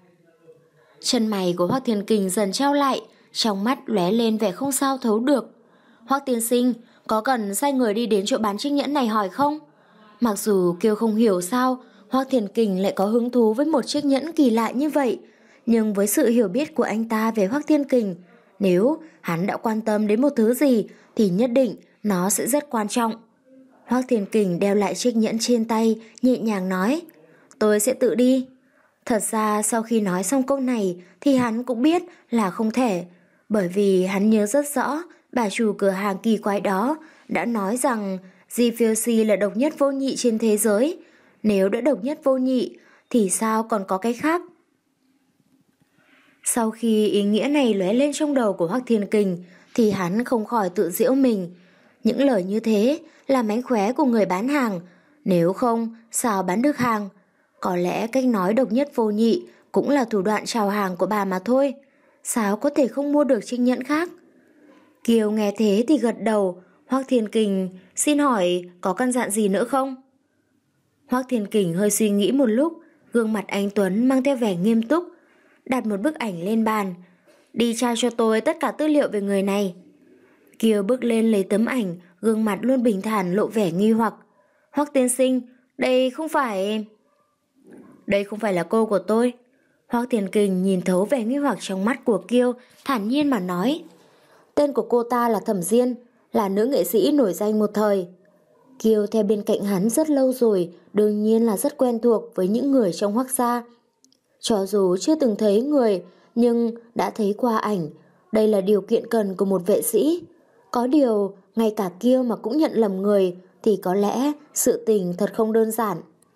Chân mày của Hoắc Thiên Kình dần trao lại, trong mắt lóe lên vẻ không sao thấu được. Hoắc tiên sinh, có cần sai người đi đến chỗ bán chiếc nhẫn này hỏi không? Mặc dù Kiều không hiểu sao Hoắc Thiên Kình lại có hứng thú với một chiếc nhẫn kỳ lạ như vậy, nhưng với sự hiểu biết của anh ta về Hoắc Thiên Kình, nếu hắn đã quan tâm đến một thứ gì thì nhất định nó sẽ rất quan trọng. Hoắc Thiên Kình đeo lại chiếc nhẫn trên tay, nhẹ nhàng nói, tôi sẽ tự đi. Thật ra sau khi nói xong câu này thì hắn cũng biết là không thể, bởi vì hắn nhớ rất rõ bà chủ cửa hàng kỳ quái đó đã nói rằng Diffusy là độc nhất vô nhị trên thế giới. Nếu đã độc nhất vô nhị thì sao còn có cái khác? Sau khi ý nghĩa này lóe lên trong đầu của Hoắc Thiên Kình thì hắn không khỏi tự giễu mình. Những lời như thế là mánh khóe của người bán hàng, nếu không sao bán được hàng? Có lẽ cách nói độc nhất vô nhị cũng là thủ đoạn chào hàng của bà mà thôi. Sao có thể không mua được chiếc nhẫn khác? Kiều nghe thế thì gật đầu. Hoắc Thiên Kình, xin hỏi có căn dặn gì nữa không? Hoắc Thiên Kình hơi suy nghĩ một lúc, gương mặt anh Tuấn mang theo vẻ nghiêm túc, đặt một bức ảnh lên bàn. Đi tra cho tôi tất cả tư liệu về người này. Kiều bước lên lấy tấm ảnh, gương mặt luôn bình thản lộ vẻ nghi hoặc. Hoắc tiên sinh, đây không phải... Đây không phải là cô của tôi. Hoắc Thiên Kình nhìn thấu vẻ nghi hoặc trong mắt của Kiều, thản nhiên mà nói. Tên của cô ta là Thẩm Diên, là nữ nghệ sĩ nổi danh một thời. Kiều theo bên cạnh hắn rất lâu rồi, đương nhiên là rất quen thuộc với những người trong Hoắc gia. Cho dù chưa từng thấy người, nhưng đã thấy qua ảnh. Đây là điều kiện cần của một vệ sĩ. Có điều, ngay cả Kiều mà cũng nhận lầm người, thì có lẽ sự tình thật không đơn giản.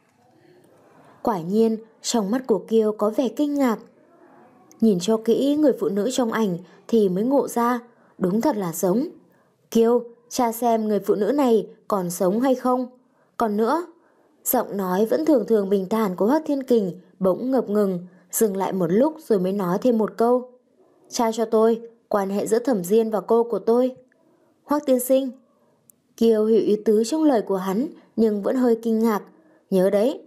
Quả nhiên, trong mắt của Kiều có vẻ kinh ngạc. Nhìn cho kỹ người phụ nữ trong ảnh thì mới ngộ ra, đúng thật là giống. Kiều, tra xem người phụ nữ này còn sống hay không. Còn nữa, giọng nói vẫn thường thường bình thản của Hoắc Thiên Kình bỗng ngập ngừng, dừng lại một lúc rồi mới nói thêm một câu. Tra cho tôi quan hệ giữa Thẩm Diên và cô của tôi. Hoắc tiên sinh. Kiều hiểu ý tứ trong lời của hắn nhưng vẫn hơi kinh ngạc. Nhớ đấy.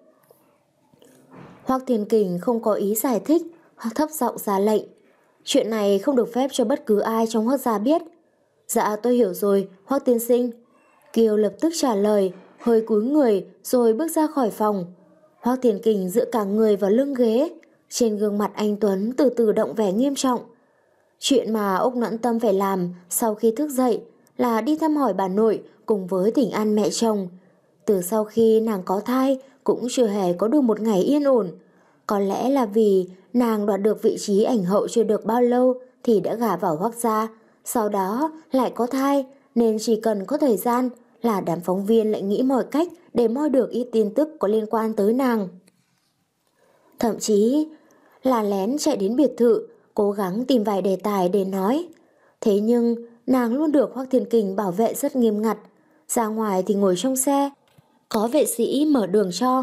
Hoắc Thiên Kình không có ý giải thích, hoặc thấp giọng ra lệnh. Chuyện này không được phép cho bất cứ ai trong Hoắc gia biết. Dạ tôi hiểu rồi, Hoắc tiên sinh. Kiều lập tức trả lời, hơi cúi người rồi bước ra khỏi phòng. Hoắc Thiên Kình dựa cả người vào lưng ghế. Trên gương mặt anh Tuấn từ từ động vẻ nghiêm trọng. Chuyện mà Úc Noãn Tâm phải làm sau khi thức dậy là đi thăm hỏi bà nội cùng với thỉnh an mẹ chồng. Từ sau khi nàng có thai cũng chưa hề có được một ngày yên ổn. Có lẽ là vì nàng đoạt được vị trí ảnh hậu chưa được bao lâu thì đã gả vào Hoắc gia, sau đó lại có thai nên chỉ cần có thời gian là đám phóng viên lại nghĩ mọi cách để moi được ít tin tức có liên quan tới nàng. Thậm chí là lén chạy đến biệt thự, cố gắng tìm vài đề tài để nói. Thế nhưng nàng luôn được Hoắc Thiên Kình bảo vệ rất nghiêm ngặt. Ra ngoài thì ngồi trong xe, có vệ sĩ mở đường cho.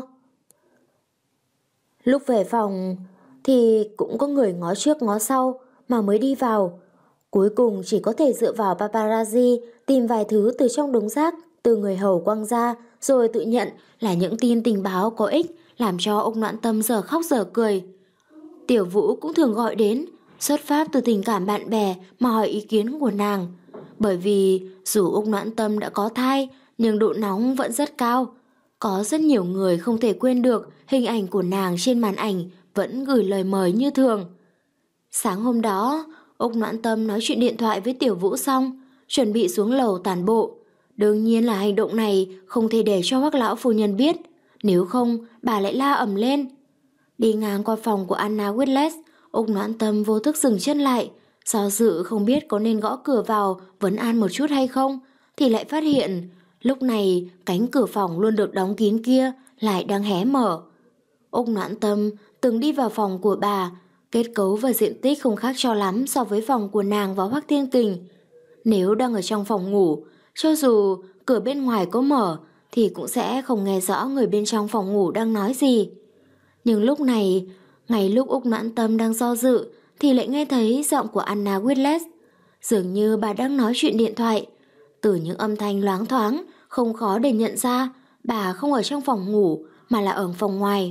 Lúc về phòng thì cũng có người ngó trước ngó sau mà mới đi vào. Cuối cùng chỉ có thể dựa vào paparazzi tìm vài thứ từ trong đống rác, từ người hầu quăng ra, rồi tự nhận là những tin tình báo có ích, làm cho ông Noãn Tâm giờ khóc giờ cười. Tiểu Vũ cũng thường gọi đến, xuất phát từ tình cảm bạn bè mà hỏi ý kiến của nàng. Bởi vì dù ông Noãn Tâm đã có thai, nhưng độ nóng vẫn rất cao. Có rất nhiều người không thể quên được hình ảnh của nàng trên màn ảnh vẫn gửi lời mời như thường. Sáng hôm đó, Úc Noãn Tâm nói chuyện điện thoại với Tiểu Vũ xong, chuẩn bị xuống lầu tản bộ. Đương nhiên là hành động này không thể để cho Hoắc lão phu nhân biết, nếu không bà lại la ầm lên. Đi ngang qua phòng của Anna Whitles, Úc Noãn Tâm vô thức dừng chân lại, do dự không biết có nên gõ cửa vào vấn an một chút hay không, thì lại phát hiện lúc này cánh cửa phòng luôn được đóng kín kia lại đang hé mở. Úc Noãn Tâm từng đi vào phòng của bà, kết cấu và diện tích không khác cho lắm so với phòng của nàng và Hoắc Thiên Kình. Nếu đang ở trong phòng ngủ, cho dù cửa bên ngoài có mở thì cũng sẽ không nghe rõ người bên trong phòng ngủ đang nói gì. Nhưng lúc này, ngay lúc Úc Noãn Tâm đang do dự thì lại nghe thấy giọng của Anna Whitles. Dường như bà đang nói chuyện điện thoại. Từ những âm thanh loáng thoáng, không khó để nhận ra bà không ở trong phòng ngủ mà là ở phòng ngoài.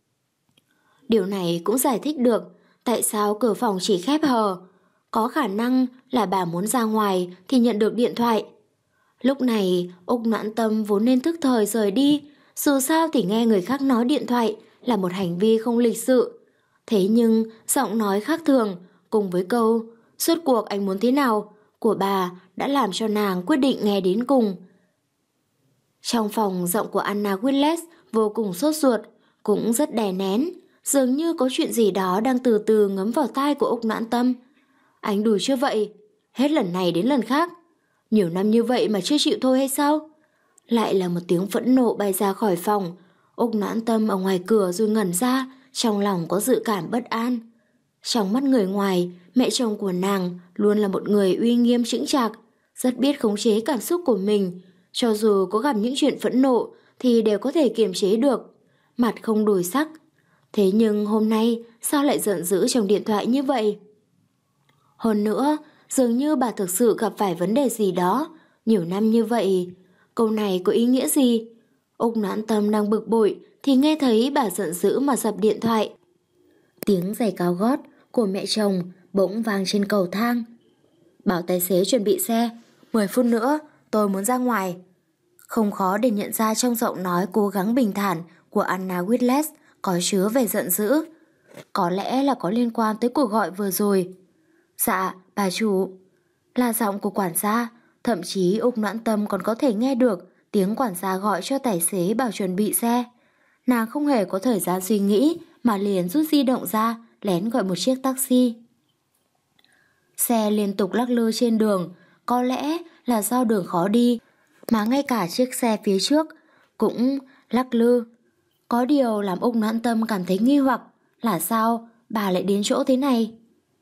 Điều này cũng giải thích được tại sao cửa phòng chỉ khép hờ. Có khả năng là bà muốn ra ngoài thì nhận được điện thoại. Lúc này Úc Noãn Tâm vốn nên thức thời rời đi, dù sao thì nghe người khác nói điện thoại là một hành vi không lịch sự. Thế nhưng giọng nói khác thường cùng với câu "Suốt cuộc anh muốn thế nào?" của bà đã làm cho nàng quyết định nghe đến cùng. Trong phòng, giọng của Anna Whitles vô cùng sốt ruột, cũng rất đè nén, dường như có chuyện gì đó đang từ từ ngấm vào tai của Úc Noãn Tâm. Anh đùi chưa vậy? Hết lần này đến lần khác. Nhiều năm như vậy mà chưa chịu thôi hay sao? Lại là một tiếng phẫn nộ bay ra khỏi phòng. Úc Noãn Tâm ở ngoài cửa rồi ngẩn ra, trong lòng có dự cảm bất an. Trong mắt người ngoài, mẹ chồng của nàng luôn là một người uy nghiêm chững chạc, rất biết khống chế cảm xúc của mình. Cho dù có gặp những chuyện phẫn nộ thì đều có thể kiềm chế được, mặt không đổi sắc. Thế nhưng hôm nay sao lại giận dữ trong điện thoại như vậy? Hơn nữa, dường như bà thực sự gặp phải vấn đề gì đó. Nhiều năm như vậy, câu này có ý nghĩa gì? Úc Noãn Tâm đang bực bội thì nghe thấy bà giận dữ mà dập điện thoại. Tiếng giày cao gót của mẹ chồng bỗng vang trên cầu thang. Bảo tài xế chuẩn bị xe, mười phút nữa tôi muốn ra ngoài. Không khó để nhận ra trong giọng nói cố gắng bình thản của Anna Whitles có chứa vẻ giận dữ. Có lẽ là có liên quan tới cuộc gọi vừa rồi. Dạ, bà chủ. Là giọng của quản gia, thậm chí Úc Noãn Tâm còn có thể nghe được tiếng quản gia gọi cho tài xế bảo chuẩn bị xe. Nàng không hề có thời gian suy nghĩ mà liền rút di động ra, lén gọi một chiếc taxi. Xe liên tục lắc lư trên đường, có lẽ là do đường khó đi, mà ngay cả chiếc xe phía trước cũng lắc lư. Có điều làm Úc Noãn Tâm cảm thấy nghi hoặc là sao bà lại đến chỗ thế này?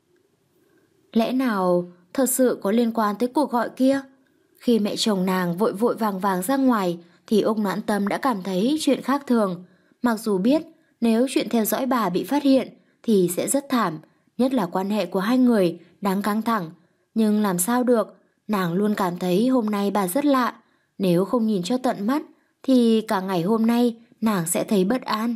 Lẽ nào thật sự có liên quan tới cuộc gọi kia? Khi mẹ chồng nàng vội vội vàng vàng ra ngoài thì Úc Noãn Tâm đã cảm thấy chuyện khác thường. Mặc dù biết nếu chuyện theo dõi bà bị phát hiện thì sẽ rất thảm, nhất là quan hệ của hai người đang căng thẳng. Nhưng làm sao được, nàng luôn cảm thấy hôm nay bà rất lạ. Nếu không nhìn cho tận mắt thì cả ngày hôm nay nàng sẽ thấy bất an.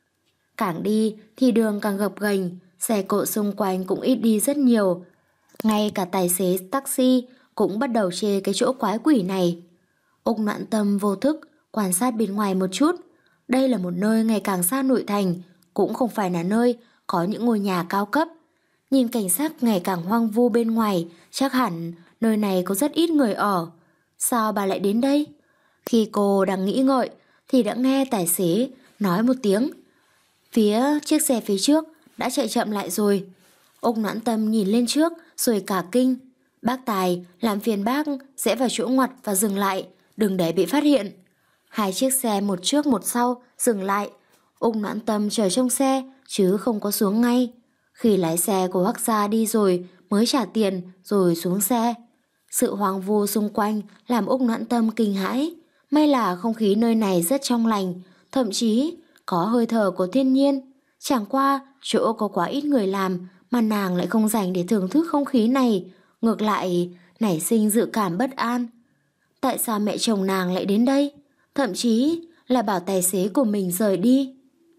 Càng đi thì đường càng gập ghềnh, xe cộ xung quanh cũng ít đi rất nhiều. Ngay cả tài xế taxi cũng bắt đầu chê cái chỗ quái quỷ này. Úc Noãn Tâm vô thức quan sát bên ngoài một chút. Đây là một nơi ngày càng xa nội thành, cũng không phải là nơi có những ngôi nhà cao cấp. Nhìn cảnh sắc ngày càng hoang vu bên ngoài, chắc hẳn nơi này có rất ít người ở. Sao bà lại đến đây? Khi cô đang nghĩ ngợi thì đã nghe tài xế nói một tiếng. Phía chiếc xe phía trước đã chạy chậm lại rồi. Úc Noãn Tâm nhìn lên trước rồi cả kinh. Bác Tài, làm phiền bác rẽ vào chỗ ngoặt và dừng lại, đừng để bị phát hiện. Hai chiếc xe một trước một sau dừng lại. Úc Noãn Tâm chờ trong xe chứ không có xuống ngay. Khi lái xe của Hoắc gia đi rồi mới trả tiền rồi xuống xe. Sự hoang vu xung quanh làm Úc Noãn Tâm kinh hãi. May là không khí nơi này rất trong lành, thậm chí có hơi thở của thiên nhiên. Chẳng qua chỗ có quá ít người làm mà nàng lại không dành để thưởng thức không khí này, ngược lại nảy sinh dự cảm bất an. Tại sao mẹ chồng nàng lại đến đây? Thậm chí là bảo tài xế của mình rời đi.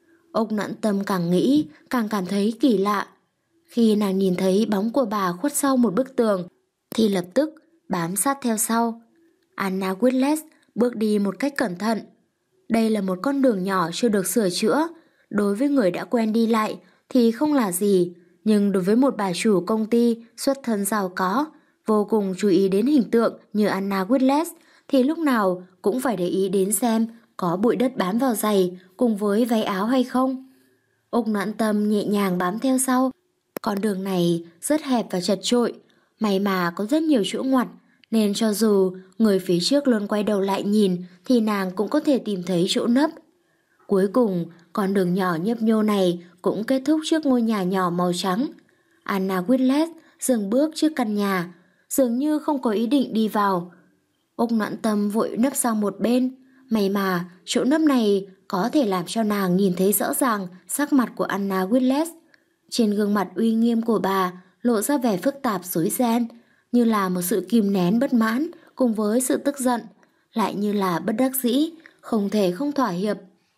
Úc Noãn Tâm càng nghĩ càng cảm thấy kỳ lạ. Khi nàng nhìn thấy bóng của bà khuất sau một bức tường thì lập tức bám sát theo sau. Anna Whitles bước đi một cách cẩn thận. Đây là một con đường nhỏ chưa được sửa chữa. Đối với người đã quen đi lại thì không là gì, nhưng đối với một bà chủ công ty xuất thân giàu có, vô cùng chú ý đến hình tượng như Anna Whitles thì lúc nào cũng phải để ý đến xem có bụi đất bám vào giày cùng với váy áo hay không. Úc Noãn Tâm nhẹ nhàng bám theo sau. Con đường này rất hẹp và chật chội, may mà có rất nhiều chỗ ngoặt, nên cho dù người phía trước luôn quay đầu lại nhìn thì nàng cũng có thể tìm thấy chỗ nấp. Cuối cùng, con đường nhỏ nhấp nhô này cũng kết thúc trước ngôi nhà nhỏ màu trắng. Anna Whitles dừng bước trước căn nhà, dường như không có ý định đi vào. Úc Noãn Tâm vội nấp sang một bên, may mà chỗ nấp này có thể làm cho nàng nhìn thấy rõ ràng sắc mặt của Anna Whitles. Trên gương mặt uy nghiêm của bà lộ ra vẻ phức tạp rối ren, như là một sự kìm nén bất mãn cùng với sự tức giận, lại như là bất đắc dĩ, không thể không thỏa hiệp.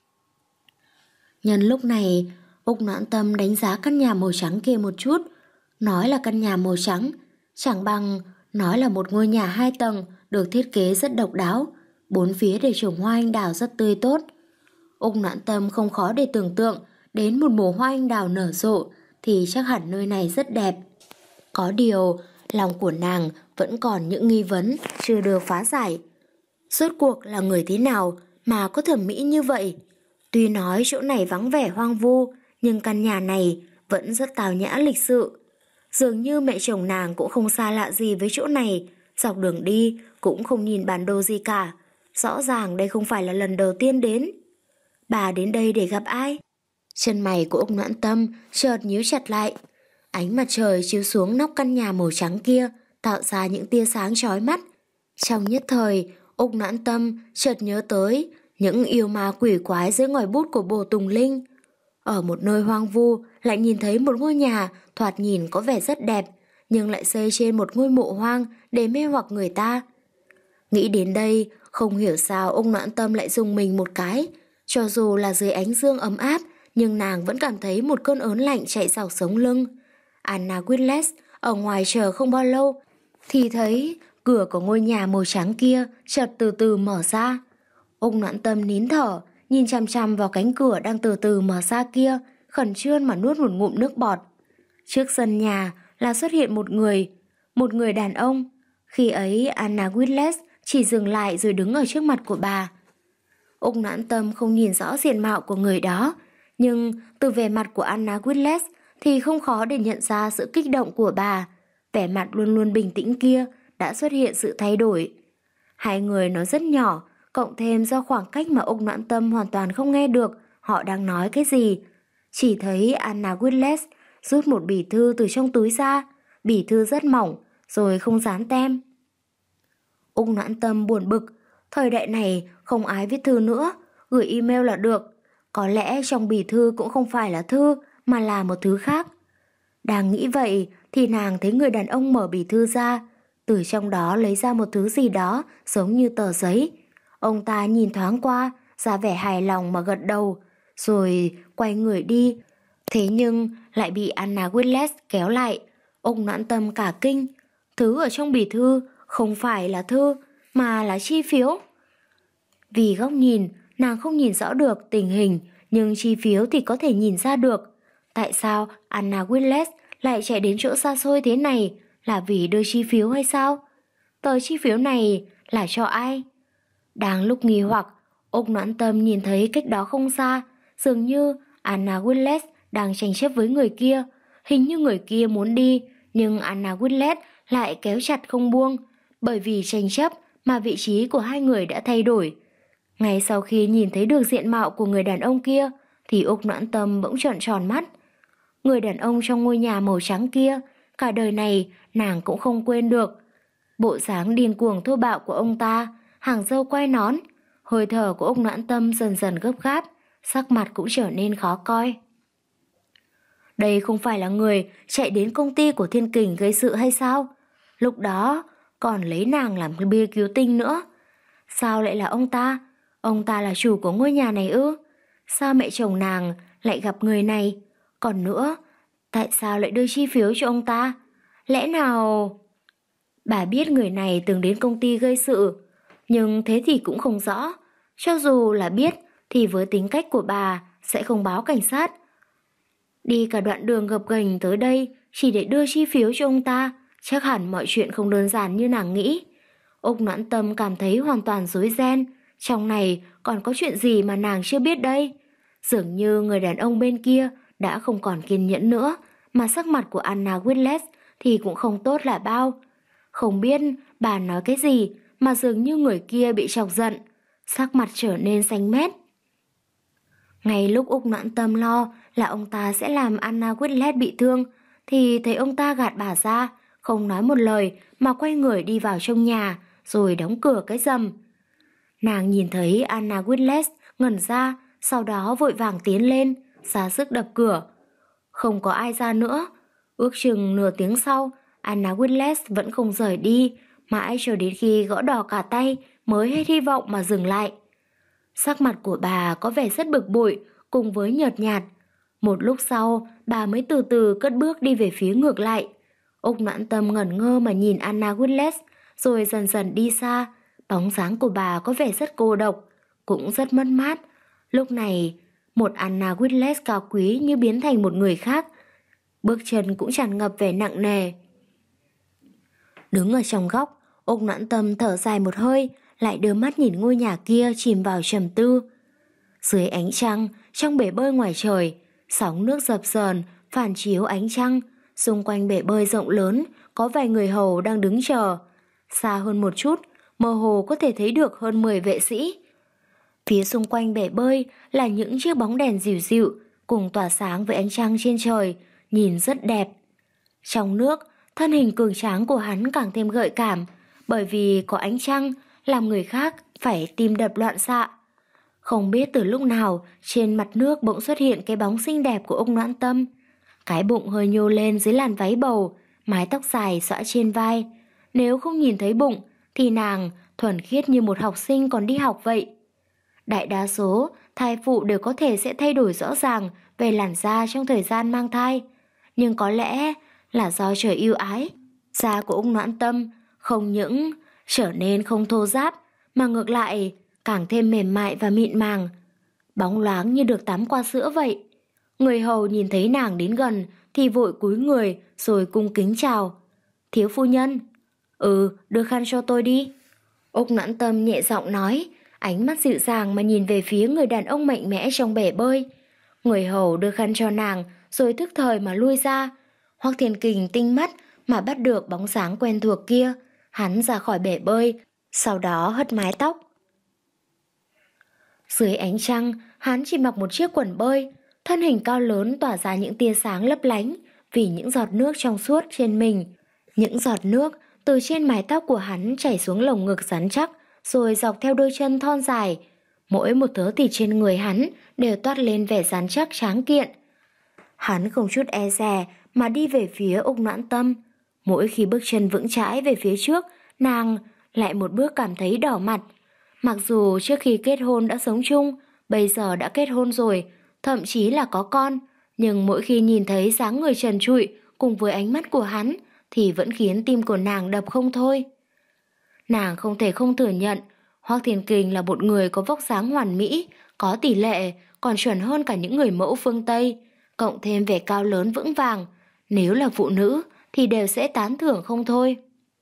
Nhân lúc này, Úc Noãn Tâm đánh giá căn nhà màu trắng kia một chút. Nói là căn nhà màu trắng, chẳng bằng nói là một ngôi nhà hai tầng được thiết kế rất độc đáo, bốn phía để trồng hoa anh đào rất tươi tốt. Úc Noãn Tâm không khó để tưởng tượng đến một mùa hoa anh đào nở rộ thì chắc hẳn nơi này rất đẹp. Có điều, lòng của nàng vẫn còn những nghi vấn chưa được phá giải. Rốt cuộc là người thế nào mà có thẩm mỹ như vậy? Tuy nói chỗ này vắng vẻ hoang vu, nhưng căn nhà này vẫn rất tào nhã lịch sự. Dường như mẹ chồng nàng cũng không xa lạ gì với chỗ này, dọc đường đi cũng không nhìn bản đồ gì cả. Rõ ràng đây không phải là lần đầu tiên đến. Bà đến đây để gặp ai? Chân mày của Úc Noãn Tâm chợt nhíu chặt lại. Ánh mặt trời chiếu xuống nóc căn nhà màu trắng kia, tạo ra những tia sáng chói mắt. Trong nhất thời, Úc Noãn Tâm chợt nhớ tới những yêu ma quỷ quái dưới ngòi bút của Bồ Tùng Linh. Ở một nơi hoang vu lại nhìn thấy một ngôi nhà thoạt nhìn có vẻ rất đẹp, nhưng lại xây trên một ngôi mộ hoang để mê hoặc người ta. Nghĩ đến đây, không hiểu sao ông Noãn Tâm lại rùng mình một cái. Cho dù là dưới ánh dương ấm áp, nhưng nàng vẫn cảm thấy một cơn ớn lạnh chạy dọc sống lưng. Anna Whitles ở ngoài chờ không bao lâu, thì thấy cửa của ngôi nhà màu trắng kia chợt từ từ mở ra. Ông Noãn Tâm nín thở, nhìn chằm chằm vào cánh cửa đang từ từ mở ra kia, khẩn trương mà nuốt một ngụm nước bọt. Trước sân nhà là xuất hiện một người, một người đàn ông. Khi ấy Anna Whitles chỉ dừng lại rồi đứng ở trước mặt của bà. Ông Noãn Tâm không nhìn rõ diện mạo của người đó, nhưng từ vẻ mặt của Anna Whitles thì không khó để nhận ra sự kích động của bà. Vẻ mặt luôn luôn bình tĩnh kia đã xuất hiện sự thay đổi. Hai người nói rất nhỏ, cộng thêm do khoảng cách mà ông Noãn Tâm hoàn toàn không nghe được họ đang nói cái gì. Chỉ thấy Anna Whitles rút một bì thư từ trong túi ra, bì thư rất mỏng, rồi không dán tem. Ông Noãn Tâm buồn bực, thời đại này không ai viết thư nữa, gửi email là được. Có lẽ trong bì thư cũng không phải là thư, mà là một thứ khác. Đang nghĩ vậy thì nàng thấy người đàn ông mở bì thư ra, từ trong đó lấy ra một thứ gì đó giống như tờ giấy. Ông ta nhìn thoáng qua, ra vẻ hài lòng mà gật đầu, rồi quay người đi. Thế nhưng lại bị Anna Whitles kéo lại. Ông Noãn Tâm cả kinh, thứ ở trong bì thư không phải là thư mà là chi phiếu. Vì góc nhìn, nàng không nhìn rõ được tình hình, nhưng chi phiếu thì có thể nhìn ra được. Tại sao Anna Whitles lại chạy đến chỗ xa xôi thế này? Là vì đưa chi phiếu hay sao? Tờ chi phiếu này là cho ai? Đang lúc nghi hoặc, ông Noãn Tâm nhìn thấy cách đó không xa, dường như Anna Whitles đang tranh chấp với người kia. Hình như người kia muốn đi, nhưng Anna Whitles lại kéo chặt không buông. Bởi vì tranh chấp mà vị trí của hai người đã thay đổi. Ngay sau khi nhìn thấy được diện mạo của người đàn ông kia, thì Úc Noãn Tâm bỗng trợn tròn mắt. Người đàn ông trong ngôi nhà màu trắng kia, cả đời này nàng cũng không quên được. Bộ dáng điên cuồng thô bạo của ông ta, hàng râu quai nón, hơi thở của Úc Noãn Tâm dần dần gấp gáp, sắc mặt cũng trở nên khó coi. Đây không phải là người chạy đến công ty của Thiên Kình gây sự hay sao? Lúc đó còn lấy nàng làm bia cứu tinh nữa. Sao lại là ông ta? Ông ta là chủ của ngôi nhà này ư? Sao mẹ chồng nàng lại gặp người này? Còn nữa, tại sao lại đưa chi phiếu cho ông ta? Lẽ nào... Bà biết người này từng đến công ty gây sự, nhưng thế thì cũng không rõ. Cho dù là biết thì với tính cách của bà sẽ không báo cảnh sát. Đi cả đoạn đường gập ghềnh tới đây chỉ để đưa chi phiếu cho ông ta, chắc hẳn mọi chuyện không đơn giản như nàng nghĩ. Úc Noãn Tâm cảm thấy hoàn toàn rối ren. Trong này còn có chuyện gì mà nàng chưa biết đây? Dường như người đàn ông bên kia đã không còn kiên nhẫn nữa, mà sắc mặt của Anna Whitles thì cũng không tốt là bao. Không biết bà nói cái gì mà dường như người kia bị chọc giận, sắc mặt trở nên xanh mét. Ngay lúc Úc Noãn Tâm lo là ông ta sẽ làm Anna Whitles bị thương, thì thấy ông ta gạt bà ra, không nói một lời mà quay người đi vào trong nhà, rồi đóng cửa cái rầm. Nàng nhìn thấy Anna Whitles ngẩn ra, sau đó vội vàng tiến lên, ra sức đập cửa. Không có ai ra nữa. Ước chừng nửa tiếng sau, Anna Whitles vẫn không rời đi, mãi cho đến khi gõ đỏ cả tay mới hết hy vọng mà dừng lại. Sắc mặt của bà có vẻ rất bực bội cùng với nhợt nhạt. Một lúc sau, bà mới từ từ cất bước đi về phía ngược lại. Úc Noãn Tâm ngẩn ngơ mà nhìn Anna Whitles, rồi dần dần đi xa. Bóng dáng của bà có vẻ rất cô độc, cũng rất mất mát. Lúc này, một Anna Whitles cao quý như biến thành một người khác. Bước chân cũng tràn ngập vẻ nặng nề. Đứng ở trong góc, Úc Noãn Tâm thở dài một hơi, lại đưa mắt nhìn ngôi nhà kia chìm vào trầm tư. Dưới ánh trăng, trong bể bơi ngoài trời, sóng nước dập dờn, phản chiếu ánh trăng. Xung quanh bể bơi rộng lớn, có vài người hầu đang đứng chờ. Xa hơn một chút, mơ hồ có thể thấy được hơn mười vệ sĩ. Phía xung quanh bể bơi là những chiếc bóng đèn dịu dịu, cùng tỏa sáng với ánh trăng trên trời, nhìn rất đẹp. Trong nước, thân hình cường tráng của hắn càng thêm gợi cảm, bởi vì có ánh trăng, làm người khác phải tim đập loạn xạ. Không biết từ lúc nào, trên mặt nước bỗng xuất hiện cái bóng xinh đẹp của Úc Noãn Tâm. Cái bụng hơi nhô lên dưới làn váy bầu, mái tóc dài xõa trên vai. Nếu không nhìn thấy bụng, thì nàng thuần khiết như một học sinh còn đi học vậy. Đại đa số, thai phụ đều có thể sẽ thay đổi rõ ràng về làn da trong thời gian mang thai. Nhưng có lẽ là do trời ưu ái, da của Úc Noãn Tâm không những trở nên không thô ráp, mà ngược lại càng thêm mềm mại và mịn màng, bóng loáng như được tắm qua sữa vậy. Người hầu nhìn thấy nàng đến gần thì vội cúi người rồi cung kính chào. Thiếu phu nhân. Ừ, đưa khăn cho tôi đi. Úc Noãn Tâm nhẹ giọng nói, ánh mắt dịu dàng mà nhìn về phía người đàn ông mạnh mẽ trong bể bơi. Người hầu đưa khăn cho nàng rồi thức thời mà lui ra. Hoắc Thiên Kình tinh mắt mà bắt được bóng dáng quen thuộc kia. Hắn ra khỏi bể bơi, sau đó hất mái tóc. Dưới ánh trăng, hắn chỉ mặc một chiếc quần bơi, thân hình cao lớn tỏa ra những tia sáng lấp lánh vì những giọt nước trong suốt trên mình. Những giọt nước từ trên mái tóc của hắn chảy xuống lồng ngực rắn chắc, rồi dọc theo đôi chân thon dài. Mỗi một thớ thịt trên người hắn đều toát lên vẻ rắn chắc tráng kiện. Hắn không chút e dè mà đi về phía Úc Noãn Tâm. Mỗi khi bước chân vững chãi về phía trước, nàng lại một bước cảm thấy đỏ mặt. Mặc dù trước khi kết hôn đã sống chung, bây giờ đã kết hôn rồi, thậm chí là có con, nhưng mỗi khi nhìn thấy dáng người trần trụi cùng với ánh mắt của hắn thì vẫn khiến tim của nàng đập không thôi. Nàng không thể không thừa nhận, Hoắc Thiên Kình là một người có vóc dáng hoàn mỹ, có tỷ lệ, còn chuẩn hơn cả những người mẫu phương Tây, cộng thêm vẻ cao lớn vững vàng. Nếu là phụ nữ thì đều sẽ tán thưởng không thôi.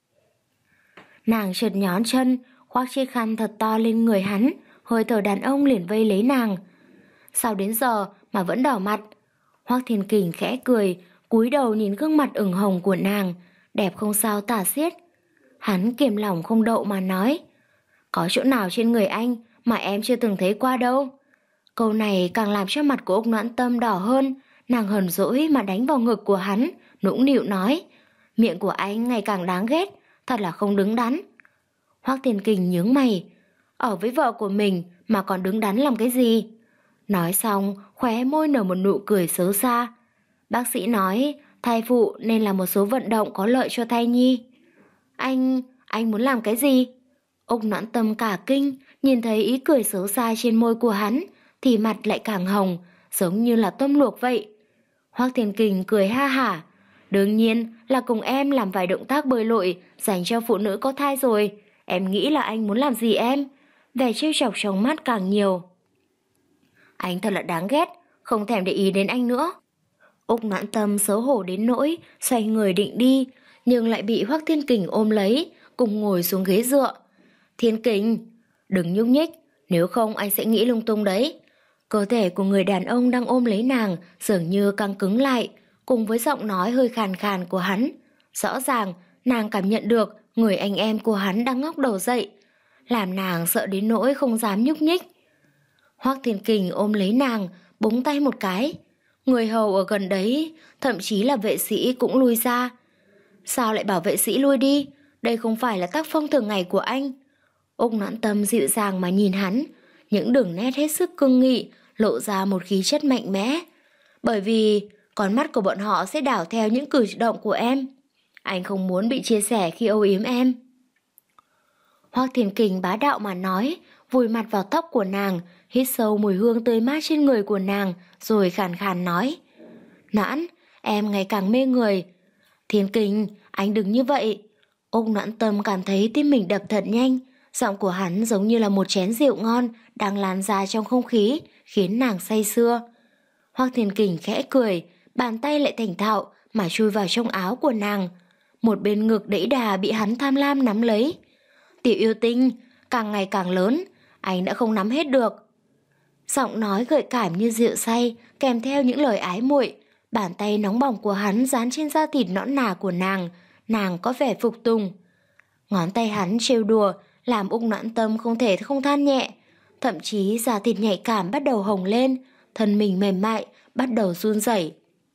Nàng chợt nhón chân, khoác chiếc khăn thật to lên người hắn, hơi thở đàn ông liền vây lấy nàng. Sao đến giờ mà vẫn đỏ mặt? Hoắc Thiên Kình khẽ cười, cúi đầu nhìn gương mặt ửng hồng của nàng, đẹp không sao tả xiết. Hắn kiềm lòng không đậu mà nói, có chỗ nào trên người anh mà em chưa từng thấy qua đâu? Câu này càng làm cho mặt của Úc Noãn Tâm đỏ hơn, nàng hờn dỗi mà đánh vào ngực của hắn, nũng nịu nói, miệng của anh ngày càng đáng ghét, thật là không đứng đắn. Hoắc Thiên Kình nhướng mày, ở với vợ của mình mà còn đứng đắn làm cái gì? Nói xong, khóe môi nở một nụ cười xấu xa. Bác sĩ nói, thai phụ nên là một số vận động có lợi cho thai nhi. Anh, anh muốn làm cái gì? Úc Noãn Tâm cả kinh, nhìn thấy ý cười xấu xa trên môi của hắn, thì mặt lại càng hồng, giống như là tôm luộc vậy. Hoắc Thiên Kình cười ha hả, đương nhiên là cùng em làm vài động tác bơi lội dành cho phụ nữ có thai rồi. Em nghĩ là anh muốn làm gì em? Vẻ trêu chọc trong mắt càng nhiều. Anh thật là đáng ghét, không thèm để ý đến anh nữa. Úc Noãn Tâm xấu hổ đến nỗi xoay người định đi, nhưng lại bị Hoắc Thiên Kình ôm lấy, cùng ngồi xuống ghế dựa. Thiên Kình, đừng nhúc nhích, nếu không anh sẽ nghĩ lung tung đấy. Cơ thể của người đàn ông đang ôm lấy nàng dường như căng cứng lại, cùng với giọng nói hơi khàn khàn của hắn. Rõ ràng nàng cảm nhận được người anh em của hắn đang ngóc đầu dậy, làm nàng sợ đến nỗi không dám nhúc nhích. Hoắc Thiên Kình ôm lấy nàng, búng tay một cái. Người hầu ở gần đấy, thậm chí là vệ sĩ cũng lui ra. Sao lại bảo vệ sĩ lui đi? Đây không phải là tác phong thường ngày của anh. Úc Noãn Tâm dịu dàng mà nhìn hắn, những đường nét hết sức cương nghị, lộ ra một khí chất mạnh mẽ. Bởi vì con mắt của bọn họ sẽ đảo theo những cử động của em. Anh không muốn bị chia sẻ khi âu yếm em. Hoắc Thiên Kình bá đạo mà nói, vùi mặt vào tóc của nàng, hít sâu mùi hương tươi mát trên người của nàng, rồi khàn khàn nói, Noãn, em ngày càng mê người. Thiên Kình, anh đừng như vậy. Úc Noãn Tâm cảm thấy tim mình đập thật nhanh, giọng của hắn giống như là một chén rượu ngon đang lan ra trong không khí, khiến nàng say sưa. Hoắc Thiên Kình khẽ cười, bàn tay lại thành thạo mà chui vào trong áo của nàng. Một bên ngực đẫy đà bị hắn tham lam nắm lấy. Tiểu yêu tinh, càng ngày càng lớn, anh đã không nắm hết được. Giọng nói gợi cảm như rượu say, kèm theo những lời ái muội. Bàn tay nóng bỏng của hắn dán trên da thịt nõn nà của nàng, nàng có vẻ phục tùng. Ngón tay hắn trêu đùa, làm Úc Noãn Tâm không thể không than nhẹ. Thậm chí da thịt nhạy cảm bắt đầu hồng lên, thân mình mềm mại, bắt đầu run rẩy.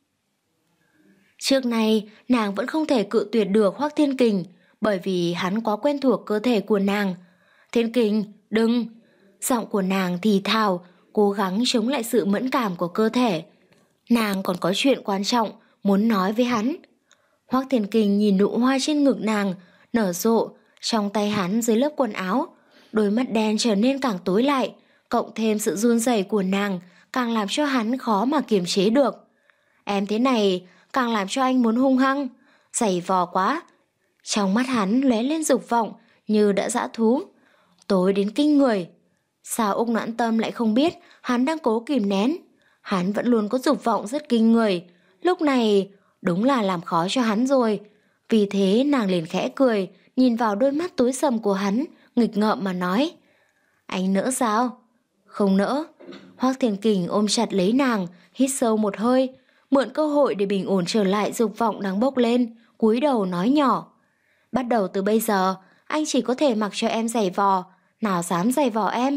Trước nay, nàng vẫn không thể cự tuyệt được Hoắc Thiên Kình, bởi vì hắn quá quen thuộc cơ thể của nàng. Thiên Kình, đừng! Giọng của nàng thì thào, cố gắng chống lại sự mẫn cảm của cơ thể. Nàng còn có chuyện quan trọng muốn nói với hắn. Hoắc Thiên Kình nhìn nụ hoa trên ngực nàng nở rộ trong tay hắn dưới lớp quần áo, đôi mắt đen trở nên càng tối lại, cộng thêm sự run rẩy của nàng càng làm cho hắn khó mà kiềm chế được. Em thế này càng làm cho anh muốn hung hăng, giày vò quá. Trong mắt hắn lóe lên dục vọng như đã dã thú, tối đến kinh người. Sao Úc Noãn Tâm lại không biết hắn đang cố kìm nén? Hắn vẫn luôn có dục vọng rất kinh người, lúc này đúng là làm khó cho hắn rồi. Vì thế nàng liền khẽ cười, nhìn vào đôi mắt tối sầm của hắn, nghịch ngợm mà nói: Anh nỡ sao? Không nỡ. Hoắc Thiên Kình ôm chặt lấy nàng, hít sâu một hơi, mượn cơ hội để bình ổn trở lại dục vọng đang bốc lên, cúi đầu nói nhỏ: Bắt đầu từ bây giờ, anh chỉ có thể mặc cho em giày vò, nào dám giày vò em.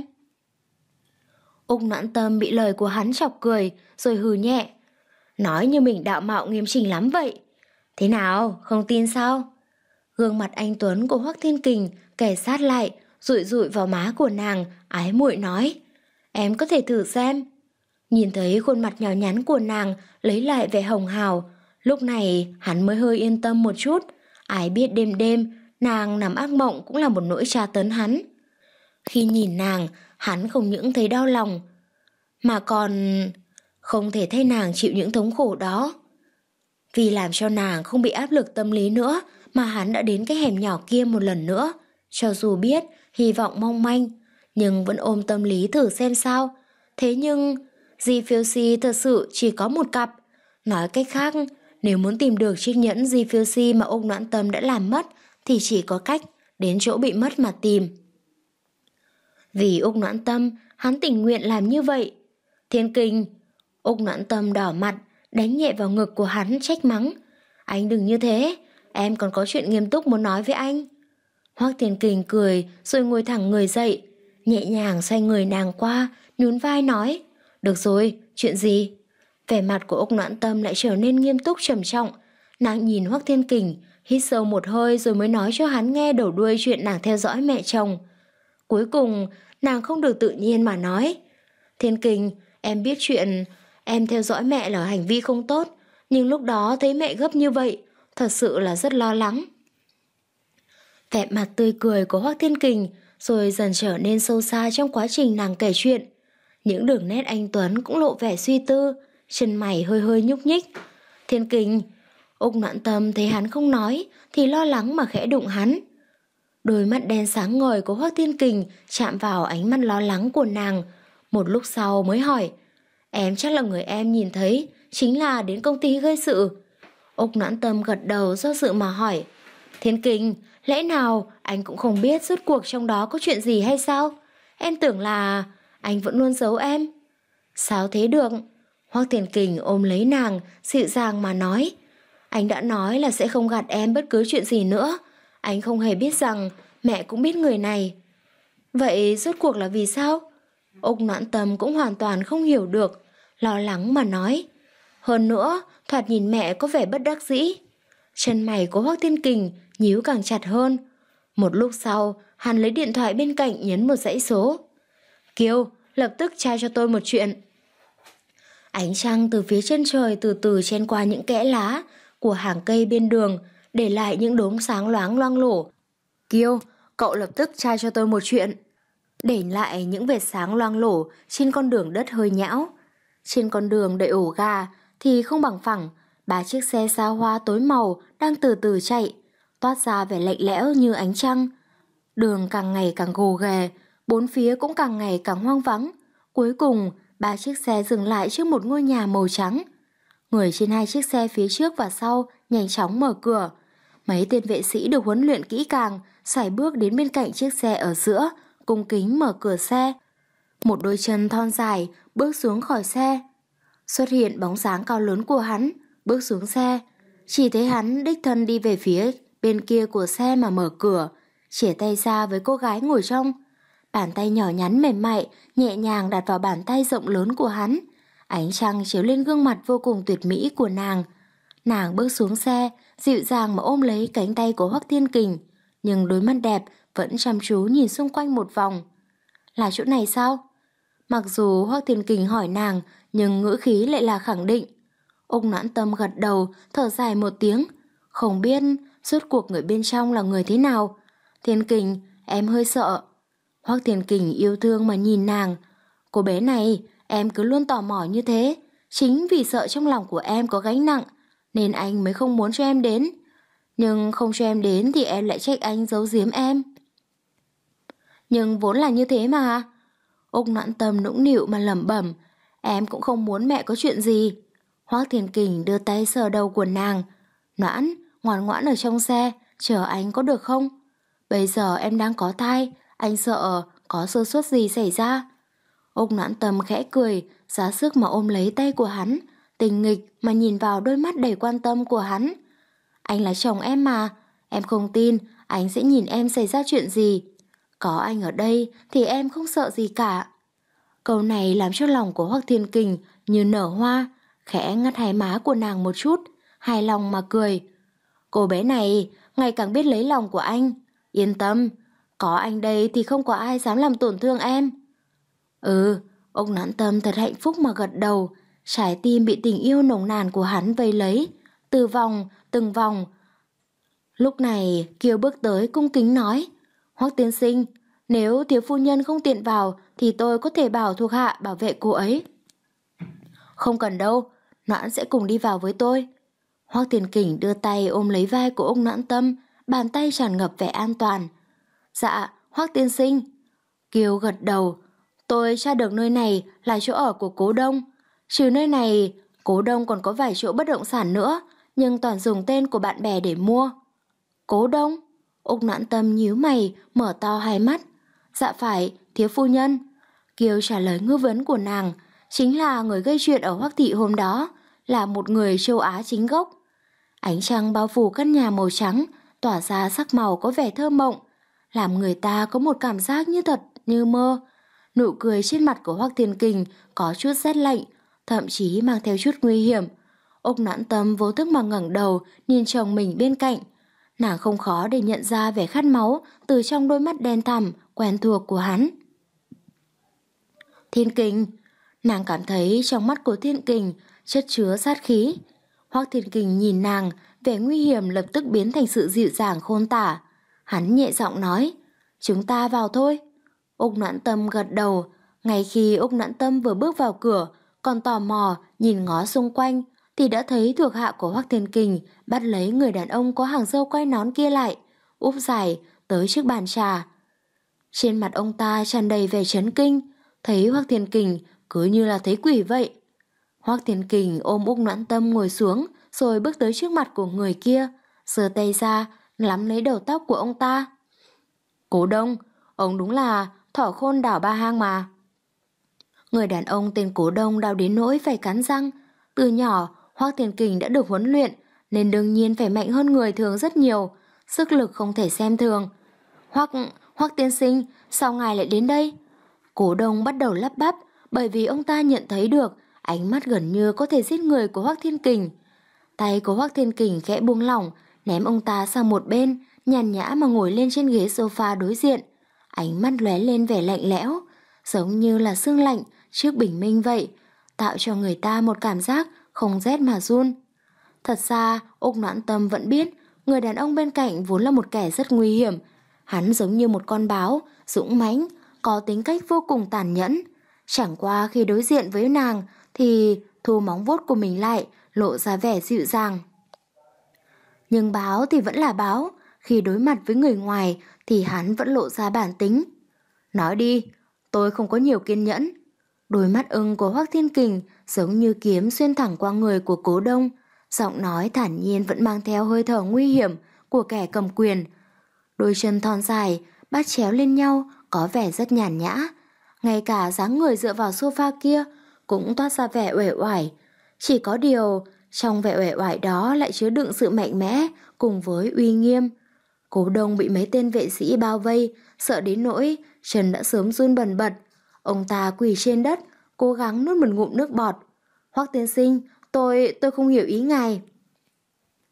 Úc Noãn Tâm bị lời của hắn chọc cười, rồi hừ nhẹ: Nói như mình đạo mạo nghiêm chỉnh lắm vậy. Thế nào, không tin sao? Gương mặt anh tuấn của Hoắc Thiên Kình kề sát lại, dụi dụi vào má của nàng, ái muội nói: Em có thể thử xem. Nhìn thấy khuôn mặt nhỏ nhắn của nàng lấy lại vẻ hồng hào, lúc này hắn mới hơi yên tâm một chút. Ai biết đêm đêm nàng nằm ác mộng cũng là một nỗi tra tấn hắn. Khi nhìn nàng, hắn không những thấy đau lòng, mà còn không thể thấy nàng chịu những thống khổ đó. Vì làm cho nàng không bị áp lực tâm lý nữa mà hắn đã đến cái hẻm nhỏ kia một lần nữa. Cho dù biết hy vọng mong manh, nhưng vẫn ôm tâm lý thử xem sao. Thế nhưng Di Phiêu Si thật sự chỉ có một cặp. Nói cách khác, nếu muốn tìm được chiếc nhẫn Di Phiêu Si mà Úc Noãn Tâm đã làm mất thì chỉ có cách đến chỗ bị mất mà tìm. Vì Úc Noãn Tâm, hắn tình nguyện làm như vậy. Thiên Kình. Úc Noãn Tâm đỏ mặt, đánh nhẹ vào ngực của hắn, trách mắng: Anh đừng như thế, em còn có chuyện nghiêm túc muốn nói với anh. Hoắc Thiên Kình cười rồi ngồi thẳng người dậy, nhẹ nhàng xoay người nàng qua, nhún vai nói: Được rồi, chuyện gì? Vẻ mặt của Úc Noãn Tâm lại trở nên nghiêm túc trầm trọng. Nàng nhìn Hoắc Thiên Kình, hít sâu một hơi rồi mới nói cho hắn nghe đầu đuôi chuyện nàng theo dõi mẹ chồng. Cuối cùng nàng không được tự nhiên mà nói: Thiên Kình, em biết chuyện em theo dõi mẹ là hành vi không tốt, nhưng lúc đó thấy mẹ gấp như vậy, thật sự là rất lo lắng. Vẻ mặt tươi cười của Hoắc Thiên Kình rồi dần trở nên sâu xa trong quá trình nàng kể chuyện. Những đường nét anh tuấn cũng lộ vẻ suy tư, chân mày hơi hơi nhúc nhích. Thiên Kình. Úc Noãn Tâm thấy hắn không nói thì lo lắng mà khẽ đụng hắn. Đôi mắt đen sáng ngời của Hoắc Thiên Kình chạm vào ánh mắt lo lắng của nàng. Một lúc sau mới hỏi: Em chắc là người em nhìn thấy chính là đến công ty gây sự. Úc Noãn Tâm gật đầu do dự mà hỏi: Thiên Kình, lẽ nào anh cũng không biết rốt cuộc trong đó có chuyện gì hay sao? Em tưởng là anh vẫn luôn giấu em. Sao thế được? Hoắc Thiên Kình ôm lấy nàng, dịu dàng mà nói: Anh đã nói là sẽ không gạt em bất cứ chuyện gì nữa. Anh không hề biết rằng mẹ cũng biết người này. Vậy rốt cuộc là vì sao? Úc Noãn Tâm cũng hoàn toàn không hiểu được, lo lắng mà nói. Hơn nữa, thoạt nhìn mẹ có vẻ bất đắc dĩ. Chân mày của Hoắc Thiên Kình nhíu càng chặt hơn. Một lúc sau, hắn lấy điện thoại bên cạnh nhấn một dãy số. Kiều, lập tức tra cho tôi một chuyện. Ánh trăng từ phía chân trời từ từ chen qua những kẽ lá của hàng cây bên đường, để lại những đốm sáng loáng loang lổ. Kiều, cậu lập tức tra cho tôi một chuyện. Để lại những vệt sáng loang lổ trên con đường đất hơi nhão. Trên con đường đầy ổ gà thì không bằng phẳng, ba chiếc xe xa hoa tối màu đang từ từ chạy, toát ra vẻ lạnh lẽo như ánh trăng. Đường càng ngày càng gồ ghề, bốn phía cũng càng ngày càng hoang vắng. Cuối cùng, ba chiếc xe dừng lại trước một ngôi nhà màu trắng. Người trên hai chiếc xe phía trước và sau nhanh chóng mở cửa. Mấy tên vệ sĩ được huấn luyện kỹ càng sải bước đến bên cạnh chiếc xe ở giữa, cung kính mở cửa xe. Một đôi chân thon dài bước xuống khỏi xe. Xuất hiện bóng dáng cao lớn của hắn, bước xuống xe. Chỉ thấy hắn đích thân đi về phía bên kia của xe mà mở cửa, chìa tay ra với cô gái ngồi trong. Bàn tay nhỏ nhắn mềm mại nhẹ nhàng đặt vào bàn tay rộng lớn của hắn. Ánh trăng chiếu lên gương mặt vô cùng tuyệt mỹ của nàng. Nàng bước xuống xe, dịu dàng mà ôm lấy cánh tay của Hoắc Thiên Kình, nhưng đôi mắt đẹp vẫn chăm chú nhìn xung quanh một vòng. là chỗ này sao? Mặc dù Hoắc Thiên Kình hỏi nàng, nhưng ngữ khí lại là khẳng định. Úc Noãn Tâm gật đầu, thở dài một tiếng. Không biết rốt cuộc người bên trong là người thế nào. Thiên Kình, em hơi sợ. Hoắc Thiên Kình yêu thương mà nhìn nàng. Cô bé này, em cứ luôn tò mò như thế. Chính vì sợ trong lòng của em có gánh nặng, nên anh mới không muốn cho em đến. Nhưng không cho em đến thì em lại trách anh giấu giếm em. Nhưng vốn là như thế mà. Úc Noãn Tâm nũng nịu mà lẩm bẩm. Em cũng không muốn mẹ có chuyện gì. Hoắc Thiên Kình đưa tay sờ đầu của nàng. Noãn, ngoan ngoãn ở trong xe, chờ anh có được không? Bây giờ em đang có thai, anh sợ có sơ suất gì xảy ra. Úc Noãn Tâm khẽ cười, giá sức mà ôm lấy tay của hắn, tình nghịch mà nhìn vào đôi mắt đầy quan tâm của hắn. Anh là chồng em mà, em không tin anh sẽ nhìn em xảy ra chuyện gì. Có anh ở đây thì em không sợ gì cả. Câu này làm cho lòng của Hoắc Thiên Kình như nở hoa, khẽ ngắt hai má của nàng một chút, hài lòng mà cười. Cô bé này ngày càng biết lấy lòng của anh. Yên tâm, có anh đây thì không có ai dám làm tổn thương em. Ừ, Úc Noãn Tâm thật hạnh phúc mà gật đầu, trái tim bị tình yêu nồng nàn của hắn vây lấy, từ vòng, từng vòng. Lúc này Kiều bước tới cung kính nói, Hoắc tiên sinh, nếu thiếu phu nhân không tiện vào thì tôi có thể bảo thuộc hạ bảo vệ cô ấy. Không cần đâu, Noãn sẽ cùng đi vào với tôi. Hoắc Thiên Kình đưa tay ôm lấy vai của Úc Noãn Tâm, bàn tay tràn ngập vẻ an toàn. Dạ, Hoắc tiên sinh. Kiều gật đầu. Tôi tra được nơi này là chỗ ở của Cố Đông. Trừ nơi này, Cố Đông còn có vài chỗ bất động sản nữa, nhưng toàn dùng tên của bạn bè để mua. Cố Đông? Úc Noãn Tâm nhíu mày, mở to hai mắt. Dạ phải, thiếu phu nhân. Kiều trả lời nghi vấn của nàng, chính là người gây chuyện ở Hoắc thị hôm đó, là một người châu Á chính gốc. Ánh trăng bao phủ căn nhà màu trắng, tỏa ra sắc màu có vẻ thơ mộng, làm người ta có một cảm giác như thật, như mơ. Nụ cười trên mặt của Hoắc Thiên Kình có chút rét lạnh, thậm chí mang theo chút nguy hiểm. Úc Noãn Tâm vô thức mà ngẩng đầu nhìn chồng mình bên cạnh. Nàng không khó để nhận ra vẻ khát máu từ trong đôi mắt đen thẳm quen thuộc của hắn. Thiên Kình, nàng cảm thấy trong mắt của Thiên Kình chất chứa sát khí. Hoắc Thiên Kình nhìn nàng, vẻ nguy hiểm lập tức biến thành sự dịu dàng khôn tả. Hắn nhẹ giọng nói, chúng ta vào thôi. Úc Noãn Tâm gật đầu. Ngay khi Úc Noãn Tâm vừa bước vào cửa, còn tò mò nhìn ngó xung quanh, thì đã thấy thuộc hạ của Hoắc Thiên Kình bắt lấy người đàn ông có hàng râu quai nón kia lại, úp giải tới trước bàn trà. Trên mặt ông ta tràn đầy vẻ chấn kinh, thấy Hoắc Thiên Kình cứ như là thấy quỷ vậy. Hoắc Thiên Kình ôm Úc Noãn Tâm ngồi xuống, rồi bước tới trước mặt của người kia, giơ tay ra nắm lấy đầu tóc của ông ta. Cố Đông, ông đúng là thỏ khôn đảo ba hang mà. Người đàn ông tên Cố Đông đau đến nỗi phải cắn răng. Từ nhỏ Hoắc Thiên Kình đã được huấn luyện, nên đương nhiên phải mạnh hơn người thường rất nhiều, sức lực không thể xem thường. Hoắc, Hoắc tiên sinh, sao ngài lại đến đây? Cố Đông bắt đầu lắp bắp, bởi vì ông ta nhận thấy được ánh mắt gần như có thể giết người của Hoắc Thiên Kình. Tay của Hoắc Thiên Kình khẽ buông lỏng, ném ông ta sang một bên, nhàn nhã mà ngồi lên trên ghế sofa đối diện. Ánh mắt lóe lên vẻ lạnh lẽo, giống như là sương lạnh trước bình minh vậy, tạo cho người ta một cảm giác không rét mà run. Thật ra, Úc Noãn Tâm vẫn biết người đàn ông bên cạnh vốn là một kẻ rất nguy hiểm. Hắn giống như một con báo, dũng mãnh, có tính cách vô cùng tàn nhẫn. Chẳng qua khi đối diện với nàng thì thu móng vuốt của mình lại, lộ ra vẻ dịu dàng. Nhưng báo thì vẫn là báo, khi đối mặt với người ngoài thì hắn vẫn lộ ra bản tính. Nói đi, tôi không có nhiều kiên nhẫn. Đôi mắt ưng của Hoắc Thiên Kình giống như kiếm xuyên thẳng qua người của Cố Đông, giọng nói thản nhiên vẫn mang theo hơi thở nguy hiểm của kẻ cầm quyền. Đôi chân thon dài bắt chéo lên nhau có vẻ rất nhàn nhã, ngay cả dáng người dựa vào sofa kia cũng toát ra vẻ uể oải. Chỉ có điều trong vẻ uể oải đó lại chứa đựng sự mạnh mẽ cùng với uy nghiêm. Cố Đông bị mấy tên vệ sĩ bao vây, sợ đến nỗi chân đã sớm run bần bật. Ông ta quỳ trên đất, cố gắng nuốt một ngụm nước bọt. Hoắc tiên sinh, tôi, tôi không hiểu ý ngài.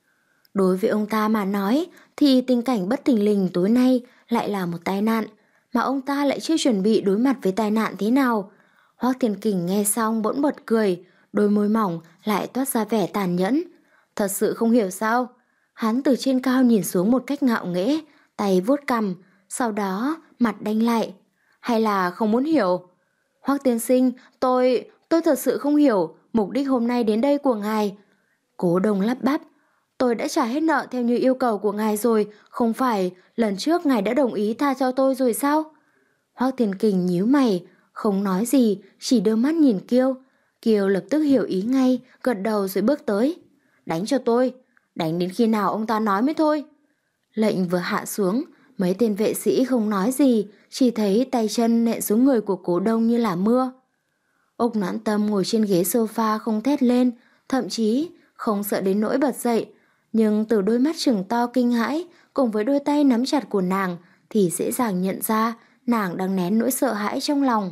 Đối với ông ta mà nói thì tình cảnh bất thình lình tối nay lại là một tai nạn. mà ông ta lại chưa chuẩn bị đối mặt với tai nạn thế nào. Hoắc Thiên Kình nghe xong bỗng bật cười, đôi môi mỏng lại toát ra vẻ tàn nhẫn. Thật sự không hiểu sao. Hắn từ trên cao nhìn xuống một cách ngạo nghễ, tay vuốt cằm, sau đó mặt đanh lại. Hay là không muốn hiểu? Hoắc tiên sinh, tôi, tôi thật sự không hiểu mục đích hôm nay đến đây của ngài. Cố Đông lắp bắp. Tôi đã trả hết nợ theo như yêu cầu của ngài rồi, không phải lần trước ngài đã đồng ý tha cho tôi rồi sao? Hoắc Thiên Kình nhíu mày, không nói gì, chỉ đưa mắt nhìn Kiêu. Kiều lập tức hiểu ý ngay, gật đầu rồi bước tới. Đánh cho tôi, đánh đến khi nào ông ta nói mới thôi. Lệnh vừa hạ xuống, mấy tên vệ sĩ không nói gì, chỉ thấy tay chân nện xuống người của Cố Đông như là mưa. Úc Noãn Tâm ngồi trên ghế sofa không thét lên, thậm chí không sợ đến nỗi bật dậy, nhưng từ đôi mắt trừng to kinh hãi cùng với đôi tay nắm chặt của nàng thì dễ dàng nhận ra nàng đang nén nỗi sợ hãi trong lòng.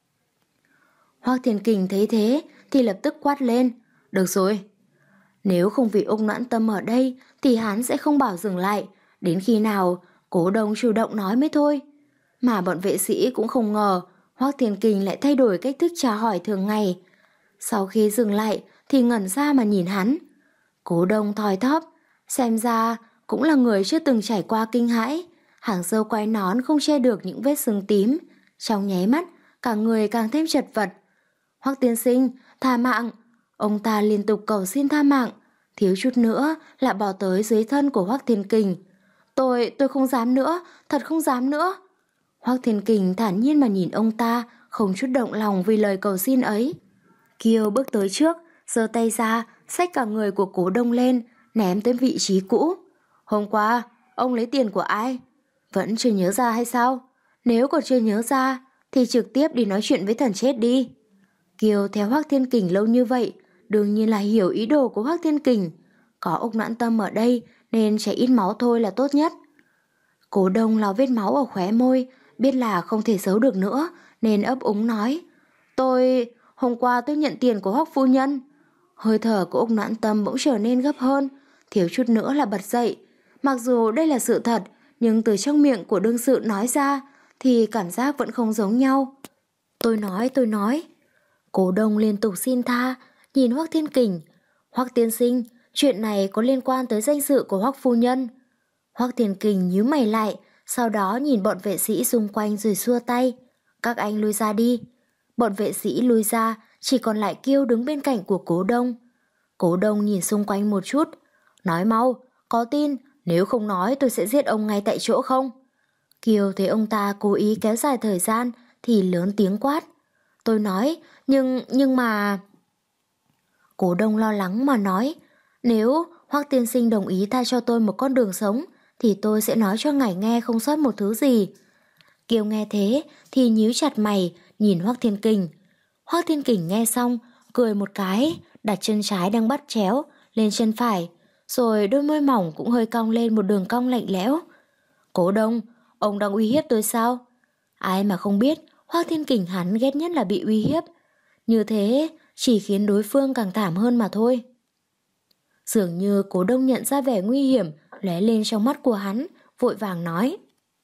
Hoắc Thiên Kình thấy thế thì lập tức quát lên. Được rồi. Nếu không vì Úc Noãn Tâm ở đây thì hắn sẽ không bảo dừng lại, đến khi nào Cố Đông chủ động nói mới thôi. Mà bọn vệ sĩ cũng không ngờ Hoắc Thiên Kình lại thay đổi cách thức chào hỏi thường ngày. Sau khi dừng lại thì ngẩn ra mà nhìn hắn. Cố Đông thoi thóp, xem ra cũng là người chưa từng trải qua kinh hãi. Hàng râu quai nón không che được những vết sưng tím, trong nháy mắt cả người càng thêm chật vật. Hoắc tiên sinh, tha mạng. Ông ta liên tục cầu xin tha mạng, thiếu chút nữa lại bỏ tới dưới thân của Hoắc Thiên Kình. Tôi, tôi không dám nữa, thật không dám nữa. Hoắc Thiên Kình thản nhiên mà nhìn ông ta, không chút động lòng vì lời cầu xin ấy. Kiều bước tới trước, giơ tay ra, xách cả người của Cố Đông lên, ném tới vị trí cũ. Hôm qua, ông lấy tiền của ai? Vẫn chưa nhớ ra hay sao? Nếu còn chưa nhớ ra, thì trực tiếp đi nói chuyện với thần chết đi. Kiều theo Hoắc Thiên Kình lâu như vậy, đương nhiên là hiểu ý đồ của Hoắc Thiên Kình. Có Úc Noãn Tâm ở đây nên chảy ít máu thôi là tốt nhất. Cố Đông lau vết máu ở khóe môi, biết là không thể giấu được nữa nên ấp úng nói. Tôi, hôm qua tôi nhận tiền của Hoắc phu nhân. Hơi thở của Úc Noãn Tâm bỗng trở nên gấp hơn, thiếu chút nữa là bật dậy. Mặc dù đây là sự thật, nhưng từ trong miệng của đương sự nói ra thì cảm giác vẫn không giống nhau. Tôi nói, tôi nói. Cố Đông liên tục xin tha, nhìn Hoắc Thiên Kình. Hoắc tiên sinh, chuyện này có liên quan tới danh dự của Hoắc phu nhân. Hoắc Thiên Kình nhíu mày lại, sau đó nhìn bọn vệ sĩ xung quanh rồi xua tay. Các anh lui ra đi. Bọn vệ sĩ lui ra, chỉ còn lại Kiêu đứng bên cạnh của Cố Đông. Cố Đông nhìn xung quanh một chút. Nói mau, có tin, nếu không nói tôi sẽ giết ông ngay tại chỗ không? Kiều thấy ông ta cố ý kéo dài thời gian thì lớn tiếng quát. Tôi nói, nhưng, nhưng mà... Cố Đông lo lắng mà nói, nếu Hoắc tiên sinh đồng ý tha cho tôi một con đường sống thì tôi sẽ nói cho ngài nghe không sót một thứ gì. Kiều nghe thế thì nhíu chặt mày nhìn Hoắc Thiên Kình. Hoắc Thiên Kình nghe xong cười một cái, đặt chân trái đang bắt chéo lên chân phải, rồi đôi môi mỏng cũng hơi cong lên một đường cong lạnh lẽo. Cố Đông, ông đang uy hiếp tôi sao? Ai mà không biết Hoắc Thiên Kình hắn ghét nhất là bị uy hiếp. Như thế chỉ khiến đối phương càng thảm hơn mà thôi. Dường như Cố Đông nhận ra vẻ nguy hiểm lóe lên trong mắt của hắn, vội vàng nói.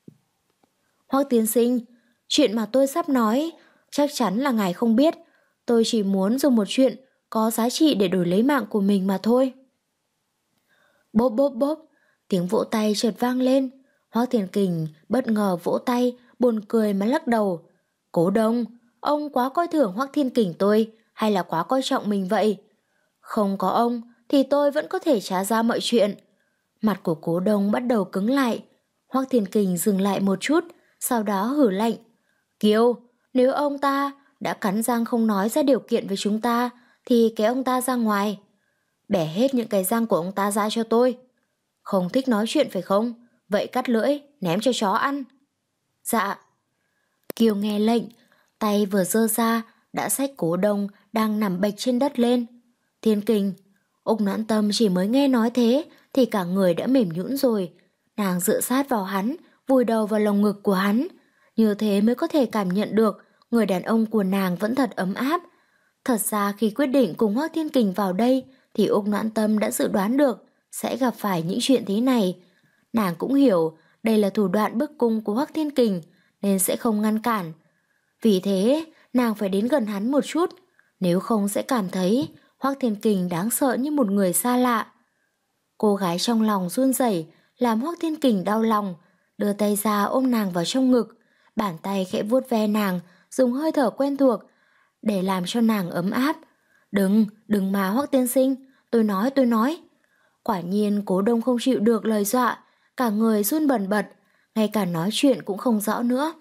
Hoắc tiên sinh, chuyện mà tôi sắp nói chắc chắn là ngài không biết. Tôi chỉ muốn dùng một chuyện có giá trị để đổi lấy mạng của mình mà thôi. Bốp bốp bốp, tiếng vỗ tay chợt vang lên. Hoắc Thiên Kình bất ngờ vỗ tay, buồn cười mà lắc đầu. Cố Đông, ông quá coi thường Hoắc Thiên Kình tôi, hay là quá coi trọng mình vậy? Không có ông thì tôi vẫn có thể trả ra mọi chuyện. Mặt của Cố Đông bắt đầu cứng lại. Hoắc Thiên Kình dừng lại một chút, sau đó hử lạnh. Kiều, nếu ông ta đã cắn răng không nói ra điều kiện với chúng ta thì kéo ông ta ra ngoài. Bẻ hết những cái răng của ông ta ra cho tôi. Không thích nói chuyện phải không? Vậy cắt lưỡi, ném cho chó ăn. Dạ. Kiều nghe lệnh, tay vừa giơ ra đã xách Cố Đông đang nằm bệch trên đất lên. Thiên Kình, Úc Noãn Tâm chỉ mới nghe nói thế thì cả người đã mềm nhũn rồi. Nàng dựa sát vào hắn, vùi đầu vào lồng ngực của hắn. Như thế mới có thể cảm nhận được người đàn ông của nàng vẫn thật ấm áp. Thật ra khi quyết định cùng Hoắc Thiên Kình vào đây thì Úc Noãn Tâm đã dự đoán được sẽ gặp phải những chuyện thế này. Nàng cũng hiểu đây là thủ đoạn bức cung của Hoắc Thiên Kình, nên sẽ không ngăn cản. Vì thế, nàng phải đến gần hắn một chút, nếu không sẽ cảm thấy Hoắc Thiên Kình đáng sợ như một người xa lạ. Cô gái trong lòng run rẩy, làm Hoắc Thiên Kình đau lòng, đưa tay ra ôm nàng vào trong ngực, bàn tay khẽ vuốt ve nàng, dùng hơi thở quen thuộc để làm cho nàng ấm áp. Đừng, đừng mà Hoắc tiên sinh, tôi nói, tôi nói. Quả nhiên Cố Đông không chịu được lời dọa, cả người run bần bật, ngay cả nói chuyện cũng không rõ nữa.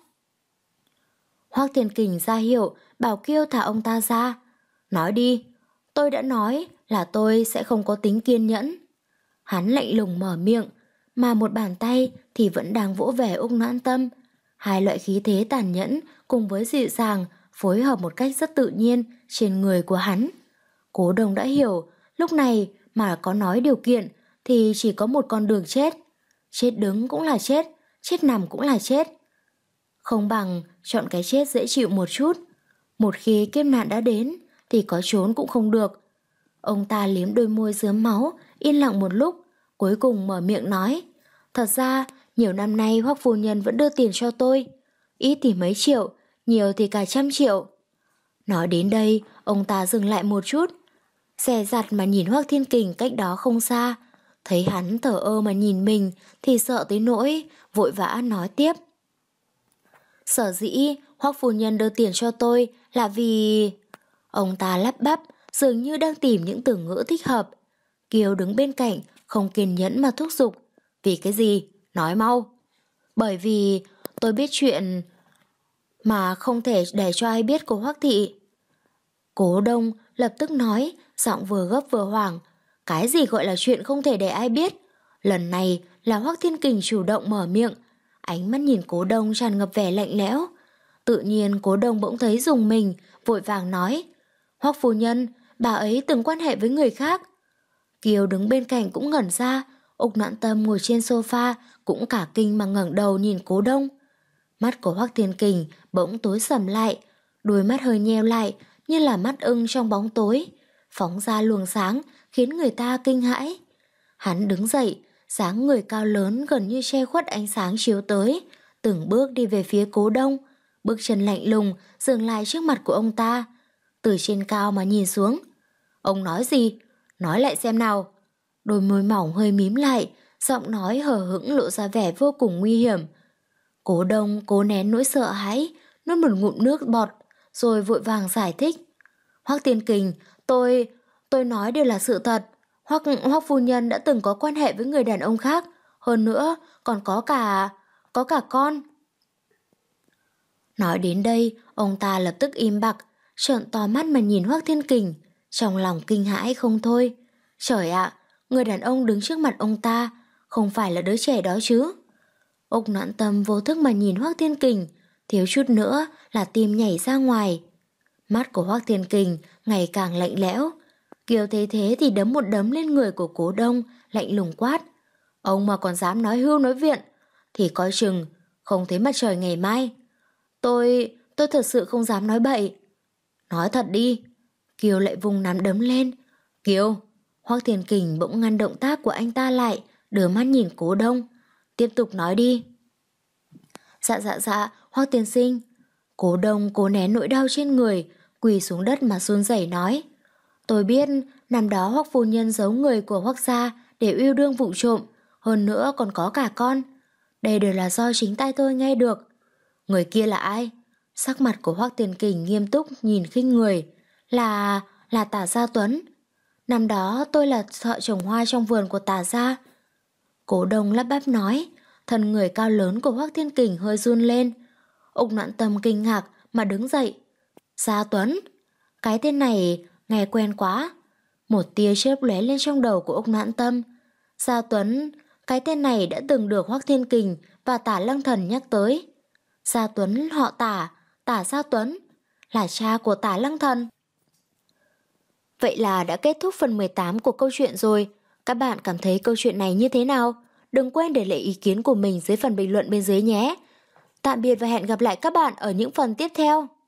Hoắc Thiên Kình ra hiệu, bảo Kiêu thả ông ta ra. Nói đi, tôi đã nói là tôi sẽ không có tính kiên nhẫn. Hắn lạnh lùng mở miệng, mà một bàn tay thì vẫn đang vỗ về Úc Noãn Tâm. Hai loại khí thế tàn nhẫn cùng với dịu dàng phối hợp một cách rất tự nhiên trên người của hắn. Cố Đông đã hiểu, lúc này mà có nói điều kiện thì chỉ có một con đường chết. Chết đứng cũng là chết, chết nằm cũng là chết. Không bằng chọn cái chết dễ chịu một chút. Một khi kiếp nạn đã đến thì có trốn cũng không được. Ông ta liếm đôi môi rướm máu, yên lặng một lúc, cuối cùng mở miệng nói. Thật ra, nhiều năm nay Hoắc phu nhân vẫn đưa tiền cho tôi. Ít thì mấy triệu, nhiều thì cả trăm triệu. Nói đến đây, ông ta dừng lại một chút, dè dặt mà nhìn Hoắc Thiên Kình cách đó không xa. Thấy hắn thở ơ mà nhìn mình thì sợ tới nỗi, vội vã nói tiếp. Sở dĩ Hoắc phu nhân đưa tiền cho tôi là vì... Ông ta lắp bắp, dường như đang tìm những từ ngữ thích hợp. Kiều đứng bên cạnh, không kiên nhẫn mà thúc giục. Vì cái gì? Nói mau. Bởi vì tôi biết chuyện mà không thể để cho ai biết của Hoắc thị. Cố Đông lập tức nói, giọng vừa gấp vừa hoảng. Cái gì gọi là chuyện không thể để ai biết? Lần này là Hoắc Thiên Kình chủ động mở miệng. Ánh mắt nhìn Cố Đông tràn ngập vẻ lạnh lẽo. Tự nhiên Cố Đông bỗng thấy rùng mình, vội vàng nói. Hoắc phu nhân, bà ấy từng quan hệ với người khác. Kiều đứng bên cạnh cũng ngẩn ra. Úc Noãn Tâm ngồi trên sofa cũng cả kinh mà ngẩng đầu nhìn Cố Đông. Mắt của Hoắc Thiên Kình bỗng tối sầm lại, đôi mắt hơi nheo lại như là mắt ưng trong bóng tối, phóng ra luồng sáng khiến người ta kinh hãi. Hắn đứng dậy, dáng người cao lớn gần như che khuất ánh sáng chiếu tới, từng bước đi về phía Cố Đông, bước chân lạnh lùng dừng lại trước mặt của ông ta, từ trên cao mà nhìn xuống. Ông nói gì? Nói lại xem nào. Đôi môi mỏng hơi mím lại, giọng nói hờ hững lộ ra vẻ vô cùng nguy hiểm. Cố Đông cố nén nỗi sợ hãi, nuốt một ngụm nước bọt, rồi vội vàng giải thích. Hoắc Thiên Kình, tôi, tôi nói đều là sự thật. Hoắc Hoắc phu nhân đã từng có quan hệ với người đàn ông khác, hơn nữa còn có cả, có cả con. Nói đến đây, ông ta lập tức im bặt, trợn to mắt mà nhìn Hoắc Thiên Kình, trong lòng kinh hãi không thôi. Trời ạ, người đàn ông đứng trước mặt ông ta không phải là đứa trẻ đó chứ? Úc Noãn Tâm vô thức mà nhìn Hoắc Thiên Kình, thiếu chút nữa là tim nhảy ra ngoài. Mắt của Hoắc Thiên Kình ngày càng lạnh lẽo. Kiều thấy thế thì đấm một đấm lên người của Cố Đông, lạnh lùng quát. Ông mà còn dám nói hưu nói viện thì coi chừng không thấy mặt trời ngày mai. Tôi, tôi thật sự không dám nói bậy. Nói thật đi. Kiều lại vùng nắm đấm lên. Kiều. Hoắc Thiên Kình bỗng ngăn động tác của anh ta lại, đưa mắt nhìn Cố Đông. Tiếp tục nói đi. Dạ dạ dạ, Hoắc tiên sinh. Cố Đông cố nén nỗi đau trên người, quỳ xuống đất mà run rẩy nói. Tôi biết năm đó Hoắc phu nhân giấu người của Hoắc gia để yêu đương vụng trộm, hơn nữa còn có cả con. Đây đều là do chính tay tôi nghe được. Người kia là ai? Sắc mặt của Hoắc Thiên Kình nghiêm túc nhìn khinh người. Là... là Tả Gia Tuấn. Năm đó tôi là thợ trồng hoa trong vườn của Tả Gia. Cố Đông lắp bắp nói. Thân người cao lớn của Hoắc Thiên Kình hơi run lên. Úc Noãn Tâm kinh ngạc mà đứng dậy. Gia Tuấn? Cái tên này nghe quen quá. Một tia chớp lóe lên trong đầu của Úc Noãn Tâm. Gia Tuấn, cái tên này đã từng được Hoắc Thiên Kình và Tả Lăng Thần nhắc tới. Gia Tuấn họ Tả, Tả Gia Tuấn, là cha của Tả Lăng Thần. Vậy là đã kết thúc phần mười tám của câu chuyện rồi. Các bạn cảm thấy câu chuyện này như thế nào? Đừng quên để lại ý kiến của mình dưới phần bình luận bên dưới nhé. Tạm biệt và hẹn gặp lại các bạn ở những phần tiếp theo.